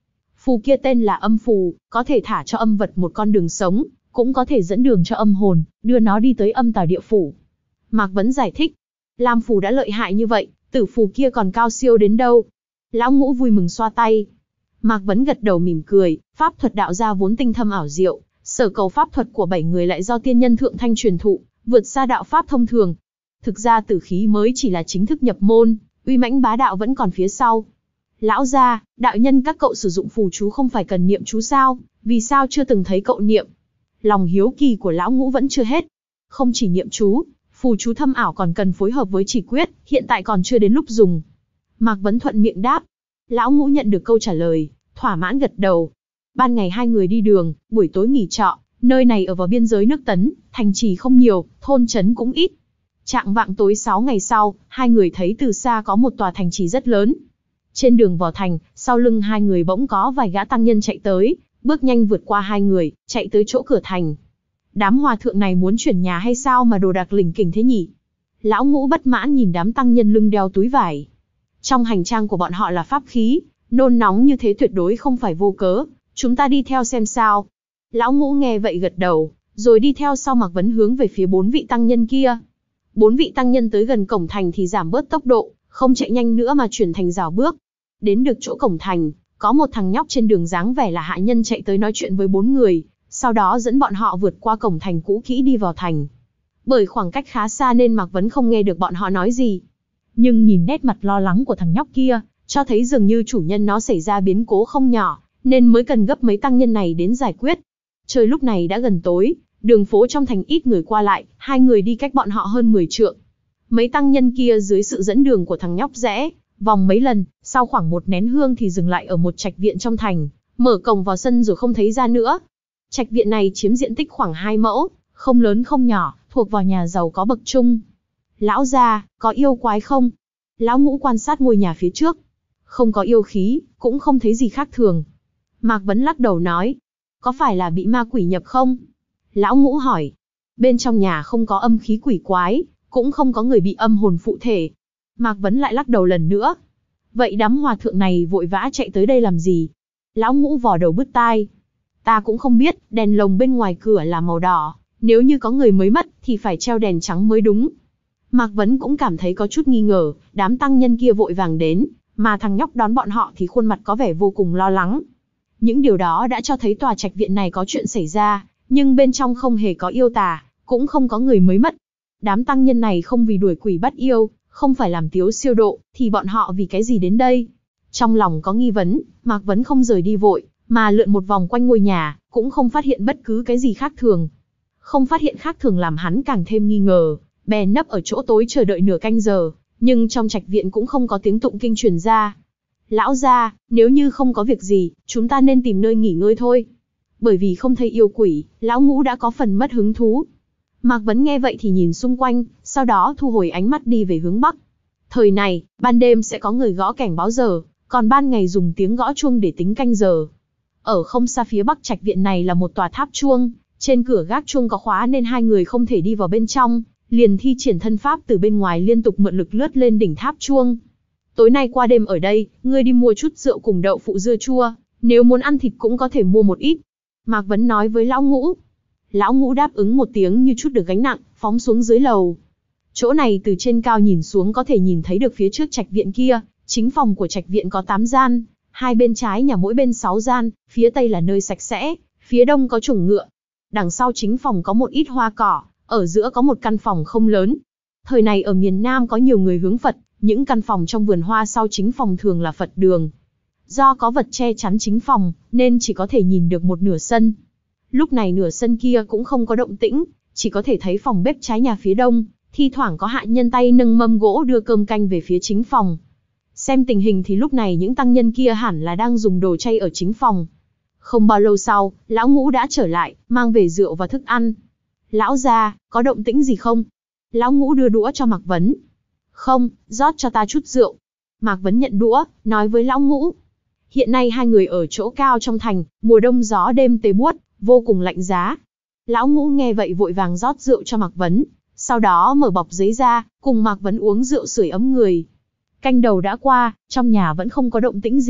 Phù kia tên là âm phù, có thể thả cho âm vật một con đường sống, cũng có thể dẫn đường cho âm hồn, đưa nó đi tới âm tào địa phủ. Mạc Vấn giải thích, Lam phù đã lợi hại như vậy, tử phù kia còn cao siêu đến đâu? Lão Ngũ vui mừng xoa tay. Mạc Vấn gật đầu mỉm cười, pháp thuật đạo gia vốn tinh thâm ảo diệu, sở cầu pháp thuật của bảy người lại do tiên nhân thượng thanh truyền thụ, vượt xa đạo pháp thông thường. Thực ra tử khí mới chỉ là chính thức nhập môn, uy mãnh bá đạo vẫn còn phía sau. Lão gia, đạo nhân các cậu sử dụng phù chú không phải cần niệm chú sao, vì sao chưa từng thấy cậu niệm? Lòng hiếu kỳ của Lão Ngũ vẫn chưa hết. Không chỉ niệm chú, phù chú thâm ảo còn cần phối hợp với chỉ quyết, hiện tại còn chưa đến lúc dùng. Mạc Vấn thuận miệng đáp. Lão Ngũ nhận được câu trả lời, thỏa mãn gật đầu. Ban ngày hai người đi đường, buổi tối nghỉ trọ, nơi này ở vào biên giới nước Tấn, thành trì không nhiều, thôn trấn cũng ít. Chạng vạng tối sáu ngày sau, hai người thấy từ xa có một tòa thành trì rất lớn. Trên đường vào thành, sau lưng hai người bỗng có vài gã tăng nhân chạy tới, bước nhanh vượt qua hai người, chạy tới chỗ cửa thành. Đám hòa thượng này muốn chuyển nhà hay sao mà đồ đạc lỉnh kỉnh thế nhỉ? Lão Ngũ bất mãn nhìn đám tăng nhân lưng đeo túi vải. Trong hành trang của bọn họ là pháp khí, nôn nóng như thế tuyệt đối không phải vô cớ, chúng ta đi theo xem sao. Lão Ngũ nghe vậy gật đầu, rồi đi theo sau Mạc Vấn hướng về phía bốn vị tăng nhân kia. Bốn vị tăng nhân tới gần cổng thành thì giảm bớt tốc độ, không chạy nhanh nữa mà chuyển thành rảo bước. Đến được chỗ cổng thành, có một thằng nhóc trên đường dáng vẻ là hạ nhân chạy tới nói chuyện với bốn người, sau đó dẫn bọn họ vượt qua cổng thành cũ kỹ đi vào thành. Bởi khoảng cách khá xa nên Mạc Vấn không nghe được bọn họ nói gì. Nhưng nhìn nét mặt lo lắng của thằng nhóc kia, cho thấy dường như chủ nhân nó xảy ra biến cố không nhỏ, nên mới cần gấp mấy tăng nhân này đến giải quyết. Trời lúc này đã gần tối, đường phố trong thành ít người qua lại, hai người đi cách bọn họ hơn mười trượng. Mấy tăng nhân kia dưới sự dẫn đường của thằng nhóc rẽ vòng mấy lần, sau khoảng một nén hương thì dừng lại ở một trạch viện trong thành, mở cổng vào sân rồi không thấy ra nữa. Trạch viện này chiếm diện tích khoảng hai mẫu, không lớn không nhỏ, thuộc vào nhà giàu có bậc trung. Lão gia, có yêu quái không? Lão Ngũ quan sát ngôi nhà phía trước. Không có yêu khí, cũng không thấy gì khác thường. Mạc Vấn lắc đầu nói, có phải là bị ma quỷ nhập không? Lão Ngũ hỏi, bên trong nhà không có âm khí quỷ quái, cũng không có người bị âm hồn phụ thể. Mạc Vấn lại lắc đầu lần nữa. Vậy đám hòa thượng này vội vã chạy tới đây làm gì? Lão Ngũ vò đầu bứt tai. Ta cũng không biết, đèn lồng bên ngoài cửa là màu đỏ, nếu như có người mới mất thì phải treo đèn trắng mới đúng. Mạc Vấn cũng cảm thấy có chút nghi ngờ, đám tăng nhân kia vội vàng đến, mà thằng nhóc đón bọn họ thì khuôn mặt có vẻ vô cùng lo lắng. Những điều đó đã cho thấy tòa trạch viện này có chuyện xảy ra, nhưng bên trong không hề có yêu tà, cũng không có người mới mất. Đám tăng nhân này không vì đuổi quỷ bắt yêu, không phải làm tiếu siêu độ, thì bọn họ vì cái gì đến đây? Trong lòng có nghi vấn, Mạc Vấn không rời đi vội, mà lượn một vòng quanh ngôi nhà, cũng không phát hiện bất cứ cái gì khác thường. Không phát hiện khác thường làm hắn càng thêm nghi ngờ, bèn nấp ở chỗ tối chờ đợi nửa canh giờ, nhưng trong trạch viện cũng không có tiếng tụng kinh truyền ra. Lão gia, nếu như không có việc gì, chúng ta nên tìm nơi nghỉ ngơi thôi. Bởi vì không thấy yêu quỷ, Lão Ngũ đã có phần mất hứng thú. Mạc Vấn nghe vậy thì nhìn xung quanh, sau đó thu hồi ánh mắt đi về hướng bắc. Thời này, ban đêm sẽ có người gõ cảnh báo giờ, còn ban ngày dùng tiếng gõ chuông để tính canh giờ. Ở không xa phía bắc trạch viện này là một tòa tháp chuông, trên cửa gác chuông có khóa nên hai người không thể đi vào bên trong, liền thi triển thân pháp từ bên ngoài liên tục mượn lực lướt lên đỉnh tháp chuông. Tối nay qua đêm ở đây, ngươi đi mua chút rượu cùng đậu phụ dưa chua, nếu muốn ăn thịt cũng có thể mua một ít. Mạc Vấn nói với Lão Ngũ. Lão Ngũ đáp ứng một tiếng như chút được gánh nặng, phóng xuống dưới lầu. Chỗ này từ trên cao nhìn xuống có thể nhìn thấy được phía trước trạch viện kia, chính phòng của trạch viện có tám gian, hai bên trái nhà mỗi bên sáu gian, phía tây là nơi sạch sẽ, phía đông có chuồng ngựa. Đằng sau chính phòng có một ít hoa cỏ, ở giữa có một căn phòng không lớn. Thời này ở miền Nam có nhiều người hướng Phật, những căn phòng trong vườn hoa sau chính phòng thường là Phật đường. Do có vật che chắn chính phòng, nên chỉ có thể nhìn được một nửa sân. Lúc này nửa sân kia cũng không có động tĩnh, chỉ có thể thấy phòng bếp trái nhà phía đông, thi thoảng có hạ nhân tay nâng mâm gỗ đưa cơm canh về phía chính phòng. Xem tình hình thì lúc này những tăng nhân kia hẳn là đang dùng đồ chay ở chính phòng. Không bao lâu sau, Lão Ngũ đã trở lại, mang về rượu và thức ăn. Lão gia, có động tĩnh gì không? Lão Ngũ đưa đũa cho Mạc Vấn. Không, rót cho ta chút rượu. Mạc Vấn nhận đũa, nói với Lão Ngũ. Hiện nay hai người ở chỗ cao trong thành, mùa đông gió đêm tê buốt, vô cùng lạnh giá. Lão Ngũ nghe vậy vội vàng rót rượu cho Mạc Vấn, sau đó mở bọc giấy ra, cùng Mạc Vấn uống rượu sưởi ấm người. Canh đầu đã qua, trong nhà vẫn không có động tĩnh gì,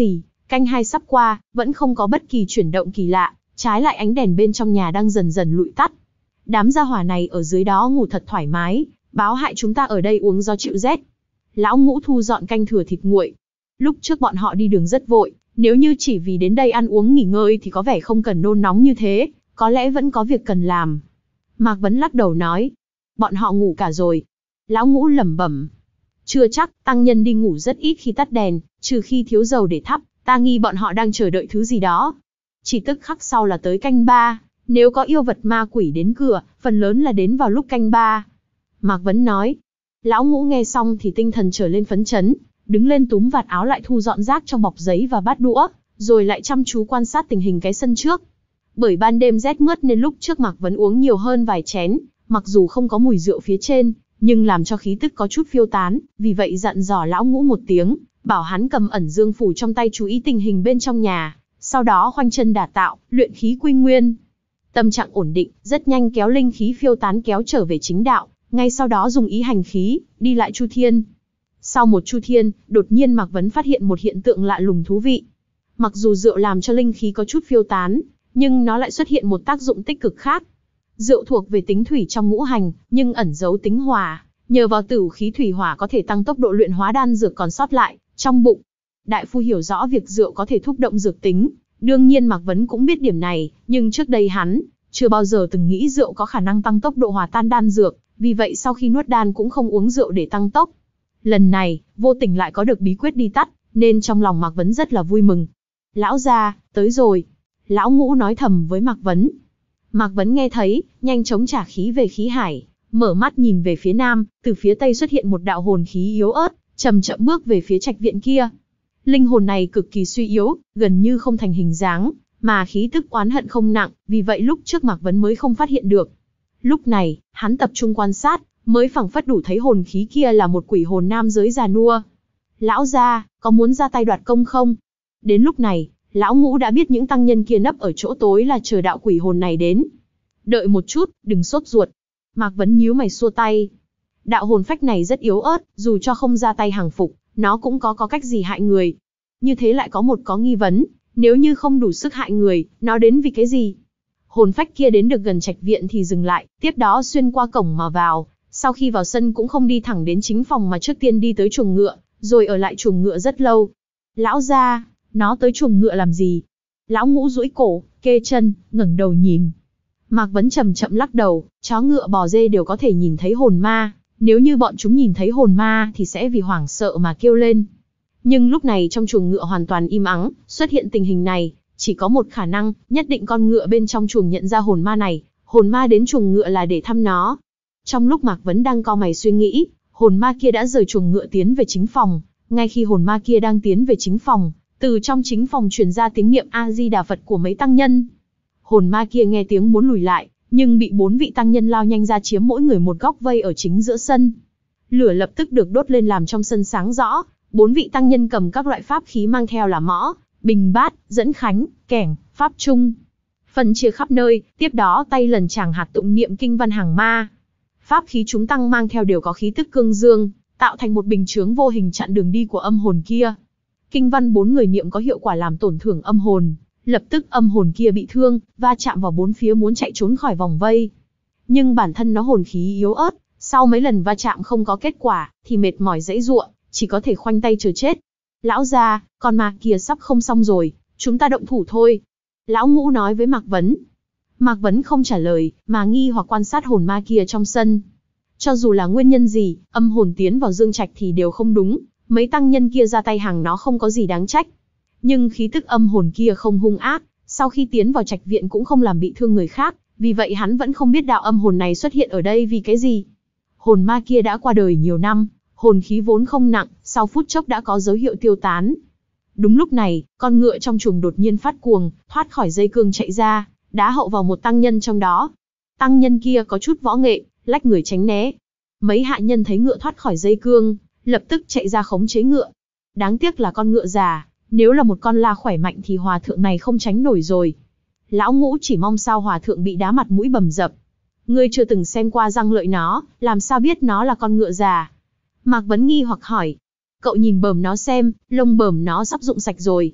Canh hai sắp qua, vẫn không có bất kỳ chuyển động kỳ lạ, trái lại ánh đèn bên trong nhà đang dần dần lụi tắt. Đám gia hỏa này ở dưới đó ngủ thật thoải mái, báo hại chúng ta ở đây uống do chịu rét. Lão Ngũ thu dọn canh thừa thịt nguội. Lúc trước bọn họ đi đường rất vội, nếu như chỉ vì đến đây ăn uống nghỉ ngơi thì có vẻ không cần nôn nóng như thế, có lẽ vẫn có việc cần làm. Mạc Vấn lắc đầu nói, bọn họ ngủ cả rồi. Lão Ngũ lẩm bẩm, chưa chắc, tăng nhân đi ngủ rất ít khi tắt đèn, trừ khi thiếu dầu để thắp, ta nghi bọn họ đang chờ đợi thứ gì đó. Chỉ tức khắc sau là tới canh ba, nếu có yêu vật ma quỷ đến cửa, phần lớn là đến vào lúc canh ba. Mạc Vấn nói. Lão Ngũ nghe xong thì tinh thần trở lên phấn chấn, đứng lên túm vạt áo lại thu dọn rác trong bọc giấy và bát đũa, rồi lại chăm chú quan sát tình hình cái sân trước. Bởi ban đêm rét mướt nên lúc trước Mạc Vấn uống nhiều hơn vài chén, mặc dù không có mùi rượu phía trên, nhưng làm cho khí tức có chút phiêu tán, vì vậy dặn dò Lão Ngũ một tiếng, bảo hắn cầm ẩn dương phủ trong tay chú ý tình hình bên trong nhà, sau đó khoanh chân đả tạo, luyện khí quy nguyên. Tâm trạng ổn định, rất nhanh kéo linh khí phiêu tán kéo trở về chính đạo, ngay sau đó dùng ý hành khí, đi lại chu thiên. Sau một chu thiên, đột nhiên Mạc Vấn phát hiện một hiện tượng lạ lùng thú vị. Mặc dù rượu làm cho linh khí có chút phiêu tán, nhưng nó lại xuất hiện một tác dụng tích cực khác. Rượu thuộc về tính thủy trong ngũ hành, nhưng ẩn giấu tính hỏa, nhờ vào tử khí thủy hỏa có thể tăng tốc độ luyện hóa đan dược còn sót lại trong bụng. Đại phu hiểu rõ việc rượu có thể thúc động dược tính, đương nhiên Mạc Vấn cũng biết điểm này, nhưng trước đây hắn chưa bao giờ từng nghĩ rượu có khả năng tăng tốc độ hòa tan đan dược, vì vậy sau khi nuốt đan cũng không uống rượu để tăng tốc. Lần này, vô tình lại có được bí quyết đi tắt, nên trong lòng Mạc Vấn rất là vui mừng. Lão gia, tới rồi. Lão Ngũ nói thầm với Mạc Vấn. Mạc Vấn nghe thấy, nhanh chóng trả khí về khí hải, mở mắt nhìn về phía nam, từ phía tây xuất hiện một đạo hồn khí yếu ớt, chậm chậm bước về phía trạch viện kia. Linh hồn này cực kỳ suy yếu, gần như không thành hình dáng, mà khí tức oán hận không nặng, vì vậy lúc trước Mạc Vấn mới không phát hiện được. Lúc này, hắn tập trung quan sát, mới phảng phất đủ thấy hồn khí kia là một quỷ hồn nam giới già nua. Lão gia, có muốn ra tay đoạt công không? Đến lúc này, Lão Ngũ đã biết những tăng nhân kia nấp ở chỗ tối là chờ đạo quỷ hồn này đến. Đợi một chút, đừng sốt ruột. Mạc Vấn nhíu mày xua tay. Đạo hồn phách này rất yếu ớt, dù cho không ra tay hàng phục, nó cũng có có cách gì hại người. Như thế lại có một có nghi vấn, nếu như không đủ sức hại người, nó đến vì cái gì? Hồn phách kia đến được gần trạch viện thì dừng lại, tiếp đó xuyên qua cổng mà vào, sau khi vào sân cũng không đi thẳng đến chính phòng mà trước tiên đi tới chuồng ngựa, rồi ở lại chuồng ngựa rất lâu. Lão gia, nó tới chuồng ngựa làm gì? Lão Ngũ duỗi cổ, kê chân, ngẩng đầu nhìn. Mạc Vấn chậm chậm lắc đầu, chó ngựa bò dê đều có thể nhìn thấy hồn ma, nếu như bọn chúng nhìn thấy hồn ma thì sẽ vì hoảng sợ mà kêu lên. Nhưng lúc này trong chuồng ngựa hoàn toàn im ắng, xuất hiện tình hình này, chỉ có một khả năng, nhất định con ngựa bên trong chuồng nhận ra hồn ma này, hồn ma đến chuồng ngựa là để thăm nó. Trong lúc Mạc Vấn đang cau mày suy nghĩ, hồn ma kia đã rời chuồng ngựa tiến về chính phòng, ngay khi hồn ma kia đang tiến về chính phòng, từ trong chính phòng truyền ra tiếng niệm A-di-đà Phật của mấy tăng nhân. Hồn ma kia nghe tiếng muốn lùi lại, nhưng bị bốn vị tăng nhân lao nhanh ra chiếm mỗi người một góc vây ở chính giữa sân. Lửa lập tức được đốt lên làm trong sân sáng rõ, bốn vị tăng nhân cầm các loại pháp khí mang theo là mõ, bình bát, dẫn khánh, kẻng, pháp trung. Phân chia khắp nơi, tiếp đó tay lần chàng hạt tụng niệm kinh văn hàng ma. Pháp khí chúng tăng mang theo đều có khí tức cương dương, tạo thành một bình chướng vô hình chặn đường đi của âm hồn kia. Kinh văn bốn người niệm có hiệu quả làm tổn thương âm hồn, lập tức âm hồn kia bị thương, va chạm vào bốn phía muốn chạy trốn khỏi vòng vây. Nhưng bản thân nó hồn khí yếu ớt, sau mấy lần va chạm không có kết quả, thì mệt mỏi giãy giụa, chỉ có thể khoanh tay chờ chết. Lão gia, con ma kia sắp không xong rồi, chúng ta động thủ thôi. Lão Ngũ nói với Mạc Vấn. Mạc Vấn không trả lời, mà nghi hoặc quan sát hồn ma kia trong sân. Cho dù là nguyên nhân gì, âm hồn tiến vào dương trạch thì đều không đúng, mấy tăng nhân kia ra tay hàng nó không có gì đáng trách. Nhưng khí tức âm hồn kia không hung ác, sau khi tiến vào trạch viện cũng không làm bị thương người khác, vì vậy hắn vẫn không biết đạo âm hồn này xuất hiện ở đây vì cái gì. Hồn ma kia đã qua đời nhiều năm, hồn khí vốn không nặng, sau phút chốc đã có dấu hiệu tiêu tán. Đúng lúc này, con ngựa trong chuồng đột nhiên phát cuồng, thoát khỏi dây cương chạy ra, đá hậu vào một tăng nhân trong đó. Tăng nhân kia có chút võ nghệ, lách người tránh né. Mấy hạ nhân thấy ngựa thoát khỏi dây cương, lập tức chạy ra khống chế ngựa. Đáng tiếc là con ngựa già, nếu là một con la khỏe mạnh thì hòa thượng này không tránh nổi rồi. Lão Ngũ chỉ mong sao hòa thượng bị đá mặt mũi bầm dập. Ngươi chưa từng xem qua răng lợi nó, làm sao biết nó là con ngựa già? Mạc Vấn nghi hoặc hỏi. Cậu nhìn bờm nó xem, lông bờm nó sắp rụng sạch rồi.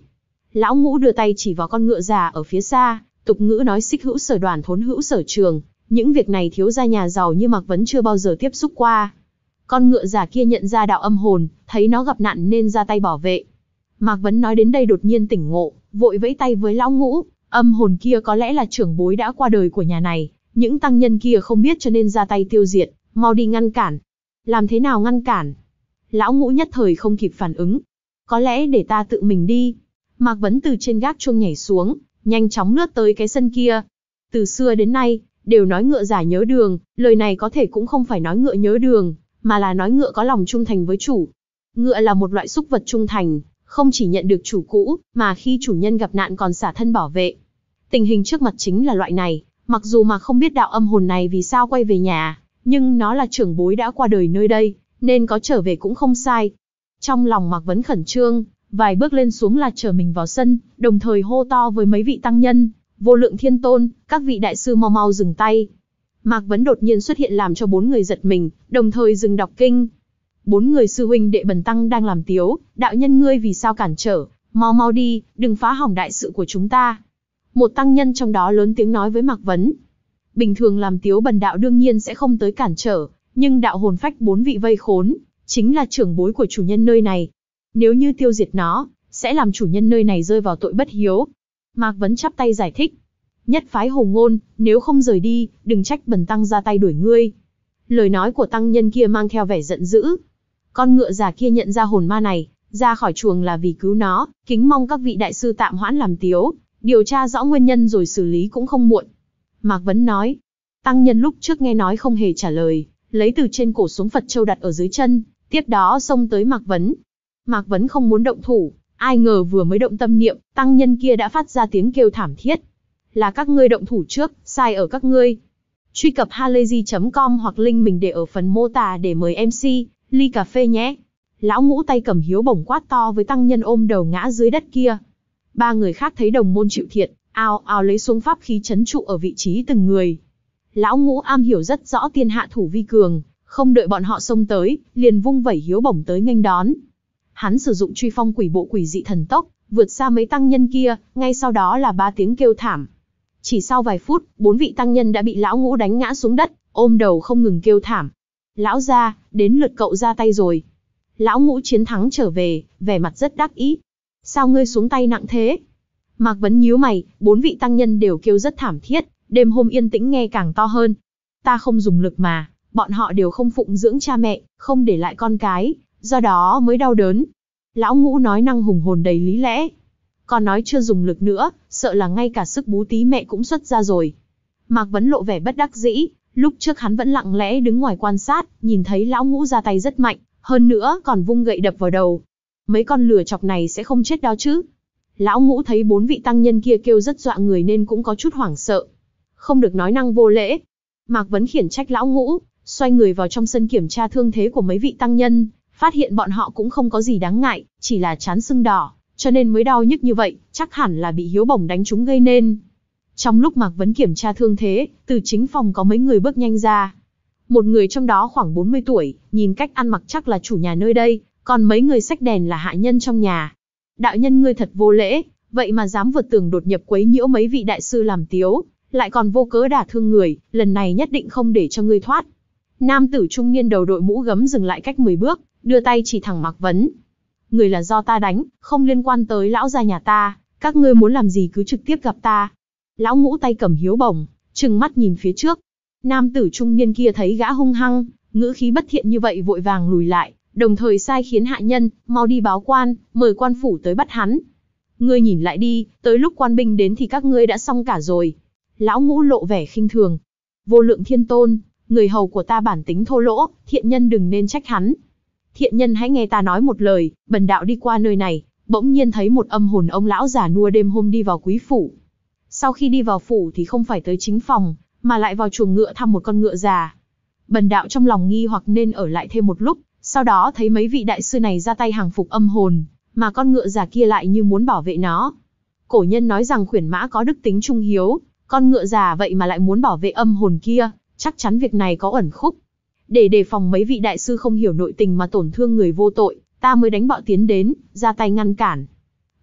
Lão Ngũ đưa tay chỉ vào con ngựa già ở phía xa, tục ngữ nói xích hữu sở đoàn thốn hữu sở trường, những việc này thiếu gia nhà giàu như Mạc Vấn chưa bao giờ tiếp xúc qua. Con ngựa già kia nhận ra đạo âm hồn, thấy nó gặp nạn nên ra tay bảo vệ. Mạc Vấn nói đến đây đột nhiên tỉnh ngộ, vội vẫy tay với Lão Ngũ, âm hồn kia có lẽ là trưởng bối đã qua đời của nhà này, những tăng nhân kia không biết cho nên ra tay tiêu diệt, mau đi ngăn cản. Làm thế nào ngăn cản? Lão Ngũ nhất thời không kịp phản ứng. Có lẽ để ta tự mình đi. Mạc Vấn từ trên gác chuông nhảy xuống, nhanh chóng lướt tới cái sân kia. Từ xưa đến nay, đều nói ngựa già nhớ đường, lời này có thể cũng không phải nói ngựa nhớ đường, mà là nói ngựa có lòng trung thành với chủ. Ngựa là một loại súc vật trung thành, không chỉ nhận được chủ cũ, mà khi chủ nhân gặp nạn còn xả thân bảo vệ. Tình hình trước mặt chính là loại này, mặc dù mà không biết đạo âm hồn này vì sao quay về nhà, nhưng nó là trưởng bối đã qua đời nơi đây, nên có trở về cũng không sai. Trong lòng Mạc Vấn khẩn trương, vài bước lên xuống là trở mình vào sân, đồng thời hô to với mấy vị tăng nhân, Vô Lượng Thiên Tôn, các vị đại sư mau mau dừng tay. Mạc Vấn đột nhiên xuất hiện làm cho bốn người giật mình, đồng thời dừng đọc kinh. Bốn người sư huynh đệ bần tăng đang làm tiếu, đạo nhân ngươi vì sao cản trở, mau mau đi, đừng phá hỏng đại sự của chúng ta. Một tăng nhân trong đó lớn tiếng nói với Mạc Vấn. Bình thường làm tiếu bần đạo đương nhiên sẽ không tới cản trở, nhưng đạo hồn phách bốn vị vây khốn, chính là trưởng bối của chủ nhân nơi này. Nếu như tiêu diệt nó, sẽ làm chủ nhân nơi này rơi vào tội bất hiếu. Mạc Vấn chắp tay giải thích. Nhất phái Hồ Ngôn, nếu không rời đi, đừng trách bần tăng ra tay đuổi ngươi. Lời nói của tăng nhân kia mang theo vẻ giận dữ. Con ngựa già kia nhận ra hồn ma này, ra khỏi chuồng là vì cứu nó, kính mong các vị đại sư tạm hoãn làm tiếu, điều tra rõ nguyên nhân rồi xử lý cũng không muộn. Mạc Vấn nói. Tăng nhân lúc trước nghe nói không hề trả lời, lấy từ trên cổ xuống Phật châu đặt ở dưới chân, tiếp đó xông tới Mạc Vấn. Mạc Vấn không muốn động thủ, ai ngờ vừa mới động tâm niệm, tăng nhân kia đã phát ra tiếng kêu thảm thiết. Là các ngươi động thủ trước, sai ở các ngươi. Truy cập halayzi chấm com hoặc link mình để ở phần mô tả để mời em xê, ly cà phê nhé. Lão Ngũ tay cầm hiếu bổng quát to với tăng nhân ôm đầu ngã dưới đất kia. Ba người khác thấy đồng môn chịu thiệt, ao ao lấy xuống pháp khí trấn trụ ở vị trí từng người. Lão Ngũ am hiểu rất rõ tiên hạ thủ vi cường, không đợi bọn họ xông tới, liền vung vẩy hiếu bổng tới nghênh đón. Hắn sử dụng truy phong quỷ bộ quỷ dị thần tốc, vượt xa mấy tăng nhân kia, ngay sau đó là ba tiếng kêu thảm. Chỉ sau vài phút, bốn vị tăng nhân đã bị Lão Ngũ đánh ngã xuống đất, ôm đầu không ngừng kêu thảm. Lão gia, đến lượt cậu ra tay rồi. Lão Ngũ chiến thắng trở về, vẻ mặt rất đắc ý. Sao ngươi xuống tay nặng thế? Mạc Vấn nhíu mày, bốn vị tăng nhân đều kêu rất thảm thiết, đêm hôm yên tĩnh nghe càng to hơn. Ta không dùng lực mà, bọn họ đều không phụng dưỡng cha mẹ, không để lại con cái, do đó mới đau đớn. Lão Ngũ nói năng hùng hồn đầy lý lẽ. Còn nói chưa dùng lực nữa, sợ là ngay cả sức bú tí mẹ cũng xuất ra rồi. Mạc Vấn lộ vẻ bất đắc dĩ, lúc trước hắn vẫn lặng lẽ đứng ngoài quan sát, nhìn thấy Lão Ngũ ra tay rất mạnh, hơn nữa còn vung gậy đập vào đầu. Mấy con lừa chọc này sẽ không chết đó chứ. Lão Ngũ thấy bốn vị tăng nhân kia kêu rất dọa người nên cũng có chút hoảng sợ. Không được nói năng vô lễ. Mạc Vấn khiển trách Lão Ngũ, xoay người vào trong sân kiểm tra thương thế của mấy vị tăng nhân, phát hiện bọn họ cũng không có gì đáng ngại, chỉ là trán sưng đỏ, cho nên mới đau nhức như vậy, chắc hẳn là bị hiếu bổng đánh trúng gây nên. Trong lúc Mạc Vấn kiểm tra thương thế, từ chính phòng có mấy người bước nhanh ra. Một người trong đó khoảng bốn mươi tuổi, nhìn cách ăn mặc chắc là chủ nhà nơi đây, còn mấy người xách đèn là hạ nhân trong nhà. Đạo nhân ngươi thật vô lễ, vậy mà dám vượt tường đột nhập quấy nhiễu mấy vị đại sư làm tiếu, lại còn vô cớ đả thương người, lần này nhất định không để cho ngươi thoát. Nam tử trung niên đầu đội mũ gấm dừng lại cách mười bước, đưa tay chỉ thẳng Mạc Vấn. Người là do ta đánh, không liên quan tới lão gia nhà ta, các ngươi muốn làm gì cứ trực tiếp gặp ta. Lão Ngũ tay cầm hiếu bổng, trừng mắt nhìn phía trước. Nam tử trung niên kia thấy gã hung hăng, ngữ khí bất thiện như vậy vội vàng lùi lại, đồng thời sai khiến hạ nhân, mau đi báo quan, mời quan phủ tới bắt hắn. Ngươi nhìn lại đi, tới lúc quan binh đến thì các ngươi đã xong cả rồi. Lão Ngũ lộ vẻ khinh thường. Vô Lượng Thiên Tôn, người hầu của ta bản tính thô lỗ, thiện nhân đừng nên trách hắn. Thiện nhân hãy nghe ta nói một lời, bần đạo đi qua nơi này, bỗng nhiên thấy một âm hồn ông lão già nua đêm hôm đi vào quý phủ. Sau khi đi vào phủ thì không phải tới chính phòng, mà lại vào chuồng ngựa thăm một con ngựa già. Bần đạo trong lòng nghi hoặc nên ở lại thêm một lúc, sau đó thấy mấy vị đại sư này ra tay hàng phục âm hồn, mà con ngựa già kia lại như muốn bảo vệ nó. Cổ nhân nói rằng khuyển mã có đức tính trung hiếu, con ngựa già vậy mà lại muốn bảo vệ âm hồn kia, chắc chắn việc này có ẩn khúc. Để đề phòng mấy vị đại sư không hiểu nội tình mà tổn thương người vô tội, ta mới đánh bạo tiến đến, ra tay ngăn cản.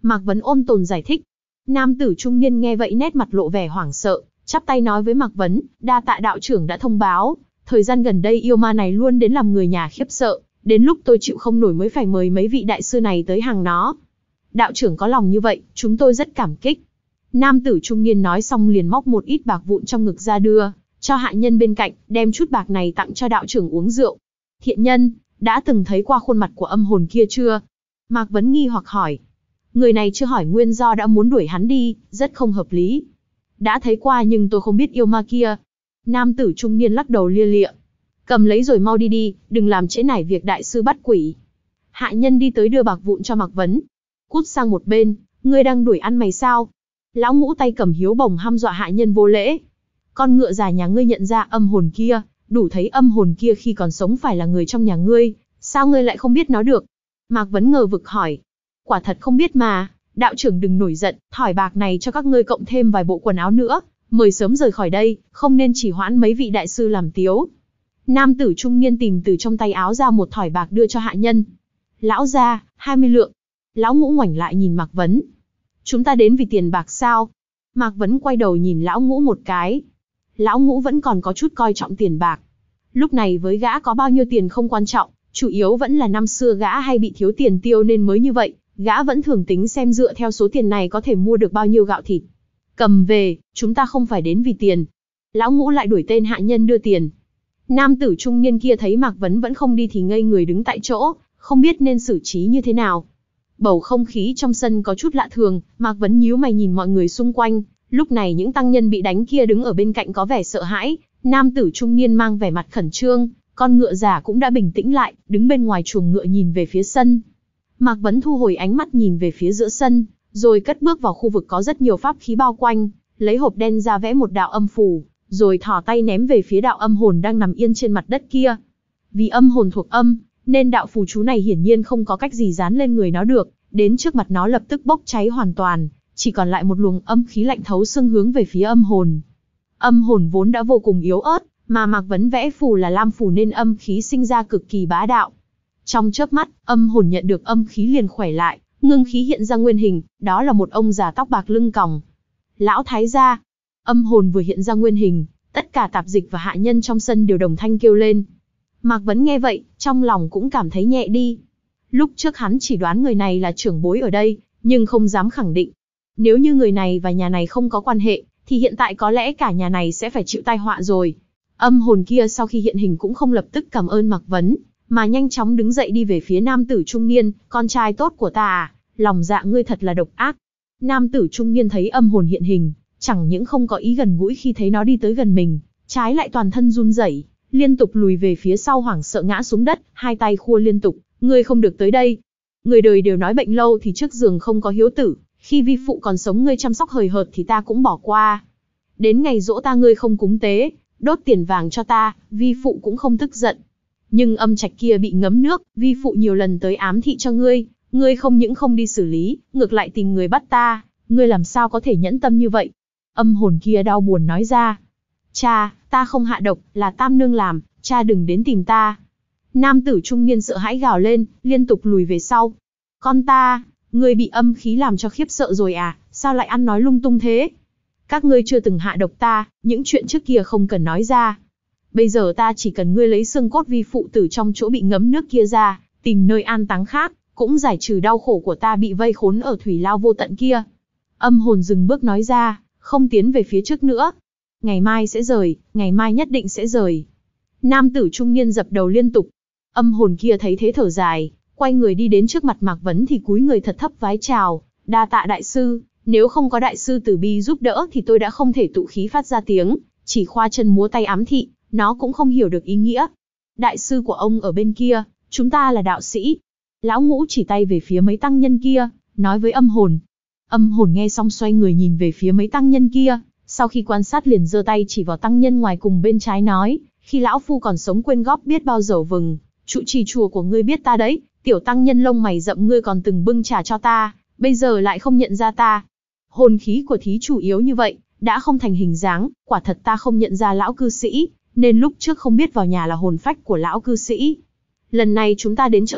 Mạc Vấn ôn tồn giải thích. Nam tử trung niên nghe vậy nét mặt lộ vẻ hoảng sợ, chắp tay nói với Mạc Vấn, đa tạ đạo trưởng đã thông báo. Thời gian gần đây yêu ma này luôn đến làm người nhà khiếp sợ, đến lúc tôi chịu không nổi mới phải mời mấy vị đại sư này tới hàng nó. Đạo trưởng có lòng như vậy, chúng tôi rất cảm kích. Nam tử trung niên nói xong liền móc một ít bạc vụn trong ngực ra đưa cho hạ nhân bên cạnh, đem chút bạc này tặng cho đạo trưởng uống rượu. Thiện nhân, đã từng thấy qua khuôn mặt của âm hồn kia chưa? Mạc Vấn nghi hoặc hỏi. Người này chưa hỏi nguyên do đã muốn đuổi hắn đi, rất không hợp lý. Đã thấy qua nhưng tôi không biết yêu ma kia. Nam tử trung niên lắc đầu lia lịa. Cầm lấy rồi mau đi đi, đừng làm trễ nải việc đại sư bắt quỷ. Hạ nhân đi tới đưa bạc vụn cho Mạc Vấn. Cút sang một bên, ngươi đang đuổi ăn mày sao? Lão Ngũ tay cầm hiếu bồng hăm dọa hạ nhân vô lễ. Con ngựa già nhà ngươi nhận ra âm hồn kia, đủ thấy âm hồn kia khi còn sống phải là người trong nhà ngươi, sao ngươi lại không biết nó được? Mạc Vấn ngờ vực hỏi. Quả thật không biết mà, đạo trưởng đừng nổi giận, thỏi bạc này cho các ngươi cộng thêm vài bộ quần áo nữa, mời sớm rời khỏi đây, không nên chỉ hoãn mấy vị đại sư làm tiếu. Nam tử trung niên tìm từ trong tay áo ra một thỏi bạc đưa cho hạ nhân. Lão gia, hai mươi lượng. Lão Ngũ ngoảnh lại nhìn Mạc Vấn. Chúng ta đến vì tiền bạc sao? Mạc Vấn quay đầu nhìn Lão Ngũ một cái. Lão Ngũ vẫn còn có chút coi trọng tiền bạc. Lúc này với gã có bao nhiêu tiền không quan trọng, chủ yếu vẫn là năm xưa gã hay bị thiếu tiền tiêu nên mới như vậy. Gã vẫn thường tính xem dựa theo số tiền này có thể mua được bao nhiêu gạo thịt. Cầm về, chúng ta không phải đến vì tiền. Lão Ngũ lại đuổi tên hạ nhân đưa tiền. Nam tử trung niên kia thấy Mạc Vấn vẫn không đi thì ngây người đứng tại chỗ, không biết nên xử trí như thế nào. Bầu không khí trong sân có chút lạ thường, Mạc Vấn nhíu mày nhìn mọi người xung quanh. Lúc này những tăng nhân bị đánh kia đứng ở bên cạnh có vẻ sợ hãi. Nam tử trung niên mang vẻ mặt khẩn trương, con ngựa già cũng đã bình tĩnh lại, đứng bên ngoài chuồng ngựa nhìn về phía sân. Mạc Vấn thu hồi ánh mắt nhìn về phía giữa sân, rồi cất bước vào khu vực có rất nhiều pháp khí bao quanh, lấy hộp đen ra vẽ một đạo âm phù, rồi thò tay ném về phía đạo âm hồn đang nằm yên trên mặt đất kia. Vì âm hồn thuộc âm, nên đạo phù chú này hiển nhiên không có cách gì dán lên người nó được, đến trước mặt nó lập tức bốc cháy hoàn toàn, chỉ còn lại một luồng âm khí lạnh thấu xương hướng về phía âm hồn. Âm hồn vốn đã vô cùng yếu ớt, mà Mạc Vấn vẽ phù là lam phù nên âm khí sinh ra cực kỳ bá đạo. Trong chớp mắt, âm hồn nhận được âm khí liền khỏe lại, ngưng khí hiện ra nguyên hình, đó là một ông già tóc bạc lưng còng. Lão thái gia. Âm hồn vừa hiện ra nguyên hình, tất cả tạp dịch và hạ nhân trong sân đều đồng thanh kêu lên. Mạc Vấn nghe vậy, trong lòng cũng cảm thấy nhẹ đi. Lúc trước hắn chỉ đoán người này là trưởng bối ở đây, nhưng không dám khẳng định. Nếu như người này và nhà này không có quan hệ, thì hiện tại có lẽ cả nhà này sẽ phải chịu tai họa rồi. Âm hồn kia sau khi hiện hình cũng không lập tức cảm ơn Mạc Vấn, mà nhanh chóng đứng dậy đi về phía nam tử trung niên, con trai tốt của ta à, lòng dạ ngươi thật là độc ác. Nam tử trung niên thấy âm hồn hiện hình, chẳng những không có ý gần gũi khi thấy nó đi tới gần mình, trái lại toàn thân run rẩy, liên tục lùi về phía sau hoảng sợ ngã xuống đất, hai tay khua liên tục, ngươi không được tới đây. Người đời đều nói bệnh lâu thì trước giường không có hiếu tử, khi vi phụ còn sống ngươi chăm sóc hời hợt thì ta cũng bỏ qua. Đến ngày giỗ ta ngươi không cúng tế, đốt tiền vàng cho ta, vi phụ cũng không tức giận. Nhưng âm trạch kia bị ngấm nước, vi phụ nhiều lần tới ám thị cho ngươi, ngươi không những không đi xử lý, ngược lại tìm người bắt ta, ngươi làm sao có thể nhẫn tâm như vậy? Âm hồn kia đau buồn nói ra. Cha, ta không hạ độc, là Tam Nương làm, cha đừng đến tìm ta. Nam tử trung niên sợ hãi gào lên, liên tục lùi về sau. Con ta, ngươi bị âm khí làm cho khiếp sợ rồi à, sao lại ăn nói lung tung thế? Các ngươi chưa từng hạ độc ta, những chuyện trước kia không cần nói ra. Bây giờ ta chỉ cần ngươi lấy xương cốt vi phụ tử trong chỗ bị ngấm nước kia ra, tìm nơi an táng khác, cũng giải trừ đau khổ của ta bị vây khốn ở thủy lao vô tận kia. Âm hồn dừng bước nói ra, không tiến về phía trước nữa. Ngày mai sẽ rời, ngày mai nhất định sẽ rời. Nam tử trung niên dập đầu liên tục. Âm hồn kia thấy thế thở dài, quay người đi đến trước mặt Mạc Vấn thì cúi người thật thấp vái chào, đa tạ đại sư, nếu không có đại sư từ bi giúp đỡ thì tôi đã không thể tụ khí phát ra tiếng, chỉ khoa chân múa tay ám thị, nó cũng không hiểu được ý nghĩa. Đại sư của ông ở bên kia, chúng ta là đạo sĩ. Lão Ngũ chỉ tay về phía mấy tăng nhân kia, nói với âm hồn. Âm hồn nghe xong xoay người nhìn về phía mấy tăng nhân kia, sau khi quan sát liền giơ tay chỉ vào tăng nhân ngoài cùng bên trái nói, khi lão phu còn sống quên góp biết bao dầu vừng, trụ trì chùa của ngươi biết ta đấy, tiểu tăng nhân lông mày rậm ngươi còn từng bưng trà cho ta, bây giờ lại không nhận ra ta. Hồn khí của thí chủ yếu như vậy, đã không thành hình dáng, quả thật ta không nhận ra lão cư sĩ, nên lúc trước không biết vào nhà là hồn phách của lão cư sĩ. Lần này chúng ta đến trợ giúp,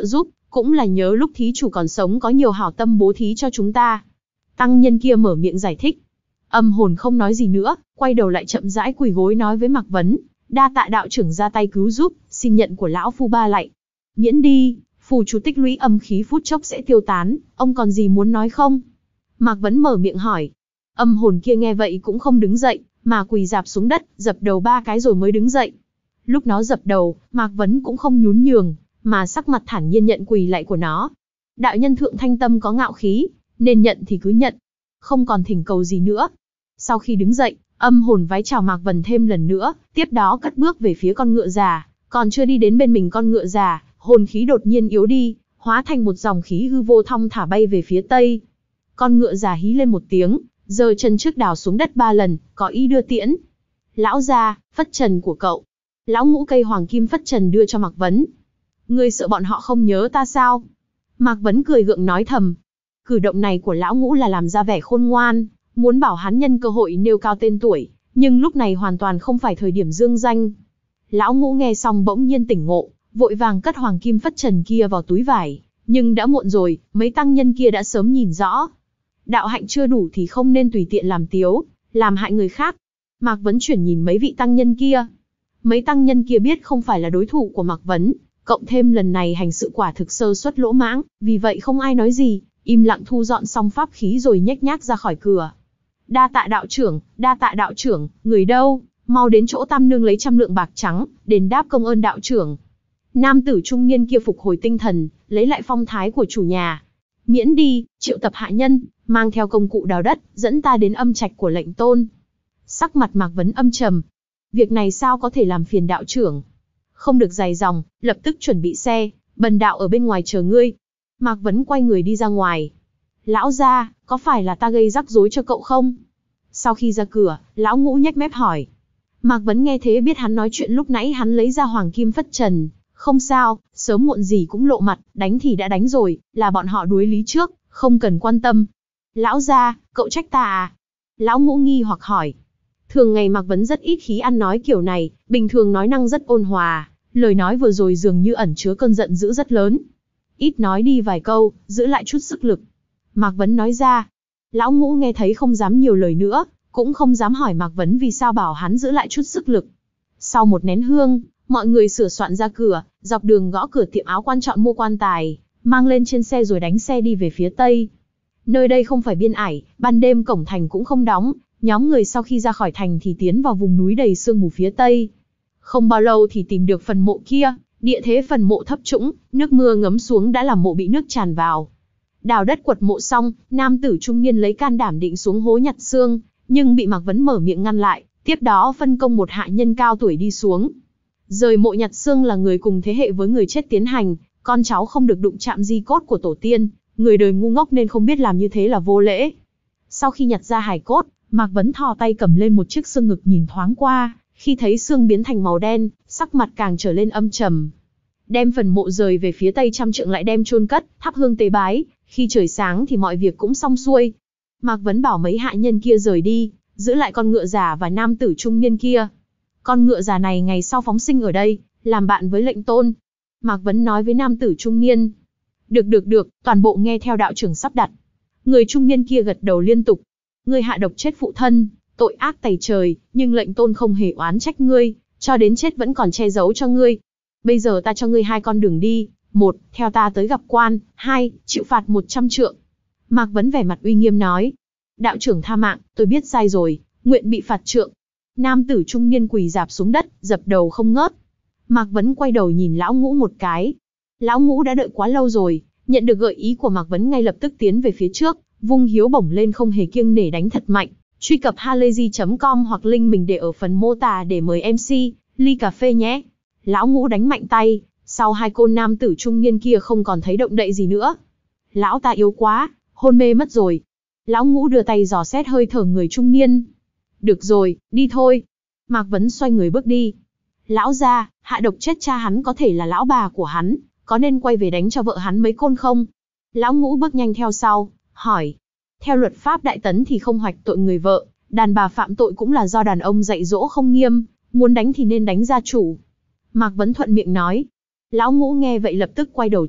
cũng là nhớ lúc thí chủ còn sống có nhiều hảo tâm bố thí cho chúng ta. Tăng nhân kia mở miệng giải thích. Âm hồn không nói gì nữa, quay đầu lại chậm rãi quỳ gối nói với Mạc Vấn, đa tạ đạo trưởng ra tay cứu giúp, xin nhận của lão phu ba lạy. Miễn đi, phù chú tích lũy âm khí phút chốc sẽ tiêu tán, ông còn gì muốn nói không? Mạc Vấn mở miệng hỏi. Âm hồn kia nghe vậy cũng không đứng dậy, mà quỳ rạp xuống đất, dập đầu ba cái rồi mới đứng dậy. Lúc nó dập đầu, Mạc Vấn cũng không nhún nhường, mà sắc mặt thản nhiên nhận quỳ lạy của nó. Đạo nhân thượng thanh tâm có ngạo khí, nên nhận thì cứ nhận, không còn thỉnh cầu gì nữa. Sau khi đứng dậy, âm hồn vái chào Mạc Vấn thêm lần nữa, tiếp đó cất bước về phía con ngựa già, còn chưa đi đến bên mình con ngựa già, hồn khí đột nhiên yếu đi, hóa thành một dòng khí hư vô thong thả bay về phía tây. Con ngựa già hí lên một tiếng, giơ chân trước đào xuống đất ba lần, có ý đưa tiễn. Lão gia, phất trần của cậu. Lão ngũ cây hoàng kim phất trần đưa cho Mạc Vấn. Ngươi sợ bọn họ không nhớ ta sao? Mạc Vấn cười gượng nói thầm. Cử động này của lão ngũ là làm ra vẻ khôn ngoan, muốn bảo hắn nhân cơ hội nêu cao tên tuổi, nhưng lúc này hoàn toàn không phải thời điểm dương danh. Lão ngũ nghe xong bỗng nhiên tỉnh ngộ, vội vàng cất hoàng kim phất trần kia vào túi vải, nhưng đã muộn rồi, mấy tăng nhân kia đã sớm nhìn rõ. Đạo hạnh chưa đủ thì không nên tùy tiện làm tiếu, làm hại người khác. Mạc Vấn chuyển nhìn mấy vị tăng nhân kia. Mấy tăng nhân kia biết không phải là đối thủ của Mạc Vấn, cộng thêm lần này hành sự quả thực sơ suất lỗ mãng, vì vậy không ai nói gì, im lặng thu dọn xong pháp khí rồi nhếch nhác ra khỏi cửa. Đa tạ đạo trưởng, đa tạ đạo trưởng, người đâu, mau đến chỗ tam nương lấy trăm lượng bạc trắng, đền đáp công ơn đạo trưởng. Nam tử trung niên kia phục hồi tinh thần, lấy lại phong thái của chủ nhà. Miễn đi, triệu tập hạ nhân, mang theo công cụ đào đất, dẫn ta đến âm trạch của lệnh tôn. Sắc mặt Mạc Vấn âm trầm. Việc này sao có thể làm phiền đạo trưởng? Không được dài dòng, lập tức chuẩn bị xe, bần đạo ở bên ngoài chờ ngươi. Mạc Vấn quay người đi ra ngoài. Lão gia, có phải là ta gây rắc rối cho cậu không? Sau khi ra cửa, lão ngũ nhếch mép hỏi. Mạc Vấn nghe thế biết hắn nói chuyện lúc nãy hắn lấy ra hoàng kim phất trần. Không sao, sớm muộn gì cũng lộ mặt, đánh thì đã đánh rồi, là bọn họ đuối lý trước, không cần quan tâm. Lão gia, cậu trách ta à? Lão ngũ nghi hoặc hỏi. Thường ngày Mạc Vấn rất ít khí ăn nói kiểu này, bình thường nói năng rất ôn hòa, lời nói vừa rồi dường như ẩn chứa cơn giận dữ rất lớn. Ít nói đi vài câu, giữ lại chút sức lực. Mạc Vấn nói ra. Lão ngũ nghe thấy không dám nhiều lời nữa, cũng không dám hỏi Mạc Vấn vì sao bảo hắn giữ lại chút sức lực. Sau một nén hương, mọi người sửa soạn ra cửa, dọc đường gõ cửa tiệm áo quan chọn mua quan tài, mang lên trên xe rồi đánh xe đi về phía tây. Nơi đây không phải biên ải, ban đêm cổng thành cũng không đóng, nhóm người sau khi ra khỏi thành thì tiến vào vùng núi đầy sương mù phía tây. Không bao lâu thì tìm được phần mộ kia, địa thế phần mộ thấp trũng, nước mưa ngấm xuống đã làm mộ bị nước tràn vào. Đào đất quật mộ xong, nam tử trung niên lấy can đảm định xuống hố nhặt xương, nhưng bị Mạc Vấn mở miệng ngăn lại, tiếp đó phân công một hạ nhân cao tuổi đi xuống. Rời mộ nhặt xương là người cùng thế hệ với người chết tiến hành, con cháu không được đụng chạm di cốt của tổ tiên, người đời ngu ngốc nên không biết làm như thế là vô lễ. Sau khi nhặt ra hài cốt, Mạc Vấn thò tay cầm lên một chiếc xương ngực nhìn thoáng qua, khi thấy xương biến thành màu đen, sắc mặt càng trở lên âm trầm. Đem phần mộ rời về phía tây trăm trượng lại đem chôn cất, thắp hương tế bái, khi trời sáng thì mọi việc cũng xong xuôi. Mạc Vấn bảo mấy hạ nhân kia rời đi, giữ lại con ngựa già và nam tử trung niên kia. Con ngựa già này ngày sau phóng sinh ở đây, làm bạn với lệnh tôn. Mạc Vấn nói với nam tử trung niên. Được được được, toàn bộ nghe theo đạo trưởng sắp đặt. Người trung niên kia gật đầu liên tục. Ngươi hạ độc chết phụ thân, tội ác tày trời, nhưng lệnh tôn không hề oán trách ngươi, cho đến chết vẫn còn che giấu cho ngươi. Bây giờ ta cho ngươi hai con đường đi, một, theo ta tới gặp quan, hai, chịu phạt một trăm trượng. Mạc Vấn vẻ mặt uy nghiêm nói. Đạo trưởng tha mạng, tôi biết sai rồi, nguyện bị phạt trượng. Nam tử trung niên quỳ rạp xuống đất, dập đầu không ngớt. Mạc Vấn quay đầu nhìn lão ngũ một cái. Lão ngũ đã đợi quá lâu rồi, nhận được gợi ý của Mạc Vấn ngay lập tức tiến về phía trước, vung hiếu bổng lên không hề kiêng nể đánh thật mạnh. Truy cập halayzi chấm com hoặc link mình để ở phần mô tả để mời em xê, ly cà phê nhé. Lão ngũ đánh mạnh tay, sau hai cô nam tử trung niên kia không còn thấy động đậy gì nữa. Lão ta yếu quá, hôn mê mất rồi. Lão ngũ đưa tay dò xét hơi thở người trung niên. Được rồi, đi thôi. Mạc Vấn xoay người bước đi. Lão gia, hạ độc chết cha hắn có thể là lão bà của hắn, có nên quay về đánh cho vợ hắn mấy côn không? Lão ngũ bước nhanh theo sau, hỏi. Theo luật pháp Đại Tấn thì không hoạch tội người vợ, đàn bà phạm tội cũng là do đàn ông dạy dỗ không nghiêm, muốn đánh thì nên đánh gia chủ. Mạc Vấn thuận miệng nói. Lão ngũ nghe vậy lập tức quay đầu chạy,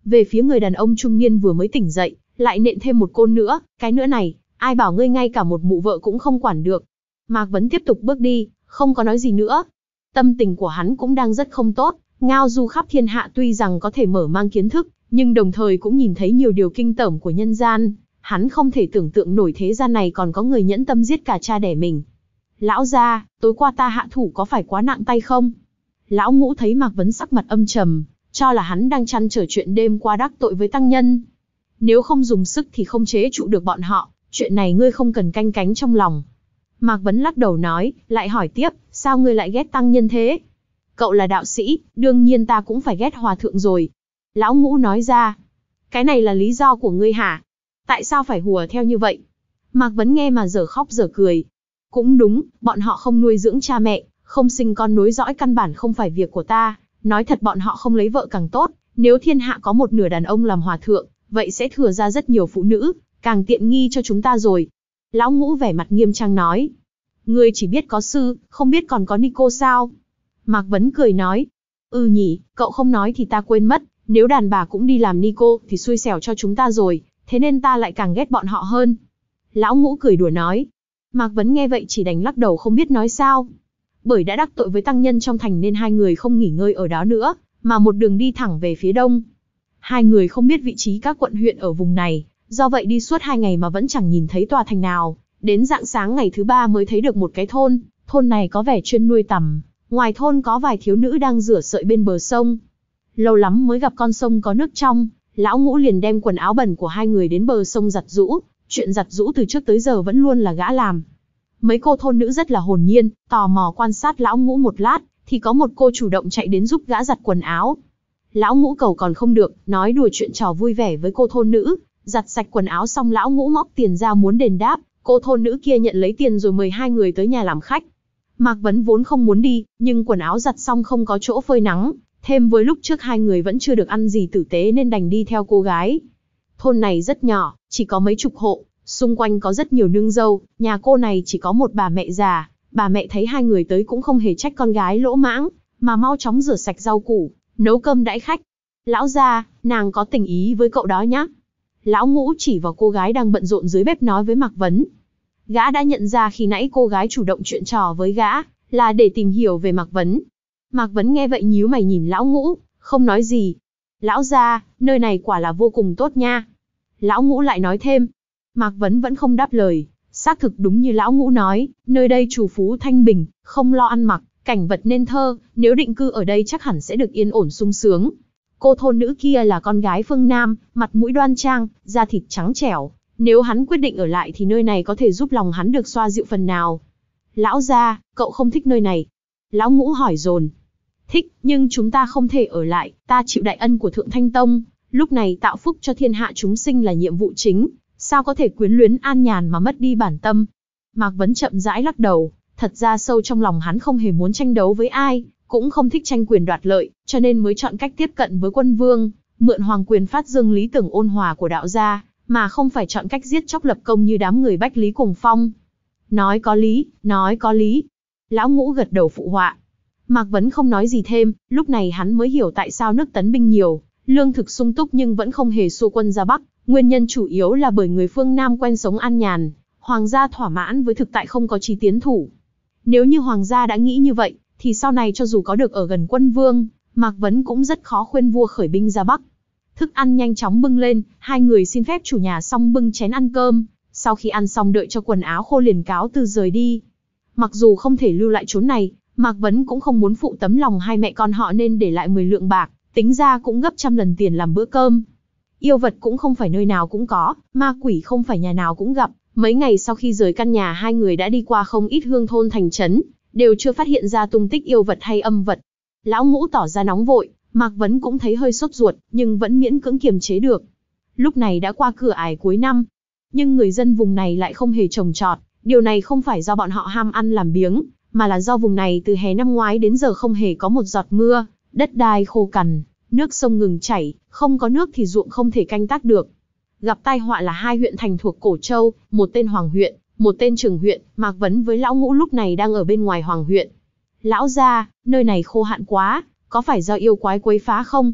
về phía người đàn ông trung niên vừa mới tỉnh dậy, lại nện thêm một côn nữa, cái nữa này, ai bảo ngươi ngay cả một mụ vợ cũng không quản được. Mạc Vấn tiếp tục bước đi, không có nói gì nữa. Tâm tình của hắn cũng đang rất không tốt, ngao du khắp thiên hạ tuy rằng có thể mở mang kiến thức, nhưng đồng thời cũng nhìn thấy nhiều điều kinh tởm của nhân gian. Hắn không thể tưởng tượng nổi thế gian này còn có người nhẫn tâm giết cả cha đẻ mình. Lão gia, tối qua ta hạ thủ có phải quá nặng tay không? Lão Ngũ thấy Mạc Vấn sắc mặt âm trầm, cho là hắn đang trăn trở chuyện đêm qua đắc tội với tăng nhân. Nếu không dùng sức thì không chế trụ được bọn họ, chuyện này ngươi không cần canh cánh trong lòng. Mạc Vấn lắc đầu nói, lại hỏi tiếp, sao ngươi lại ghét tăng nhân thế? Cậu là đạo sĩ, đương nhiên ta cũng phải ghét hòa thượng rồi. Lão Ngũ nói ra, cái này là lý do của ngươi hả? Tại sao phải hùa theo như vậy? Mạc Vấn nghe mà dở khóc dở cười. Cũng đúng, bọn họ không nuôi dưỡng cha mẹ, không sinh con nối dõi căn bản không phải việc của ta. Nói thật bọn họ không lấy vợ càng tốt, nếu thiên hạ có một nửa đàn ông làm hòa thượng, vậy sẽ thừa ra rất nhiều phụ nữ, càng tiện nghi cho chúng ta rồi. Lão Ngũ vẻ mặt nghiêm trang nói. Ngươi chỉ biết có sư, không biết còn có Nico sao? Mạc Vấn cười nói. Ừ nhỉ, cậu không nói thì ta quên mất, nếu đàn bà cũng đi làm Nico thì xui xẻo cho chúng ta rồi, thế nên ta lại càng ghét bọn họ hơn. Lão Ngũ cười đùa nói. Mạc Vấn nghe vậy chỉ đành lắc đầu không biết nói sao. Bởi đã đắc tội với tăng nhân trong thành nên hai người không nghỉ ngơi ở đó nữa, mà một đường đi thẳng về phía đông. Hai người không biết vị trí các quận huyện ở vùng này, do vậy đi suốt hai ngày mà vẫn chẳng nhìn thấy tòa thành nào. Đến rạng sáng ngày thứ ba mới thấy được một cái thôn, thôn này có vẻ chuyên nuôi tằm. Ngoài thôn có vài thiếu nữ đang rửa sợi bên bờ sông. Lâu lắm mới gặp con sông có nước trong, Lão Ngũ liền đem quần áo bẩn của hai người đến bờ sông giặt giũ. Chuyện giặt giũ từ trước tới giờ vẫn luôn là gã làm. Mấy cô thôn nữ rất là hồn nhiên, tò mò quan sát Lão Ngũ một lát, thì có một cô chủ động chạy đến giúp gã giặt quần áo. Lão Ngũ cầu còn không được, nói đùa chuyện trò vui vẻ với cô thôn nữ. Giặt sạch quần áo xong Lão Ngũ móc tiền ra muốn đền đáp, cô thôn nữ kia nhận lấy tiền rồi mời hai người tới nhà làm khách. Mạc Vấn vốn không muốn đi, nhưng quần áo giặt xong không có chỗ phơi nắng, thêm với lúc trước hai người vẫn chưa được ăn gì tử tế nên đành đi theo cô gái. Thôn này rất nhỏ, chỉ có mấy chục hộ, xung quanh có rất nhiều nương dâu, nhà cô này chỉ có một bà mẹ già. Bà mẹ thấy hai người tới cũng không hề trách con gái lỗ mãng, mà mau chóng rửa sạch rau củ, nấu cơm đãi khách. Lão gia, nàng có tình ý với cậu đó nhá. Lão Ngũ chỉ vào cô gái đang bận rộn dưới bếp nói với Mạc Vấn. Gã đã nhận ra khi nãy cô gái chủ động chuyện trò với gã, là để tìm hiểu về Mạc Vấn. Mạc Vấn nghe vậy nhíu mày nhìn Lão Ngũ, không nói gì. Lão gia, nơi này quả là vô cùng tốt nha. Lão Ngũ lại nói thêm. Mạc Vấn vẫn không đáp lời, xác thực đúng như Lão Ngũ nói, nơi đây trù phú thanh bình, không lo ăn mặc, cảnh vật nên thơ, nếu định cư ở đây chắc hẳn sẽ được yên ổn sung sướng. Cô thôn nữ kia là con gái phương Nam, mặt mũi đoan trang, da thịt trắng trẻo. Nếu hắn quyết định ở lại thì nơi này có thể giúp lòng hắn được xoa dịu phần nào. Lão gia, cậu không thích nơi này. Lão Ngũ hỏi dồn. Thích, nhưng chúng ta không thể ở lại, ta chịu đại ân của Thượng Thanh Tông. Lúc này tạo phúc cho thiên hạ chúng sinh là nhiệm vụ chính. Sao có thể quyến luyến an nhàn mà mất đi bản tâm. Mạc Vấn chậm rãi lắc đầu. Thật ra sâu trong lòng hắn không hề muốn tranh đấu với ai, cũng không thích tranh quyền đoạt lợi, cho nên mới chọn cách tiếp cận với quân vương, mượn hoàng quyền phát dương lý tưởng ôn hòa của đạo gia, mà không phải chọn cách giết chóc lập công như đám người Bách Lý Cuồng Phong. Nói có lý, nói có lý. Lão Ngũ gật đầu phụ họa. Mạc Vấn không nói gì thêm, lúc này hắn mới hiểu tại sao nước tấn binh nhiều, lương thực sung túc nhưng vẫn không hề xua quân ra Bắc, nguyên nhân chủ yếu là bởi người phương Nam quen sống an nhàn, hoàng gia thỏa mãn với thực tại không có chí tiến thủ. Nếu như hoàng gia đã nghĩ như vậy, thì sau này cho dù có được ở gần quân vương, Mạc Vấn cũng rất khó khuyên vua khởi binh ra Bắc. Thức ăn nhanh chóng bưng lên, hai người xin phép chủ nhà xong bưng chén ăn cơm, sau khi ăn xong đợi cho quần áo khô liền cáo từ rời đi. Mặc dù không thể lưu lại chốn này, Mạc Vấn cũng không muốn phụ tấm lòng hai mẹ con họ nên để lại mười lượng bạc, tính ra cũng gấp trăm lần tiền làm bữa cơm. Yêu vật cũng không phải nơi nào cũng có, ma quỷ không phải nhà nào cũng gặp. Mấy ngày sau khi rời căn nhà hai người đã đi qua không ít hương thôn thành trấn, đều chưa phát hiện ra tung tích yêu vật hay âm vật. Lão Ngũ tỏ ra nóng vội, Mạc Vấn cũng thấy hơi sốt ruột, nhưng vẫn miễn cưỡng kiềm chế được. Lúc này đã qua cửa ải cuối năm, nhưng người dân vùng này lại không hề trồng trọt. Điều này không phải do bọn họ ham ăn làm biếng, mà là do vùng này từ hè năm ngoái đến giờ không hề có một giọt mưa, đất đai khô cằn, nước sông ngừng chảy, không có nước thì ruộng không thể canh tác được. Gặp tai họa là hai huyện thành thuộc Cổ Châu, một tên Hoàng huyện, một tên Trường huyện. Mạc Vấn với Lão Ngũ lúc này đang ở bên ngoài Hoàng huyện. Lão gia, nơi này khô hạn quá, có phải do yêu quái quấy phá không?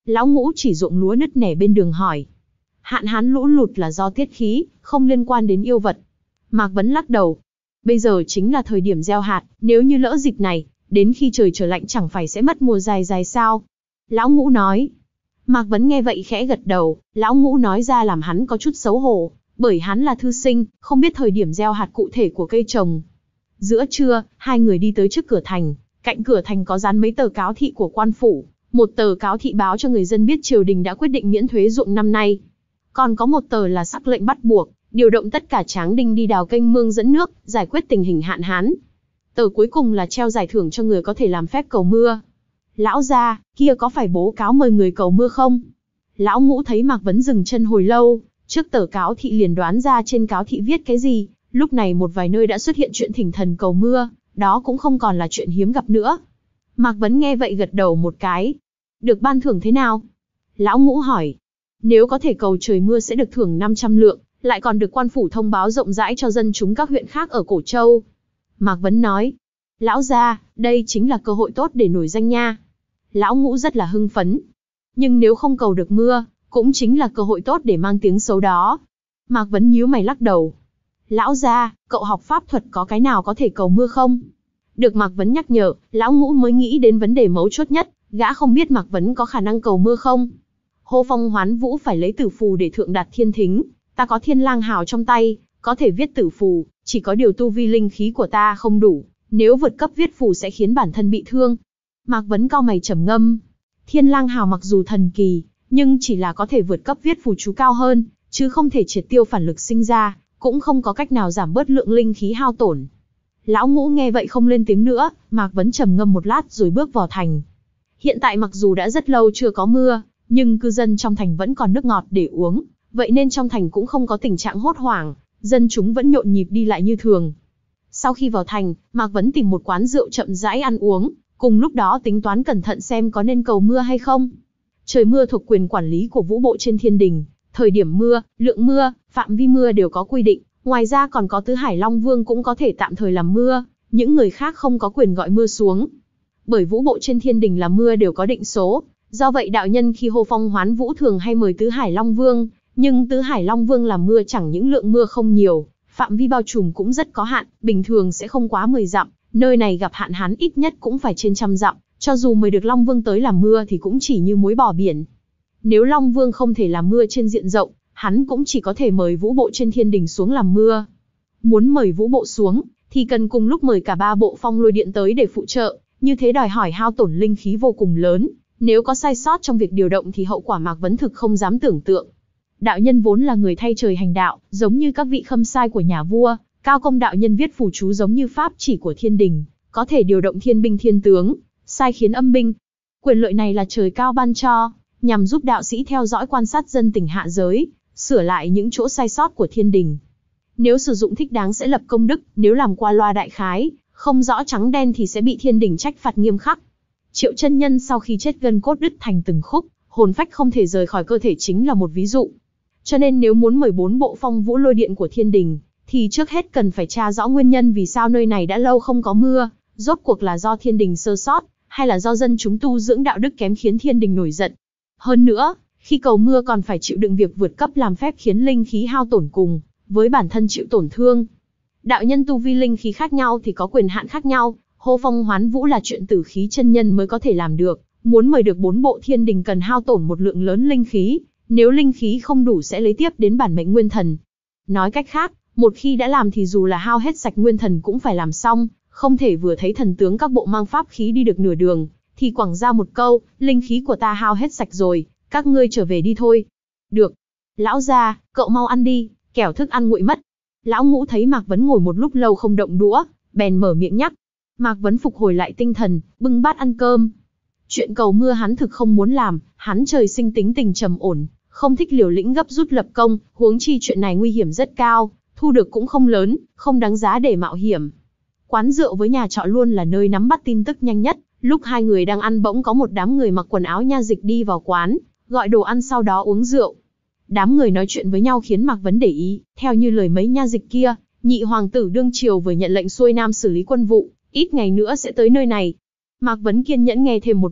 Lão Ngũ chỉ ruộng lúa nứt nẻ bên đường hỏi. Hạn hán lũ lụt là do tiết khí, không liên quan đến yêu vật. Mạc Vấn lắc đầu. Bây giờ chính là thời điểm gieo hạt, nếu như lỡ dịp này, đến khi trời trở lạnh chẳng phải sẽ mất mùa dài dài sao? Lão Ngũ nói. Mạc Vấn nghe vậy khẽ gật đầu, Lão Ngũ nói ra làm hắn có chút xấu hổ, bởi hắn là thư sinh, không biết thời điểm gieo hạt cụ thể của cây trồng. Giữa trưa, hai người đi tới trước cửa thành, cạnh cửa thành có dán mấy tờ cáo thị của quan phủ, một tờ cáo thị báo cho người dân biết triều đình đã quyết định miễn thuế ruộng năm nay. Còn có một tờ là sắc lệnh bắt buộc, điều động tất cả tráng đinh đi đào kênh mương dẫn nước, giải quyết tình hình hạn hán. Tờ cuối cùng là treo giải thưởng cho người có thể làm phép cầu mưa. Lão gia, kia có phải bố cáo mời người cầu mưa không? Lão Ngũ thấy Mạc Vấn dừng chân hồi lâu, trước tờ cáo thị liền đoán ra trên cáo thị viết cái gì, lúc này một vài nơi đã xuất hiện chuyện thỉnh thần cầu mưa, đó cũng không còn là chuyện hiếm gặp nữa. Mạc Vấn nghe vậy gật đầu một cái. Được ban thưởng thế nào? Lão Ngũ hỏi. Nếu có thể cầu trời mưa sẽ được thưởng năm trăm lượng, lại còn được quan phủ thông báo rộng rãi cho dân chúng các huyện khác ở Cổ Châu. Mạc Vấn nói. Lão gia, đây chính là cơ hội tốt để nổi danh nha. Lão Ngũ rất là hưng phấn. Nhưng nếu không cầu được mưa, cũng chính là cơ hội tốt để mang tiếng xấu đó. Mạc Vấn nhíu mày lắc đầu. Lão gia, cậu học pháp thuật có cái nào có thể cầu mưa không? Được Mạc Vấn nhắc nhở, Lão Ngũ mới nghĩ đến vấn đề mấu chốt nhất, gã không biết Mạc Vấn có khả năng cầu mưa không. Hô Phong Hoán Vũ phải lấy tử phù để thượng đạt thiên thính, ta có thiên lang hào trong tay, có thể viết tử phù, chỉ có điều tu vi linh khí của ta không đủ, nếu vượt cấp viết phù sẽ khiến bản thân bị thương. Mạc Vấn cau mày trầm ngâm. Thiên lang hào mặc dù thần kỳ, nhưng chỉ là có thể vượt cấp viết phù chú cao hơn, chứ không thể triệt tiêu phản lực sinh ra, cũng không có cách nào giảm bớt lượng linh khí hao tổn. Lão Ngũ nghe vậy không lên tiếng nữa, Mạc Vấn trầm ngâm một lát rồi bước vào thành. Hiện tại mặc dù đã rất lâu chưa có mưa, nhưng cư dân trong thành vẫn còn nước ngọt để uống, vậy nên trong thành cũng không có tình trạng hốt hoảng, dân chúng vẫn nhộn nhịp đi lại như thường. Sau khi vào thành, Mạc Vấn tìm một quán rượu chậm rãi ăn uống, cùng lúc đó tính toán cẩn thận xem có nên cầu mưa hay không. Trời mưa thuộc quyền quản lý của vũ bộ trên thiên đình, thời điểm mưa, lượng mưa, phạm vi mưa đều có quy định, ngoài ra còn có Tứ Hải Long Vương cũng có thể tạm thời làm mưa, những người khác không có quyền gọi mưa xuống. Bởi vũ bộ trên thiên đình làm mưa đều có định số, do vậy đạo nhân khi hô Phong Hoán Vũ thường hay mời Tứ Hải Long Vương, nhưng Tứ Hải Long Vương làm mưa chẳng những lượng mưa không nhiều, phạm vi bao trùm cũng rất có hạn, bình thường sẽ không quá mười dặm, nơi này gặp hạn hán ít nhất cũng phải trên trăm dặm, cho dù mời được Long Vương tới làm mưa thì cũng chỉ như muối bỏ biển. Nếu Long Vương không thể làm mưa trên diện rộng, hắn cũng chỉ có thể mời vũ bộ trên thiên đình xuống làm mưa. Muốn mời vũ bộ xuống, thì cần cùng lúc mời cả ba bộ phong lôi điện tới để phụ trợ, như thế đòi hỏi hao tổn linh khí vô cùng lớn, nếu có sai sót trong việc điều động thì hậu quả Mạc Vấn thực không dám tưởng tượng. Đạo nhân vốn là người thay trời hành đạo, giống như các vị khâm sai của nhà vua, Cao Công đạo nhân viết phù chú giống như pháp chỉ của thiên đình, có thể điều động thiên binh thiên tướng, sai khiến âm binh. Quyền lợi này là trời cao ban cho, nhằm giúp đạo sĩ theo dõi quan sát dân tình hạ giới, sửa lại những chỗ sai sót của thiên đình. Nếu sử dụng thích đáng sẽ lập công đức, nếu làm qua loa đại khái, không rõ trắng đen thì sẽ bị thiên đình trách phạt nghiêm khắc. Triệu chân nhân sau khi chết gân cốt đứt thành từng khúc, hồn phách không thể rời khỏi cơ thể chính là một ví dụ. Cho nên nếu muốn mời bốn bộ phong vũ lôi điện của thiên đình, thì trước hết cần phải tra rõ nguyên nhân vì sao nơi này đã lâu không có mưa, rốt cuộc là do thiên đình sơ sót, hay là do dân chúng tu dưỡng đạo đức kém khiến thiên đình nổi giận. Hơn nữa, khi cầu mưa còn phải chịu đựng việc vượt cấp làm phép khiến linh khí hao tổn cùng với bản thân chịu tổn thương. Đạo nhân tu vi linh khí khác nhau thì có quyền hạn khác nhau, hô Phong Hoán Vũ là chuyện tử khí chân nhân mới có thể làm được, muốn mời được bốn bộ thiên đình cần hao tổn một lượng lớn linh khí, nếu linh khí không đủ sẽ lấy tiếp đến bản mệnh nguyên thần. Nói cách khác, một khi đã làm thì dù là hao hết sạch nguyên thần cũng phải làm xong, không thể vừa thấy thần tướng các bộ mang pháp khí đi được nửa đường, thì quẳng ra một câu, linh khí của ta hao hết sạch rồi, các ngươi trở về đi thôi. Được. Lão gia, cậu mau ăn đi, kẻo thức ăn nguội mất. Lão Ngũ thấy Mạc Vấn ngồi một lúc lâu không động đũa, bèn mở miệng nhắc. Mạc Vấn phục hồi lại tinh thần, bưng bát ăn cơm. Chuyện cầu mưa hắn thực không muốn làm, hắn trời sinh tính tình trầm ổn, không thích liều lĩnh gấp rút lập công, huống chi chuyện này nguy hiểm rất cao, thu được cũng không lớn, không đáng giá để mạo hiểm. Quán rượu với nhà trọ luôn là nơi nắm bắt tin tức nhanh nhất, lúc hai người đang ăn bỗng có một đám người mặc quần áo nha dịch đi vào quán, gọi đồ ăn sau đó uống rượu. Đám người nói chuyện với nhau khiến Mạc Vấn để ý, theo như lời mấy nha dịch kia, nhị hoàng tử đương triều vừa nhận lệnh xuôi nam xử lý quân vụ, ít ngày nữa sẽ tới nơi này. Mạc Vấn kiên nhẫn nghe thêm một lúc,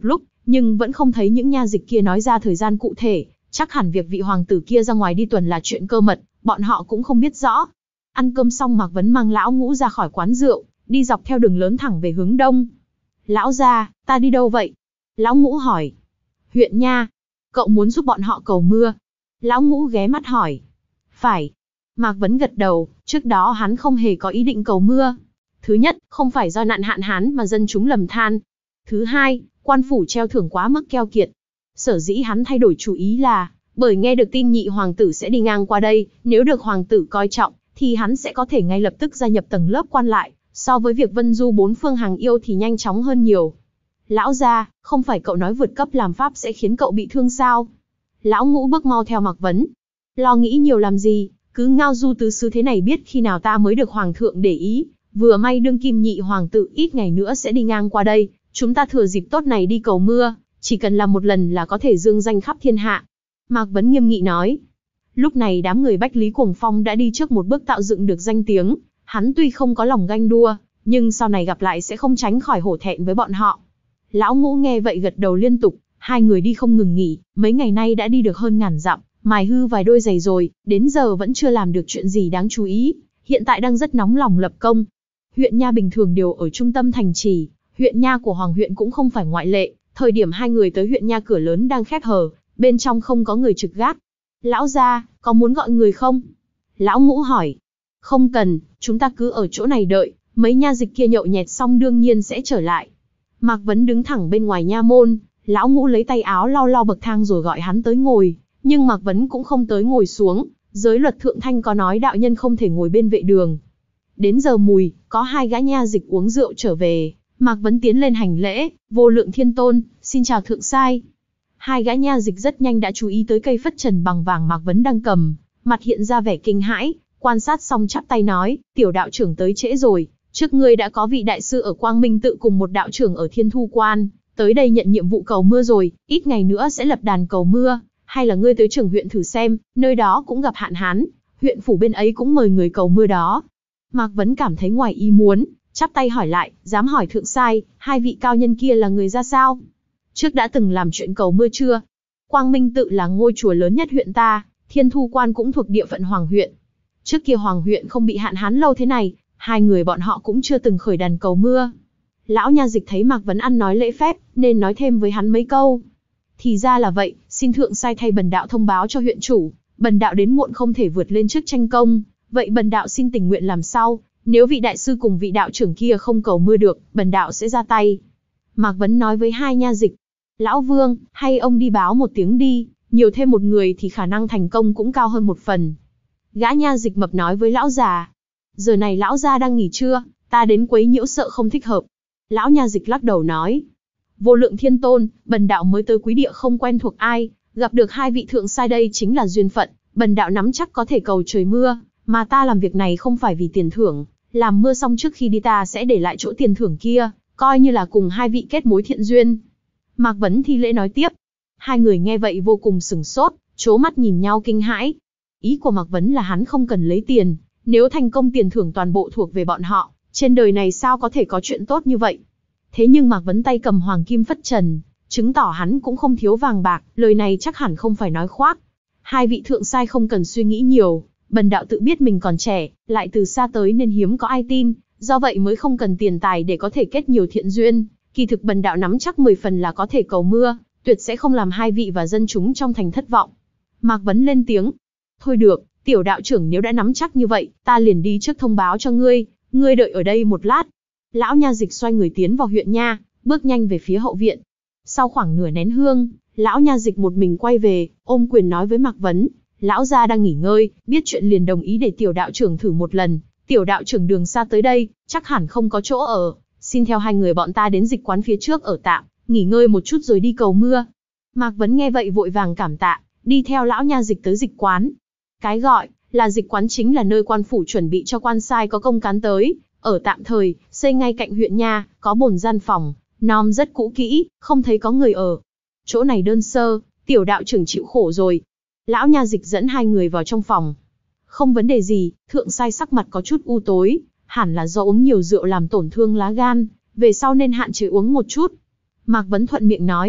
nhưng vẫn không thấy những nha dịch kia nói ra thời gian cụ thể, chắc hẳn việc vị hoàng tử kia ra ngoài đi tuần là chuyện cơ mật, bọn họ cũng không biết rõ. Ăn cơm xong Mạc Vấn mang lão Ngũ ra khỏi quán rượu, đi dọc theo đường lớn thẳng về hướng đông. Lão gia, ta đi đâu vậy? Lão Ngũ hỏi. Huyện nha. Cậu muốn giúp bọn họ cầu mưa? Lão Ngũ ghé mắt hỏi. Phải. Mạc Vấn gật đầu, trước đó hắn không hề có ý định cầu mưa. Thứ nhất, không phải do nạn hạn hán mà dân chúng lầm than. Thứ hai, quan phủ treo thưởng quá mức keo kiệt. Sở dĩ hắn thay đổi chủ ý là, bởi nghe được tin nhị hoàng tử sẽ đi ngang qua đây, nếu được hoàng tử coi trọng, thì hắn sẽ có thể ngay lập tức gia nhập tầng lớp quan lại, so với việc vân du bốn phương hàng yêu thì nhanh chóng hơn nhiều. Lão gia, không phải cậu nói vượt cấp làm pháp sẽ khiến cậu bị thương sao? Lão Ngũ bước mau theo Mạc Vấn. Lo nghĩ nhiều làm gì, cứ ngao du tứ xứ thế này biết khi nào ta mới được hoàng thượng để ý, vừa may đương kim nhị hoàng tử ít ngày nữa sẽ đi ngang qua đây, chúng ta thừa dịp tốt này đi cầu mưa, chỉ cần làm một lần là có thể dương danh khắp thiên hạ. Mạc Vấn nghiêm nghị nói. Lúc này đám người Bách Lý Cuồng Phong đã đi trước một bước tạo dựng được danh tiếng, hắn tuy không có lòng ganh đua, nhưng sau này gặp lại sẽ không tránh khỏi hổ thẹn với bọn họ. Lão Ngũ nghe vậy gật đầu liên tục, hai người đi không ngừng nghỉ, mấy ngày nay đã đi được hơn ngàn dặm, mài hư vài đôi giày rồi, đến giờ vẫn chưa làm được chuyện gì đáng chú ý, hiện tại đang rất nóng lòng lập công. Huyện nha bình thường đều ở trung tâm thành trì, huyện nha của Hoàng huyện cũng không phải ngoại lệ, thời điểm hai người tới huyện nha cửa lớn đang khép hờ, bên trong không có người trực gác. Lão gia, có muốn gọi người không? Lão Ngũ hỏi. Không cần, chúng ta cứ ở chỗ này đợi, mấy nha dịch kia nhậu nhẹt xong đương nhiên sẽ trở lại. Mạc Vấn đứng thẳng bên ngoài nha môn, Lão Ngũ lấy tay áo lau lau bậc thang rồi gọi hắn tới ngồi, nhưng Mạc Vấn cũng không tới ngồi xuống, giới luật thượng thanh có nói đạo nhân không thể ngồi bên vệ đường. Đến giờ mùi, có hai gã nha dịch uống rượu trở về, Mạc Vấn tiến lên hành lễ, vô lượng thiên tôn, xin chào thượng sai. Hai gã nha dịch rất nhanh đã chú ý tới cây phất trần bằng vàng Mạc Vấn đang cầm, mặt hiện ra vẻ kinh hãi, quan sát xong chắp tay nói, tiểu đạo trưởng tới trễ rồi, trước ngươi đã có vị đại sư ở Quang Minh tự cùng một đạo trưởng ở Thiên Thu Quan, tới đây nhận nhiệm vụ cầu mưa rồi, ít ngày nữa sẽ lập đàn cầu mưa, hay là ngươi tới trưởng huyện thử xem, nơi đó cũng gặp hạn hán, huyện phủ bên ấy cũng mời người cầu mưa đó. Mạc Vấn cảm thấy ngoài ý muốn, chắp tay hỏi lại, dám hỏi thượng sai, hai vị cao nhân kia là người ra sao? Trước đã từng làm chuyện cầu mưa chưa? Quang Minh tự là ngôi chùa lớn nhất huyện ta, Thiên Thu Quan cũng thuộc địa phận Hoàng huyện. Trước kia Hoàng huyện không bị hạn hán lâu thế này, hai người bọn họ cũng chưa từng khởi đàn cầu mưa. Lão nha dịch thấy Mạc Vấn ăn nói lễ phép, nên nói thêm với hắn mấy câu. Thì ra là vậy, xin thượng sai thay bần đạo thông báo cho huyện chủ, bần đạo đến muộn không thể vượt lên trước tranh công, vậy bần đạo xin tình nguyện làm sau, nếu vị đại sư cùng vị đạo trưởng kia không cầu mưa được, bần đạo sẽ ra tay. Mạc Vấn nói với hai nha dịch, Lão Vương, hay ông đi báo một tiếng đi, nhiều thêm một người thì khả năng thành công cũng cao hơn một phần. Gã nha dịch mập nói với lão già, giờ này lão gia đang nghỉ trưa, ta đến quấy nhiễu sợ không thích hợp. Lão nha dịch lắc đầu nói, vô lượng thiên tôn, bần đạo mới tới quý địa không quen thuộc ai, gặp được hai vị thượng sai đây chính là duyên phận, bần đạo nắm chắc có thể cầu trời mưa, mà ta làm việc này không phải vì tiền thưởng, làm mưa xong trước khi đi ta sẽ để lại chỗ tiền thưởng kia, coi như là cùng hai vị kết mối thiện duyên. Mạc Vấn thi lễ nói tiếp. Hai người nghe vậy vô cùng sửng sốt, trố mắt nhìn nhau kinh hãi. Ý của Mạc Vấn là hắn không cần lấy tiền, nếu thành công tiền thưởng toàn bộ thuộc về bọn họ, trên đời này sao có thể có chuyện tốt như vậy. Thế nhưng Mạc Vấn tay cầm hoàng kim phất trần, chứng tỏ hắn cũng không thiếu vàng bạc, lời này chắc hẳn không phải nói khoác. Hai vị thượng sai không cần suy nghĩ nhiều, bần đạo tự biết mình còn trẻ, lại từ xa tới nên hiếm có ai tin, do vậy mới không cần tiền tài để có thể kết nhiều thiện duyên. Kỳ thực bần đạo nắm chắc mười phần là có thể cầu mưa, tuyệt sẽ không làm hai vị và dân chúng trong thành thất vọng. Mạc Vấn lên tiếng. Thôi được, tiểu đạo trưởng nếu đã nắm chắc như vậy, ta liền đi trước thông báo cho ngươi, ngươi đợi ở đây một lát. Lão nha dịch xoay người tiến vào huyện nha, bước nhanh về phía hậu viện. Sau khoảng nửa nén hương, lão nha dịch một mình quay về, ôm quyền nói với Mạc Vấn, lão gia đang nghỉ ngơi, biết chuyện liền đồng ý để tiểu đạo trưởng thử một lần. Tiểu đạo trưởng đường xa tới đây, chắc hẳn không có chỗ ở, xin theo hai người bọn ta đến dịch quán phía trước ở tạm, nghỉ ngơi một chút rồi đi cầu mưa. Mạc Vấn nghe vậy vội vàng cảm tạ, đi theo lão nha dịch tới dịch quán. Cái gọi là dịch quán chính là nơi quan phủ chuẩn bị cho quan sai có công cán tới, ở tạm thời, xây ngay cạnh huyện nha, có bồn gian phòng, nom rất cũ kỹ, không thấy có người ở. Chỗ này đơn sơ, tiểu đạo trưởng chịu khổ rồi. Lão nha dịch dẫn hai người vào trong phòng. Không vấn đề gì, thượng sai sắc mặt có chút u tối, hẳn là do uống nhiều rượu làm tổn thương lá gan, về sau nên hạn chế uống một chút. Mạc Vấn thuận miệng nói,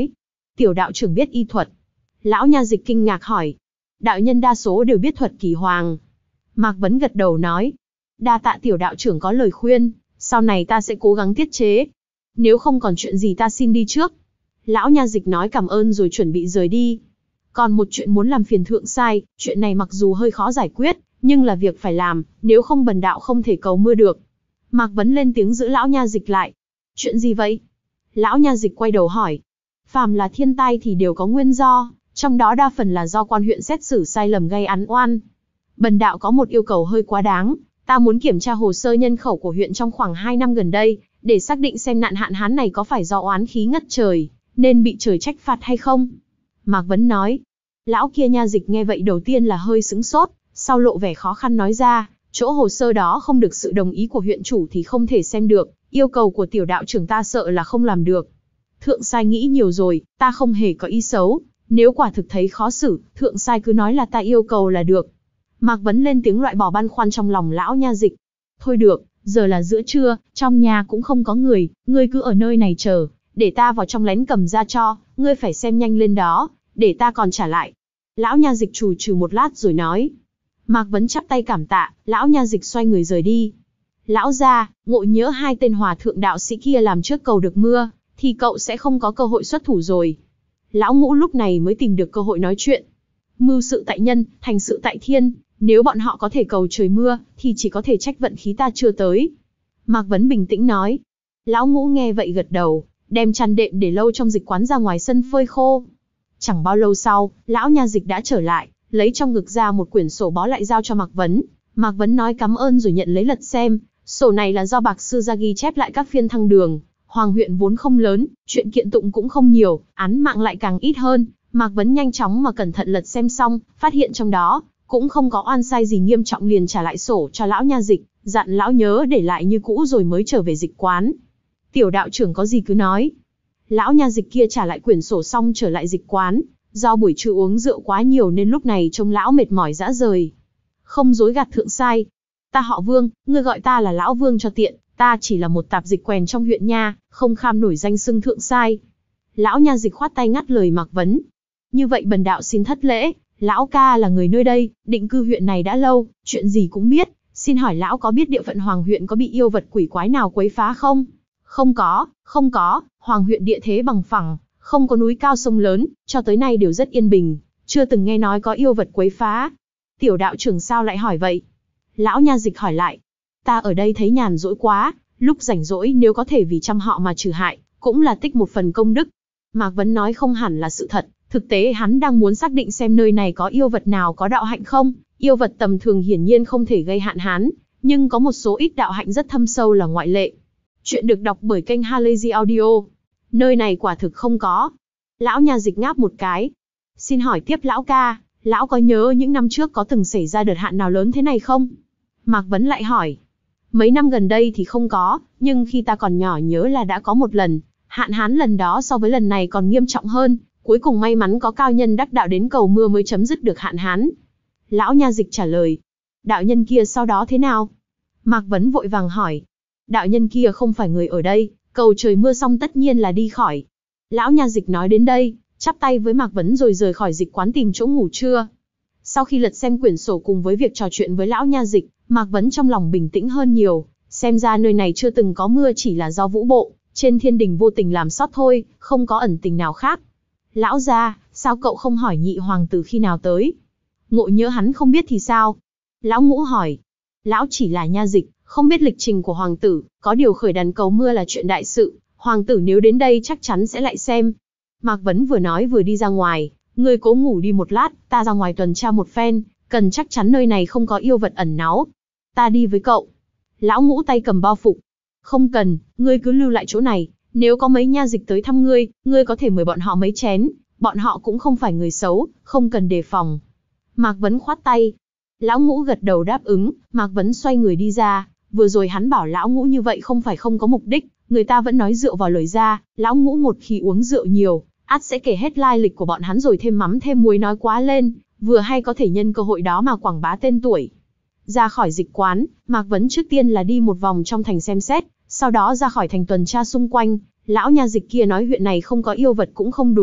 Tiểu đạo trưởng biết y thuật. Lão nha dịch kinh ngạc hỏi. Đạo nhân đa số đều biết thuật kỳ hoàng. Mạc Vấn gật đầu nói. Đa tạ tiểu đạo trưởng có lời khuyên, sau này ta sẽ cố gắng tiết chế. Nếu không còn chuyện gì ta xin đi trước. Lão nha dịch nói cảm ơn rồi chuẩn bị rời đi. Còn một chuyện muốn làm phiền thượng sai, chuyện này mặc dù hơi khó giải quyết, nhưng là việc phải làm, nếu không bần đạo không thể cầu mưa được. Mạc Vấn lên tiếng giữ lão nha dịch lại. Chuyện gì vậy? Lão nha dịch quay đầu hỏi. Phàm là thiên tai thì đều có nguyên do, trong đó đa phần là do quan huyện xét xử sai lầm gây án oan. Bần đạo có một yêu cầu hơi quá đáng, ta muốn kiểm tra hồ sơ nhân khẩu của huyện trong khoảng hai năm gần đây, để xác định xem nạn hạn hán này có phải do oán khí ngất trời, nên bị trời trách phạt hay không. Mạc Vấn nói. Lão kia nha dịch nghe vậy đầu tiên là hơi sững sốt, sau lộ vẻ khó khăn nói ra, chỗ hồ sơ đó không được sự đồng ý của huyện chủ thì không thể xem được, yêu cầu của tiểu đạo trưởng ta sợ là không làm được. Thượng sai nghĩ nhiều rồi, ta không hề có ý xấu, nếu quả thực thấy khó xử, thượng sai cứ nói là ta yêu cầu là được. Mạc Vấn lên tiếng loại bỏ băn khoăn trong lòng lão nha dịch. Thôi được, giờ là giữa trưa, trong nhà cũng không có người, ngươi cứ ở nơi này chờ, để ta vào trong lén cầm ra cho, ngươi phải xem nhanh lên đó, để ta còn trả lại. Lão nha dịch chù chừ một lát rồi nói. Mạc Vấn chắp tay cảm tạ, lão nha dịch xoay người rời đi. Lão gia, ngộ nhỡ hai tên hòa thượng đạo sĩ kia làm trước cầu được mưa, thì cậu sẽ không có cơ hội xuất thủ rồi. Lão Ngũ lúc này mới tìm được cơ hội nói chuyện. Mưu sự tại nhân, thành sự tại thiên, nếu bọn họ có thể cầu trời mưa, thì chỉ có thể trách vận khí ta chưa tới. Mạc Vấn bình tĩnh nói. Lão Ngũ nghe vậy gật đầu, đem chăn đệm để lâu trong dịch quán ra ngoài sân phơi khô. Chẳng bao lâu sau, lão nha dịch đã trở lại, lấy trong ngực ra một quyển sổ bó lại giao cho Mạc Vấn. Mạc Vấn nói cảm ơn rồi nhận lấy lật xem. Sổ này là do Bạc Sư gia ghi chép lại các phiên thăng đường. Hoàng huyện vốn không lớn, chuyện kiện tụng cũng không nhiều, án mạng lại càng ít hơn. Mạc Vấn nhanh chóng mà cẩn thận lật xem xong, phát hiện trong đó cũng không có oan sai gì nghiêm trọng, liền trả lại sổ cho lão nha dịch, dặn lão nhớ để lại như cũ rồi mới trở về dịch quán. Tiểu đạo trưởng có gì cứ nói. Lão nha dịch kia trả lại quyển sổ xong trở lại dịch quán, do buổi trưa uống rượu quá nhiều nên lúc này trông lão mệt mỏi rã rời. Không dối gạt thượng sai. Ta họ Vương, ngươi gọi ta là lão Vương cho tiện, ta chỉ là một tạp dịch quèn trong huyện nha, không kham nổi danh xưng thượng sai. Lão nha dịch khoát tay ngắt lời Mạc Vấn. Như vậy bần đạo xin thất lễ, lão ca là người nơi đây, định cư huyện này đã lâu, chuyện gì cũng biết, xin hỏi lão có biết địa phận Hoàng huyện có bị yêu vật quỷ quái nào quấy phá không? Không có, không có, Hoàng huyện địa thế bằng phẳng, không có núi cao sông lớn, cho tới nay đều rất yên bình, chưa từng nghe nói có yêu vật quấy phá. Tiểu đạo trưởng sao lại hỏi vậy? Lão nha dịch hỏi lại. Ta ở đây thấy nhàn rỗi quá, lúc rảnh rỗi nếu có thể vì chăm họ mà trừ hại, cũng là tích một phần công đức. Mạc Vấn nói không hẳn là sự thật, thực tế hắn đang muốn xác định xem nơi này có yêu vật nào có đạo hạnh không. Yêu vật tầm thường hiển nhiên không thể gây hạn hán, nhưng có một số ít đạo hạnh rất thâm sâu là ngoại lệ. Chuyện được đọc bởi kênh Halazy Audio. Nơi này quả thực không có. Lão nha dịch ngáp một cái. Xin hỏi tiếp lão ca, lão có nhớ những năm trước có từng xảy ra đợt hạn nào lớn thế này không? Mạc Vấn lại hỏi. Mấy năm gần đây thì không có, nhưng khi ta còn nhỏ nhớ là đã có một lần. Hạn hán lần đó so với lần này còn nghiêm trọng hơn, cuối cùng may mắn có cao nhân đắc đạo đến cầu mưa mới chấm dứt được hạn hán. Lão nha dịch trả lời. Đạo nhân kia sau đó thế nào? Mạc Vấn vội vàng hỏi. Đạo nhân kia không phải người ở đây, cầu trời mưa xong tất nhiên là đi khỏi. Lão nha dịch nói đến đây, chắp tay với Mạc Vấn rồi rời khỏi dịch quán tìm chỗ ngủ trưa. Sau khi lật xem quyển sổ cùng với việc trò chuyện với lão nha dịch, Mạc Vấn trong lòng bình tĩnh hơn nhiều, xem ra nơi này chưa từng có mưa chỉ là do vũ bộ trên thiên đình vô tình làm sót thôi, không có ẩn tình nào khác. Lão gia, sao cậu không hỏi nhị hoàng tử khi nào tới? Ngộ nhỡ hắn không biết thì sao? Lão Ngũ hỏi. Lão chỉ là nha dịch, không biết lịch trình của hoàng tử, có điều khởi đàn cầu mưa là chuyện đại sự, hoàng tử nếu đến đây chắc chắn sẽ lại xem. Mạc Vấn vừa nói vừa đi ra ngoài, ngươi cố ngủ đi một lát, ta ra ngoài tuần tra một phen, cần chắc chắn nơi này không có yêu vật ẩn náu. Ta đi với cậu. Lão Ngũ tay cầm bao phục. Không cần, ngươi cứ lưu lại chỗ này, nếu có mấy nha dịch tới thăm ngươi, ngươi có thể mời bọn họ mấy chén, bọn họ cũng không phải người xấu, không cần đề phòng. Mạc Vấn khoát tay. Lão Ngũ gật đầu đáp ứng, Mạc Vấn xoay người đi ra, vừa rồi hắn bảo Lão Ngũ như vậy không phải không có mục đích, người ta vẫn nói rượu vào lời ra, Lão Ngũ một khi uống rượu nhiều, ắt sẽ kể hết lai lịch của bọn hắn rồi thêm mắm thêm muối nói quá lên, vừa hay có thể nhân cơ hội đó mà quảng bá tên tuổi. Ra khỏi dịch quán, Mạc Vấn trước tiên là đi một vòng trong thành xem xét, sau đó ra khỏi thành tuần tra xung quanh. Lão nha dịch kia nói huyện này không có yêu vật cũng không đúng,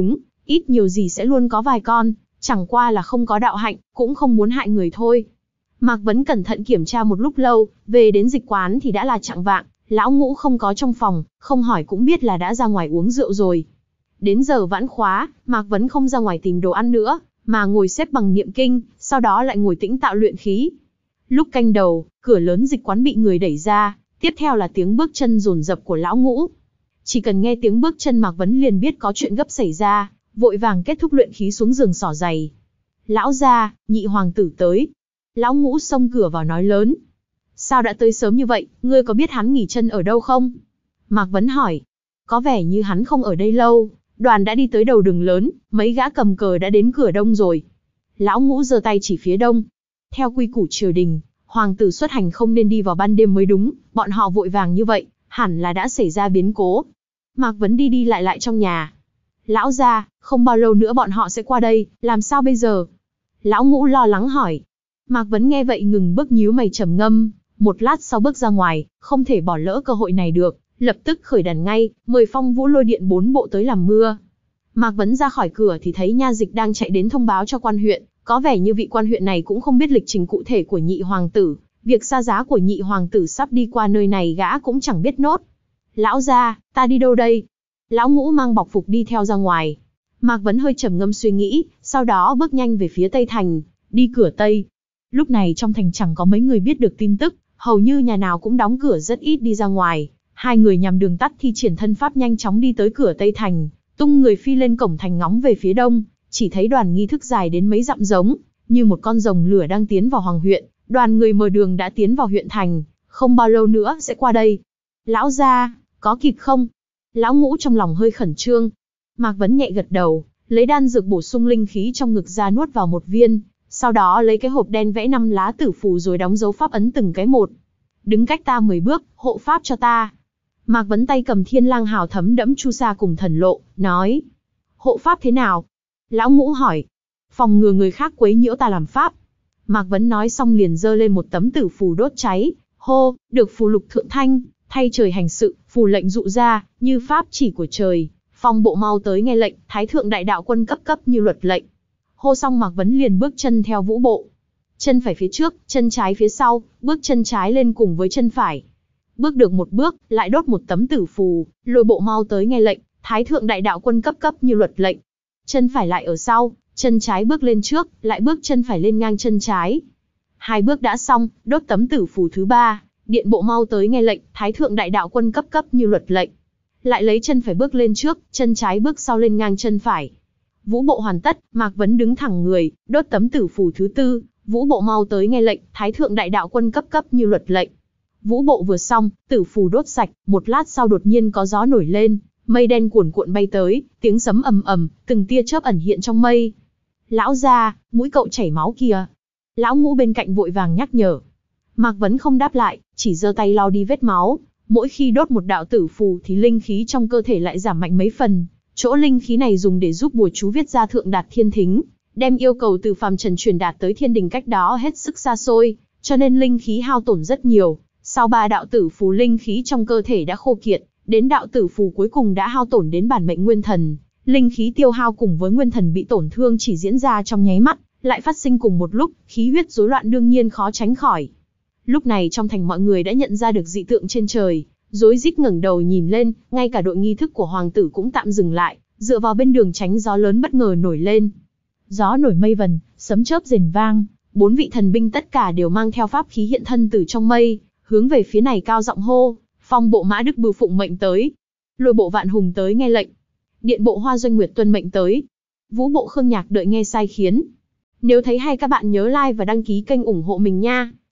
ít nhiều gì sẽ luôn có vài con, chẳng qua là không có đạo hạnh, cũng không muốn hại người thôi. Mạc Vấn cẩn thận kiểm tra một lúc lâu, về đến dịch quán thì đã là chạng vạng, lão Ngũ không có trong phòng, không hỏi cũng biết là đã ra ngoài uống rượu rồi. Đến giờ vãn khóa, Mạc Vấn không ra ngoài tìm đồ ăn nữa, mà ngồi xếp bằng niệm kinh, sau đó lại ngồi tĩnh tạo luyện khí. Lúc canh đầu, cửa lớn dịch quán bị người đẩy ra, tiếp theo là tiếng bước chân dồn dập của lão Ngũ. Chỉ cần nghe tiếng bước chân Mạc Vấn liền biết có chuyện gấp xảy ra, vội vàng kết thúc luyện khí xuống giường xỏ giày. Lão gia, nhị hoàng tử tới. Lão Ngũ xông cửa vào nói lớn. Sao đã tới sớm như vậy, ngươi có biết hắn nghỉ chân ở đâu không? Mạc Vấn hỏi. Có vẻ như hắn không ở đây lâu, đoàn đã đi tới đầu đường lớn, mấy gã cầm cờ đã đến cửa đông rồi. Lão Ngũ giơ tay chỉ phía đông. Theo quy củ triều đình, hoàng tử xuất hành không nên đi vào ban đêm mới đúng, bọn họ vội vàng như vậy, hẳn là đã xảy ra biến cố. Mạc Vấn đi đi lại lại trong nhà. Lão gia, không bao lâu nữa bọn họ sẽ qua đây, làm sao bây giờ? Lão Ngũ lo lắng hỏi. Mạc Vấn nghe vậy ngừng bước nhíu mày trầm ngâm, một lát sau bước ra ngoài, không thể bỏ lỡ cơ hội này được, lập tức khởi đàn ngay, mời Phong Vũ Lôi Điện bốn bộ tới làm mưa. Mạc Vấn ra khỏi cửa thì thấy nha dịch đang chạy đến thông báo cho quan huyện, có vẻ như vị quan huyện này cũng không biết lịch trình cụ thể của nhị hoàng tử, việc xa giá của nhị hoàng tử sắp đi qua nơi này gã cũng chẳng biết nốt. Lão gia, ta đi đâu đây? Lão Ngũ mang bọc phục đi theo ra ngoài. Mạc Vấn hơi trầm ngâm suy nghĩ, sau đó bước nhanh về phía Tây Thành, đi cửa Tây. Lúc này trong thành chẳng có mấy người biết được tin tức, hầu như nhà nào cũng đóng cửa rất ít đi ra ngoài. Hai người nhằm đường tắt thi triển thân pháp nhanh chóng đi tới cửa Tây Thành, tung người phi lên cổng thành ngóng về phía đông, chỉ thấy đoàn nghi thức dài đến mấy dặm giống, như một con rồng lửa đang tiến vào Hoàng huyện, đoàn người mở đường đã tiến vào huyện thành, không bao lâu nữa sẽ qua đây. Lão gia, có kịp không? Lão Ngũ trong lòng hơi khẩn trương. Mạc Vấn nhẹ gật đầu, lấy đan dược bổ sung linh khí trong ngực ra nuốt vào một viên, sau đó lấy cái hộp đen vẽ năm lá tử phù rồi đóng dấu pháp ấn từng cái một. Đứng cách ta mười bước, hộ pháp cho ta. Mạc Vấn tay cầm thiên lang hào thấm đẫm chu sa cùng thần lộ, nói. Hộ pháp thế nào? Lão Ngũ hỏi. Phòng ngừa người khác quấy nhiễu ta làm pháp. Mạc Vấn nói xong liền giơ lên một tấm tử phù đốt cháy, hô, được phù lục thượng thanh, thay trời hành sự, phù lệnh dụ ra, như pháp chỉ của trời, phong bộ mau tới nghe lệnh, thái thượng đại đạo quân cấp cấp như luật lệnh. Hô xong Mạc Vấn liền bước chân theo vũ bộ. Chân phải phía trước, chân trái phía sau, bước chân trái lên cùng với chân phải. Bước được một bước, lại đốt một tấm tử phù, lôi bộ mau tới nghe lệnh, thái thượng đại đạo quân cấp cấp như luật lệnh. Chân phải lại ở sau, chân trái bước lên trước, lại bước chân phải lên ngang chân trái. Hai bước đã xong, đốt tấm tử phù thứ ba, điện bộ mau tới nghe lệnh, thái thượng đại đạo quân cấp cấp như luật lệnh. Lại lấy chân phải bước lên trước, chân trái bước sau lên ngang chân phải. Vũ bộ hoàn tất, Mạc Vấn đứng thẳng người, đốt tấm tử phù thứ tư, vũ bộ mau tới nghe lệnh, thái thượng đại đạo quân cấp cấp như luật lệnh. Vũ bộ vừa xong, tử phù đốt sạch, một lát sau đột nhiên có gió nổi lên, mây đen cuồn cuộn bay tới, tiếng sấm ầm ầm, từng tia chớp ẩn hiện trong mây. Lão gia, mũi cậu chảy máu kìa. Lão Ngũ bên cạnh vội vàng nhắc nhở. Mạc Vấn không đáp lại, chỉ giơ tay lau đi vết máu. Mỗi khi đốt một đạo tử phù thì linh khí trong cơ thể lại giảm mạnh mấy phần. Chỗ linh khí này dùng để giúp bùa chú viết ra thượng đạt thiên thính, đem yêu cầu từ phàm trần truyền đạt tới thiên đình cách đó hết sức xa xôi, cho nên linh khí hao tổn rất nhiều. Sau ba đạo tử phù linh khí trong cơ thể đã khô kiệt, đến đạo tử phù cuối cùng đã hao tổn đến bản mệnh nguyên thần. Linh khí tiêu hao cùng với nguyên thần bị tổn thương chỉ diễn ra trong nháy mắt, lại phát sinh cùng một lúc, khí huyết rối loạn đương nhiên khó tránh khỏi. Lúc này trong thành mọi người đã nhận ra được dị tượng trên trời, rối rít ngẩng đầu nhìn lên, ngay cả đội nghi thức của hoàng tử cũng tạm dừng lại, dựa vào bên đường tránh gió lớn bất ngờ nổi lên. Gió nổi mây vần, sấm chớp rền vang, bốn vị thần binh tất cả đều mang theo pháp khí hiện thân từ trong mây, hướng về phía này cao giọng hô, phong bộ Mã Đức Bưu phụng mệnh tới, lôi bộ Vạn Hùng tới nghe lệnh, điện bộ Hoa Doanh Nguyệt tuân mệnh tới, vũ bộ Khương Nhạc đợi nghe sai khiến. Nếu thấy hay các bạn nhớ like và đăng ký kênh ủng hộ mình nha.